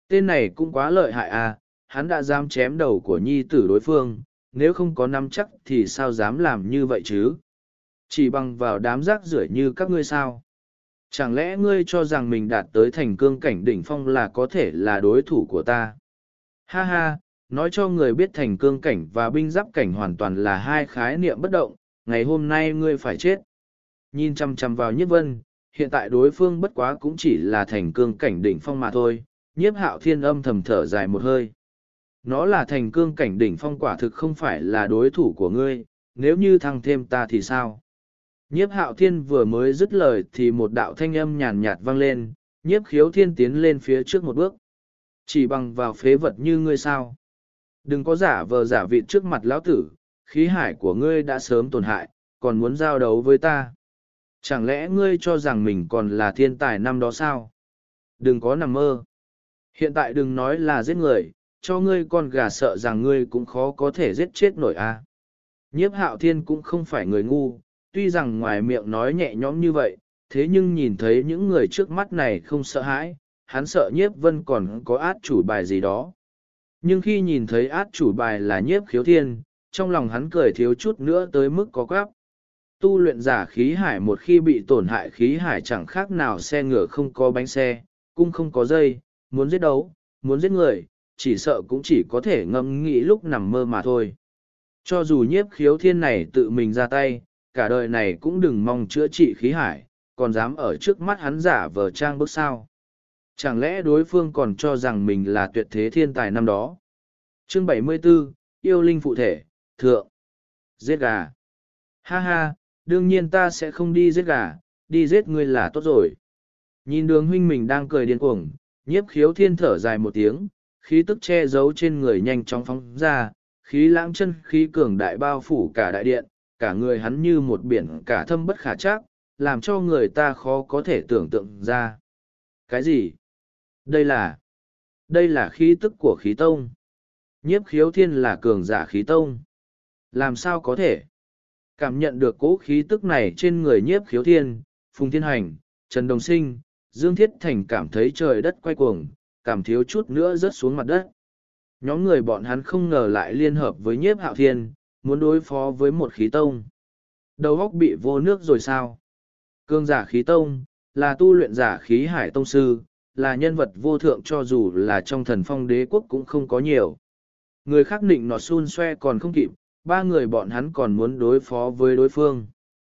Tên này cũng quá lợi hại à, hắn đã dám chém đầu của nhi tử đối phương, nếu không có nắm chắc thì sao dám làm như vậy chứ? Chỉ bằng vào đám rác rưởi như các ngươi sao? Chẳng lẽ ngươi cho rằng mình đạt tới thành cương cảnh đỉnh phong là có thể là đối thủ của ta? Ha ha, nói cho người biết thành cương cảnh và binh giáp cảnh hoàn toàn là hai khái niệm bất động, ngày hôm nay ngươi phải chết. Nhìn chăm chăm vào Nhiếp Vân, hiện tại đối phương bất quá cũng chỉ là thành cương cảnh đỉnh phong mà thôi, Nhiếp Hạo Thiên âm thầm thở dài một hơi. Nó là thành cương cảnh đỉnh phong quả thực không phải là đối thủ của ngươi, nếu như thăng thêm ta thì sao? Nhiếp Hạo Thiên vừa mới dứt lời thì một đạo thanh âm nhàn nhạt vang lên, Nhiếp Khiếu Thiên tiến lên phía trước một bước. Chỉ bằng vào phế vật như ngươi sao? Đừng có giả vờ giả vịt trước mặt lão tử, khí hải của ngươi đã sớm tổn hại, còn muốn giao đấu với ta. Chẳng lẽ ngươi cho rằng mình còn là thiên tài năm đó sao? Đừng có nằm mơ. Hiện tại đừng nói là giết người, cho ngươi con gà sợ rằng ngươi cũng khó có thể giết chết nổi a. À. Nhiếp Hạo Thiên cũng không phải người ngu, tuy rằng ngoài miệng nói nhẹ nhõm như vậy, thế nhưng nhìn thấy những người trước mắt này không sợ hãi, hắn sợ Nhiếp Vân còn có át chủ bài gì đó. Nhưng khi nhìn thấy át chủ bài là Nhiếp Khiếu Thiên, trong lòng hắn cười thiếu chút nữa tới mức có quáp. Tu luyện giả khí hải một khi bị tổn hại khí hải chẳng khác nào xe ngựa không có bánh xe, cung không có dây, muốn giết đấu, muốn giết người, chỉ sợ cũng chỉ có thể ngẫm nghĩ lúc nằm mơ mà thôi. Cho dù Nhiếp Khiếu Thiên này tự mình ra tay, cả đời này cũng đừng mong chữa trị khí hải, còn dám ở trước mắt hắn giả vờ trang bước sao. Chẳng lẽ đối phương còn cho rằng mình là tuyệt thế thiên tài năm đó? Chương bảy mươi 74, Yêu Linh Phụ Thể, Thượng. Giết gà. Ha ha, đương nhiên ta sẽ không đi giết gà, đi giết ngươi là tốt rồi. Nhìn đường huynh mình đang cười điên cuồng, Nhiếp Khiếu Thiên thở dài một tiếng, khí tức che giấu trên người nhanh chóng phóng ra, khí lãng chân khí cường đại bao phủ cả đại điện, cả người hắn như một biển cả thâm bất khả trắc, làm cho người ta khó có thể tưởng tượng ra. Cái gì? Đây là... Đây là khí tức của khí tông. Nhiếp Khiếu Thiên là cường giả khí tông. Làm sao có thể? Cảm nhận được cỗ khí tức này trên người Nhiếp Khiếu Thiên, Phùng Thiên Hành, Trần Đồng Sinh, Dương Thiết Thành cảm thấy trời đất quay cuồng, cảm thiếu chút nữa rớt xuống mặt đất. Nhóm người bọn hắn không ngờ lại liên hợp với Nhiếp Hạo Thiên, muốn đối phó với một khí tông. Đầu óc bị vô nước rồi sao? Cương giả khí tông, là tu luyện giả khí hải tông sư, là nhân vật vô thượng cho dù là trong thần phong đế quốc cũng không có nhiều. Người khác định nọt xun xoe còn không kịp, ba người bọn hắn còn muốn đối phó với đối phương.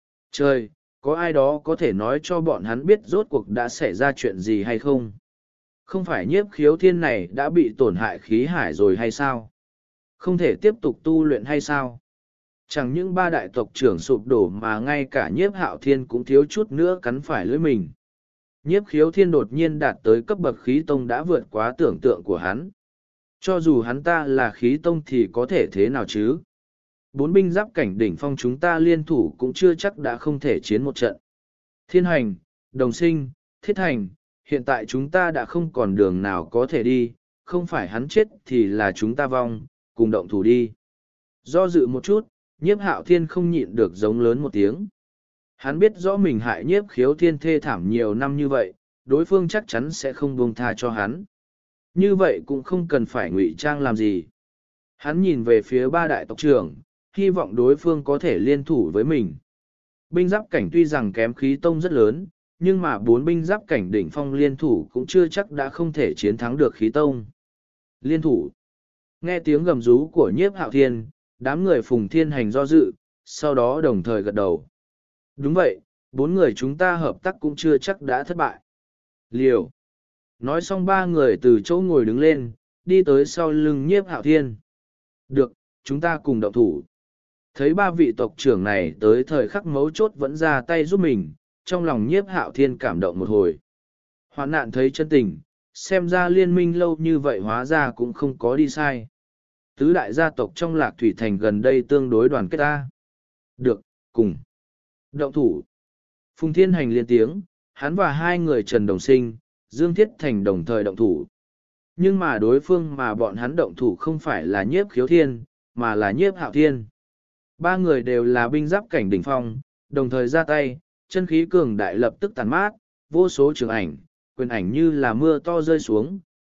Trời, có ai đó có thể nói cho bọn hắn biết rốt cuộc đã xảy ra chuyện gì hay không? Không phải Nhiếp Khiếu Thiên này đã bị tổn hại khí hải rồi hay sao? Không thể tiếp tục tu luyện hay sao? Chẳng những ba đại tộc trưởng sụp đổ mà ngay cả Nhiếp Hạo Thiên cũng thiếu chút nữa cắn phải lưỡi mình. Nhiếp Khiếu Thiên đột nhiên đạt tới cấp bậc khí tông đã vượt quá tưởng tượng của hắn. Cho dù hắn ta là khí tông thì có thể thế nào chứ? Bốn binh giáp cảnh đỉnh phong chúng ta liên thủ cũng chưa chắc đã không thể chiến một trận. Thiên Hành, Đồng Sinh, Thiết Thành, hiện tại chúng ta đã không còn đường nào có thể đi, không phải hắn chết thì là chúng ta vong, cùng động thủ đi. Do dự một chút, Nhiếp Hạo Thiên không nhịn được giống lớn một tiếng. Hắn biết rõ mình hại Nhiếp Khiếu Thiên thê thảm nhiều năm như vậy, đối phương chắc chắn sẽ không buông tha cho hắn. Như vậy cũng không cần phải ngụy trang làm gì. Hắn nhìn về phía ba đại tộc trưởng, hy vọng đối phương có thể liên thủ với mình. Binh giáp cảnh tuy rằng kém khí tông rất lớn, nhưng mà bốn binh giáp cảnh đỉnh phong liên thủ cũng chưa chắc đã không thể chiến thắng được khí tông. Liên thủ. Nghe tiếng gầm rú của Nhiếp Hạo Thiên, đám người Phùng Thiên Hành do dự, sau đó đồng thời gật đầu. Đúng vậy, bốn người chúng ta hợp tác cũng chưa chắc đã thất bại. Liều. Nói xong ba người từ chỗ ngồi đứng lên, đi tới sau lưng Nhiếp Hạo Thiên. Được, chúng ta cùng động thủ. Thấy ba vị tộc trưởng này tới thời khắc mấu chốt vẫn ra tay giúp mình, trong lòng Nhiếp Hạo Thiên cảm động một hồi. Hoạn nạn thấy chân tình, xem ra liên minh lâu như vậy hóa ra cũng không có đi sai. Tứ đại gia tộc trong Lạc Thủy Thành gần đây tương đối đoàn kết ta. Được, cùng. Động thủ. Phùng Thiên Hành liên tiếng, hắn và hai người Trần Đồng Sinh, Dương Thiết Thành đồng thời động thủ. Nhưng mà đối phương mà bọn hắn động thủ không phải là Nhiếp Khiếu Thiên, mà là Nhiếp Hạo Thiên. Ba người đều là binh giáp cảnh đỉnh phong, đồng thời ra tay, chân khí cường đại lập tức tàn mát, vô số trường ảnh, quyền ảnh như là mưa to rơi xuống,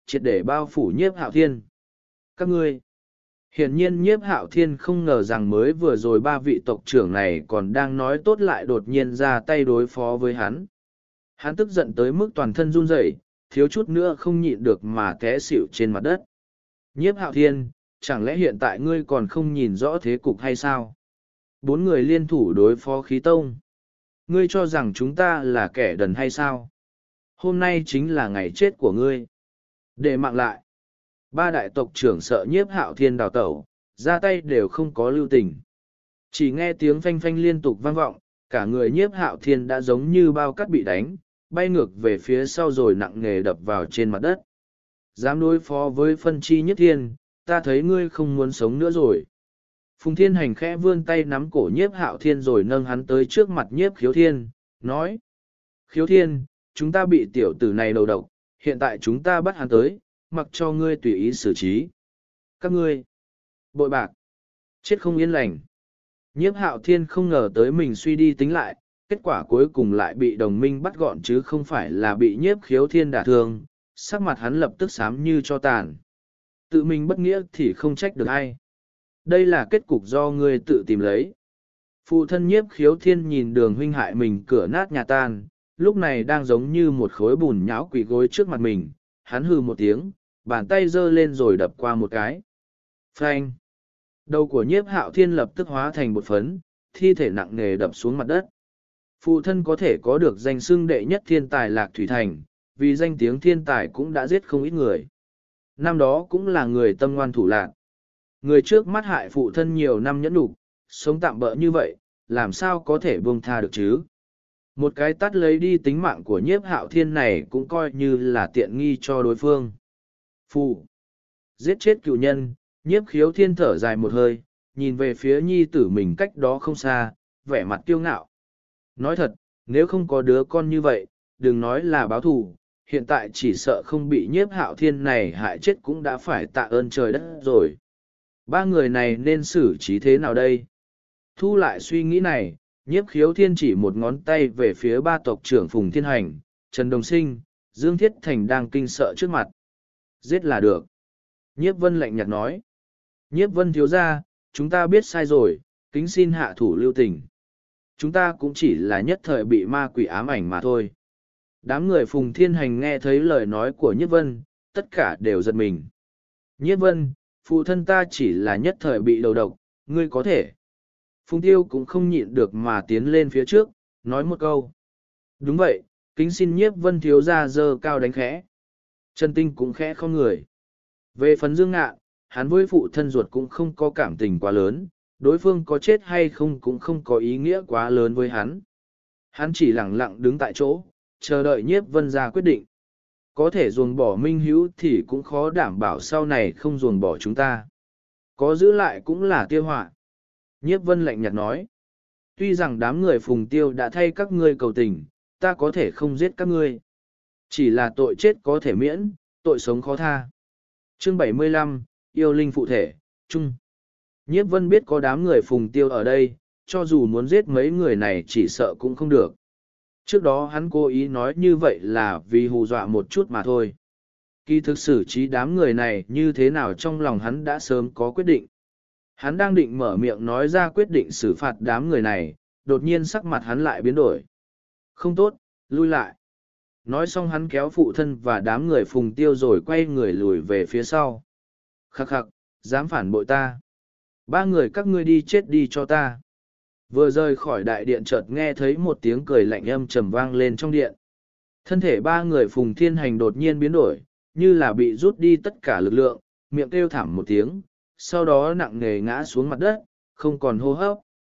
triệt để bao phủ nhiếp hạo thiên. Các ngươi, hiển nhiên nhiếp hạo thiên không ngờ rằng mới vừa rồi ba vị tộc trưởng này còn đang nói tốt lại đột nhiên ra tay đối phó với hắn. Hắn tức giận tới mức toàn thân run rẩy, thiếu chút nữa không nhịn được mà té xỉu trên mặt đất. Nhiếp hạo thiên, chẳng lẽ hiện tại ngươi còn không nhìn rõ thế cục hay sao? Bốn người liên thủ đối phó khí tông. Ngươi cho rằng chúng ta là kẻ đần hay sao? Hôm nay chính là ngày chết của ngươi. Để mạng lại. Ba đại tộc trưởng sợ nhiếp hạo thiên đào tẩu, ra tay đều không có lưu tình. Chỉ nghe tiếng phanh phanh liên tục vang vọng, cả người nhiếp hạo thiên đã giống như bao cát bị đánh, bay ngược về phía sau rồi nặng nề đập vào trên mặt đất. Dám đối phó với phân chi nhất thiên, ta thấy ngươi không muốn sống nữa rồi. Phùng Thiên Hành khẽ vươn tay nắm cổ nhiếp hạo thiên rồi nâng hắn tới trước mặt nhiếp khiếu thiên, nói. Khiếu thiên, chúng ta bị tiểu tử này đầu độc, hiện tại chúng ta bắt hắn tới, mặc cho ngươi tùy ý xử trí. Các ngươi, bội bạc, chết không yên lành. Nhiếp hạo thiên không ngờ tới mình suy đi tính lại, kết quả cuối cùng lại bị đồng minh bắt gọn chứ không phải là bị nhiếp khiếu thiên đả thương, sắc mặt hắn lập tức xám như cho tàn. Tự mình bất nghĩa thì không trách được ai. Đây là kết cục do ngươi tự tìm lấy. Phụ thân nhiếp khiếu thiên nhìn đường huynh hại mình cửa nát nhà tan, lúc này đang giống như một khối bùn nhão quỳ gối trước mặt mình, hắn hừ một tiếng, bàn tay giơ lên rồi đập qua một cái. Phanh! Đầu của nhiếp hạo thiên lập tức hóa thành bột phấn, thi thể nặng nề đập xuống mặt đất. Phụ thân có thể có được danh xưng đệ nhất thiên tài Lạc Thủy Thành, vì danh tiếng thiên tài cũng đã giết không ít người. Năm đó cũng là người tâm ngoan thủ lạc. Người trước mắt hại phụ thân nhiều năm nhẫn nhục, sống tạm bỡ như vậy, làm sao có thể buông tha được chứ? Một cái tát lấy đi tính mạng của nhiếp hạo thiên này cũng coi như là tiện nghi cho đối phương. Phụ! Giết chết cựu nhân, nhiếp khiếu thiên thở dài một hơi, nhìn về phía nhi tử mình cách đó không xa, vẻ mặt kiêu ngạo. Nói thật, nếu không có đứa con như vậy, đừng nói là báo thù, hiện tại chỉ sợ không bị nhiếp hạo thiên này hại chết cũng đã phải tạ ơn trời đất rồi. Ba người này nên xử trí thế nào đây? Thu lại suy nghĩ này, nhiếp khiếu thiên chỉ một ngón tay về phía ba tộc trưởng Phùng Thiên Hành, Trần Đồng Sinh, Dương Thiết Thành đang kinh sợ trước mặt. Giết là được. Nhiếp Vân lạnh nhạt nói. Nhiếp Vân thiếu ra, chúng ta biết sai rồi, kính xin hạ thủ lưu tình. Chúng ta cũng chỉ là nhất thời bị ma quỷ ám ảnh mà thôi. Đám người Phùng Thiên Hành nghe thấy lời nói của Nhiếp Vân, tất cả đều giật mình. Nhiếp Vân, phụ thân ta chỉ là nhất thời bị đầu độc, ngươi có thể. Phùng Tiêu cũng không nhịn được mà tiến lên phía trước, nói một câu. Đúng vậy, kính xin Nhiếp Vân thiếu ra dơ cao đánh khẽ. Trần Tinh cũng khẽ không người. Về phần Dương Ngạn, hắn với phụ thân ruột cũng không có cảm tình quá lớn, đối phương có chết hay không cũng không có ý nghĩa quá lớn với hắn. Hắn chỉ lặng lặng đứng tại chỗ, chờ đợi Nhiếp Vân ra quyết định. Có thể ruồng bỏ Minh Hữu thì cũng khó đảm bảo sau này không ruồng bỏ chúng ta. Có giữ lại cũng là tiêu họa. Nhiếp Vân lạnh nhạt nói. Tuy rằng đám người Phùng Tiêu đã thay các ngươi cầu tình, ta có thể không giết các ngươi. Chỉ là tội chết có thể miễn, tội sống khó tha. Chương bảy mươi lăm, Yêu Linh Phụ Thể, Trung. Nhiếp Vân biết có đám người Phùng Tiêu ở đây, cho dù muốn giết mấy người này chỉ sợ cũng không được. Trước đó hắn cố ý nói như vậy là vì hù dọa một chút mà thôi. Kỳ thực xử trí đám người này như thế nào trong lòng hắn đã sớm có quyết định. Hắn đang định mở miệng nói ra quyết định xử phạt đám người này, đột nhiên sắc mặt hắn lại biến đổi. Không tốt, lui lại. Nói xong hắn kéo phụ thân và đám người Phùng Tiêu rồi quay người lùi về phía sau. Khắc khắc, dám phản bội ta. Ba người các ngươi đi chết đi cho ta. Vừa rời khỏi đại điện chợt nghe thấy một tiếng cười lạnh âm trầm vang lên trong điện. Thân thể ba người Phùng Thiên Hành đột nhiên biến đổi, như là bị rút đi tất cả lực lượng, miệng kêu thảm một tiếng, sau đó nặng nề ngã xuống mặt đất, không còn hô hấp.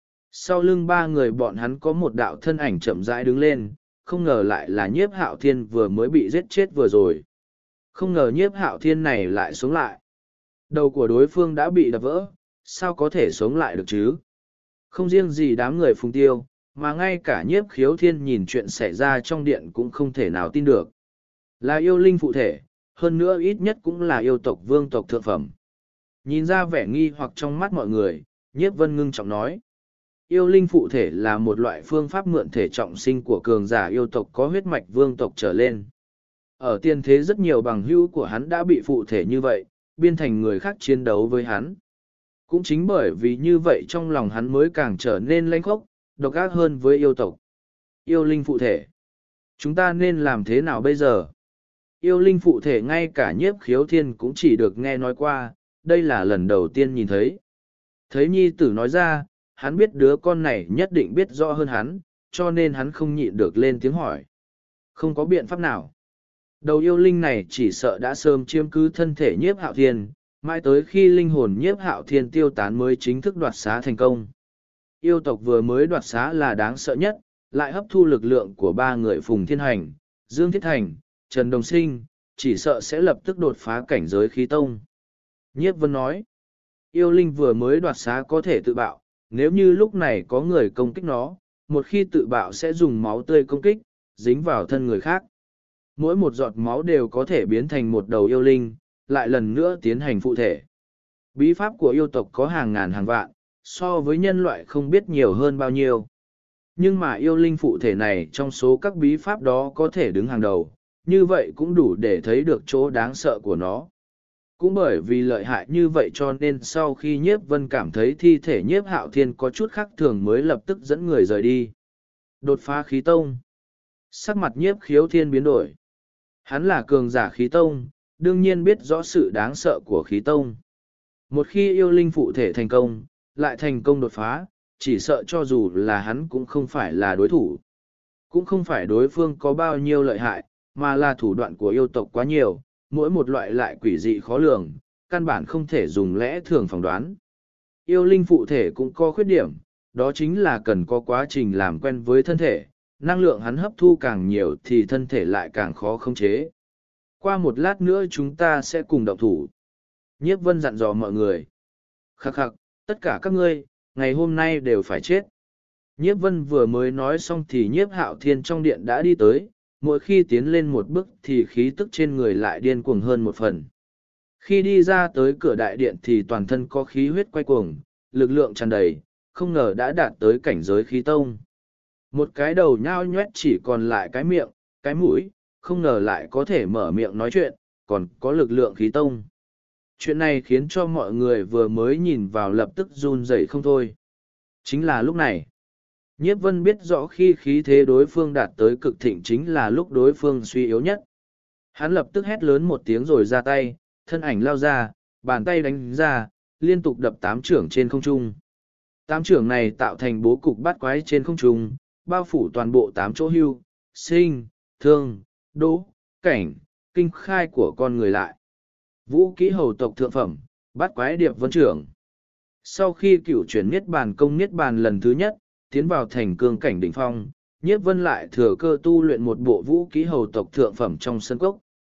Sau lưng ba người bọn hắn có một đạo thân ảnh chậm rãi đứng lên, không ngờ lại là Nhiếp Hạo Thiên vừa mới bị giết chết vừa rồi. Không ngờ Nhiếp Hạo Thiên này lại sống lại. Đầu của đối phương đã bị đập vỡ, sao có thể sống lại được chứ? Không riêng gì đám người Phùng Tiêu, mà ngay cả Nhiếp Khiếu Thiên nhìn chuyện xảy ra trong điện cũng không thể nào tin được. Là yêu linh phụ thể, hơn nữa ít nhất cũng là yêu tộc vương tộc thượng phẩm. Nhìn ra vẻ nghi hoặc trong mắt mọi người, Nhiếp Vân ngưng trọng nói. Yêu linh phụ thể là một loại phương pháp mượn thể trọng sinh của cường giả yêu tộc có huyết mạch vương tộc trở lên. Ở tiên thế rất nhiều bằng hữu của hắn đã bị phụ thể như vậy, biên thành người khác chiến đấu với hắn. Cũng chính bởi vì như vậy trong lòng hắn mới càng trở nên lãnh khốc, độc ác hơn với yêu tộc. Yêu linh phụ thể. Chúng ta nên làm thế nào bây giờ? Yêu linh phụ thể ngay cả nhiếp khiếu thiên cũng chỉ được nghe nói qua, đây là lần đầu tiên nhìn thấy. Thấy nhi tử nói ra, hắn biết đứa con này nhất định biết rõ hơn hắn, cho nên hắn không nhịn được lên tiếng hỏi. Không có biện pháp nào. Đầu yêu linh này chỉ sợ đã sớm chiếm cứ thân thể nhiếp hạo thiên, mãi tới khi linh hồn nhiếp hạo thiên tiêu tán mới chính thức đoạt xá thành công. Yêu tộc vừa mới đoạt xá là đáng sợ nhất, lại hấp thu lực lượng của ba người Phùng Thiên Hành, Dương Thiết Thành, Trần Đồng Sinh, chỉ sợ sẽ lập tức đột phá cảnh giới khí tông. Nhiếp Vân nói, yêu linh vừa mới đoạt xá có thể tự bạo, nếu như lúc này có người công kích nó, một khi tự bạo sẽ dùng máu tươi công kích, dính vào thân người khác. Mỗi một giọt máu đều có thể biến thành một đầu yêu linh, lại lần nữa tiến hành phụ thể. Bí pháp của yêu tộc có hàng ngàn hàng vạn, so với nhân loại không biết nhiều hơn bao nhiêu. Nhưng mà yêu linh phụ thể này trong số các bí pháp đó có thể đứng hàng đầu, như vậy cũng đủ để thấy được chỗ đáng sợ của nó. Cũng bởi vì lợi hại như vậy cho nên sau khi nhiếp vân cảm thấy thi thể nhiếp hạo thiên có chút khác thường mới lập tức dẫn người rời đi. Đột phá khí tông. Sắc mặt nhiếp khiếu thiên biến đổi. Hắn là cường giả khí tông, đương nhiên biết rõ sự đáng sợ của khí tông. Một khi yêu linh phụ thể thành công, lại thành công đột phá, chỉ sợ cho dù là hắn cũng không phải là đối thủ. Cũng không phải đối phương có bao nhiêu lợi hại, mà là thủ đoạn của yêu tộc quá nhiều, mỗi một loại lại quỷ dị khó lường, căn bản không thể dùng lẽ thường phỏng đoán. Yêu linh phụ thể cũng có khuyết điểm, đó chính là cần có quá trình làm quen với thân thể, năng lượng hắn hấp thu càng nhiều thì thân thể lại càng khó khống chế. Qua một lát nữa chúng ta sẽ cùng động thủ. Nhiếp Vân dặn dò mọi người. Khắc khắc, tất cả các ngươi, ngày hôm nay đều phải chết. Nhiếp Vân vừa mới nói xong thì nhiếp hạo thiên trong điện đã đi tới, mỗi khi tiến lên một bước thì khí tức trên người lại điên cuồng hơn một phần. Khi đi ra tới cửa đại điện thì toàn thân có khí huyết quay cuồng, lực lượng tràn đầy, không ngờ đã đạt tới cảnh giới khí tông. Một cái đầu nhao nhoét chỉ còn lại cái miệng, cái mũi, không ngờ lại có thể mở miệng nói chuyện, còn có lực lượng khí tông. Chuyện này khiến cho mọi người vừa mới nhìn vào lập tức run rẩy không thôi. Chính là lúc này, Nhiếp Vân biết rõ khi khí thế đối phương đạt tới cực thịnh chính là lúc đối phương suy yếu nhất. Hắn lập tức hét lớn một tiếng rồi ra tay, thân ảnh lao ra, bàn tay đánh ra, liên tục đập tám chưởng trên không trung. Tám chưởng này tạo thành bố cục bát quái trên không trung, bao phủ toàn bộ tám chỗ hưu, sinh, thương, đỗ, cảnh, kinh khai của con người lại. Vũ kỹ hầu tộc thượng phẩm, bát quái điệp vân trưởng. Sau khi cửu chuyển niết bàn công niết bàn lần thứ nhất, tiến vào thành cương cảnh đỉnh phong, nhiếp vân lại thừa cơ tu luyện một bộ vũ kỹ hầu tộc thượng phẩm trong sân cốc.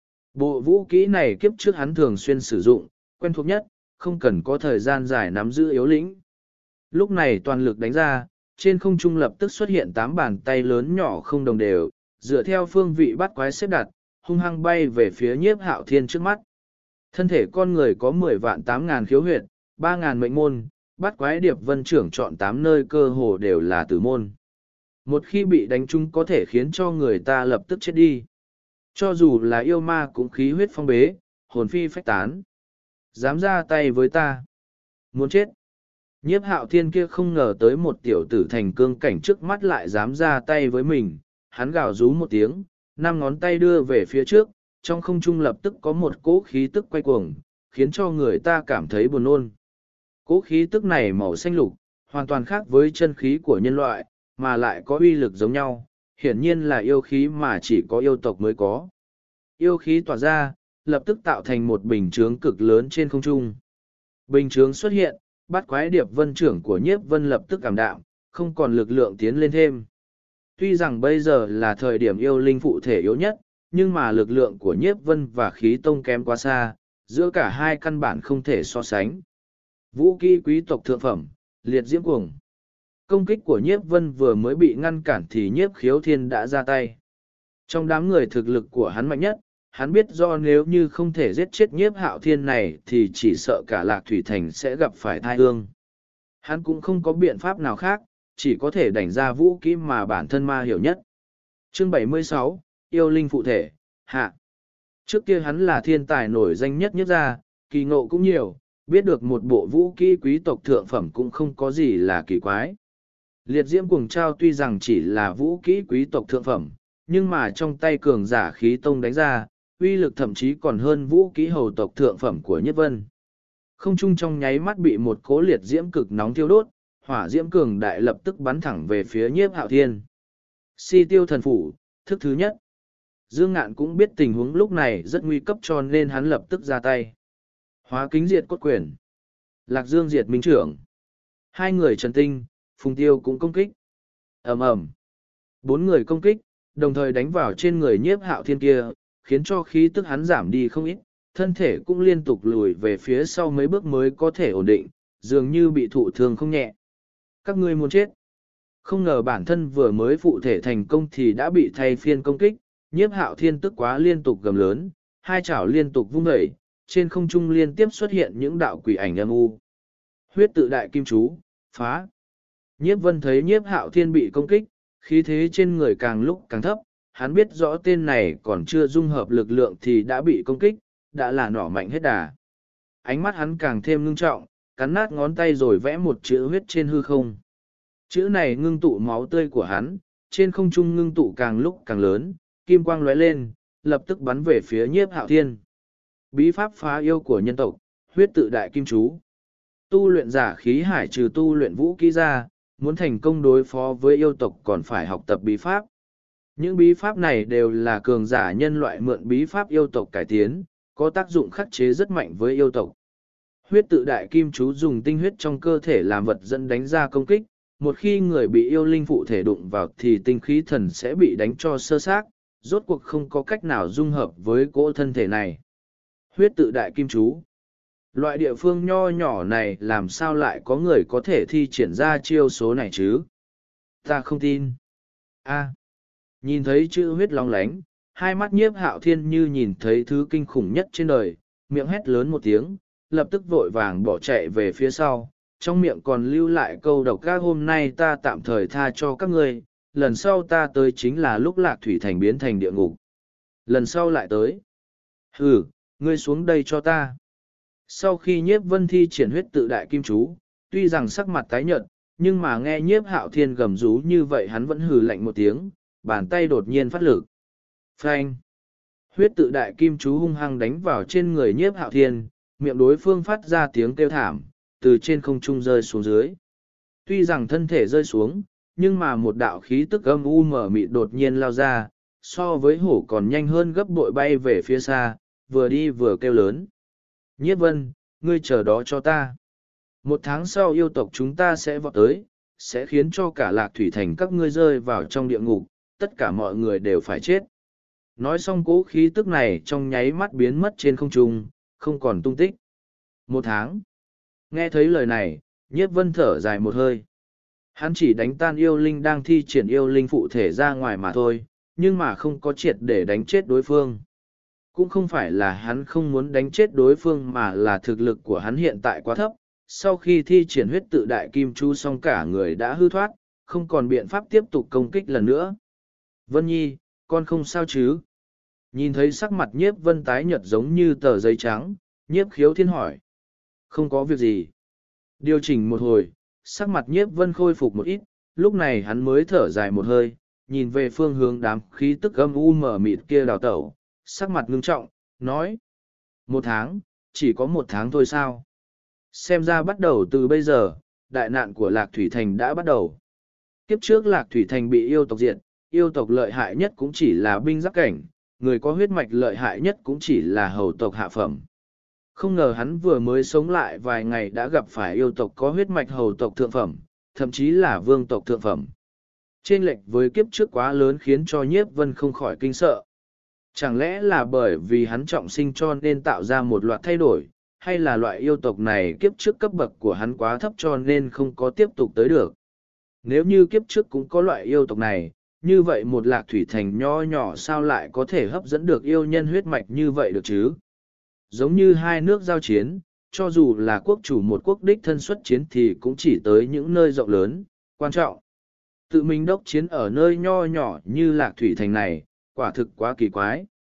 Bộ vũ kỹ này kiếp trước hắn thường xuyên sử dụng, quen thuộc nhất, không cần có thời gian dài nắm giữ yếu lĩnh. Lúc này toàn lực đánh ra, trên không trung lập tức xuất hiện tám bàn tay lớn nhỏ không đồng đều, dựa theo phương vị bắt quái xếp đặt, hung hăng bay về phía nhiếp hạo thiên trước mắt. Thân thể con người có mười vạn tám ngàn khiếu huyệt, ba ngàn mệnh môn, bắt quái điệp vân trưởng chọn tám nơi cơ hồ đều là tử môn. Một khi bị đánh trúng có thể khiến cho người ta lập tức chết đi. Cho dù là yêu ma cũng khí huyết phong bế, hồn phi phách tán. Dám ra tay với ta. Muốn chết. Nhiếp hạo thiên kia không ngờ tới một tiểu tử thành cương cảnh trước mắt lại dám ra tay với mình. Hắn gào rú một tiếng, năm ngón tay đưa về phía trước, trong không trung lập tức có một cỗ khí tức quay cuồng, khiến cho người ta cảm thấy buồn nôn. Cỗ khí tức này màu xanh lục, hoàn toàn khác với chân khí của nhân loại, mà lại có uy lực giống nhau, hiển nhiên là yêu khí mà chỉ có yêu tộc mới có. Yêu khí tỏa ra, lập tức tạo thành một bình chướng cực lớn trên không trung. Bình chướng xuất hiện, bắt quái điệp vân trưởng của nhiếp vân lập tức cảm đạm, không còn lực lượng tiến lên thêm. Tuy rằng bây giờ là thời điểm yêu linh phụ thể yếu nhất, nhưng mà lực lượng của nhiếp vân và khí tông kém quá xa, giữa cả hai căn bản không thể so sánh. Vũ kỹ quý tộc thượng phẩm, liệt diễm cuồng. Công kích của nhiếp vân vừa mới bị ngăn cản thì nhiếp khiếu thiên đã ra tay. Trong đám người thực lực của hắn mạnh nhất, hắn biết do nếu như không thể giết chết nhiếp hạo thiên này thì chỉ sợ cả lạc thủy thành sẽ gặp phải thai ương. Hắn cũng không có biện pháp nào khác, chỉ có thể đánh ra vũ kỹ mà bản thân ma hiểu nhất. Chương bảy mươi sáu, Yêu linh phụ thể, hạ. Trước kia hắn là thiên tài nổi danh nhất nhất gia, kỳ ngộ cũng nhiều, biết được một bộ vũ kỹ quý tộc thượng phẩm cũng không có gì là kỳ quái. Liệt diễm cuồng trao tuy rằng chỉ là vũ kỹ quý tộc thượng phẩm, nhưng mà trong tay cường giả khí tông đánh ra, uy lực thậm chí còn hơn vũ kỹ hầu tộc thượng phẩm của Nhất Vân. Không trung trong nháy mắt bị một cố liệt diễm cực nóng thiêu đốt, hỏa diễm cường đại lập tức bắn thẳng về phía Nhiếp Hạo Thiên. Si tiêu thần phủ, thức thứ nhất. Dương Ngạn cũng biết tình huống lúc này rất nguy cấp cho nên hắn lập tức ra tay. Hóa kính diệt cốt quyền. Lạc Dương diệt minh trưởng. Hai người trần tinh, Phùng Tiêu cũng công kích. ầm ầm, bốn người công kích, đồng thời đánh vào trên người Nhiếp Hạo Thiên kia, khiến cho khí tức hắn giảm đi không ít, thân thể cũng liên tục lùi về phía sau mấy bước mới có thể ổn định, dường như bị thụ thương không nhẹ. Các ngươi muốn chết. Không ngờ bản thân vừa mới phụ thể thành công thì đã bị thay phiên công kích, Nhiếp Hạo Thiên tức quá liên tục gầm lớn, hai chảo liên tục vung đẩy, trên không trung liên tiếp xuất hiện những đạo quỷ ảnh âm u. Huyết tự đại kim chú, phá. Nhiếp Vân thấy Nhiếp Hạo Thiên bị công kích, khí thế trên người càng lúc càng thấp, hắn biết rõ tên này còn chưa dung hợp lực lượng thì đã bị công kích, đã là nỏ mạnh hết đà. Ánh mắt hắn càng thêm ngưng trọng, cắn nát ngón tay rồi vẽ một chữ huyết trên hư không. Chữ này ngưng tụ máu tươi của hắn, trên không trung ngưng tụ càng lúc càng lớn, kim quang lóe lên, lập tức bắn về phía Nhiếp Hạo Thiên. Bí pháp phá yêu của nhân tộc, huyết tự đại kim chú. Tu luyện giả khí hải trừ tu luyện vũ kỹ ra, muốn thành công đối phó với yêu tộc còn phải học tập bí pháp. Những bí pháp này đều là cường giả nhân loại mượn bí pháp yêu tộc cải tiến, có tác dụng khắc chế rất mạnh với yêu tộc. Huyết tự đại kim chú dùng tinh huyết trong cơ thể làm vật dẫn đánh ra công kích, một khi người bị yêu linh phụ thể đụng vào thì tinh khí thần sẽ bị đánh cho sơ xác, rốt cuộc không có cách nào dung hợp với cỗ thân thể này. Huyết tự đại kim chú. Loại địa phương nho nhỏ này làm sao lại có người có thể thi triển ra chiêu số này chứ? Ta không tin. A. Nhìn thấy chữ huyết long lánh, hai mắt Nhiếp Hạo Thiên như nhìn thấy thứ kinh khủng nhất trên đời, miệng hét lớn một tiếng, lập tức vội vàng bỏ chạy về phía sau, trong miệng còn lưu lại câu độc ác: hôm nay ta tạm thời tha cho các ngươi, lần sau ta tới chính là lúc Lạc Thủy Thành biến thành địa ngục. Lần sau lại tới. Hừ, ngươi xuống đây cho ta. Sau khi Nhiếp Vân thi triển huyết tự đại kim chú, tuy rằng sắc mặt tái nhợt, nhưng mà nghe Nhiếp Hạo Thiên gầm rú như vậy hắn vẫn hừ lạnh một tiếng, bàn tay đột nhiên phát lực. Phanh! Huyết tự đại kim chú hung hăng đánh vào trên người Nhiếp Hạo Thiên, miệng đối phương phát ra tiếng kêu thảm, từ trên không trung rơi xuống dưới. Tuy rằng thân thể rơi xuống, nhưng mà một đạo khí tức âm u mở mịt đột nhiên lao ra, so với hổ còn nhanh hơn gấp bội bay về phía xa, vừa đi vừa kêu lớn. Nhiếp Vân, ngươi chờ đó cho ta. Một tháng sau yêu tộc chúng ta sẽ vọt tới, sẽ khiến cho cả Lạc Thủy Thành các ngươi rơi vào trong địa ngục, tất cả mọi người đều phải chết. Nói xong cố khí tức này trong nháy mắt biến mất trên không trung, không còn tung tích. Một tháng. Nghe thấy lời này, Nhiếp Vân thở dài một hơi. Hắn chỉ đánh tan yêu linh đang thi triển yêu linh phụ thể ra ngoài mà thôi, nhưng mà không có triệt để đánh chết đối phương. Cũng không phải là hắn không muốn đánh chết đối phương mà là thực lực của hắn hiện tại quá thấp. Sau khi thi triển huyết tự đại kim chu xong cả người đã hư thoát, không còn biện pháp tiếp tục công kích lần nữa. Vân Nhi, con không sao chứ? Nhìn thấy sắc mặt Nhiếp Vân tái nhợt giống như tờ giấy trắng, Nhiếp Khiếu Thiên hỏi. Không có việc gì. Điều chỉnh một hồi, sắc mặt Nhiếp Vân khôi phục một ít, lúc này hắn mới thở dài một hơi, nhìn về phương hướng đám khí tức âm u mở mịt kia đào tẩu, sắc mặt ngưng trọng, nói. Một tháng, chỉ có một tháng thôi sao? Xem ra bắt đầu từ bây giờ, đại nạn của Lạc Thủy Thành đã bắt đầu. Kiếp trước Lạc Thủy Thành bị yêu tộc diệt, yêu tộc lợi hại nhất cũng chỉ là binh giáp cảnh, người có huyết mạch lợi hại nhất cũng chỉ là hầu tộc hạ phẩm. Không ngờ hắn vừa mới sống lại vài ngày đã gặp phải yêu tộc có huyết mạch hầu tộc thượng phẩm, thậm chí là vương tộc thượng phẩm. Chênh lệch với kiếp trước quá lớn khiến cho Nhiếp Vân không khỏi kinh sợ. Chẳng lẽ là bởi vì hắn trọng sinh cho nên tạo ra một loạt thay đổi, hay là loại yêu tộc này kiếp trước cấp bậc của hắn quá thấp cho nên không có tiếp tục tới được? Nếu như kiếp trước cũng có loại yêu tộc này, như vậy một Lạc Thủy Thành nho nhỏ sao lại có thể hấp dẫn được yêu nhân huyết mạch như vậy được chứ? Giống như hai nước giao chiến, cho dù là quốc chủ một quốc đích thân xuất chiến thì cũng chỉ tới những nơi rộng lớn, quan trọng. Tự mình đốc chiến ở nơi nho nhỏ như Lạc Thủy Thành này, quả thực quá kỳ quái.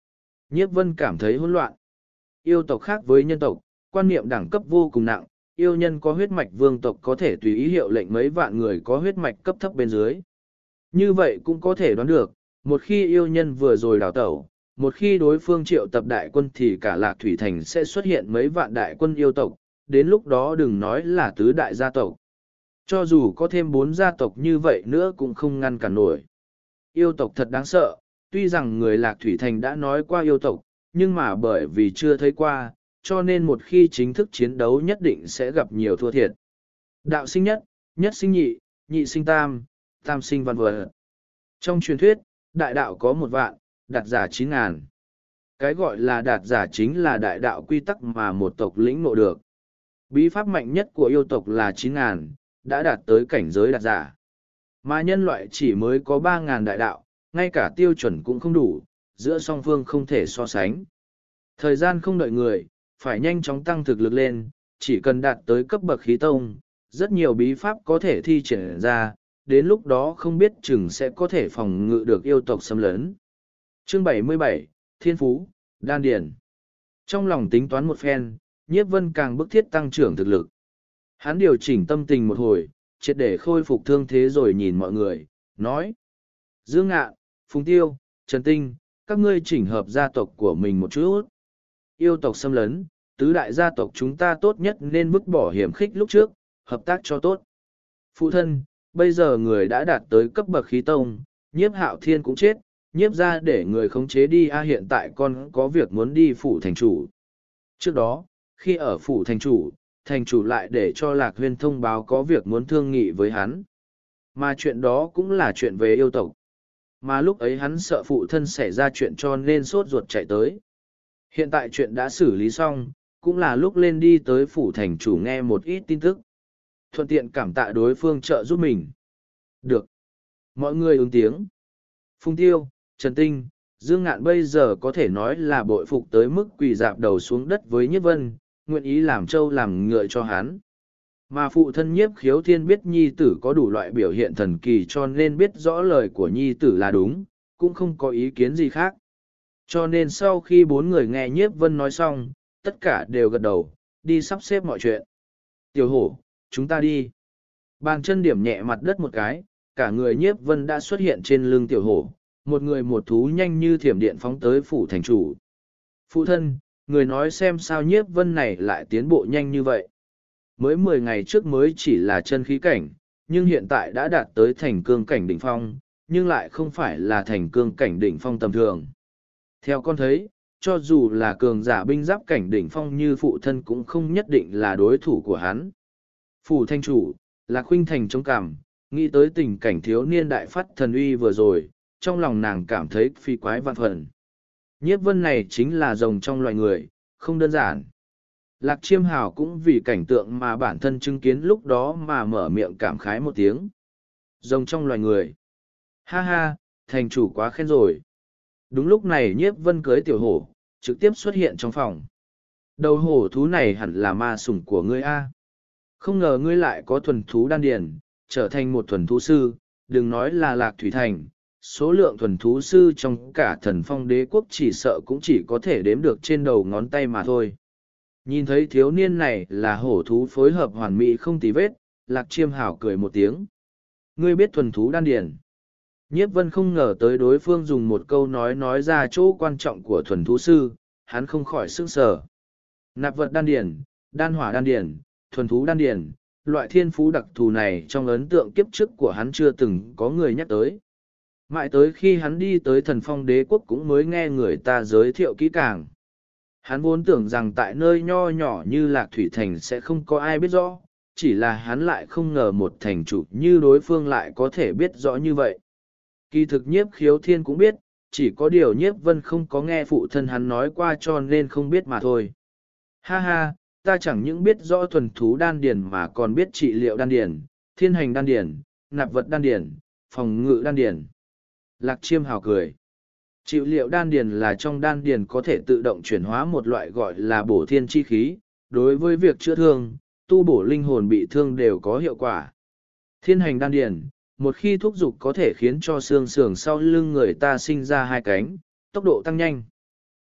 Nhiếp vân cảm thấy hỗn loạn. Yêu tộc khác với nhân tộc, quan niệm đẳng cấp vô cùng nặng, yêu nhân có huyết mạch vương tộc có thể tùy ý hiệu lệnh mấy vạn người có huyết mạch cấp thấp bên dưới. Như vậy cũng có thể đoán được, một khi yêu nhân vừa rồi đào tẩu, một khi đối phương triệu tập đại quân thì cả Lạc Thủy Thành sẽ xuất hiện mấy vạn đại quân yêu tộc, đến lúc đó đừng nói là tứ đại gia tộc. Cho dù có thêm bốn gia tộc như vậy nữa cũng không ngăn cản nổi. Yêu tộc thật đáng sợ, tuy rằng người Lạc Thủy Thành đã nói qua yêu tộc, nhưng mà bởi vì chưa thấy qua, cho nên một khi chính thức chiến đấu nhất định sẽ gặp nhiều thua thiệt. Đạo sinh nhất, nhất sinh nhị, nhị sinh tam, tam sinh văn vật. Trong truyền thuyết, đại đạo có một vạn, đạt giả chín ngàn. Cái gọi là đạt giả chính là đại đạo quy tắc mà một tộc lĩnh ngộ được. Bí pháp mạnh nhất của yêu tộc là chín ngàn, đã đạt tới cảnh giới đạt giả. Mà nhân loại chỉ mới có ba ngàn đại đạo, ngay cả tiêu chuẩn cũng không đủ, giữa song phương không thể so sánh. Thời gian không đợi người, phải nhanh chóng tăng thực lực lên, chỉ cần đạt tới cấp bậc khí tông, rất nhiều bí pháp có thể thi triển ra, đến lúc đó không biết chừng sẽ có thể phòng ngự được yêu tộc xâm lấn. Chương bảy mươi bảy, Thiên Phú, Đan Điền. Trong lòng tính toán một phen, Nhiếp Vân càng bức thiết tăng trưởng thực lực. Hắn điều chỉnh tâm tình một hồi, triệt để khôi phục thương thế rồi nhìn mọi người, nói. Dương Ngạn, Phùng Tiêu, Trần Tinh, các ngươi chỉnh hợp gia tộc của mình một chút. Yêu tộc xâm lấn, tứ đại gia tộc chúng ta tốt nhất nên vứt bỏ hiểm khích lúc trước, hợp tác cho tốt. Phụ thân, bây giờ người đã đạt tới cấp bậc khí tông, Nhiếp Hạo Thiên cũng chết, Nhiếp ra để người khống chế đi a hiện tại con có việc muốn đi phủ thành chủ. Trước đó, khi ở phủ thành chủ, thành chủ lại để cho Lạc Huyên thông báo có việc muốn thương nghị với hắn. Mà chuyện đó cũng là chuyện về yêu tộc. Mà lúc ấy hắn sợ phụ thân xảy ra chuyện cho nên sốt ruột chạy tới. Hiện tại chuyện đã xử lý xong, cũng là lúc lên đi tới phủ thành chủ nghe một ít tin tức. Thuận tiện cảm tạ đối phương trợ giúp mình. Được. Mọi người ứng tiếng. Phùng Tiêu, Trần Tinh, Dương Ngạn bây giờ có thể nói là bội phục tới mức quỳ dạp đầu xuống đất với Nhiếp Vân, nguyện ý làm trâu làm ngựa cho hắn. Mà phụ thân Nhiếp Khiếu Thiên biết nhi tử có đủ loại biểu hiện thần kỳ cho nên biết rõ lời của nhi tử là đúng, cũng không có ý kiến gì khác. Cho nên sau khi bốn người nghe Nhiếp Vân nói xong, tất cả đều gật đầu, đi sắp xếp mọi chuyện. Tiểu hổ, chúng ta đi. Bàn chân điểm nhẹ mặt đất một cái, cả người Nhiếp Vân đã xuất hiện trên lưng tiểu hổ, một người một thú nhanh như thiểm điện phóng tới phủ thành chủ. Phụ thân, người nói xem sao Nhiếp Vân này lại tiến bộ nhanh như vậy. Mới mười ngày trước mới chỉ là chân khí cảnh, nhưng hiện tại đã đạt tới thành cương cảnh đỉnh phong, nhưng lại không phải là thành cương cảnh đỉnh phong tầm thường. Theo con thấy, cho dù là cường giả binh giáp cảnh đỉnh phong như phụ thân cũng không nhất định là đối thủ của hắn. Phủ thanh chủ, là khuynh thành chống cảm, nghĩ tới tình cảnh thiếu niên đại phát thần uy vừa rồi, trong lòng nàng cảm thấy phi quái vạn phần. Nhiếp Vân này chính là rồng trong loài người, không đơn giản. Lạc Chiêm Hào cũng vì cảnh tượng mà bản thân chứng kiến lúc đó mà mở miệng cảm khái một tiếng. Rồng trong loài người. Ha ha, thành chủ quá khen rồi. Đúng lúc này Nhiếp Vân cưới tiểu hổ, trực tiếp xuất hiện trong phòng. Đầu hổ thú này hẳn là ma sủng của ngươi a. Không ngờ ngươi lại có thuần thú đan điền, trở thành một thuần thú sư, đừng nói là Lạc Thủy Thành. Số lượng thuần thú sư trong cả thần phong đế quốc chỉ sợ cũng chỉ có thể đếm được trên đầu ngón tay mà thôi. Nhìn thấy thiếu niên này là hổ thú phối hợp hoàn mỹ không tì vết, Lạc Chiêm Hảo cười một tiếng. Ngươi biết thuần thú đan điền. Nhiếp Vân không ngờ tới đối phương dùng một câu nói nói ra chỗ quan trọng của thuần thú sư, hắn không khỏi sững sờ. Nạp vật đan điền, đan hỏa đan điền, thuần thú đan điền, loại thiên phú đặc thù này trong ấn tượng kiếp trước của hắn chưa từng có người nhắc tới. Mãi tới khi hắn đi tới thần phong đế quốc cũng mới nghe người ta giới thiệu kỹ càng. Hắn vốn tưởng rằng tại nơi nho nhỏ như Lạc Thủy Thành sẽ không có ai biết rõ, chỉ là hắn lại không ngờ một thành chủ như đối phương lại có thể biết rõ như vậy. Kỳ thực Nhiếp Khiếu Thiên cũng biết, chỉ có điều Nhiếp Vân không có nghe phụ thân hắn nói qua cho nên không biết mà thôi. Ha ha, ta chẳng những biết rõ thuần thú đan điền mà còn biết trị liệu đan điền, thiên hành đan điền, nạp vật đan điền, phòng ngự đan điền. Lạc Chiêm Hào cười. Trị liệu đan điền là trong đan điền có thể tự động chuyển hóa một loại gọi là bổ thiên chi khí, đối với việc chữa thương, tu bổ linh hồn bị thương đều có hiệu quả. Thiên hành đan điền, một khi thúc dục có thể khiến cho xương sườn sau lưng người ta sinh ra hai cánh, tốc độ tăng nhanh.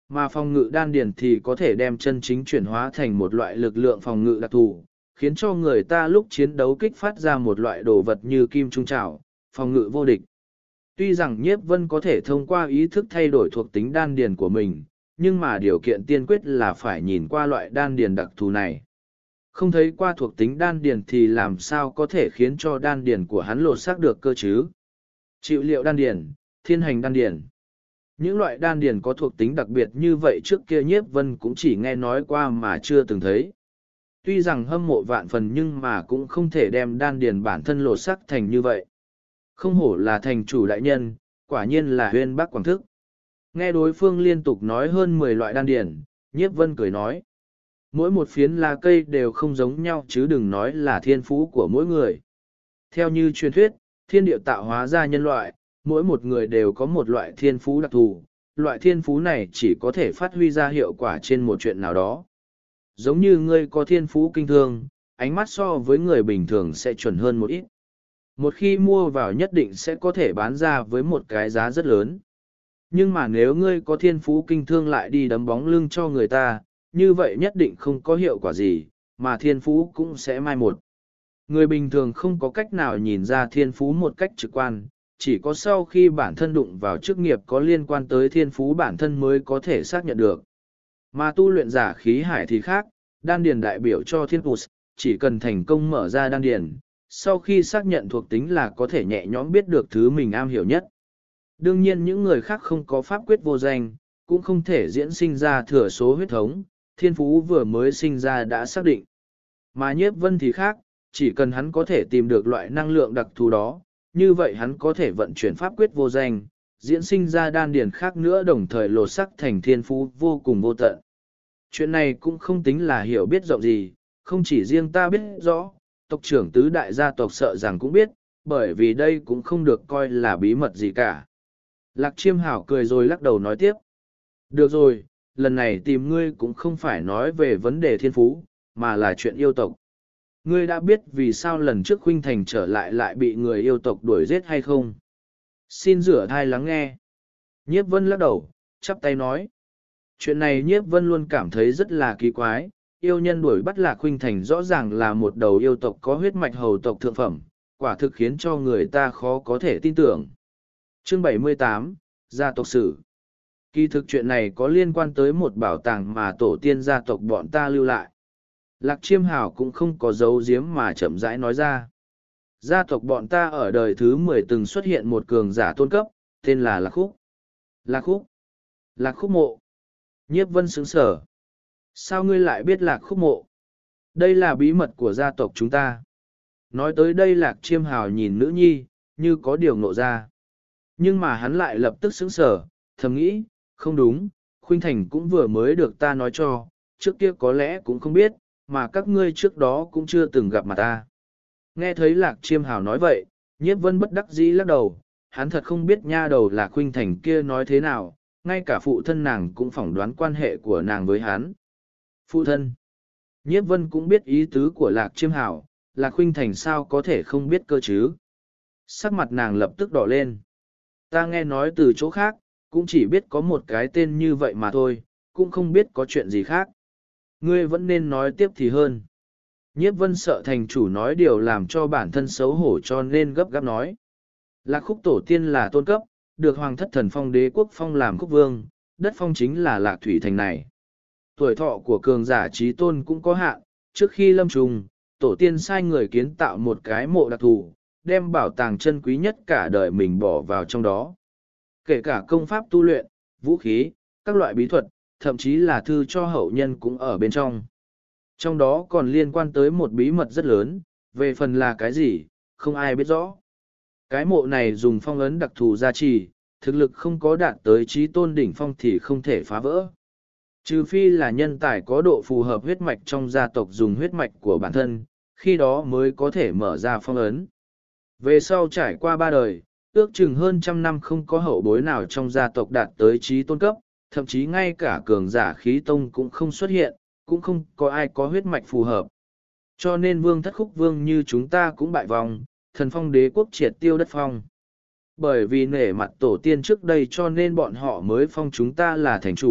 Mà phòng ngự đan điền thì có thể đem chân chính chuyển hóa thành một loại lực lượng phòng ngự đặc thù, khiến cho người ta lúc chiến đấu kích phát ra một loại đồ vật như kim trung trảo, phòng ngự vô địch. Tuy rằng Nhiếp Vân có thể thông qua ý thức thay đổi thuộc tính đan điền của mình, nhưng mà điều kiện tiên quyết là phải nhìn qua loại đan điền đặc thù này. Không thấy qua thuộc tính đan điền thì làm sao có thể khiến cho đan điền của hắn lột xác được cơ chứ? Chịu liệu đan điền, thiên hành đan điền. Những loại đan điền có thuộc tính đặc biệt như vậy trước kia Nhiếp Vân cũng chỉ nghe nói qua mà chưa từng thấy. Tuy rằng hâm mộ vạn phần nhưng mà cũng không thể đem đan điền bản thân lột xác thành như vậy. Không hổ là thành chủ đại nhân, quả nhiên là huyên bác quảng thức. Nghe đối phương liên tục nói hơn mười loại đan điền, Nhiếp Vân cười nói. Mỗi một phiến lá cây đều không giống nhau chứ đừng nói là thiên phú của mỗi người. Theo như truyền thuyết, thiên địa tạo hóa ra nhân loại, mỗi một người đều có một loại thiên phú đặc thù. Loại thiên phú này chỉ có thể phát huy ra hiệu quả trên một chuyện nào đó. Giống như ngươi có thiên phú kinh thương, ánh mắt so với người bình thường sẽ chuẩn hơn một ít. Một khi mua vào nhất định sẽ có thể bán ra với một cái giá rất lớn. Nhưng mà nếu ngươi có thiên phú kinh thương lại đi đấm bóng lưng cho người ta, như vậy nhất định không có hiệu quả gì, mà thiên phú cũng sẽ mai một. Người bình thường không có cách nào nhìn ra thiên phú một cách trực quan, chỉ có sau khi bản thân đụng vào chức nghiệp có liên quan tới thiên phú bản thân mới có thể xác nhận được. Mà tu luyện giả khí hải thì khác, đan điền đại biểu cho thiên phú, chỉ cần thành công mở ra đan điền, sau khi xác nhận thuộc tính là có thể nhẹ nhõm biết được thứ mình am hiểu nhất. Đương nhiên những người khác không có pháp quyết vô danh, cũng không thể diễn sinh ra thừa số huyết thống, thiên phú vừa mới sinh ra đã xác định. Mà Nhiếp Vân thì khác, chỉ cần hắn có thể tìm được loại năng lượng đặc thù đó, như vậy hắn có thể vận chuyển pháp quyết vô danh, diễn sinh ra đan điền khác nữa đồng thời lột sắc thành thiên phú vô cùng vô tận. Chuyện này cũng không tính là hiểu biết rộng gì, không chỉ riêng ta biết rõ, tộc trưởng tứ đại gia tộc sợ rằng cũng biết, bởi vì đây cũng không được coi là bí mật gì cả. Lạc Chiêm Hảo cười rồi lắc đầu nói tiếp. Được rồi, lần này tìm ngươi cũng không phải nói về vấn đề thiên phú, mà là chuyện yêu tộc. Ngươi đã biết vì sao lần trước Khuynh Thành trở lại lại bị người yêu tộc đuổi giết hay không? Xin rửa thai lắng nghe. Nhiếp Vân lắc đầu, chắp tay nói. Chuyện này Nhiếp Vân luôn cảm thấy rất là kỳ quái. Yêu nhân đuổi bắt Lạc Khuynh Thành rõ ràng là một đầu yêu tộc có huyết mạch hầu tộc thượng phẩm, quả thực khiến cho người ta khó có thể tin tưởng. Chương bảy mươi tám, Gia tộc sử. Kỳ thực chuyện này có liên quan tới một bảo tàng mà tổ tiên gia tộc bọn ta lưu lại. Lạc Chiêm Hào cũng không có dấu giếm mà chậm rãi nói ra. Gia tộc bọn ta ở đời thứ mười từng xuất hiện một cường giả tôn cấp, tên là Lạc Khúc. Lạc Khúc? Lạc Khúc mộ. Nhiếp Vân sững sở. Sao ngươi lại biết Lạc Khúc mộ? Đây là bí mật của gia tộc chúng ta. Nói tới đây Lạc Chiêm Hào nhìn nữ nhi, như có điều ngộ ra. Nhưng mà hắn lại lập tức sững sở, thầm nghĩ, không đúng, Khuynh Thành cũng vừa mới được ta nói cho, trước kia có lẽ cũng không biết, mà các ngươi trước đó cũng chưa từng gặp mặt ta. Nghe thấy Lạc Chiêm Hào nói vậy, Nhiếp Vân bất đắc dĩ lắc đầu, hắn thật không biết nha đầu là Khuynh Thành kia nói thế nào, ngay cả phụ thân nàng cũng phỏng đoán quan hệ của nàng với hắn. Phụ thân. Nhiếp Vân cũng biết ý tứ của Lạc Chiêm Hào, Lạc Khuynh Thành sao có thể không biết cơ chứ. Sắc mặt nàng lập tức đỏ lên. Ta nghe nói từ chỗ khác, cũng chỉ biết có một cái tên như vậy mà thôi, cũng không biết có chuyện gì khác. Ngươi vẫn nên nói tiếp thì hơn. Nhiếp Vân sợ thành chủ nói điều làm cho bản thân xấu hổ cho nên gấp gáp nói. Lạc Khúc tổ tiên là tôn cấp, được hoàng thất thần phong đế quốc phong làm quốc vương, đất phong chính là Lạc Thủy Thành này. Tuổi thọ của cường giả trí tôn cũng có hạn, trước khi lâm trùng, tổ tiên sai người kiến tạo một cái mộ đặc thù, đem bảo tàng chân quý nhất cả đời mình bỏ vào trong đó. Kể cả công pháp tu luyện, vũ khí, các loại bí thuật, thậm chí là thư cho hậu nhân cũng ở bên trong. Trong đó còn liên quan tới một bí mật rất lớn, về phần là cái gì, không ai biết rõ. Cái mộ này dùng phong ấn đặc thù gia trì, thực lực không có đạt tới trí tôn đỉnh phong thì không thể phá vỡ. Trừ phi là nhân tài có độ phù hợp huyết mạch trong gia tộc dùng huyết mạch của bản thân, khi đó mới có thể mở ra phong ấn. Về sau trải qua ba đời, ước chừng hơn trăm năm không có hậu bối nào trong gia tộc đạt tới trí tôn cấp, thậm chí ngay cả cường giả khí tông cũng không xuất hiện, cũng không có ai có huyết mạch phù hợp. Cho nên vương thất khúc vương như chúng ta cũng bại vòng, thần phong đế quốc triệt tiêu đất phong. Bởi vì nể mặt tổ tiên trước đây cho nên bọn họ mới phong chúng ta là thành chủ,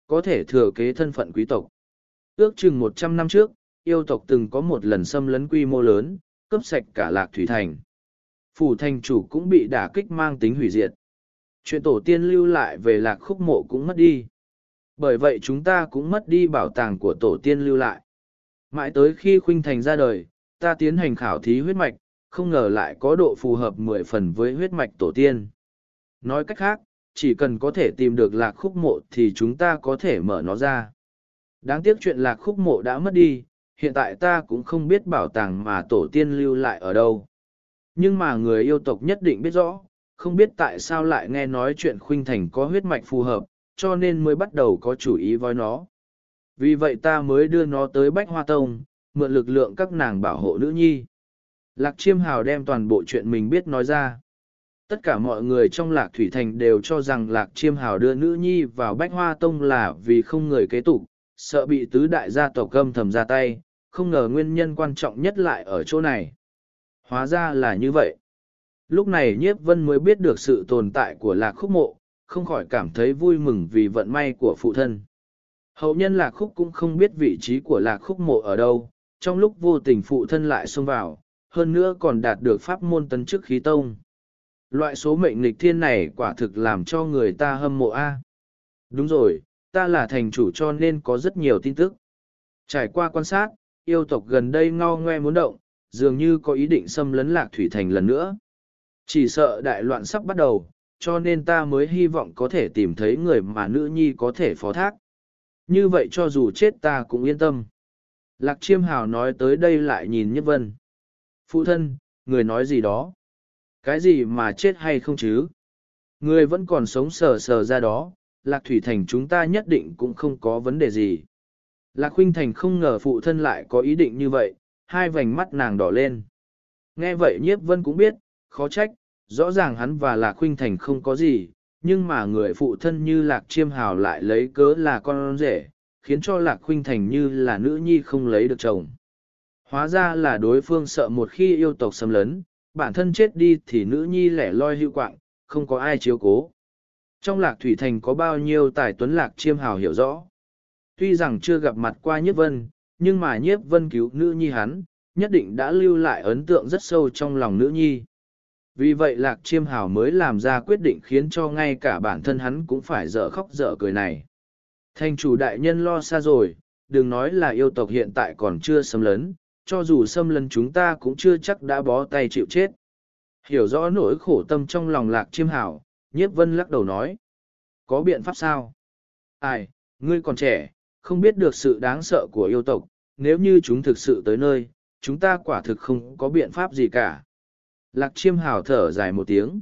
có thể thừa kế thân phận quý tộc. Ước chừng một trăm năm trước, yêu tộc từng có một lần xâm lấn quy mô lớn, cướp sạch cả Lạc Thủy Thành. Phủ thành chủ cũng bị đả kích mang tính hủy diệt. Chuyện tổ tiên lưu lại về Lạc Khúc Mộ cũng mất đi. Bởi vậy chúng ta cũng mất đi bảo tàng của tổ tiên lưu lại. Mãi tới khi Khuynh Thành ra đời, ta tiến hành khảo thí huyết mạch, không ngờ lại có độ phù hợp mười phần với huyết mạch tổ tiên. Nói cách khác, chỉ cần có thể tìm được Lạc Khúc Mộ thì chúng ta có thể mở nó ra. Đáng tiếc chuyện Lạc Khúc Mộ đã mất đi, hiện tại ta cũng không biết bảo tàng mà tổ tiên lưu lại ở đâu. Nhưng mà người yêu tộc nhất định biết rõ, không biết tại sao lại nghe nói chuyện Khuynh Thành có huyết mạch phù hợp, cho nên mới bắt đầu có chủ ý với nó. Vì vậy ta mới đưa nó tới Bách Hoa Tông, mượn lực lượng các nàng bảo hộ nữ nhi. Lạc Chiêm Hào đem toàn bộ chuyện mình biết nói ra. Tất cả mọi người trong Lạc Thủy Thành đều cho rằng Lạc Chiêm Hào đưa nữ nhi vào Bách Hoa Tông là vì không người kế tục, sợ bị tứ đại gia tộc âm thầm ra tay, không ngờ nguyên nhân quan trọng nhất lại ở chỗ này. Hóa ra là như vậy. Lúc này Nhiếp Vân mới biết được sự tồn tại của Lạc Khúc Mộ, không khỏi cảm thấy vui mừng vì vận may của phụ thân. Hậu nhân Lạc Khúc cũng không biết vị trí của Lạc Khúc Mộ ở đâu, trong lúc vô tình phụ thân lại xông vào, hơn nữa còn đạt được pháp môn tấn chức khí tông. Loại số mệnh nghịch thiên này quả thực làm cho người ta hâm mộ a. Đúng rồi, ta là thành chủ cho nên có rất nhiều tin tức. Trải qua quan sát, yêu tộc gần đây ngao ngoe muốn động, dường như có ý định xâm lấn Lạc Thủy Thành lần nữa. Chỉ sợ đại loạn sắp bắt đầu, cho nên ta mới hy vọng có thể tìm thấy người mà nữ nhi có thể phó thác. Như vậy cho dù chết ta cũng yên tâm. Lạc Chiêm Hào nói tới đây lại nhìn Nhất Vân. Phụ thân, người nói gì đó? Cái gì mà chết hay không chứ? Người vẫn còn sống sờ sờ ra đó, Lạc Thủy Thành chúng ta nhất định cũng không có vấn đề gì. Lạc Khuynh Thành không ngờ phụ thân lại có ý định như vậy, hai vành mắt nàng đỏ lên. Nghe vậy Nhiếp Vân cũng biết, khó trách, rõ ràng hắn và Lạc Khuynh Thành không có gì, nhưng mà người phụ thân như Lạc Chiêm Hào lại lấy cớ là con rể, khiến cho Lạc Khuynh Thành như là nữ nhi không lấy được chồng. Hóa ra là đối phương sợ một khi yêu tộc xâm lấn, bản thân chết đi thì nữ nhi lẻ loi hưu quạng, không có ai chiếu cố. Trong Lạc Thủy Thành có bao nhiêu tài tuấn Lạc Chiêm Hào hiểu rõ. Tuy rằng chưa gặp mặt qua Nhiếp Vân, nhưng mà Nhiếp Vân cứu nữ nhi hắn, nhất định đã lưu lại ấn tượng rất sâu trong lòng nữ nhi. Vì vậy Lạc Chiêm Hào mới làm ra quyết định khiến cho ngay cả bản thân hắn cũng phải dở khóc dở cười này. Thành chủ đại nhân lo xa rồi, đừng nói là yêu tộc hiện tại còn chưa xâm lấn, cho dù xâm lấn chúng ta cũng chưa chắc đã bó tay chịu chết. Hiểu rõ nỗi khổ tâm trong lòng Lạc Chiêm Hào, Nhiếp Vân lắc đầu nói. Có biện pháp sao? Ai, ngươi còn trẻ, không biết được sự đáng sợ của yêu tộc, nếu như chúng thực sự tới nơi, chúng ta quả thực không có biện pháp gì cả. Lạc Chiêm Hào thở dài một tiếng.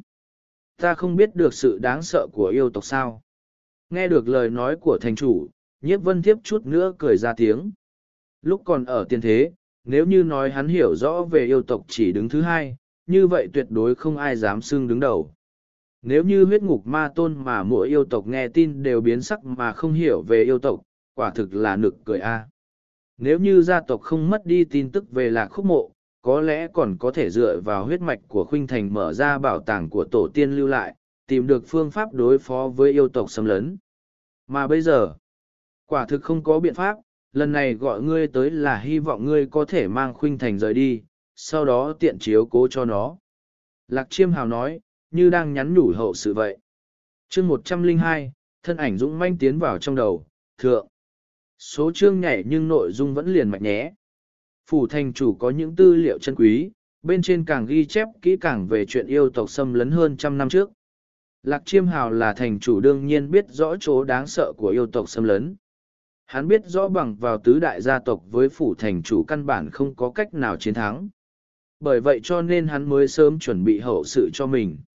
Ta không biết được sự đáng sợ của yêu tộc sao. Nghe được lời nói của thành chủ, Nhiếp Vân tiếp chút nữa cười ra tiếng. Lúc còn ở tiền thế, nếu như nói hắn hiểu rõ về yêu tộc chỉ đứng thứ hai, như vậy tuyệt đối không ai dám xưng đứng đầu. Nếu như huyết ngục ma tôn mà mỗi yêu tộc nghe tin đều biến sắc mà không hiểu về yêu tộc, quả thực là nực cười a. Nếu như gia tộc không mất đi tin tức về Lạc Khúc Mộ, có lẽ còn có thể dựa vào huyết mạch của Khuynh Thành mở ra bảo tàng của tổ tiên lưu lại, tìm được phương pháp đối phó với yêu tộc xâm lấn. Mà bây giờ, quả thực không có biện pháp, lần này gọi ngươi tới là hy vọng ngươi có thể mang Khuynh Thành rời đi, sau đó tiện chiếu cố cho nó. Lạc Chiêm Hào nói, như đang nhắn nhủ hậu sự vậy. Chương một trăm lẻ hai, thân ảnh dũng manh tiến vào trong đầu, thượng. Số chương nhảy nhưng nội dung vẫn liền mạch nhé. Phủ thành chủ có những tư liệu chân quý, bên trên càng ghi chép kỹ càng về chuyện yêu tộc xâm lấn hơn trăm năm trước. Lạc Chiêm Hào là thành chủ đương nhiên biết rõ chỗ đáng sợ của yêu tộc xâm lấn. Hắn biết rõ bằng vào tứ đại gia tộc với phủ thành chủ căn bản không có cách nào chiến thắng. Bởi vậy cho nên hắn mới sớm chuẩn bị hậu sự cho mình.